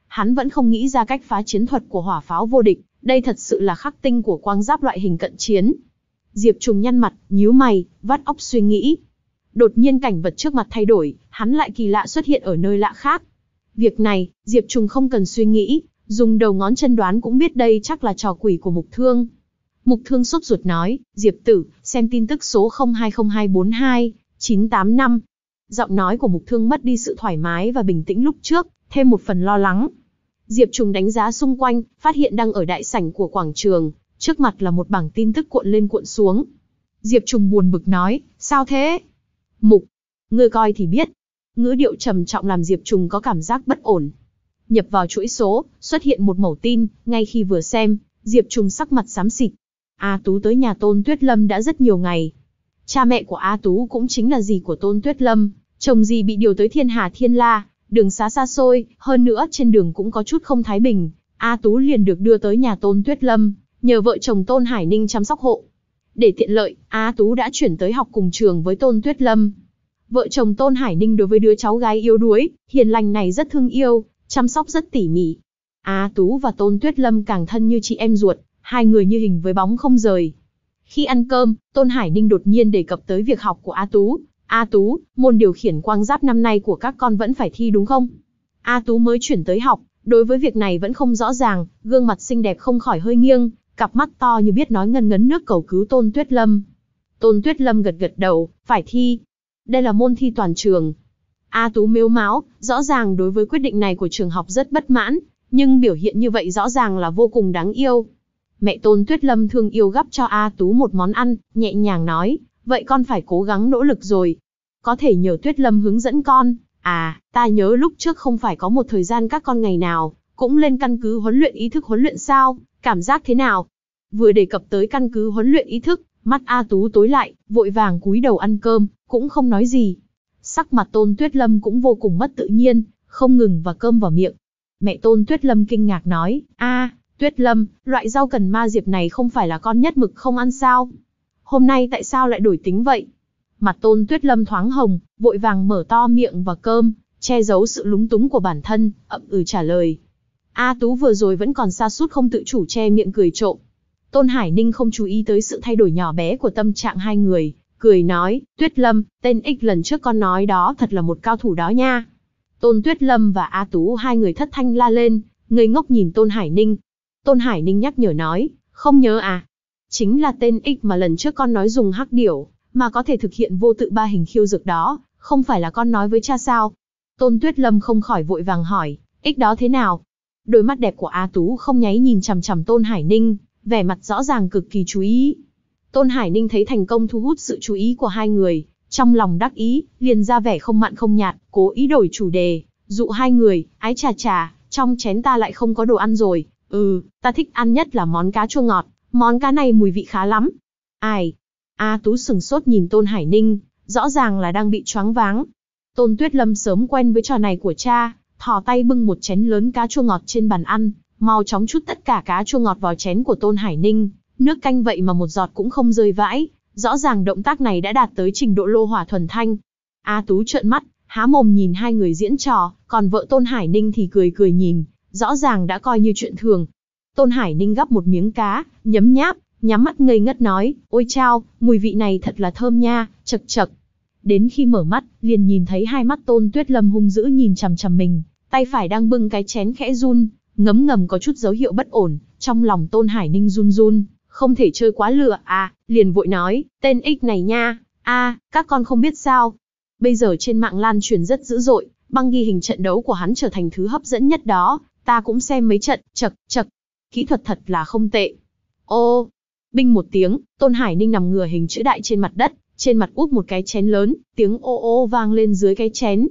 hắn vẫn không nghĩ ra cách phá chiến thuật của hỏa pháo vô địch, đây thật sự là khắc tinh của quang giáp loại hình cận chiến. Diệp Trùng nhăn mặt, nhíu mày, vắt óc suy nghĩ. Đột nhiên cảnh vật trước mặt thay đổi, hắn lại kỳ lạ xuất hiện ở nơi lạ khác. Việc này, Diệp Trùng không cần suy nghĩ, dùng đầu ngón chân đoán cũng biết đây chắc là trò quỷ của Mục Thương. Mục Thương sốt ruột nói, Diệp tử, xem tin tức số không hai không hai bốn hai chín tám năm. Giọng nói của Mục Thương mất đi sự thoải mái và bình tĩnh lúc trước, thêm một phần lo lắng. Diệp Trùng đánh giá xung quanh, phát hiện đang ở đại sảnh của quảng trường, trước mặt là một bảng tin tức cuộn lên cuộn xuống. Diệp Trùng buồn bực nói, sao thế? Mục, ngươi coi thì biết. Ngữ điệu trầm trọng làm Diệp Trùng có cảm giác bất ổn. Nhập vào chuỗi số, xuất hiện một mẩu tin, ngay khi vừa xem, Diệp Trùng sắc mặt xám xịt. A Tú tới nhà Tôn Tuyết Lâm đã rất nhiều ngày. Cha mẹ của A Tú cũng chính là dì của Tôn Tuyết Lâm, chồng dì bị điều tới Thiên Hà Thiên La, đường xá xa xôi, hơn nữa trên đường cũng có chút không thái bình, A Tú liền được đưa tới nhà Tôn Tuyết Lâm, nhờ vợ chồng Tôn Hải Ninh chăm sóc hộ. Để tiện lợi, A Tú đã chuyển tới học cùng trường với Tôn Tuyết Lâm. Vợ chồng Tôn Hải Ninh đối với đứa cháu gái yếu đuối, hiền lành này rất thương yêu, chăm sóc rất tỉ mỉ. A Tú và Tôn Tuyết Lâm càng thân như chị em ruột, hai người như hình với bóng không rời. Khi ăn cơm, Tôn Hải Ninh đột nhiên đề cập tới việc học của A Tú. A Tú, môn điều khiển quang giáp năm nay của các con vẫn phải thi đúng không? A Tú mới chuyển tới học, đối với việc này vẫn không rõ ràng, gương mặt xinh đẹp không khỏi hơi nghiêng, cặp mắt to như biết nói ngân ngấn nước cầu cứu Tôn Tuyết Lâm. Tôn Tuyết Lâm gật gật đầu, phải thi. Đây là môn thi toàn trường. A Tú mếu máo, rõ ràng đối với quyết định này của trường học rất bất mãn, nhưng biểu hiện như vậy rõ ràng là vô cùng đáng yêu. Mẹ Tôn Tuyết Lâm thương yêu gắp cho A Tú một món ăn, nhẹ nhàng nói, vậy con phải cố gắng nỗ lực rồi. Có thể nhờ Tuyết Lâm hướng dẫn con. À, ta nhớ lúc trước không phải có một thời gian các con ngày nào cũng lên căn cứ huấn luyện ý thức huấn luyện sao, cảm giác thế nào? Vừa đề cập tới căn cứ huấn luyện ý thức, mắt A Tú tối lại, vội vàng cúi đầu ăn cơm, cũng không nói gì. Sắc mặt Tôn Tuyết Lâm cũng vô cùng mất tự nhiên, không ngừng và cơm vào miệng. Mẹ Tôn Tuyết Lâm kinh ngạc nói, a, Tuyết Lâm, loại rau cần ma diệp này không phải là con nhất mực không ăn sao? Hôm nay tại sao lại đổi tính vậy? Mặt Tôn Tuyết Lâm thoáng hồng, vội vàng mở to miệng và cơm, che giấu sự lúng túng của bản thân, ậm ừ trả lời. A Tú vừa rồi vẫn còn sa sút không tự chủ che miệng cười trộm. Tôn Hải Ninh không chú ý tới sự thay đổi nhỏ bé của tâm trạng hai người, cười nói, Tuyết Lâm, tên X lần trước con nói đó thật là một cao thủ đó nha. Tôn Tuyết Lâm và A Tú hai người thất thanh la lên, ngây ngốc nhìn Tôn Hải Ninh. Tôn Hải Ninh nhắc nhở nói, không nhớ à? Chính là tên X mà lần trước con nói dùng hắc điểu, mà có thể thực hiện vô tự ba hình khiêu dược đó, không phải là con nói với cha sao? Tôn Tuyết Lâm không khỏi vội vàng hỏi, X đó thế nào? Đôi mắt đẹp của A Tú không nháy nhìn chằm chằm Tôn Hải Ninh, vẻ mặt rõ ràng cực kỳ chú ý. Tôn Hải Ninh thấy thành công thu hút sự chú ý của hai người, trong lòng đắc ý, liền ra vẻ không mặn không nhạt, cố ý đổi chủ đề, dụ hai người, ái chà chà, trong chén ta lại không có đồ ăn rồi, ừ, ta thích ăn nhất là món cá chua ngọt, món cá này mùi vị khá lắm. Ai? A Tú sừng sốt nhìn Tôn Hải Ninh, rõ ràng là đang bị choáng váng. Tôn Tuyết Lâm sớm quen với trò này của cha, thò tay bưng một chén lớn cá chua ngọt trên bàn ăn, mau chóng trút tất cả cá chua ngọt vào chén của Tôn Hải Ninh, nước canh vậy mà một giọt cũng không rơi vãi, rõ ràng động tác này đã đạt tới trình độ lô hỏa thuần thanh. A Tú trợn mắt, há mồm nhìn hai người diễn trò, còn vợ Tôn Hải Ninh thì cười cười nhìn, rõ ràng đã coi như chuyện thường. Tôn Hải Ninh gắp một miếng cá, nhấm nháp, nhắm mắt ngây ngất nói, ôi chao, mùi vị này thật là thơm nha, chật chật. Đến khi mở mắt, liền nhìn thấy hai mắt Tôn Tuyết Lâm hung dữ nhìn chằm chằm mình, tay phải đang bưng cái chén khẽ run, ngấm ngầm có chút dấu hiệu bất ổn, trong lòng Tôn Hải Ninh run run, không thể chơi quá lừa à, liền vội nói, tên X này nha, a, các con không biết sao. Bây giờ trên mạng lan truyền rất dữ dội, băng ghi hình trận đấu của hắn trở thành thứ hấp dẫn nhất đó, ta cũng xem mấy trận, chật chật, kỹ thuật thật là không tệ. Ô, binh một tiếng, Tôn Hải Ninh nằm ngửa hình chữ đại trên mặt đất, trên mặt úp một cái chén lớn, tiếng ô ô vang lên dưới cái chén.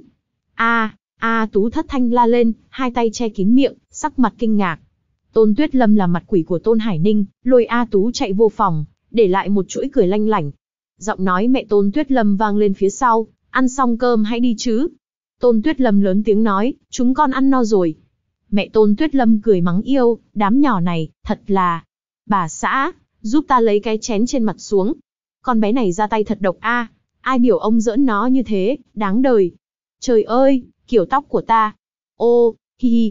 A, A Tú thất thanh la lên, hai tay che kín miệng, sắc mặt kinh ngạc. Tôn Tuyết Lâm là mặt quỷ của Tôn Hải Ninh, lôi A Tú chạy vô phòng, để lại một chuỗi cười lanh lảnh. Giọng nói mẹ Tôn Tuyết Lâm vang lên phía sau, ăn xong cơm hãy đi chứ. Tôn Tuyết Lâm lớn tiếng nói, chúng con ăn no rồi. Mẹ Tôn Tuyết Lâm cười mắng yêu, đám nhỏ này, thật là... Bà xã, giúp ta lấy cái chén trên mặt xuống. Con bé này ra tay thật độc a, ai biểu ông giỡn nó như thế, đáng đời. Trời ơi, kiểu tóc của ta. Ô, hi hi.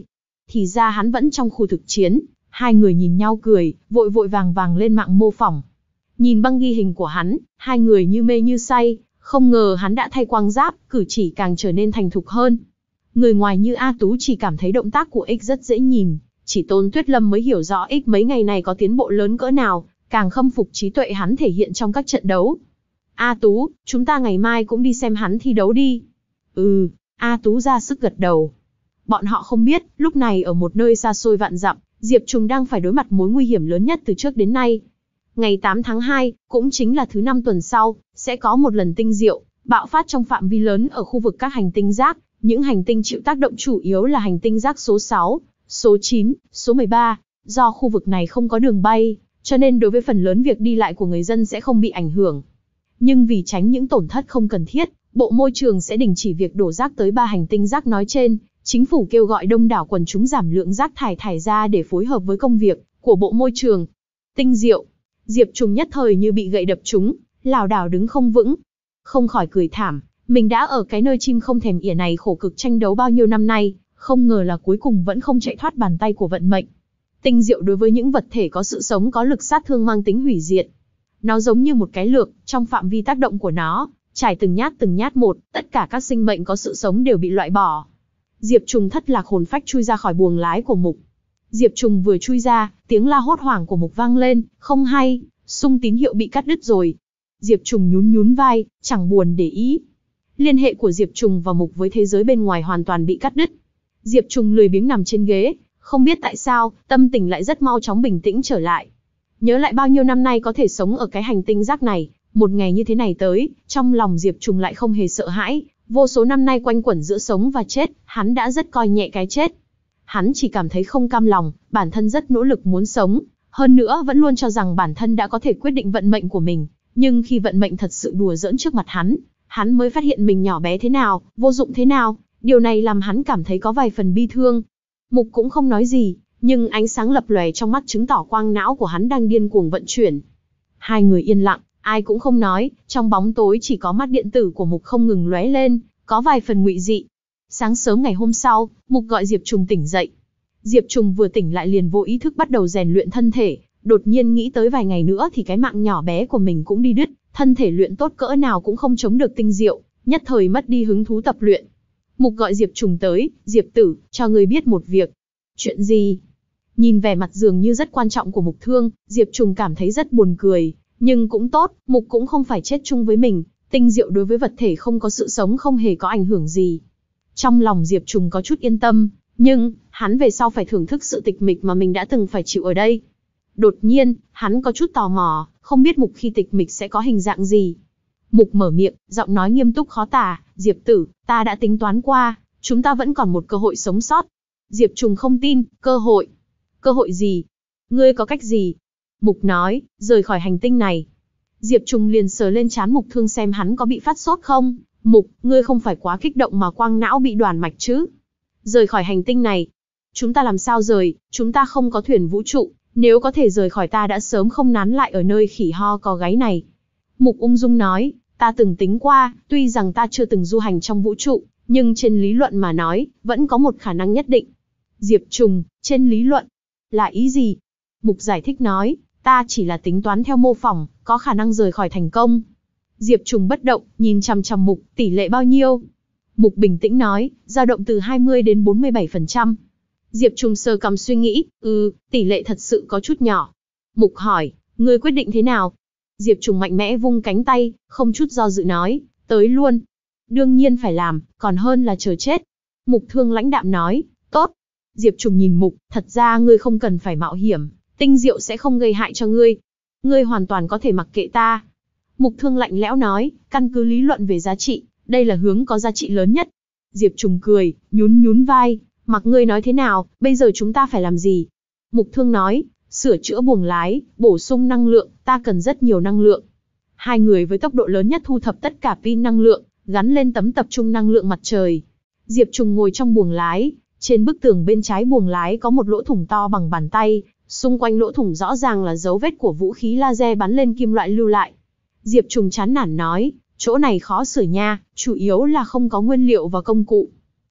thì ra hắn vẫn trong khu thực chiến. Hai người nhìn nhau cười, vội vội vàng vàng lên mạng mô phỏng. Nhìn băng ghi hình của hắn, hai người như mê như say, không ngờ hắn đã thay quang giáp, cử chỉ càng trở nên thành thục hơn. Người ngoài như A Tú chỉ cảm thấy động tác của X rất dễ nhìn, chỉ Tôn Tuyết Lâm mới hiểu rõ X mấy ngày này có tiến bộ lớn cỡ nào, càng khâm phục trí tuệ hắn thể hiện trong các trận đấu. A Tú, chúng ta ngày mai cũng đi xem hắn thi đấu đi. Ừ, A Tú ra sức gật đầu. Bọn họ không biết, lúc này ở một nơi xa xôi vạn dặm, Diệp Trùng đang phải đối mặt mối nguy hiểm lớn nhất từ trước đến nay. Ngày tám tháng hai, cũng chính là thứ năm tuần sau, sẽ có một lần tinh diệu, bạo phát trong phạm vi lớn ở khu vực các hành tinh rác. Những hành tinh chịu tác động chủ yếu là hành tinh rác số sáu, số chín, số mười ba. Do khu vực này không có đường bay, cho nên đối với phần lớn việc đi lại của người dân sẽ không bị ảnh hưởng. Nhưng vì tránh những tổn thất không cần thiết, Bộ Môi trường sẽ đình chỉ việc đổ rác tới ba hành tinh rác nói trên. Chính phủ kêu gọi đông đảo quần chúng giảm lượng rác thải thải ra để phối hợp với công việc của Bộ Môi trường. Tinh diệu, Diệp Trùng nhất thời như bị gậy đập trúng, lảo đảo đứng không vững. Không khỏi cười thảm, mình đã ở cái nơi chim không thèm ỉa này khổ cực tranh đấu bao nhiêu năm nay, không ngờ là cuối cùng vẫn không chạy thoát bàn tay của vận mệnh. Tinh diệu đối với những vật thể có sự sống có lực sát thương mang tính hủy diệt. Nó giống như một cái lược, trong phạm vi tác động của nó, trải từng nhát từng nhát một, tất cả các sinh mệnh có sự sống đều bị loại bỏ. Diệp Trùng thất lạc hồn phách chui ra khỏi buồng lái của Mục. Diệp Trùng vừa chui ra, tiếng la hốt hoảng của Mục vang lên, không hay, xung tín hiệu bị cắt đứt rồi. Diệp Trùng nhún nhún vai, chẳng buồn để ý. Liên hệ của Diệp Trùng và Mục với thế giới bên ngoài hoàn toàn bị cắt đứt. Diệp Trùng lười biếng nằm trên ghế, không biết tại sao, tâm tình lại rất mau chóng bình tĩnh trở lại. Nhớ lại bao nhiêu năm nay có thể sống ở cái hành tinh rác này, một ngày như thế này tới, trong lòng Diệp Trùng lại không hề sợ hãi. Vô số năm nay quanh quẩn giữa sống và chết, hắn đã rất coi nhẹ cái chết. Hắn chỉ cảm thấy không cam lòng, bản thân rất nỗ lực muốn sống, hơn nữa vẫn luôn cho rằng bản thân đã có thể quyết định vận mệnh của mình. Nhưng khi vận mệnh thật sự đùa giỡn trước mặt hắn, hắn mới phát hiện mình nhỏ bé thế nào, vô dụng thế nào, điều này làm hắn cảm thấy có vài phần bi thương. Mục cũng không nói gì, nhưng ánh sáng lập lòe trong mắt chứng tỏ quang não của hắn đang điên cuồng vận chuyển. Hai người yên lặng, ai cũng không nói, trong bóng tối chỉ có mắt điện tử của Mục không ngừng lóe lên, có vài phần ngụy dị. Sáng sớm ngày hôm sau, Mục gọi Diệp Trùng tỉnh dậy. Diệp Trùng vừa tỉnh lại liền vô ý thức bắt đầu rèn luyện thân thể, đột nhiên nghĩ tới vài ngày nữa thì cái mạng nhỏ bé của mình cũng đi đứt, thân thể luyện tốt cỡ nào cũng không chống được tinh diệu, nhất thời mất đi hứng thú tập luyện. Mục gọi Diệp Trùng tới, Diệp tử, cho ngươi biết một việc. Chuyện gì? Nhìn vẻ mặt dường như rất quan trọng của Mục Thương, Diệp Trùng cảm thấy rất buồn cười, nhưng cũng tốt, Mục cũng không phải chết chung với mình, tinh diệu đối với vật thể không có sự sống không hề có ảnh hưởng gì. Trong lòng Diệp Trùng có chút yên tâm, nhưng, hắn về sau phải thưởng thức sự tịch mịch mà mình đã từng phải chịu ở đây. Đột nhiên, hắn có chút tò mò, không biết Mục khi tịch mịch sẽ có hình dạng gì. Mục mở miệng, giọng nói nghiêm túc khó tả, Diệp tử, ta đã tính toán qua, chúng ta vẫn còn một cơ hội sống sót. Diệp Trùng không tin, cơ hội. Cơ hội gì? Ngươi có cách gì? Mục nói, rời khỏi hành tinh này. Diệp Trùng liền sờ lên trán Mục Thương xem hắn có bị phát sốt không. Mục, ngươi không phải quá kích động mà quang não bị đoàn mạch chứ? Rời khỏi hành tinh này. Chúng ta làm sao rời, chúng ta không có thuyền vũ trụ, nếu có thể rời khỏi ta đã sớm không nán lại ở nơi khỉ ho có gáy này. Mục ung dung nói, ta từng tính qua, tuy rằng ta chưa từng du hành trong vũ trụ, nhưng trên lý luận mà nói, vẫn có một khả năng nhất định. Diệp Trùng, trên lý luận, là ý gì? Mục giải thích nói, ta chỉ là tính toán theo mô phỏng, có khả năng rời khỏi thành công. Diệp Trùng bất động, nhìn chằm chằm Mục, tỷ lệ bao nhiêu? Mục bình tĩnh nói, dao động từ hai mươi đến bốn mươi bảy phần trăm. Diệp Trùng sờ cằm suy nghĩ, ừ, tỷ lệ thật sự có chút nhỏ. Mục hỏi, ngươi quyết định thế nào? Diệp Trùng mạnh mẽ vung cánh tay, không chút do dự nói, tới luôn. Đương nhiên phải làm, còn hơn là chờ chết. Mục Thương lãnh đạm nói, tốt. Diệp Trùng nhìn Mục, thật ra ngươi không cần phải mạo hiểm, tinh diệu sẽ không gây hại cho ngươi. Ngươi hoàn toàn có thể mặc kệ ta. Mục Thương lạnh lẽo nói, căn cứ lý luận về giá trị, đây là hướng có giá trị lớn nhất. Diệp Trùng cười, nhún nhún vai, mặc ngươi nói thế nào, bây giờ chúng ta phải làm gì? Mục Thương nói, sửa chữa buồng lái, bổ sung năng lượng, ta cần rất nhiều năng lượng. Hai người với tốc độ lớn nhất thu thập tất cả pin năng lượng, gắn lên tấm tập trung năng lượng mặt trời. Diệp Trùng ngồi trong buồng lái, trên bức tường bên trái buồng lái có một lỗ thủng to bằng bàn tay, xung quanh lỗ thủng rõ ràng là dấu vết của vũ khí laser bắn lên kim loại lưu lại. Diệp Trùng chán nản nói, chỗ này khó sửa nha, chủ yếu là không có nguyên liệu và công cụ.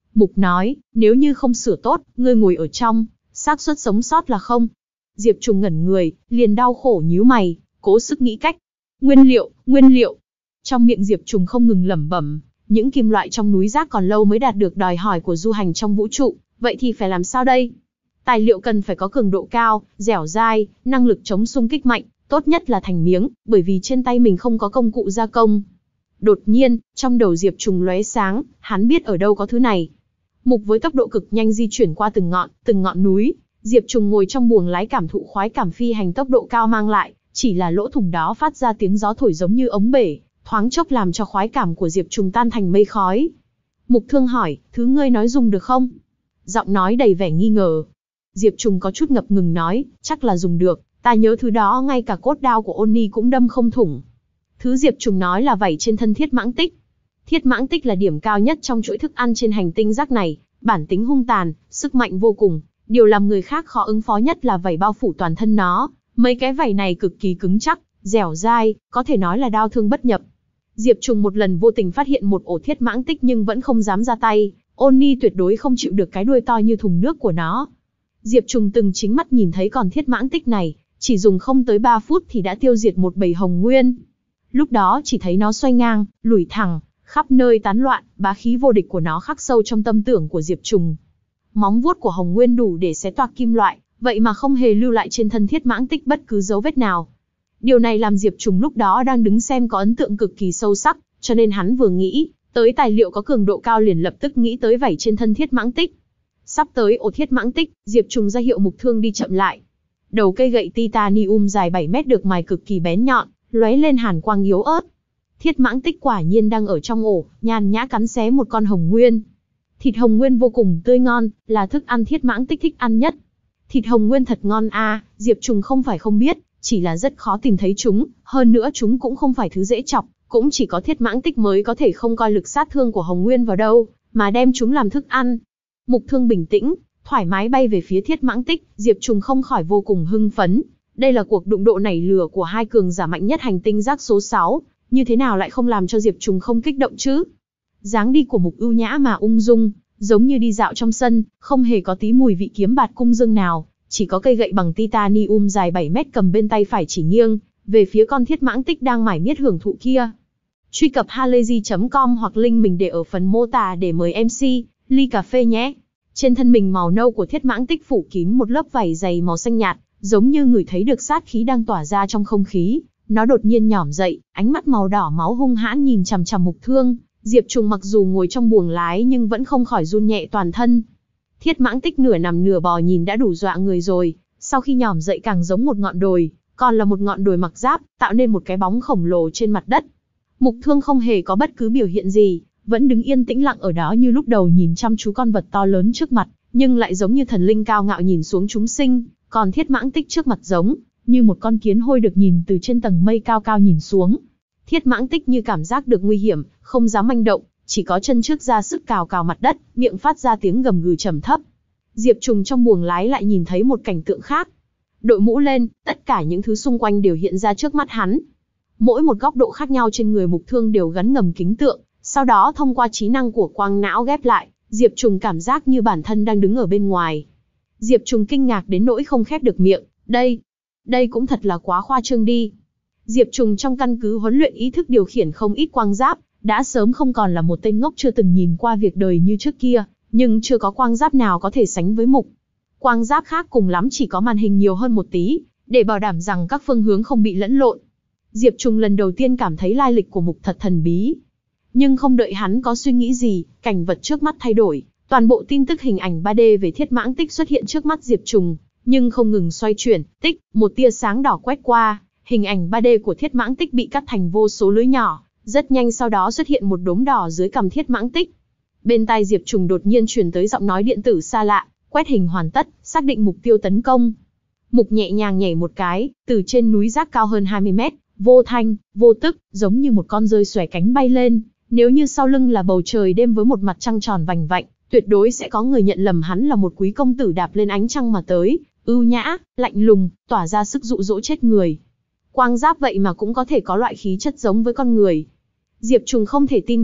Mục nói, nếu như không sửa tốt, ngươi ngồi ở trong, xác suất sống sót là không. Diệp Trùng ngẩn người, liền đau khổ nhíu mày, cố sức nghĩ cách. Nguyên liệu, nguyên liệu. Trong miệng Diệp Trùng không ngừng lẩm bẩm, những kim loại trong núi rác còn lâu mới đạt được đòi hỏi của du hành trong vũ trụ, vậy thì phải làm sao đây? Tài liệu cần phải có cường độ cao, dẻo dai, năng lực chống xung kích mạnh, tốt nhất là thành miếng, bởi vì trên tay mình không có công cụ gia công. Đột nhiên, trong đầu Diệp Trùng lóe sáng, hắn biết ở đâu có thứ này. Mục với tốc độ cực nhanh di chuyển qua từng ngọn, từng ngọn núi, Diệp Trùng ngồi trong buồng lái cảm thụ khoái cảm phi hành tốc độ cao mang lại, chỉ là lỗ thủng đó phát ra tiếng gió thổi giống như ống bể, thoáng chốc làm cho khoái cảm của Diệp Trùng tan thành mây khói. Mục Thương hỏi, thứ ngươi nói dùng được không? Giọng nói đầy vẻ nghi ngờ. Diệp Trùng có chút ngập ngừng nói, chắc là dùng được, ta nhớ thứ đó ngay cả cốt đao của Ôn Nhi cũng đâm không thủng. Thứ Diệp Trùng nói là vảy trên thân thiết mãng tích. Thiết mãng tích là điểm cao nhất trong chuỗi thức ăn trên hành tinh rác này, bản tính hung tàn, sức mạnh vô cùng. Điều làm người khác khó ứng phó nhất là vảy bao phủ toàn thân nó, mấy cái vảy này cực kỳ cứng chắc, dẻo dai, có thể nói là đao thương bất nhập. Diệp Trùng một lần vô tình phát hiện một ổ thiết mãng tích nhưng vẫn không dám ra tay, Ôn Nhi tuyệt đối không chịu được cái đuôi to như thùng nước của nó. Diệp Trùng từng chính mắt nhìn thấy con thiết mãng tích này, chỉ dùng không tới ba phút thì đã tiêu diệt một bầy hồng nguyên. Lúc đó chỉ thấy nó xoay ngang, lủi thẳng, khắp nơi tán loạn, bá khí vô địch của nó khắc sâu trong tâm tưởng của Diệp Trùng. Móng vuốt của hồng nguyên đủ để xé toạc kim loại, vậy mà không hề lưu lại trên thân thiết mãng tích bất cứ dấu vết nào. Điều này làm Diệp Trùng lúc đó đang đứng xem có ấn tượng cực kỳ sâu sắc, cho nên hắn vừa nghĩ tới tài liệu có cường độ cao liền lập tức nghĩ tới vảy trên thân thiết mãng tích. Sắp tới ổ thiết mãng tích, Diệp Trùng ra hiệu Mục Thương đi chậm lại. Đầu cây gậy titanium dài bảy mét được mài cực kỳ bén nhọn, lóe lên hàn quang yếu ớt. Thiết mãng tích quả nhiên đang ở trong ổ, nhàn nhã cắn xé một con hồng nguyên. Thịt hồng nguyên vô cùng tươi ngon, là thức ăn thiết mãng tích thích ăn nhất. Thịt hồng nguyên thật ngon a, à, Diệp Trùng không phải không biết, chỉ là rất khó tìm thấy chúng, hơn nữa chúng cũng không phải thứ dễ chọc, cũng chỉ có thiết mãng tích mới có thể không coi lực sát thương của hồng nguyên vào đâu, mà đem chúng làm thức ăn. Mục Thương bình tĩnh, thoải mái bay về phía thiết mãng tích, Diệp Trùng không khỏi vô cùng hưng phấn. Đây là cuộc đụng độ nảy lửa của hai cường giả mạnh nhất hành tinh rác số sáu, như thế nào lại không làm cho Diệp Trùng không kích động chứ? Dáng đi của Mục ưu nhã mà ung dung, giống như đi dạo trong sân, không hề có tí mùi vị kiếm bạt cung dương nào, chỉ có cây gậy bằng titanium dài bảy mét cầm bên tay phải chỉ nghiêng, về phía con thiết mãng tích đang mải miết hưởng thụ kia. Truy cập halayzi chấm com hoặc link mình để ở phần mô tả để mời em xê, ly cà phê nhé. Trên thân mình màu nâu của thiết mãng tích phủ kín một lớp vảy dày màu xanh nhạt, giống như người thấy được sát khí đang tỏa ra trong không khí. Nó đột nhiên nhỏm dậy, ánh mắt màu đỏ máu hung hãn nhìn chằm chằm Mục Thương. Diệp Trùng mặc dù ngồi trong buồng lái nhưng vẫn không khỏi run nhẹ toàn thân. Thiết mãng tích nửa nằm nửa bò nhìn đã đủ dọa người rồi, sau khi nhỏm dậy càng giống một ngọn đồi, còn là một ngọn đồi mặc giáp, tạo nên một cái bóng khổng lồ trên mặt đất. Mục Thương không hề có bất cứ biểu hiện gì, vẫn đứng yên tĩnh lặng ở đó như lúc đầu nhìn chăm chú con vật to lớn trước mặt, nhưng lại giống như thần linh cao ngạo nhìn xuống chúng sinh, còn thiết mãng tích trước mặt giống như một con kiến hôi được nhìn từ trên tầng mây cao cao nhìn xuống. Thiết mãng tích như cảm giác được nguy hiểm, không dám manh động, chỉ có chân trước ra sức cào cào mặt đất, miệng phát ra tiếng gầm gừ trầm thấp. Diệp Trùng trong buồng lái lại nhìn thấy một cảnh tượng khác. Đội mũ lên, tất cả những thứ xung quanh đều hiện ra trước mắt hắn. Mỗi một góc độ khác nhau trên người Mục Thương đều gắn ngầm kính tượng, sau đó thông qua trí năng của quang não ghép lại, Diệp Trùng cảm giác như bản thân đang đứng ở bên ngoài. Diệp Trùng kinh ngạc đến nỗi không khép được miệng, đây, đây cũng thật là quá khoa trương đi. Diệp Trùng trong căn cứ huấn luyện ý thức điều khiển không ít quang giáp, đã sớm không còn là một tên ngốc chưa từng nhìn qua việc đời như trước kia, nhưng chưa có quang giáp nào có thể sánh với Mục. Quang giáp khác cùng lắm chỉ có màn hình nhiều hơn một tí, để bảo đảm rằng các phương hướng không bị lẫn lộn. Diệp Trùng lần đầu tiên cảm thấy lai lịch của Mục thật thần bí. Nhưng không đợi hắn có suy nghĩ gì, cảnh vật trước mắt thay đổi, toàn bộ tin tức hình ảnh ba D về thiết mãng tích xuất hiện trước mắt Diệp Trùng, nhưng không ngừng xoay chuyển, tích, một tia sáng đỏ quét qua, hình ảnh ba D của thiết mãng tích bị cắt thành vô số lưới nhỏ, rất nhanh sau đó xuất hiện một đốm đỏ dưới cằm thiết mãng tích. Bên tai Diệp Trùng đột nhiên truyền tới giọng nói điện tử xa lạ, quét hình hoàn tất, xác định mục tiêu tấn công. Mục nhẹ nhàng nhảy một cái, từ trên núi rác cao hơn hai mươi mét, vô thanh, vô tức, giống như một con rơi xòe cánh bay lên. Nếu như sau lưng là bầu trời đêm với một mặt trăng tròn vành vạnh, tuyệt đối sẽ có người nhận lầm hắn là một quý công tử đạp lên ánh trăng mà tới, ưu nhã, lạnh lùng, tỏa ra sức dụ dỗ chết người. Quang giáp vậy mà cũng có thể có loại khí chất giống với con người. Diệp Trùng không thể tin được,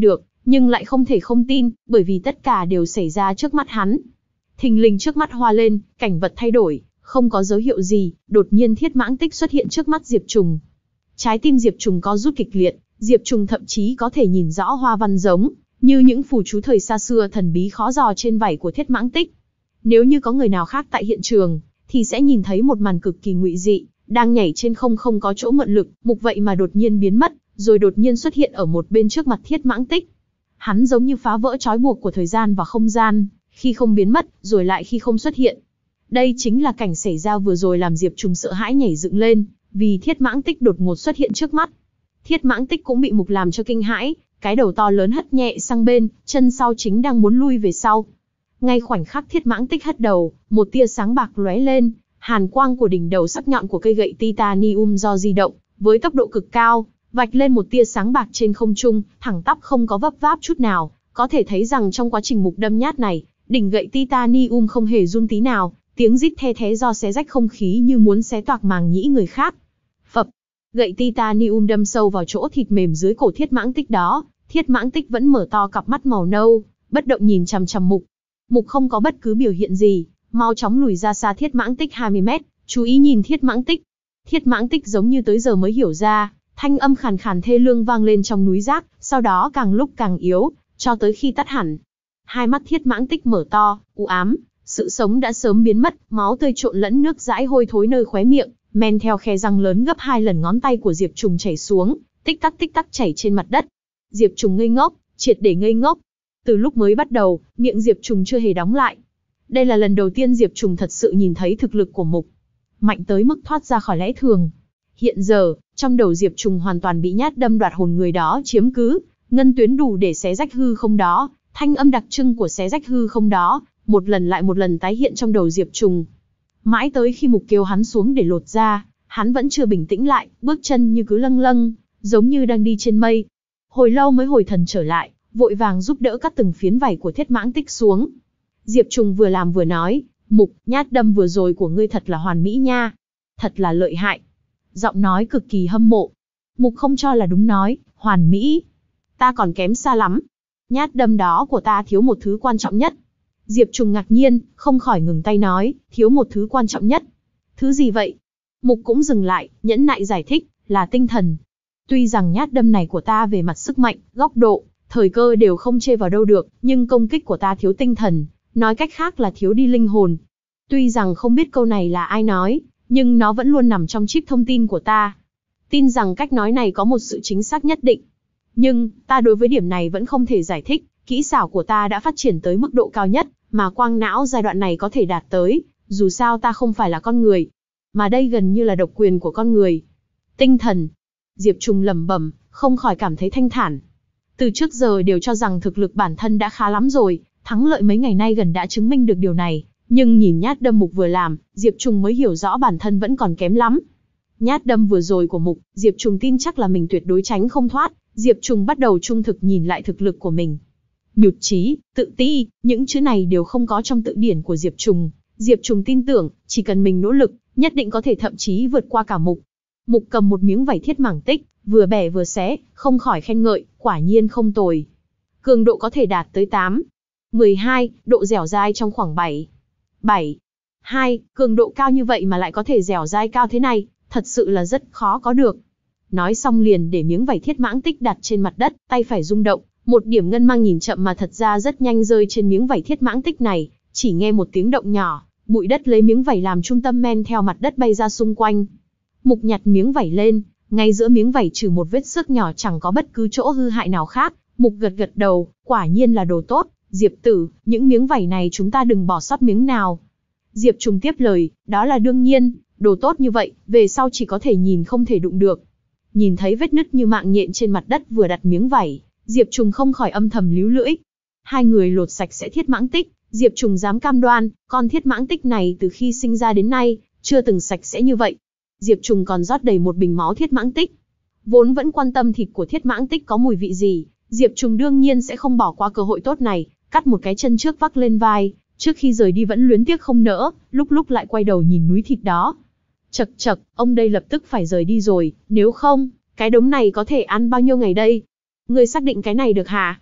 nhưng lại không thể không tin, bởi vì tất cả đều xảy ra trước mắt hắn. Thình lình trước mắt hoa lên, cảnh vật thay đổi, không có dấu hiệu gì, đột nhiên Thiết Mãng Tích xuất hiện trước mắt Diệp Trùng. Trái tim Diệp Trùng co rút kịch liệt, Diệp Trùng thậm chí có thể nhìn rõ hoa văn giống như những phù chú thời xa xưa thần bí khó dò trên vảy của Thiết Mãng Tích. Nếu như có người nào khác tại hiện trường, thì sẽ nhìn thấy một màn cực kỳ ngụy dị, đang nhảy trên không không có chỗ mượn lực, Mục vậy mà đột nhiên biến mất, rồi đột nhiên xuất hiện ở một bên trước mặt Thiết Mãng Tích. Hắn giống như phá vỡ trói buộc của thời gian và không gian, khi không biến mất, rồi lại khi không xuất hiện. Đây chính là cảnh xảy ra vừa rồi làm Diệp Trùng sợ hãi nhảy dựng lên, vì Thiết Mãng Tích đột ngột xuất hiện trước mắt. Thiết Mãng Tích cũng bị Mục làm cho kinh hãi, cái đầu to lớn hất nhẹ sang bên, chân sau chính đang muốn lui về sau. Ngay khoảnh khắc Thiết Mãng Tích hất đầu, một tia sáng bạc lóe lên, hàn quang của đỉnh đầu sắc nhọn của cây gậy titanium do di động, với tốc độ cực cao, vạch lên một tia sáng bạc trên không trung, thẳng tắp không có vấp váp chút nào, có thể thấy rằng trong quá trình Mục đâm nhát này, đỉnh gậy titanium không hề run tí nào, tiếng rít the thé do xé rách không khí như muốn xé toạc màng nhĩ người khác. Phập, gậy titanium đâm sâu vào chỗ thịt mềm dưới cổ Thiết Mãng Tích đó, Thiết Mãng Tích vẫn mở to cặp mắt màu nâu, bất động nhìn chằm chằm Mục. Mục không có bất cứ biểu hiện gì, mau chóng lùi ra xa Thiết Mãng Tích hai mươi mét, chú ý nhìn Thiết Mãng Tích. Thiết Mãng Tích giống như tới giờ mới hiểu ra, thanh âm khàn khàn thê lương vang lên trong núi rác, sau đó càng lúc càng yếu, cho tới khi tắt hẳn. Hai mắt Thiết Mãng Tích mở to, u ám, sự sống đã sớm biến mất, máu tươi trộn lẫn nước dãi hôi thối nơi khóe miệng, men theo khe răng lớn gấp hai lần ngón tay của Diệp Trùng chảy xuống, tích tắc tích tắc chảy trên mặt đất. Diệp Trùng ngây ngốc, triệt để ngây ngốc. Từ lúc mới bắt đầu, miệng Diệp Trùng chưa hề đóng lại. Đây là lần đầu tiên Diệp Trùng thật sự nhìn thấy thực lực của Mục, mạnh tới mức thoát ra khỏi lẽ thường. Hiện giờ, trong đầu Diệp Trùng hoàn toàn bị nhát đâm đoạt hồn người đó chiếm cứ, ngân tuyến đủ để xé rách hư không đó, thanh âm đặc trưng của xé rách hư không đó, một lần lại một lần tái hiện trong đầu Diệp Trùng. Mãi tới khi Mục kêu hắn xuống để lột ra, hắn vẫn chưa bình tĩnh lại, bước chân như cứ lâng lâng, giống như đang đi trên mây. Hồi lâu mới hồi thần trở lại, vội vàng giúp đỡ cắt từng phiến vảy của Thiết Mãng Tích xuống. Diệp Trùng vừa làm vừa nói, Mục, nhát đâm vừa rồi của ngươi thật là hoàn mỹ nha. Thật là lợi hại. Giọng nói cực kỳ hâm mộ. Mục không cho là đúng nói, hoàn mỹ. Ta còn kém xa lắm. Nhát đâm đó của ta thiếu một thứ quan trọng nhất. Diệp Trùng ngạc nhiên, không khỏi ngừng tay nói, thiếu một thứ quan trọng nhất. Thứ gì vậy? Mục cũng dừng lại, nhẫn nại giải thích, là tinh thần. Tuy rằng nhát đâm này của ta về mặt sức mạnh, góc độ, thời cơ đều không chê vào đâu được, nhưng công kích của ta thiếu tinh thần, nói cách khác là thiếu đi linh hồn. Tuy rằng không biết câu này là ai nói, nhưng nó vẫn luôn nằm trong chip thông tin của ta. Tin rằng cách nói này có một sự chính xác nhất định. Nhưng, ta đối với điểm này vẫn không thể giải thích, kỹ xảo của ta đã phát triển tới mức độ cao nhất, mà quang não giai đoạn này có thể đạt tới, dù sao ta không phải là con người. Mà đây gần như là độc quyền của con người. Tinh thần. Diệp Trùng lẩm bẩm, không khỏi cảm thấy thanh thản. Từ trước giờ đều cho rằng thực lực bản thân đã khá lắm rồi, thắng lợi mấy ngày nay gần đã chứng minh được điều này. Nhưng nhìn nhát đâm Mục vừa làm, Diệp Trùng mới hiểu rõ bản thân vẫn còn kém lắm. Nhát đâm vừa rồi của Mục, Diệp Trùng tin chắc là mình tuyệt đối tránh không thoát. Diệp Trùng bắt đầu trung thực nhìn lại thực lực của mình. Nhụt chí, tự ti, những chữ này đều không có trong tự điển của Diệp Trùng. Diệp Trùng tin tưởng, chỉ cần mình nỗ lực, nhất định có thể thậm chí vượt qua cả Mục. Mục cầm một miếng vảy Thiết Mãng Tích, vừa bẻ vừa xé, không khỏi khen ngợi, quả nhiên không tồi. Cường độ có thể đạt tới tám. mười hai, độ dẻo dai trong khoảng bảy. bảy. hai, cường độ cao như vậy mà lại có thể dẻo dai cao thế này, thật sự là rất khó có được. Nói xong liền để miếng vảy Thiết Mãng Tích đặt trên mặt đất, tay phải rung động, một điểm ngân mang nhìn chậm mà thật ra rất nhanh rơi trên miếng vảy Thiết Mãng Tích này, chỉ nghe một tiếng động nhỏ, bụi đất lấy miếng vảy làm trung tâm men theo mặt đất bay ra xung quanh. Mục nhặt miếng vảy lên, ngay giữa miếng vảy trừ một vết xước nhỏ chẳng có bất cứ chỗ hư hại nào khác. Mục gật gật đầu, quả nhiên là đồ tốt, Diệp tử, những miếng vảy này chúng ta đừng bỏ sót miếng nào. Diệp Trùng tiếp lời, đó là đương nhiên, đồ tốt như vậy, về sau chỉ có thể nhìn không thể đụng được. Nhìn thấy vết nứt như mạng nhện trên mặt đất vừa đặt miếng vảy, Diệp Trùng không khỏi âm thầm líu lưỡi. Hai người lột sạch sẽ Thiết Mãng Tích, Diệp Trùng dám cam đoan, con Thiết Mãng Tích này từ khi sinh ra đến nay, chưa từng sạch sẽ như vậy. Diệp Trùng còn rót đầy một bình máu Thiết Mãng Tích. Vốn vẫn quan tâm thịt của Thiết Mãng Tích có mùi vị gì, Diệp Trùng đương nhiên sẽ không bỏ qua cơ hội tốt này, cắt một cái chân trước vác lên vai, trước khi rời đi vẫn luyến tiếc không nỡ, lúc lúc lại quay đầu nhìn núi thịt đó. Chậc chậc, ông đây lập tức phải rời đi rồi, nếu không, cái đống này có thể ăn bao nhiêu ngày đây? Ngươi xác định cái này được hả?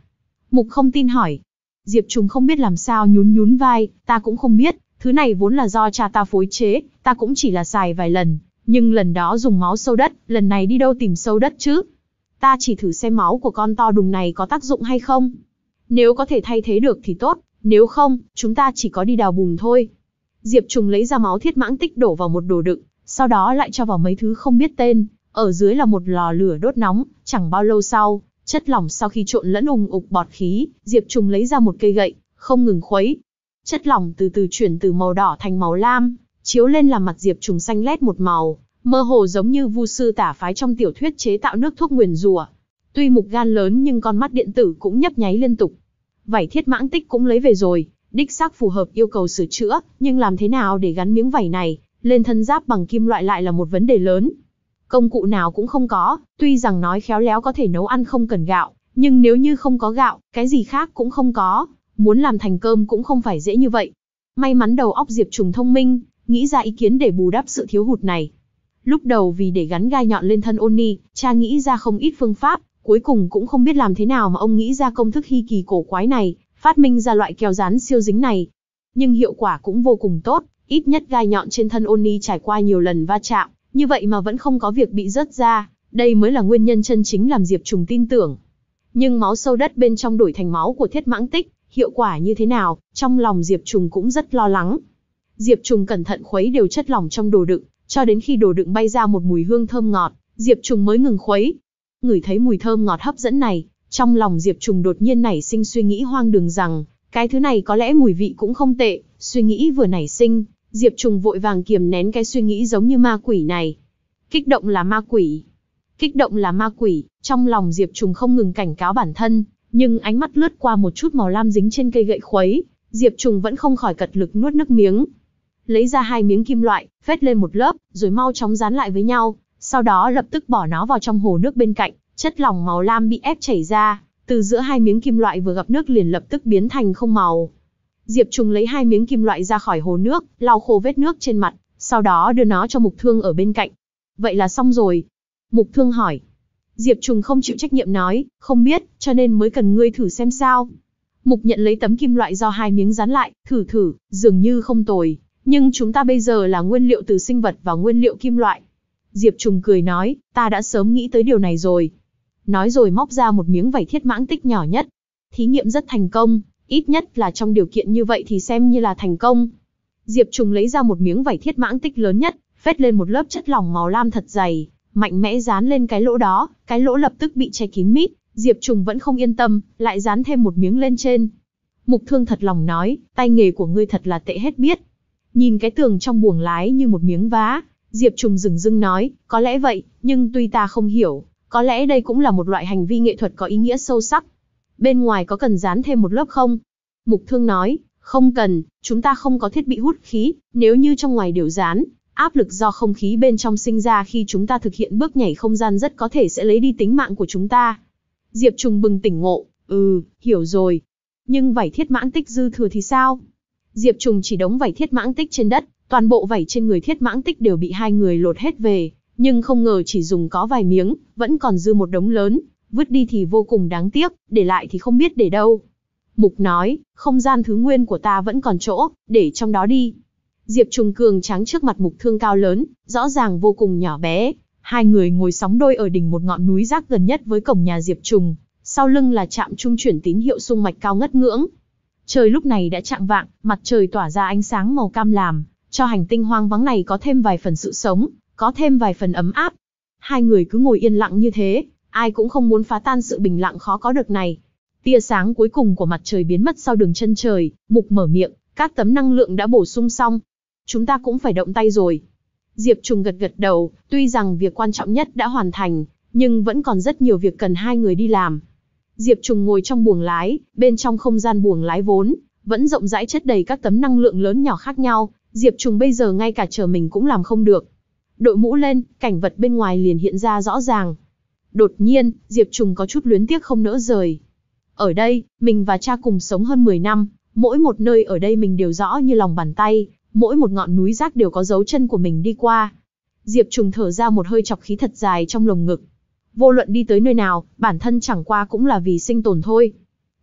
Mục không tin hỏi. Diệp Trùng không biết làm sao nhún nhún vai, ta cũng không biết, thứ này vốn là do cha ta phối chế, ta cũng chỉ là xài vài lần, nhưng lần đó dùng máu sâu đất, lần này đi đâu tìm sâu đất chứ? Ta chỉ thử xem máu của con to đùng này có tác dụng hay không. Nếu có thể thay thế được thì tốt, nếu không, chúng ta chỉ có đi đào bùn thôi. Diệp Trùng lấy ra máu thiết mãng tích đổ vào một đồ đựng, sau đó lại cho vào mấy thứ không biết tên, ở dưới là một lò lửa đốt nóng, chẳng bao lâu sau, chất lỏng sau khi trộn lẫn ùng ục bọt khí, Diệp Trùng lấy ra một cây gậy, không ngừng khuấy. Chất lỏng từ từ chuyển từ màu đỏ thành màu lam, chiếu lên làm mặt Diệp Trùng xanh lét một màu, mơ hồ giống như vu sư tả phái trong tiểu thuyết chế tạo nước thuốc nguyền rủa. Tuy mục gan lớn nhưng con mắt điện tử cũng nhấp nháy liên tục. Vảy thiết mãng tích cũng lấy về rồi, đích xác phù hợp yêu cầu sửa chữa, nhưng làm thế nào để gắn miếng vảy này lên thân giáp bằng kim loại lại là một vấn đề lớn. Công cụ nào cũng không có, tuy rằng nói khéo léo có thể nấu ăn không cần gạo, nhưng nếu như không có gạo, cái gì khác cũng không có, muốn làm thành cơm cũng không phải dễ như vậy. May mắn đầu óc Diệp Trùng thông minh, nghĩ ra ý kiến để bù đắp sự thiếu hụt này. Lúc đầu vì để gắn gai nhọn lên thân Oni, cha nghĩ ra không ít phương pháp, cuối cùng cũng không biết làm thế nào mà ông nghĩ ra công thức hy kỳ cổ quái này, phát minh ra loại keo dán siêu dính này. Nhưng hiệu quả cũng vô cùng tốt, ít nhất gai nhọn trên thân Oni trải qua nhiều lần va chạm, như vậy mà vẫn không có việc bị rớt ra, đây mới là nguyên nhân chân chính làm Diệp Trùng tin tưởng. Nhưng máu sâu đất bên trong đổi thành máu của thiết mãng tích, hiệu quả như thế nào, trong lòng Diệp Trùng cũng rất lo lắng. Diệp Trùng cẩn thận khuấy đều chất lỏng trong đồ đựng, cho đến khi đồ đựng bay ra một mùi hương thơm ngọt, Diệp Trùng mới ngừng khuấy. Ngửi thấy mùi thơm ngọt hấp dẫn này, trong lòng Diệp Trùng đột nhiên nảy sinh suy nghĩ hoang đường rằng, cái thứ này có lẽ mùi vị cũng không tệ. Suy nghĩ vừa nảy sinh, Diệp Trùng vội vàng kiềm nén cái suy nghĩ giống như ma quỷ này. Kích động là ma quỷ. Kích động là ma quỷ, trong lòng Diệp Trùng không ngừng cảnh cáo bản thân, nhưng ánh mắt lướt qua một chút màu lam dính trên cây gậy khuấy, Diệp Trùng vẫn không khỏi cật lực nuốt nước miếng. Lấy ra hai miếng kim loại, phết lên một lớp, rồi mau chóng dán lại với nhau, sau đó lập tức bỏ nó vào trong hồ nước bên cạnh, chất lỏng màu lam bị ép chảy ra, từ giữa hai miếng kim loại vừa gặp nước liền lập tức biến thành không màu. Diệp Trùng lấy hai miếng kim loại ra khỏi hồ nước, lau khô vết nước trên mặt, sau đó đưa nó cho Mục Thương ở bên cạnh. Vậy là xong rồi. Mục Thương hỏi. Diệp Trùng không chịu trách nhiệm nói, không biết, cho nên mới cần ngươi thử xem sao. Mục nhận lấy tấm kim loại do hai miếng dán lại, thử thử, dường như không tồi, nhưng chúng ta bây giờ là nguyên liệu từ sinh vật và nguyên liệu kim loại. Diệp Trùng cười nói, ta đã sớm nghĩ tới điều này rồi. Nói rồi móc ra một miếng vảy thiết mãng tích nhỏ nhất. Thí nghiệm rất thành công, ít nhất là trong điều kiện như vậy thì xem như là thành công. Diệp Trùng lấy ra một miếng vảy thiết mãng tích lớn nhất, phết lên một lớp chất lỏng màu lam thật dày, mạnh mẽ dán lên cái lỗ đó, cái lỗ lập tức bị che kín mít. Diệp Trùng vẫn không yên tâm, lại dán thêm một miếng lên trên. Mục Thương thật lòng nói, tay nghề của ngươi thật là tệ hết biết. Nhìn cái tường trong buồng lái như một miếng vá, Diệp Trùng dửng dưng nói, có lẽ vậy, nhưng tuy ta không hiểu, có lẽ đây cũng là một loại hành vi nghệ thuật có ý nghĩa sâu sắc. Bên ngoài có cần dán thêm một lớp không? Mục Thương nói, không cần, chúng ta không có thiết bị hút khí, nếu như trong ngoài đều dán, áp lực do không khí bên trong sinh ra khi chúng ta thực hiện bước nhảy không gian rất có thể sẽ lấy đi tính mạng của chúng ta. Diệp Trùng bừng tỉnh ngộ, ừ, hiểu rồi. Nhưng vảy thiết mãng tích dư thừa thì sao? Diệp Trùng chỉ đống vảy thiết mãng tích trên đất, toàn bộ vảy trên người thiết mãng tích đều bị hai người lột hết về, nhưng không ngờ chỉ dùng có vài miếng, vẫn còn dư một đống lớn, vứt đi thì vô cùng đáng tiếc, để lại thì không biết để đâu. Mục nói, không gian thứ nguyên của ta vẫn còn chỗ, để trong đó đi. Diệp Trùng cường tráng trước mặt Mục Thương cao lớn, rõ ràng vô cùng nhỏ bé. Hai người ngồi sóng đôi ở đỉnh một ngọn núi rác gần nhất với cổng nhà Diệp Trùng, sau lưng là trạm trung chuyển tín hiệu xung mạch cao ngất ngưỡng. Trời lúc này đã chạng vạng, mặt trời tỏa ra ánh sáng màu cam làm, cho hành tinh hoang vắng này có thêm vài phần sự sống, có thêm vài phần ấm áp. Hai người cứ ngồi yên lặng như thế, ai cũng không muốn phá tan sự bình lặng khó có được này. Tia sáng cuối cùng của mặt trời biến mất sau đường chân trời, Mục mở miệng, các tấm năng lượng đã bổ sung xong. Chúng ta cũng phải động tay rồi. Diệp Trùng gật gật đầu, tuy rằng việc quan trọng nhất đã hoàn thành, nhưng vẫn còn rất nhiều việc cần hai người đi làm. Diệp Trùng ngồi trong buồng lái, bên trong không gian buồng lái vốn vẫn rộng rãi chất đầy các tấm năng lượng lớn nhỏ khác nhau, Diệp Trùng bây giờ ngay cả chờ mình cũng làm không được. Đội mũ lên, cảnh vật bên ngoài liền hiện ra rõ ràng. Đột nhiên, Diệp Trùng có chút luyến tiếc không nỡ rời. Ở đây, mình và cha cùng sống hơn mười năm, mỗi một nơi ở đây mình đều rõ như lòng bàn tay, mỗi một ngọn núi rác đều có dấu chân của mình đi qua. Diệp Trùng thở ra một hơi chọc khí thật dài trong lồng ngực. Vô luận đi tới nơi nào, bản thân chẳng qua cũng là vì sinh tồn thôi.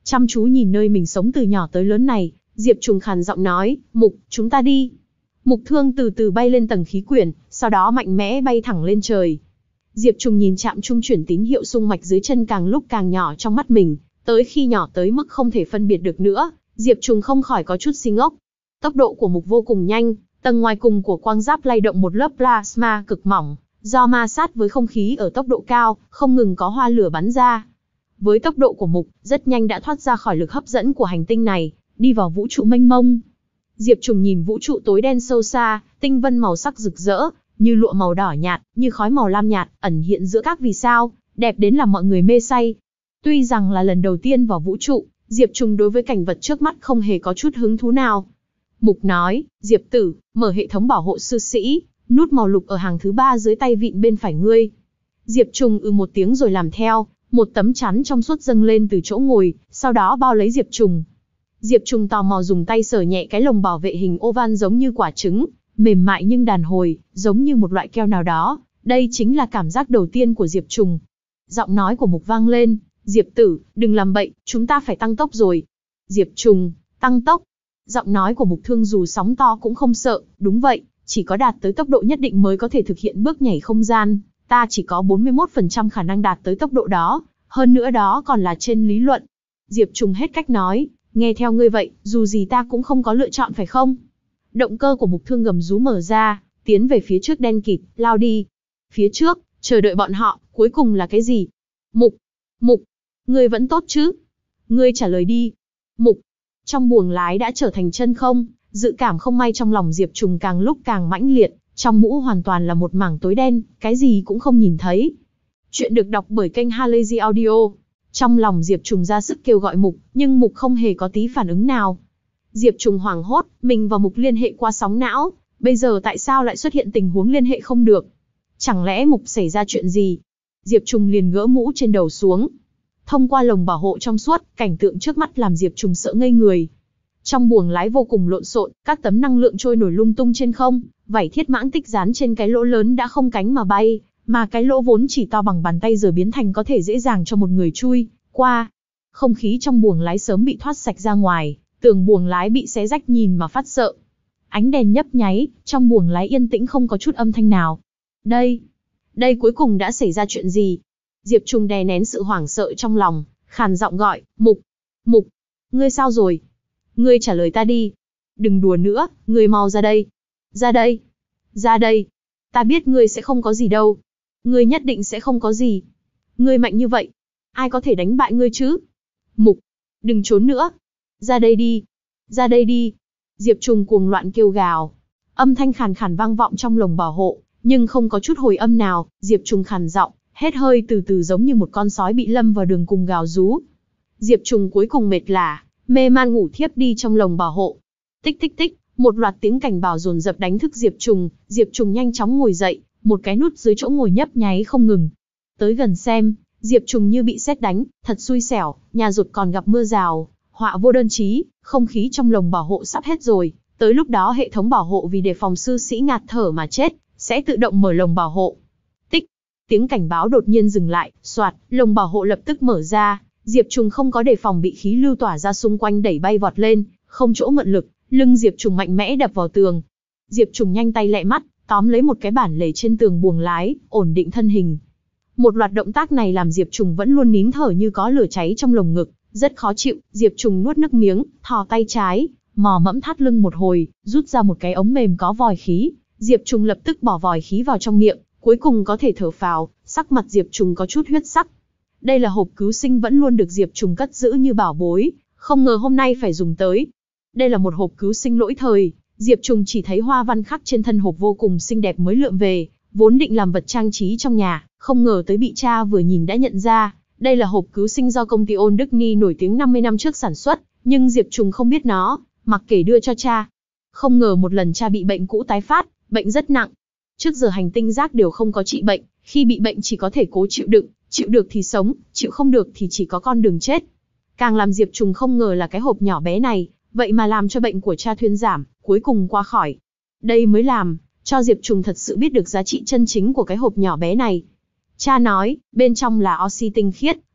Chăm chú nhìn nơi mình sống từ nhỏ tới lớn này, Diệp Trùng khàn giọng nói, Mục, chúng ta đi. Mục Thương từ từ bay lên tầng khí quyển, sau đó mạnh mẽ bay thẳng lên trời. Diệp Trùng nhìn trạm trung chuyển tín hiệu xung mạch dưới chân càng lúc càng nhỏ trong mắt mình, tới khi nhỏ tới mức không thể phân biệt được nữa, Diệp Trùng không khỏi có chút si ngốc. Tốc độ của Mục vô cùng nhanh, tầng ngoài cùng của quang giáp lay động một lớp plasma cực mỏng, do ma sát với không khí ở tốc độ cao, không ngừng có hoa lửa bắn ra. Với tốc độ của Mục, rất nhanh đã thoát ra khỏi lực hấp dẫn của hành tinh này, đi vào vũ trụ mênh mông. Diệp Trùng nhìn vũ trụ tối đen sâu xa, tinh vân màu sắc rực rỡ, như lụa màu đỏ nhạt, như khói màu lam nhạt, ẩn hiện giữa các vì sao, đẹp đến làm mọi người mê say. Tuy rằng là lần đầu tiên vào vũ trụ, Diệp Trùng đối với cảnh vật trước mắt không hề có chút hứng thú nào. Mục nói, Diệp tử, mở hệ thống bảo hộ sư sĩ, nút màu lục ở hàng thứ ba dưới tay vịn bên phải ngươi. Diệp Trùng ư một tiếng rồi làm theo, một tấm chắn trong suốt dâng lên từ chỗ ngồi, sau đó bao lấy Diệp Trùng. Diệp Trùng tò mò dùng tay sờ nhẹ cái lồng bảo vệ hình oval giống như quả trứng, mềm mại nhưng đàn hồi, giống như một loại keo nào đó. Đây chính là cảm giác đầu tiên của Diệp Trùng. Giọng nói của Mục vang lên, Diệp tử, đừng làm bậy, chúng ta phải tăng tốc rồi. Diệp Trùng, tăng tốc. Giọng nói của Mục Thương dù sóng to cũng không sợ, đúng vậy, chỉ có đạt tới tốc độ nhất định mới có thể thực hiện bước nhảy không gian, ta chỉ có bốn mươi mốt phần trăm khả năng đạt tới tốc độ đó, hơn nữa đó còn là trên lý luận. Diệp Trùng hết cách nói, nghe theo ngươi vậy, dù gì ta cũng không có lựa chọn phải không? Động cơ của Mục Thương gầm rú mở ra, tiến về phía trước đen kịt, lao đi. Phía trước, chờ đợi bọn họ, cuối cùng là cái gì? Mục, Mục, ngươi vẫn tốt chứ? Ngươi trả lời đi. Mục, trong buồng lái đã trở thành chân không, dự cảm không may trong lòng Diệp Trùng càng lúc càng mãnh liệt, trong mũ hoàn toàn là một mảng tối đen, cái gì cũng không nhìn thấy. Chuyện được đọc bởi kênh Halazy Audio. Trong lòng Diệp Trùng ra sức kêu gọi Mục, nhưng Mục không hề có tí phản ứng nào. Diệp Trùng hoảng hốt, mình và Mục liên hệ qua sóng não, bây giờ tại sao lại xuất hiện tình huống liên hệ không được? Chẳng lẽ Mục xảy ra chuyện gì? Diệp Trùng liền gỡ mũ trên đầu xuống. Thông qua lồng bảo hộ trong suốt, cảnh tượng trước mắt làm Diệp Trùng sợ ngây người. Trong buồng lái vô cùng lộn xộn, các tấm năng lượng trôi nổi lung tung trên không, vảy thiết mãng tích dán trên cái lỗ lớn đã không cánh mà bay, mà cái lỗ vốn chỉ to bằng bàn tay giờ biến thành có thể dễ dàng cho một người chui qua. Không khí trong buồng lái sớm bị thoát sạch ra ngoài, tường buồng lái bị xé rách nhìn mà phát sợ. Ánh đèn nhấp nháy, trong buồng lái yên tĩnh không có chút âm thanh nào. Đây, đây cuối cùng đã xảy ra chuyện gì? Diệp Trùng đè nén sự hoảng sợ trong lòng, khàn giọng gọi, Mục, Mục, ngươi sao rồi? Ngươi trả lời ta đi. Đừng đùa nữa, ngươi mau ra đây. Ra đây. Ra đây. Ta biết ngươi sẽ không có gì đâu. Ngươi nhất định sẽ không có gì. Ngươi mạnh như vậy. Ai có thể đánh bại ngươi chứ? Mục. Đừng trốn nữa. Ra đây đi. Ra đây đi. Diệp Trùng cuồng loạn kêu gào. Âm thanh khàn khàn vang vọng trong lồng bảo hộ, nhưng không có chút hồi âm nào. Diệp Trùng khàn giọng, hết hơi từ từ giống như một con sói bị lâm vào đường cùng gào rú. Diệp Trùng cuối cùng mệt lả, mê man ngủ thiếp đi trong lồng bảo hộ. Tích tích tích, một loạt tiếng cảnh báo dồn dập đánh thức Diệp Trùng. Diệp Trùng nhanh chóng ngồi dậy, một cái nút dưới chỗ ngồi nhấp nháy không ngừng. Tới gần xem, Diệp Trùng như bị sét đánh, thật xui xẻo, nhà rột còn gặp mưa rào, họa vô đơn chí, không khí trong lồng bảo hộ sắp hết rồi. Tới lúc đó hệ thống bảo hộ vì đề phòng sư sĩ ngạt thở mà chết, sẽ tự động mở lồng bảo hộ. Tích, tiếng cảnh báo đột nhiên dừng lại, xoạt, lồng bảo hộ lập tức mở ra. Diệp Trùng không có đề phòng bị khí lưu tỏa ra xung quanh đẩy bay vọt lên, không chỗ mượn lực, lưng Diệp Trùng mạnh mẽ đập vào tường. Diệp Trùng nhanh tay lẹ mắt, tóm lấy một cái bản lề trên tường buồng lái, ổn định thân hình. Một loạt động tác này làm Diệp Trùng vẫn luôn nín thở như có lửa cháy trong lồng ngực, rất khó chịu. Diệp Trùng nuốt nước miếng, thò tay trái, mò mẫm thắt lưng một hồi, rút ra một cái ống mềm có vòi khí. Diệp Trùng lập tức bỏ vòi khí vào trong miệng, cuối cùng có thể thở phào. Sắc mặt Diệp Trùng có chút huyết sắc. Đây là hộp cứu sinh vẫn luôn được Diệp Trùng cất giữ như bảo bối, không ngờ hôm nay phải dùng tới. Đây là một hộp cứu sinh lỗi thời, Diệp Trùng chỉ thấy hoa văn khắc trên thân hộp vô cùng xinh đẹp mới lượm về, vốn định làm vật trang trí trong nhà, không ngờ tới bị cha vừa nhìn đã nhận ra. Đây là hộp cứu sinh do công ty Ôn Đức Ni nổi tiếng năm mươi năm trước sản xuất, nhưng Diệp Trùng không biết nó, mặc kệ đưa cho cha. Không ngờ một lần cha bị bệnh cũ tái phát, bệnh rất nặng. Trước giờ hành tinh rác đều không có trị bệnh, khi bị bệnh chỉ có thể cố chịu đựng, chịu được thì sống, chịu không được thì chỉ có con đường chết. Càng làm Diệp Trùng không ngờ là cái hộp nhỏ bé này, vậy mà làm cho bệnh của cha thuyên giảm, cuối cùng qua khỏi. Đây mới làm cho Diệp Trùng thật sự biết được giá trị chân chính của cái hộp nhỏ bé này. Cha nói, bên trong là oxy tinh khiết,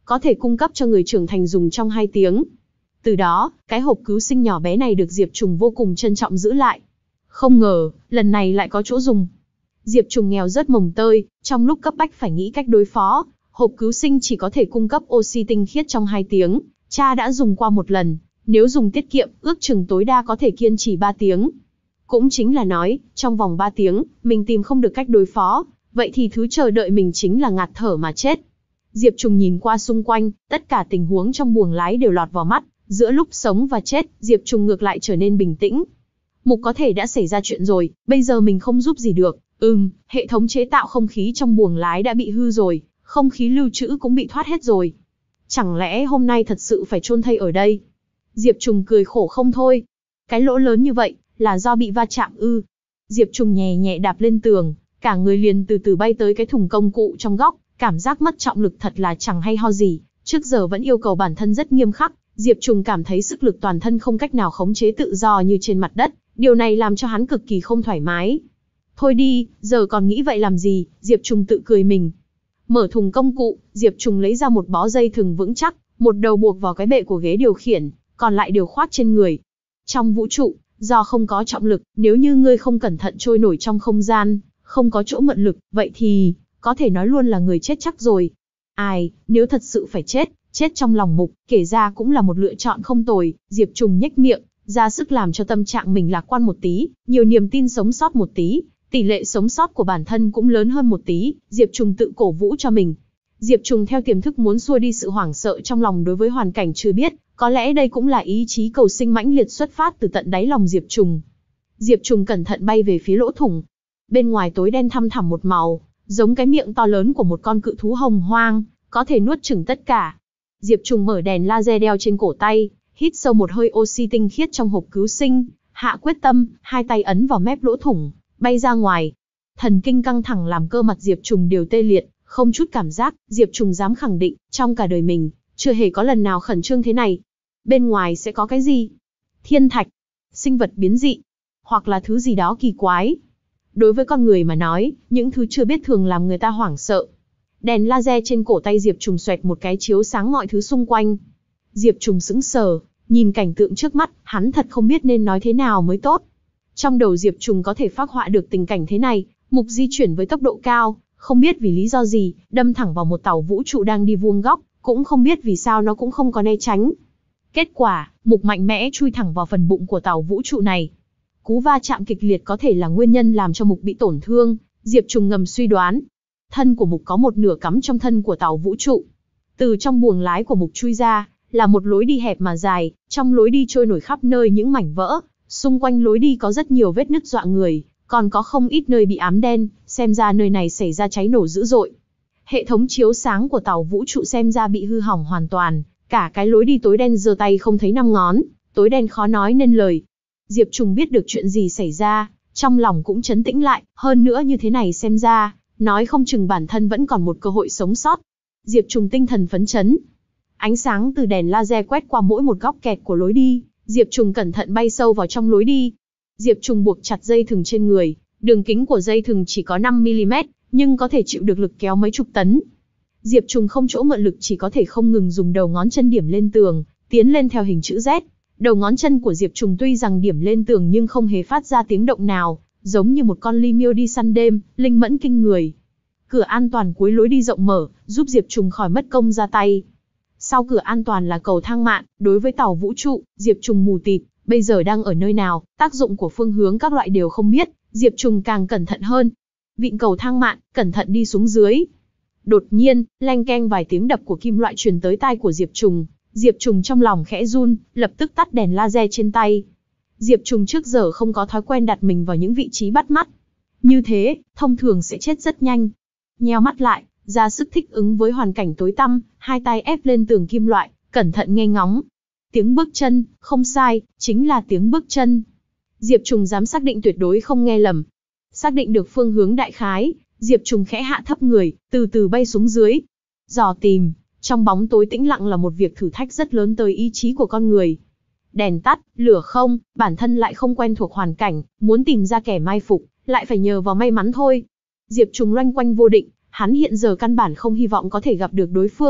có thể cung cấp cho người trưởng thành dùng trong hai tiếng. Từ đó, cái hộp cứu sinh nhỏ bé này được Diệp Trùng vô cùng trân trọng giữ lại. Không ngờ, lần này lại có chỗ dùng. Diệp Trùng nghèo rớt mồng tơi, trong lúc cấp bách phải nghĩ cách đối phó, hộp cứu sinh chỉ có thể cung cấp oxy tinh khiết trong hai tiếng, cha đã dùng qua một lần, nếu dùng tiết kiệm, ước chừng tối đa có thể kiên trì ba tiếng. Cũng chính là nói, trong vòng ba tiếng, mình tìm không được cách đối phó, vậy thì thứ chờ đợi mình chính là ngạt thở mà chết. Diệp Trùng nhìn qua xung quanh, tất cả tình huống trong buồng lái đều lọt vào mắt, giữa lúc sống và chết, Diệp Trùng ngược lại trở nên bình tĩnh. Mục có thể đã xảy ra chuyện rồi, bây giờ mình không giúp gì được. Ừm, hệ thống chế tạo không khí trong buồng lái đã bị hư rồi, không khí lưu trữ cũng bị thoát hết rồi. Chẳng lẽ hôm nay thật sự phải chôn thây ở đây? Diệp Trùng cười khổ không thôi. Cái lỗ lớn như vậy, là do bị va chạm ư? Diệp Trùng nhẹ nhẹ đạp lên tường, cả người liền từ từ bay tới cái thùng công cụ trong góc, cảm giác mất trọng lực thật là chẳng hay ho gì, trước giờ vẫn yêu cầu bản thân rất nghiêm khắc, Diệp Trùng cảm thấy sức lực toàn thân không cách nào khống chế tự do như trên mặt đất, điều này làm cho hắn cực kỳ không thoải mái. Thôi đi, giờ còn nghĩ vậy làm gì, Diệp Trùng tự cười mình. Mở thùng công cụ, Diệp Trùng lấy ra một bó dây thừng vững chắc, một đầu buộc vào cái bệ của ghế điều khiển, còn lại đều khoác trên người. Trong vũ trụ, do không có trọng lực, nếu như ngươi không cẩn thận trôi nổi trong không gian, không có chỗ mượn lực, vậy thì, có thể nói luôn là người chết chắc rồi. Ai, nếu thật sự phải chết, chết trong lòng Mục, kể ra cũng là một lựa chọn không tồi, Diệp Trùng nhếch miệng, ra sức làm cho tâm trạng mình lạc quan một tí, nhiều niềm tin sống sót một tí, tỷ lệ sống sót của bản thân cũng lớn hơn một tí, Diệp Trùng tự cổ vũ cho mình. Diệp Trùng theo tiềm thức muốn xua đi sự hoảng sợ trong lòng đối với hoàn cảnh chưa biết, có lẽ đây cũng là ý chí cầu sinh mãnh liệt xuất phát từ tận đáy lòng Diệp Trùng. Diệp Trùng cẩn thận bay về phía lỗ thủng. Bên ngoài tối đen thăm thẳm một màu, giống cái miệng to lớn của một con cự thú hồng hoang, có thể nuốt chửng tất cả. Diệp Trùng mở đèn laser đeo trên cổ tay, hít sâu một hơi oxy tinh khiết trong hộp cứu sinh, hạ quyết tâm, hai tay ấn vào mép lỗ thủng, bay ra ngoài. Thần kinh căng thẳng làm cơ mặt Diệp Trùng đều tê liệt, không chút cảm giác, Diệp Trùng dám khẳng định, trong cả đời mình, chưa hề có lần nào khẩn trương thế này. Bên ngoài sẽ có cái gì? Thiên thạch, sinh vật biến dị, hoặc là thứ gì đó kỳ quái. Đối với con người mà nói, những thứ chưa biết thường làm người ta hoảng sợ. Đèn laser trên cổ tay Diệp Trùng xoẹt một cái chiếu sáng mọi thứ xung quanh. Diệp Trùng sững sờ, nhìn cảnh tượng trước mắt, hắn thật không biết nên nói thế nào mới tốt. Trong đầu Diệp Trùng có thể phác họa được tình cảnh thế này, Mục di chuyển với tốc độ cao, không biết vì lý do gì, đâm thẳng vào một tàu vũ trụ đang đi vuông góc, cũng không biết vì sao nó cũng không có né tránh. Kết quả, Mục mạnh mẽ chui thẳng vào phần bụng của tàu vũ trụ này. Cú va chạm kịch liệt có thể là nguyên nhân làm cho Mục bị tổn thương, Diệp Trùng ngầm suy đoán. Thân của Mục có một nửa cắm trong thân của tàu vũ trụ. Từ trong buồng lái của Mục chui ra, là một lối đi hẹp mà dài, trong lối đi trôi nổi khắp nơi những mảnh vỡ, xung quanh lối đi có rất nhiều vết nứt dọa người, còn có không ít nơi bị ám đen, xem ra nơi này xảy ra cháy nổ dữ dội. Hệ thống chiếu sáng của tàu vũ trụ xem ra bị hư hỏng hoàn toàn, cả cái lối đi tối đen giơ tay không thấy năm ngón, tối đen khó nói nên lời. Diệp Trùng biết được chuyện gì xảy ra, trong lòng cũng trấn tĩnh lại, hơn nữa như thế này xem ra, nói không chừng bản thân vẫn còn một cơ hội sống sót. Diệp Trùng tinh thần phấn chấn. Ánh sáng từ đèn laser quét qua mỗi một góc kẹt của lối đi, Diệp Trùng cẩn thận bay sâu vào trong lối đi. Diệp Trùng buộc chặt dây thừng trên người, đường kính của dây thừng chỉ có năm mi li mét, nhưng có thể chịu được lực kéo mấy chục tấn. Diệp Trùng không chỗ mượn lực, chỉ có thể không ngừng dùng đầu ngón chân điểm lên tường, tiến lên theo hình chữ Z. Đầu ngón chân của Diệp Trùng tuy rằng điểm lên tường nhưng không hề phát ra tiếng động nào, giống như một con ly miêu đi săn đêm, linh mẫn kinh người. Cửa an toàn cuối lối đi rộng mở, giúp Diệp Trùng khỏi mất công ra tay. Sau cửa an toàn là cầu thang mạn, đối với tàu vũ trụ, Diệp Trùng mù tịt, bây giờ đang ở nơi nào, tác dụng của phương hướng các loại đều không biết, Diệp Trùng càng cẩn thận hơn. Vịn cầu thang mạn, cẩn thận đi xuống dưới. Đột nhiên, leng keng vài tiếng đập của kim loại truyền tới tai của Diệp Trùng, Diệp Trùng trong lòng khẽ run, lập tức tắt đèn laser trên tay. Diệp Trùng trước giờ không có thói quen đặt mình vào những vị trí bắt mắt. Như thế, thông thường sẽ chết rất nhanh. Nheo mắt lại, ra sức thích ứng với hoàn cảnh tối tăm, hai tay ép lên tường kim loại, cẩn thận nghe ngóng. Tiếng bước chân, không sai, chính là tiếng bước chân. Diệp Trùng dám xác định tuyệt đối không nghe lầm. Xác định được phương hướng đại khái, Diệp Trùng khẽ hạ thấp người, từ từ bay xuống dưới. Dò tìm, trong bóng tối tĩnh lặng là một việc thử thách rất lớn tới ý chí của con người. Đèn tắt, lửa không, bản thân lại không quen thuộc hoàn cảnh, muốn tìm ra kẻ mai phục, lại phải nhờ vào may mắn thôi. Diệp Trùng loanh quanh vô định, hắn hiện giờ căn bản không hy vọng có thể gặp được đối phương,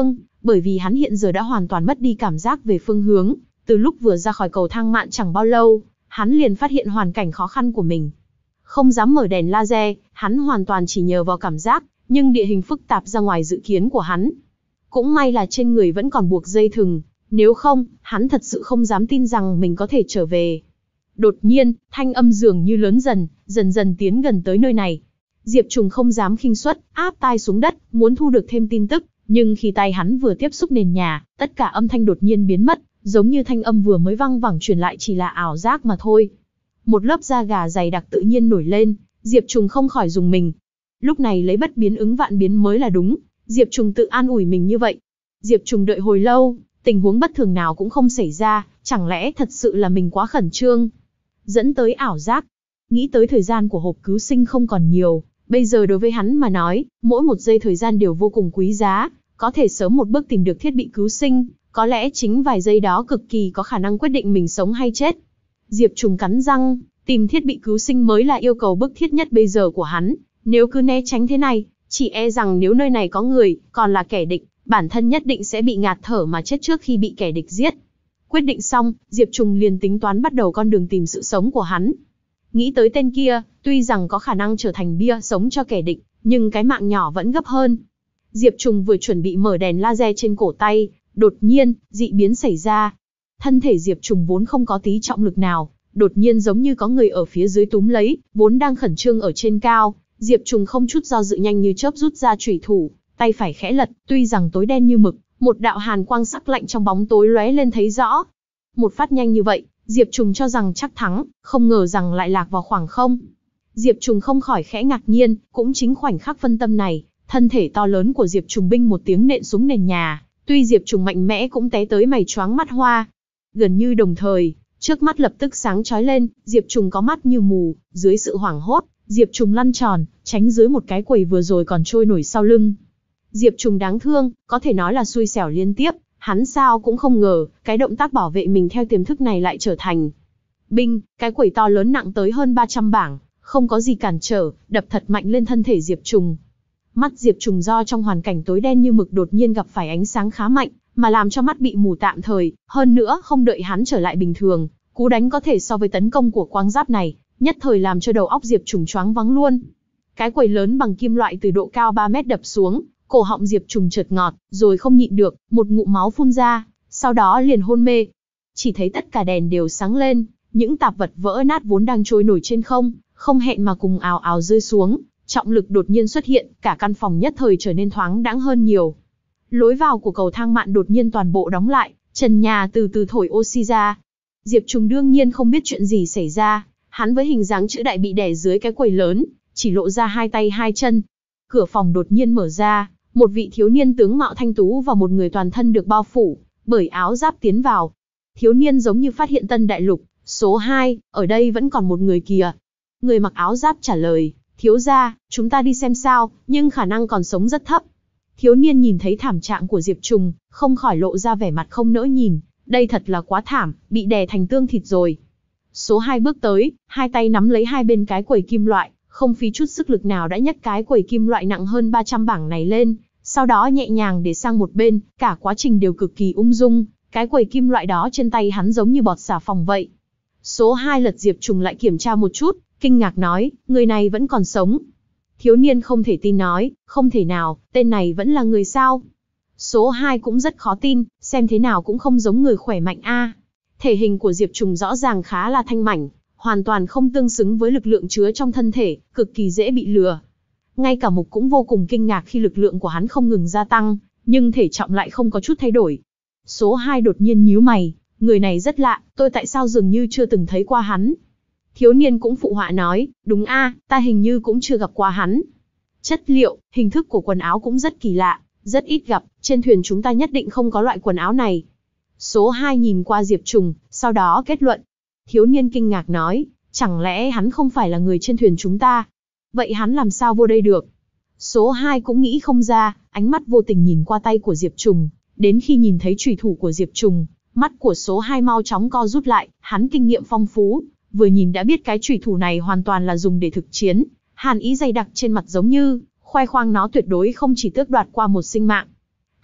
bởi vì hắn hiện giờ đã hoàn toàn mất đi cảm giác về phương hướng. Từ lúc vừa ra khỏi cầu thang mạn chẳng bao lâu, hắn liền phát hiện hoàn cảnh khó khăn của mình. Không dám mở đèn laser, hắn hoàn toàn chỉ nhờ vào cảm giác, nhưng địa hình phức tạp ra ngoài dự kiến của hắn. Cũng may là trên người vẫn còn buộc dây thừng, nếu không, hắn thật sự không dám tin rằng mình có thể trở về. Đột nhiên, thanh âm dường như lớn dần, dần dần tiến gần tới nơi này. Diệp Trùng không dám khinh suất, áp tai xuống đất, muốn thu được thêm tin tức, nhưng khi tay hắn vừa tiếp xúc nền nhà, tất cả âm thanh đột nhiên biến mất, giống như thanh âm vừa mới vang vẳng truyền lại chỉ là ảo giác mà thôi. Một lớp da gà dày đặc tự nhiên nổi lên, Diệp Trùng không khỏi rùng mình. Lúc này lấy bất biến ứng vạn biến mới là đúng, Diệp Trùng tự an ủi mình như vậy. Diệp Trùng đợi hồi lâu, tình huống bất thường nào cũng không xảy ra, chẳng lẽ thật sự là mình quá khẩn trương, dẫn tới ảo giác. Nghĩ tới thời gian của hộp cứu sinh không còn nhiều, bây giờ đối với hắn mà nói, mỗi một giây thời gian đều vô cùng quý giá, có thể sớm một bước tìm được thiết bị cứu sinh, có lẽ chính vài giây đó cực kỳ có khả năng quyết định mình sống hay chết. Diệp Trùng cắn răng, tìm thiết bị cứu sinh mới là yêu cầu bức thiết nhất bây giờ của hắn, nếu cứ né tránh thế này, chỉ e rằng nếu nơi này có người, còn là kẻ địch, bản thân nhất định sẽ bị ngạt thở mà chết trước khi bị kẻ địch giết. Quyết định xong, Diệp Trùng liền tính toán bắt đầu con đường tìm sự sống của hắn. Nghĩ tới tên kia, tuy rằng có khả năng trở thành bia sống cho kẻ địch, nhưng cái mạng nhỏ vẫn gấp hơn. Diệp Trùng vừa chuẩn bị mở đèn laser trên cổ tay, đột nhiên, dị biến xảy ra. Thân thể Diệp Trùng vốn không có tí trọng lực nào, đột nhiên giống như có người ở phía dưới túm lấy, vốn đang khẩn trương ở trên cao. Diệp Trùng không chút do dự nhanh như chớp rút ra chủy thủ, tay phải khẽ lật, tuy rằng tối đen như mực, một đạo hàn quang sắc lạnh trong bóng tối lóe lên thấy rõ. Một phát nhanh như vậy, Diệp Trùng cho rằng chắc thắng, không ngờ rằng lại lạc vào khoảng không. Diệp Trùng không khỏi khẽ ngạc nhiên, cũng chính khoảnh khắc phân tâm này, thân thể to lớn của Diệp Trùng binh một tiếng nện xuống nền nhà, tuy Diệp Trùng mạnh mẽ cũng té tới mày choáng mắt hoa. Gần như đồng thời, trước mắt lập tức sáng chói lên, Diệp Trùng có mắt như mù, dưới sự hoảng hốt, Diệp Trùng lăn tròn, tránh dưới một cái quầy vừa rồi còn trôi nổi sau lưng. Diệp Trùng đáng thương, có thể nói là xui xẻo liên tiếp, hắn sao cũng không ngờ, cái động tác bảo vệ mình theo tiềm thức này lại trở thành. Binh, cái quầy to lớn nặng tới hơn ba trăm bảng, không có gì cản trở, đập thật mạnh lên thân thể Diệp Trùng. Mắt Diệp Trùng do trong hoàn cảnh tối đen như mực đột nhiên gặp phải ánh sáng khá mạnh, mà làm cho mắt bị mù tạm thời, hơn nữa không đợi hắn trở lại bình thường, cú đánh có thể so với tấn công của quang giáp này, nhất thời làm cho đầu óc Diệp Trùng choáng váng luôn. Cái quầy lớn bằng kim loại từ độ cao ba mét đập xuống, cổ họng Diệp Trùng chợt ngọt, rồi không nhịn được, một ngụm máu phun ra, sau đó liền hôn mê. Chỉ thấy tất cả đèn đều sáng lên, những tạp vật vỡ nát vốn đang trôi nổi trên không, không hẹn mà cùng ào ào rơi xuống, trọng lực đột nhiên xuất hiện, cả căn phòng nhất thời trở nên thoáng đãng hơn nhiều. Lối vào của cầu thang mạn đột nhiên toàn bộ đóng lại, trần nhà từ từ thổi oxy ra. Diệp Trùng đương nhiên không biết chuyện gì xảy ra, hắn với hình dáng chữ đại bị đè dưới cái quầy lớn, chỉ lộ ra hai tay hai chân. Cửa phòng đột nhiên mở ra, một vị thiếu niên tướng mạo thanh tú và một người toàn thân được bao phủ bởi áo giáp tiến vào. Thiếu niên giống như phát hiện tân đại lục, số hai, ở đây vẫn còn một người kìa. Người mặc áo giáp trả lời, thiếu gia, chúng ta đi xem sao, nhưng khả năng còn sống rất thấp. Thiếu niên nhìn thấy thảm trạng của Diệp Trùng, không khỏi lộ ra vẻ mặt không nỡ nhìn, đây thật là quá thảm, bị đè thành tương thịt rồi. Số hai bước tới, hai tay nắm lấy hai bên cái quầy kim loại, không phí chút sức lực nào đã nhấc cái quầy kim loại nặng hơn ba trăm bảng này lên, sau đó nhẹ nhàng để sang một bên, cả quá trình đều cực kỳ ung dung, cái quầy kim loại đó trên tay hắn giống như bọt xà phòng vậy. Số hai lật Diệp Trùng lại kiểm tra một chút, kinh ngạc nói, người này vẫn còn sống. Thiếu niên không thể tin nói, không thể nào, tên này vẫn là người sao? Số hai cũng rất khó tin, xem thế nào cũng không giống người khỏe mạnh a. Thể hình của Diệp Trùng rõ ràng khá là thanh mảnh, hoàn toàn không tương xứng với lực lượng chứa trong thân thể, cực kỳ dễ bị lừa. Ngay cả Mục cũng vô cùng kinh ngạc khi lực lượng của hắn không ngừng gia tăng, nhưng thể trọng lại không có chút thay đổi. Số hai đột nhiên nhíu mày, người này rất lạ, tôi tại sao dường như chưa từng thấy qua hắn. Thiếu niên cũng phụ họa nói, đúng a, ta hình như cũng chưa gặp qua hắn. Chất liệu, hình thức của quần áo cũng rất kỳ lạ, rất ít gặp, trên thuyền chúng ta nhất định không có loại quần áo này. Số hai nhìn qua Diệp Trùng, sau đó kết luận. Thiếu niên kinh ngạc nói, chẳng lẽ hắn không phải là người trên thuyền chúng ta? Vậy hắn làm sao vô đây được? Số hai cũng nghĩ không ra, ánh mắt vô tình nhìn qua tay của Diệp Trùng, đến khi nhìn thấy chủy thủ của Diệp Trùng, mắt của số hai mau chóng co rút lại, hắn kinh nghiệm phong phú, vừa nhìn đã biết cái chủy thủ này hoàn toàn là dùng để thực chiến, hàn ý dày đặc trên mặt giống như khoe khoang nó tuyệt đối không chỉ tước đoạt qua một sinh mạng.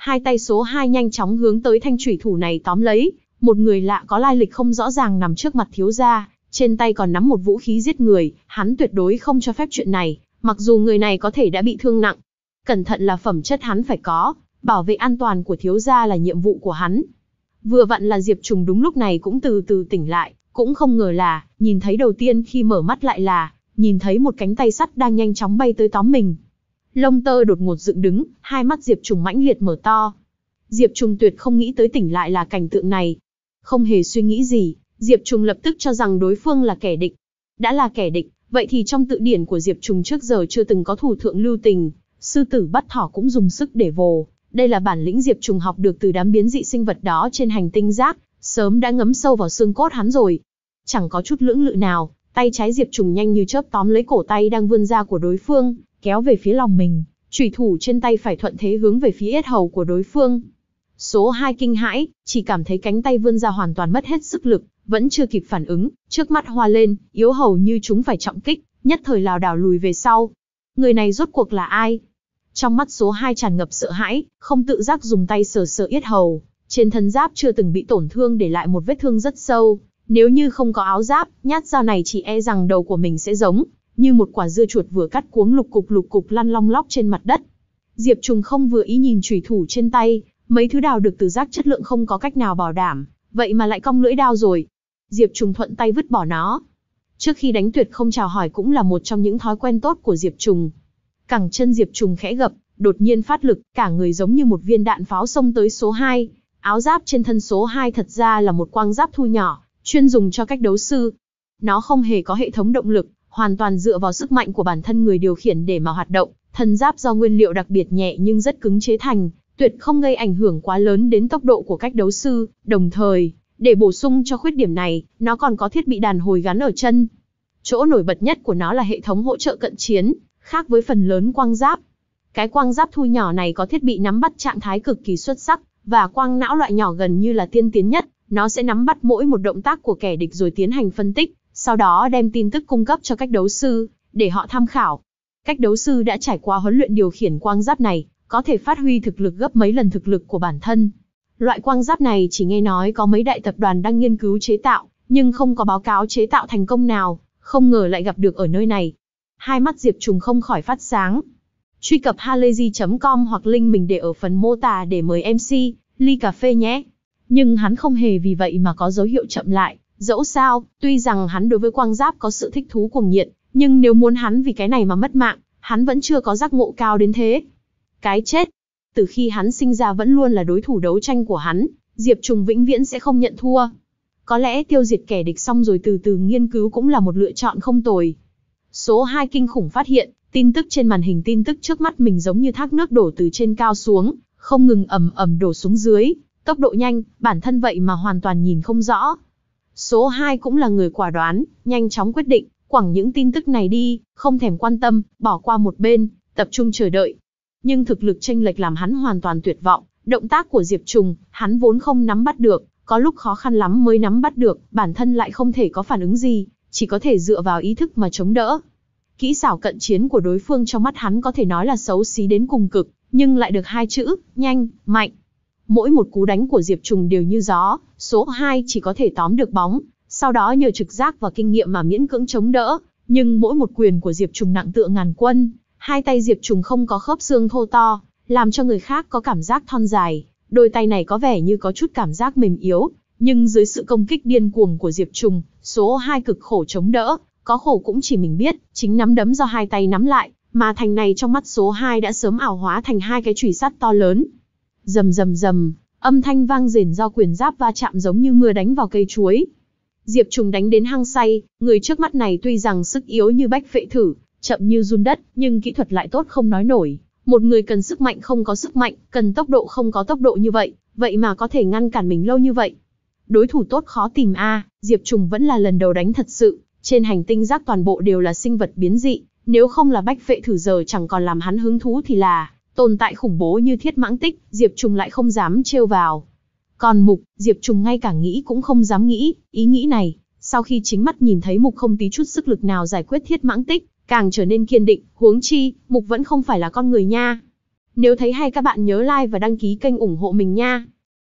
Hai tay số hai nhanh chóng hướng tới thanh chủy thủ này tóm lấy, một người lạ có lai lịch không rõ ràng nằm trước mặt thiếu gia, trên tay còn nắm một vũ khí giết người, hắn tuyệt đối không cho phép chuyện này, mặc dù người này có thể đã bị thương nặng. Cẩn thận là phẩm chất hắn phải có, bảo vệ an toàn của thiếu gia là nhiệm vụ của hắn. Vừa vặn là Diệp Trùng đúng lúc này cũng từ từ tỉnh lại, cũng không ngờ là, nhìn thấy đầu tiên khi mở mắt lại là, nhìn thấy một cánh tay sắt đang nhanh chóng bay tới tóm mình. Lông tơ đột ngột dựng đứng, hai mắt Diệp Trùng mãnh liệt mở to. Diệp Trùng tuyệt không nghĩ tới tỉnh lại là cảnh tượng này. Không hề suy nghĩ gì, Diệp Trùng lập tức cho rằng đối phương là kẻ địch. Đã là kẻ địch, vậy thì trong tự điển của Diệp Trùng trước giờ chưa từng có thủ thượng lưu tình, sư tử bắt thỏ cũng dùng sức để vồ. Đây là bản lĩnh Diệp Trùng học được từ đám biến dị sinh vật đó trên hành tinh rác, sớm đã ngấm sâu vào xương cốt hắn rồi. Chẳng có chút lưỡng lự nào, tay trái Diệp Trùng nhanh như chớp tóm lấy cổ tay đang vươn ra của đối phương, kéo về phía lòng mình, chủy thủ trên tay phải thuận thế hướng về phía yết hầu của đối phương. Số hai kinh hãi, chỉ cảm thấy cánh tay vươn ra hoàn toàn mất hết sức lực, vẫn chưa kịp phản ứng, trước mắt hoa lên, yếu hầu như chúng phải trọng kích, nhất thời lảo đảo lùi về sau. Người này rốt cuộc là ai? Trong mắt số hai tràn ngập sợ hãi, không tự giác dùng tay sờ sờ yết hầu, trên thân giáp chưa từng bị tổn thương để lại một vết thương rất sâu. Nếu như không có áo giáp, nhát dao này chỉ e rằng đầu của mình sẽ giống như một quả dưa chuột vừa cắt cuống lục cục lục cục lăn long lóc trên mặt đất. Diệp Trùng không vừa ý nhìn chủy thủ trên tay, mấy thứ đào được từ rác chất lượng không có cách nào bảo đảm, vậy mà lại cong lưỡi đao rồi. Diệp Trùng thuận tay vứt bỏ nó. Trước khi đánh tuyệt không chào hỏi cũng là một trong những thói quen tốt của Diệp Trùng. Cẳng chân Diệp Trùng khẽ gập, đột nhiên phát lực, cả người giống như một viên đạn pháo xông tới số hai. Áo giáp trên thân số hai thật ra là một quang giáp thu nhỏ, chuyên dùng cho cách đấu sư. Nó không hề có hệ thống động lực, hoàn toàn dựa vào sức mạnh của bản thân người điều khiển để mà hoạt động. Thân giáp do nguyên liệu đặc biệt nhẹ nhưng rất cứng chế thành, tuyệt không gây ảnh hưởng quá lớn đến tốc độ của cách đấu sư. Đồng thời, để bổ sung cho khuyết điểm này, nó còn có thiết bị đàn hồi gắn ở chân. Chỗ nổi bật nhất của nó là hệ thống hỗ trợ cận chiến, khác với phần lớn quang giáp. Cái quang giáp thu nhỏ này có thiết bị nắm bắt trạng thái cực kỳ xuất sắc, và quang não loại nhỏ gần như là tiên tiến nhất. Nó sẽ nắm bắt mỗi một động tác của kẻ địch rồi tiến hành phân tích, sau đó đem tin tức cung cấp cho cách đấu sư, để họ tham khảo. Cách đấu sư đã trải qua huấn luyện điều khiển quang giáp này, có thể phát huy thực lực gấp mấy lần thực lực của bản thân. Loại quang giáp này chỉ nghe nói có mấy đại tập đoàn đang nghiên cứu chế tạo, nhưng không có báo cáo chế tạo thành công nào, không ngờ lại gặp được ở nơi này. Hai mắt Diệp Trùng không khỏi phát sáng. Truy cập halayzi chấm com hoặc link mình để ở phần mô tả để mời em xê, ly cà phê nhé. Nhưng hắn không hề vì vậy mà có dấu hiệu chậm lại. Dẫu sao, tuy rằng hắn đối với quang giáp có sự thích thú cuồng nhiệt, nhưng nếu muốn hắn vì cái này mà mất mạng, hắn vẫn chưa có giác ngộ cao đến thế. Cái chết, từ khi hắn sinh ra vẫn luôn là đối thủ đấu tranh của hắn, Diệp Trùng vĩnh viễn sẽ không nhận thua. Có lẽ tiêu diệt kẻ địch xong rồi từ từ nghiên cứu cũng là một lựa chọn không tồi. Số hai kinh khủng phát hiện, tin tức trên màn hình tin tức trước mắt mình giống như thác nước đổ từ trên cao xuống, không ngừng ầm ầm đổ xuống dưới, tốc độ nhanh, bản thân vậy mà hoàn toàn nhìn không rõ. Số hai cũng là người quả đoán, nhanh chóng quyết định, quẳng những tin tức này đi, không thèm quan tâm, bỏ qua một bên, tập trung chờ đợi. Nhưng thực lực chênh lệch làm hắn hoàn toàn tuyệt vọng, động tác của Diệp Trùng, hắn vốn không nắm bắt được, có lúc khó khăn lắm mới nắm bắt được, bản thân lại không thể có phản ứng gì, chỉ có thể dựa vào ý thức mà chống đỡ. Kỹ xảo cận chiến của đối phương trong mắt hắn có thể nói là xấu xí đến cùng cực, nhưng lại được hai chữ, nhanh, mạnh. Mỗi một cú đánh của Diệp Trùng đều như gió, số hai chỉ có thể tóm được bóng, sau đó nhờ trực giác và kinh nghiệm mà miễn cưỡng chống đỡ, nhưng mỗi một quyền của Diệp Trùng nặng tựa ngàn quân, hai tay Diệp Trùng không có khớp xương thô to, làm cho người khác có cảm giác thon dài, đôi tay này có vẻ như có chút cảm giác mềm yếu, nhưng dưới sự công kích điên cuồng của Diệp Trùng, số hai cực khổ chống đỡ, có khổ cũng chỉ mình biết, chính nắm đấm do hai tay nắm lại, mà thành này trong mắt số hai đã sớm ảo hóa thành hai cái chùy sắt to lớn. Rầm rầm rầm, âm thanh vang rền do quyền giáp va chạm giống như mưa đánh vào cây chuối. Diệp Trùng đánh đến hăng say, người trước mắt này tuy rằng sức yếu như bách phệ thử, chậm như giun đất, nhưng kỹ thuật lại tốt không nói nổi. Một người cần sức mạnh không có sức mạnh, cần tốc độ không có tốc độ như vậy, vậy mà có thể ngăn cản mình lâu như vậy. Đối thủ tốt khó tìm a, à, Diệp Trùng vẫn là lần đầu đánh thật sự, trên hành tinh rác toàn bộ đều là sinh vật biến dị, nếu không là bách phệ thử giờ chẳng còn làm hắn hứng thú thì là tồn tại khủng bố như thiết mãng tích, Diệp Trùng lại không dám trêu vào. Còn Mục, Diệp Trùng ngay cả nghĩ cũng không dám nghĩ, ý nghĩ này, sau khi chính mắt nhìn thấy Mục không tí chút sức lực nào giải quyết thiết mãng tích, càng trở nên kiên định, huống chi, Mục vẫn không phải là con người nha. Nếu thấy hay các bạn nhớ like và đăng ký kênh ủng hộ mình nha.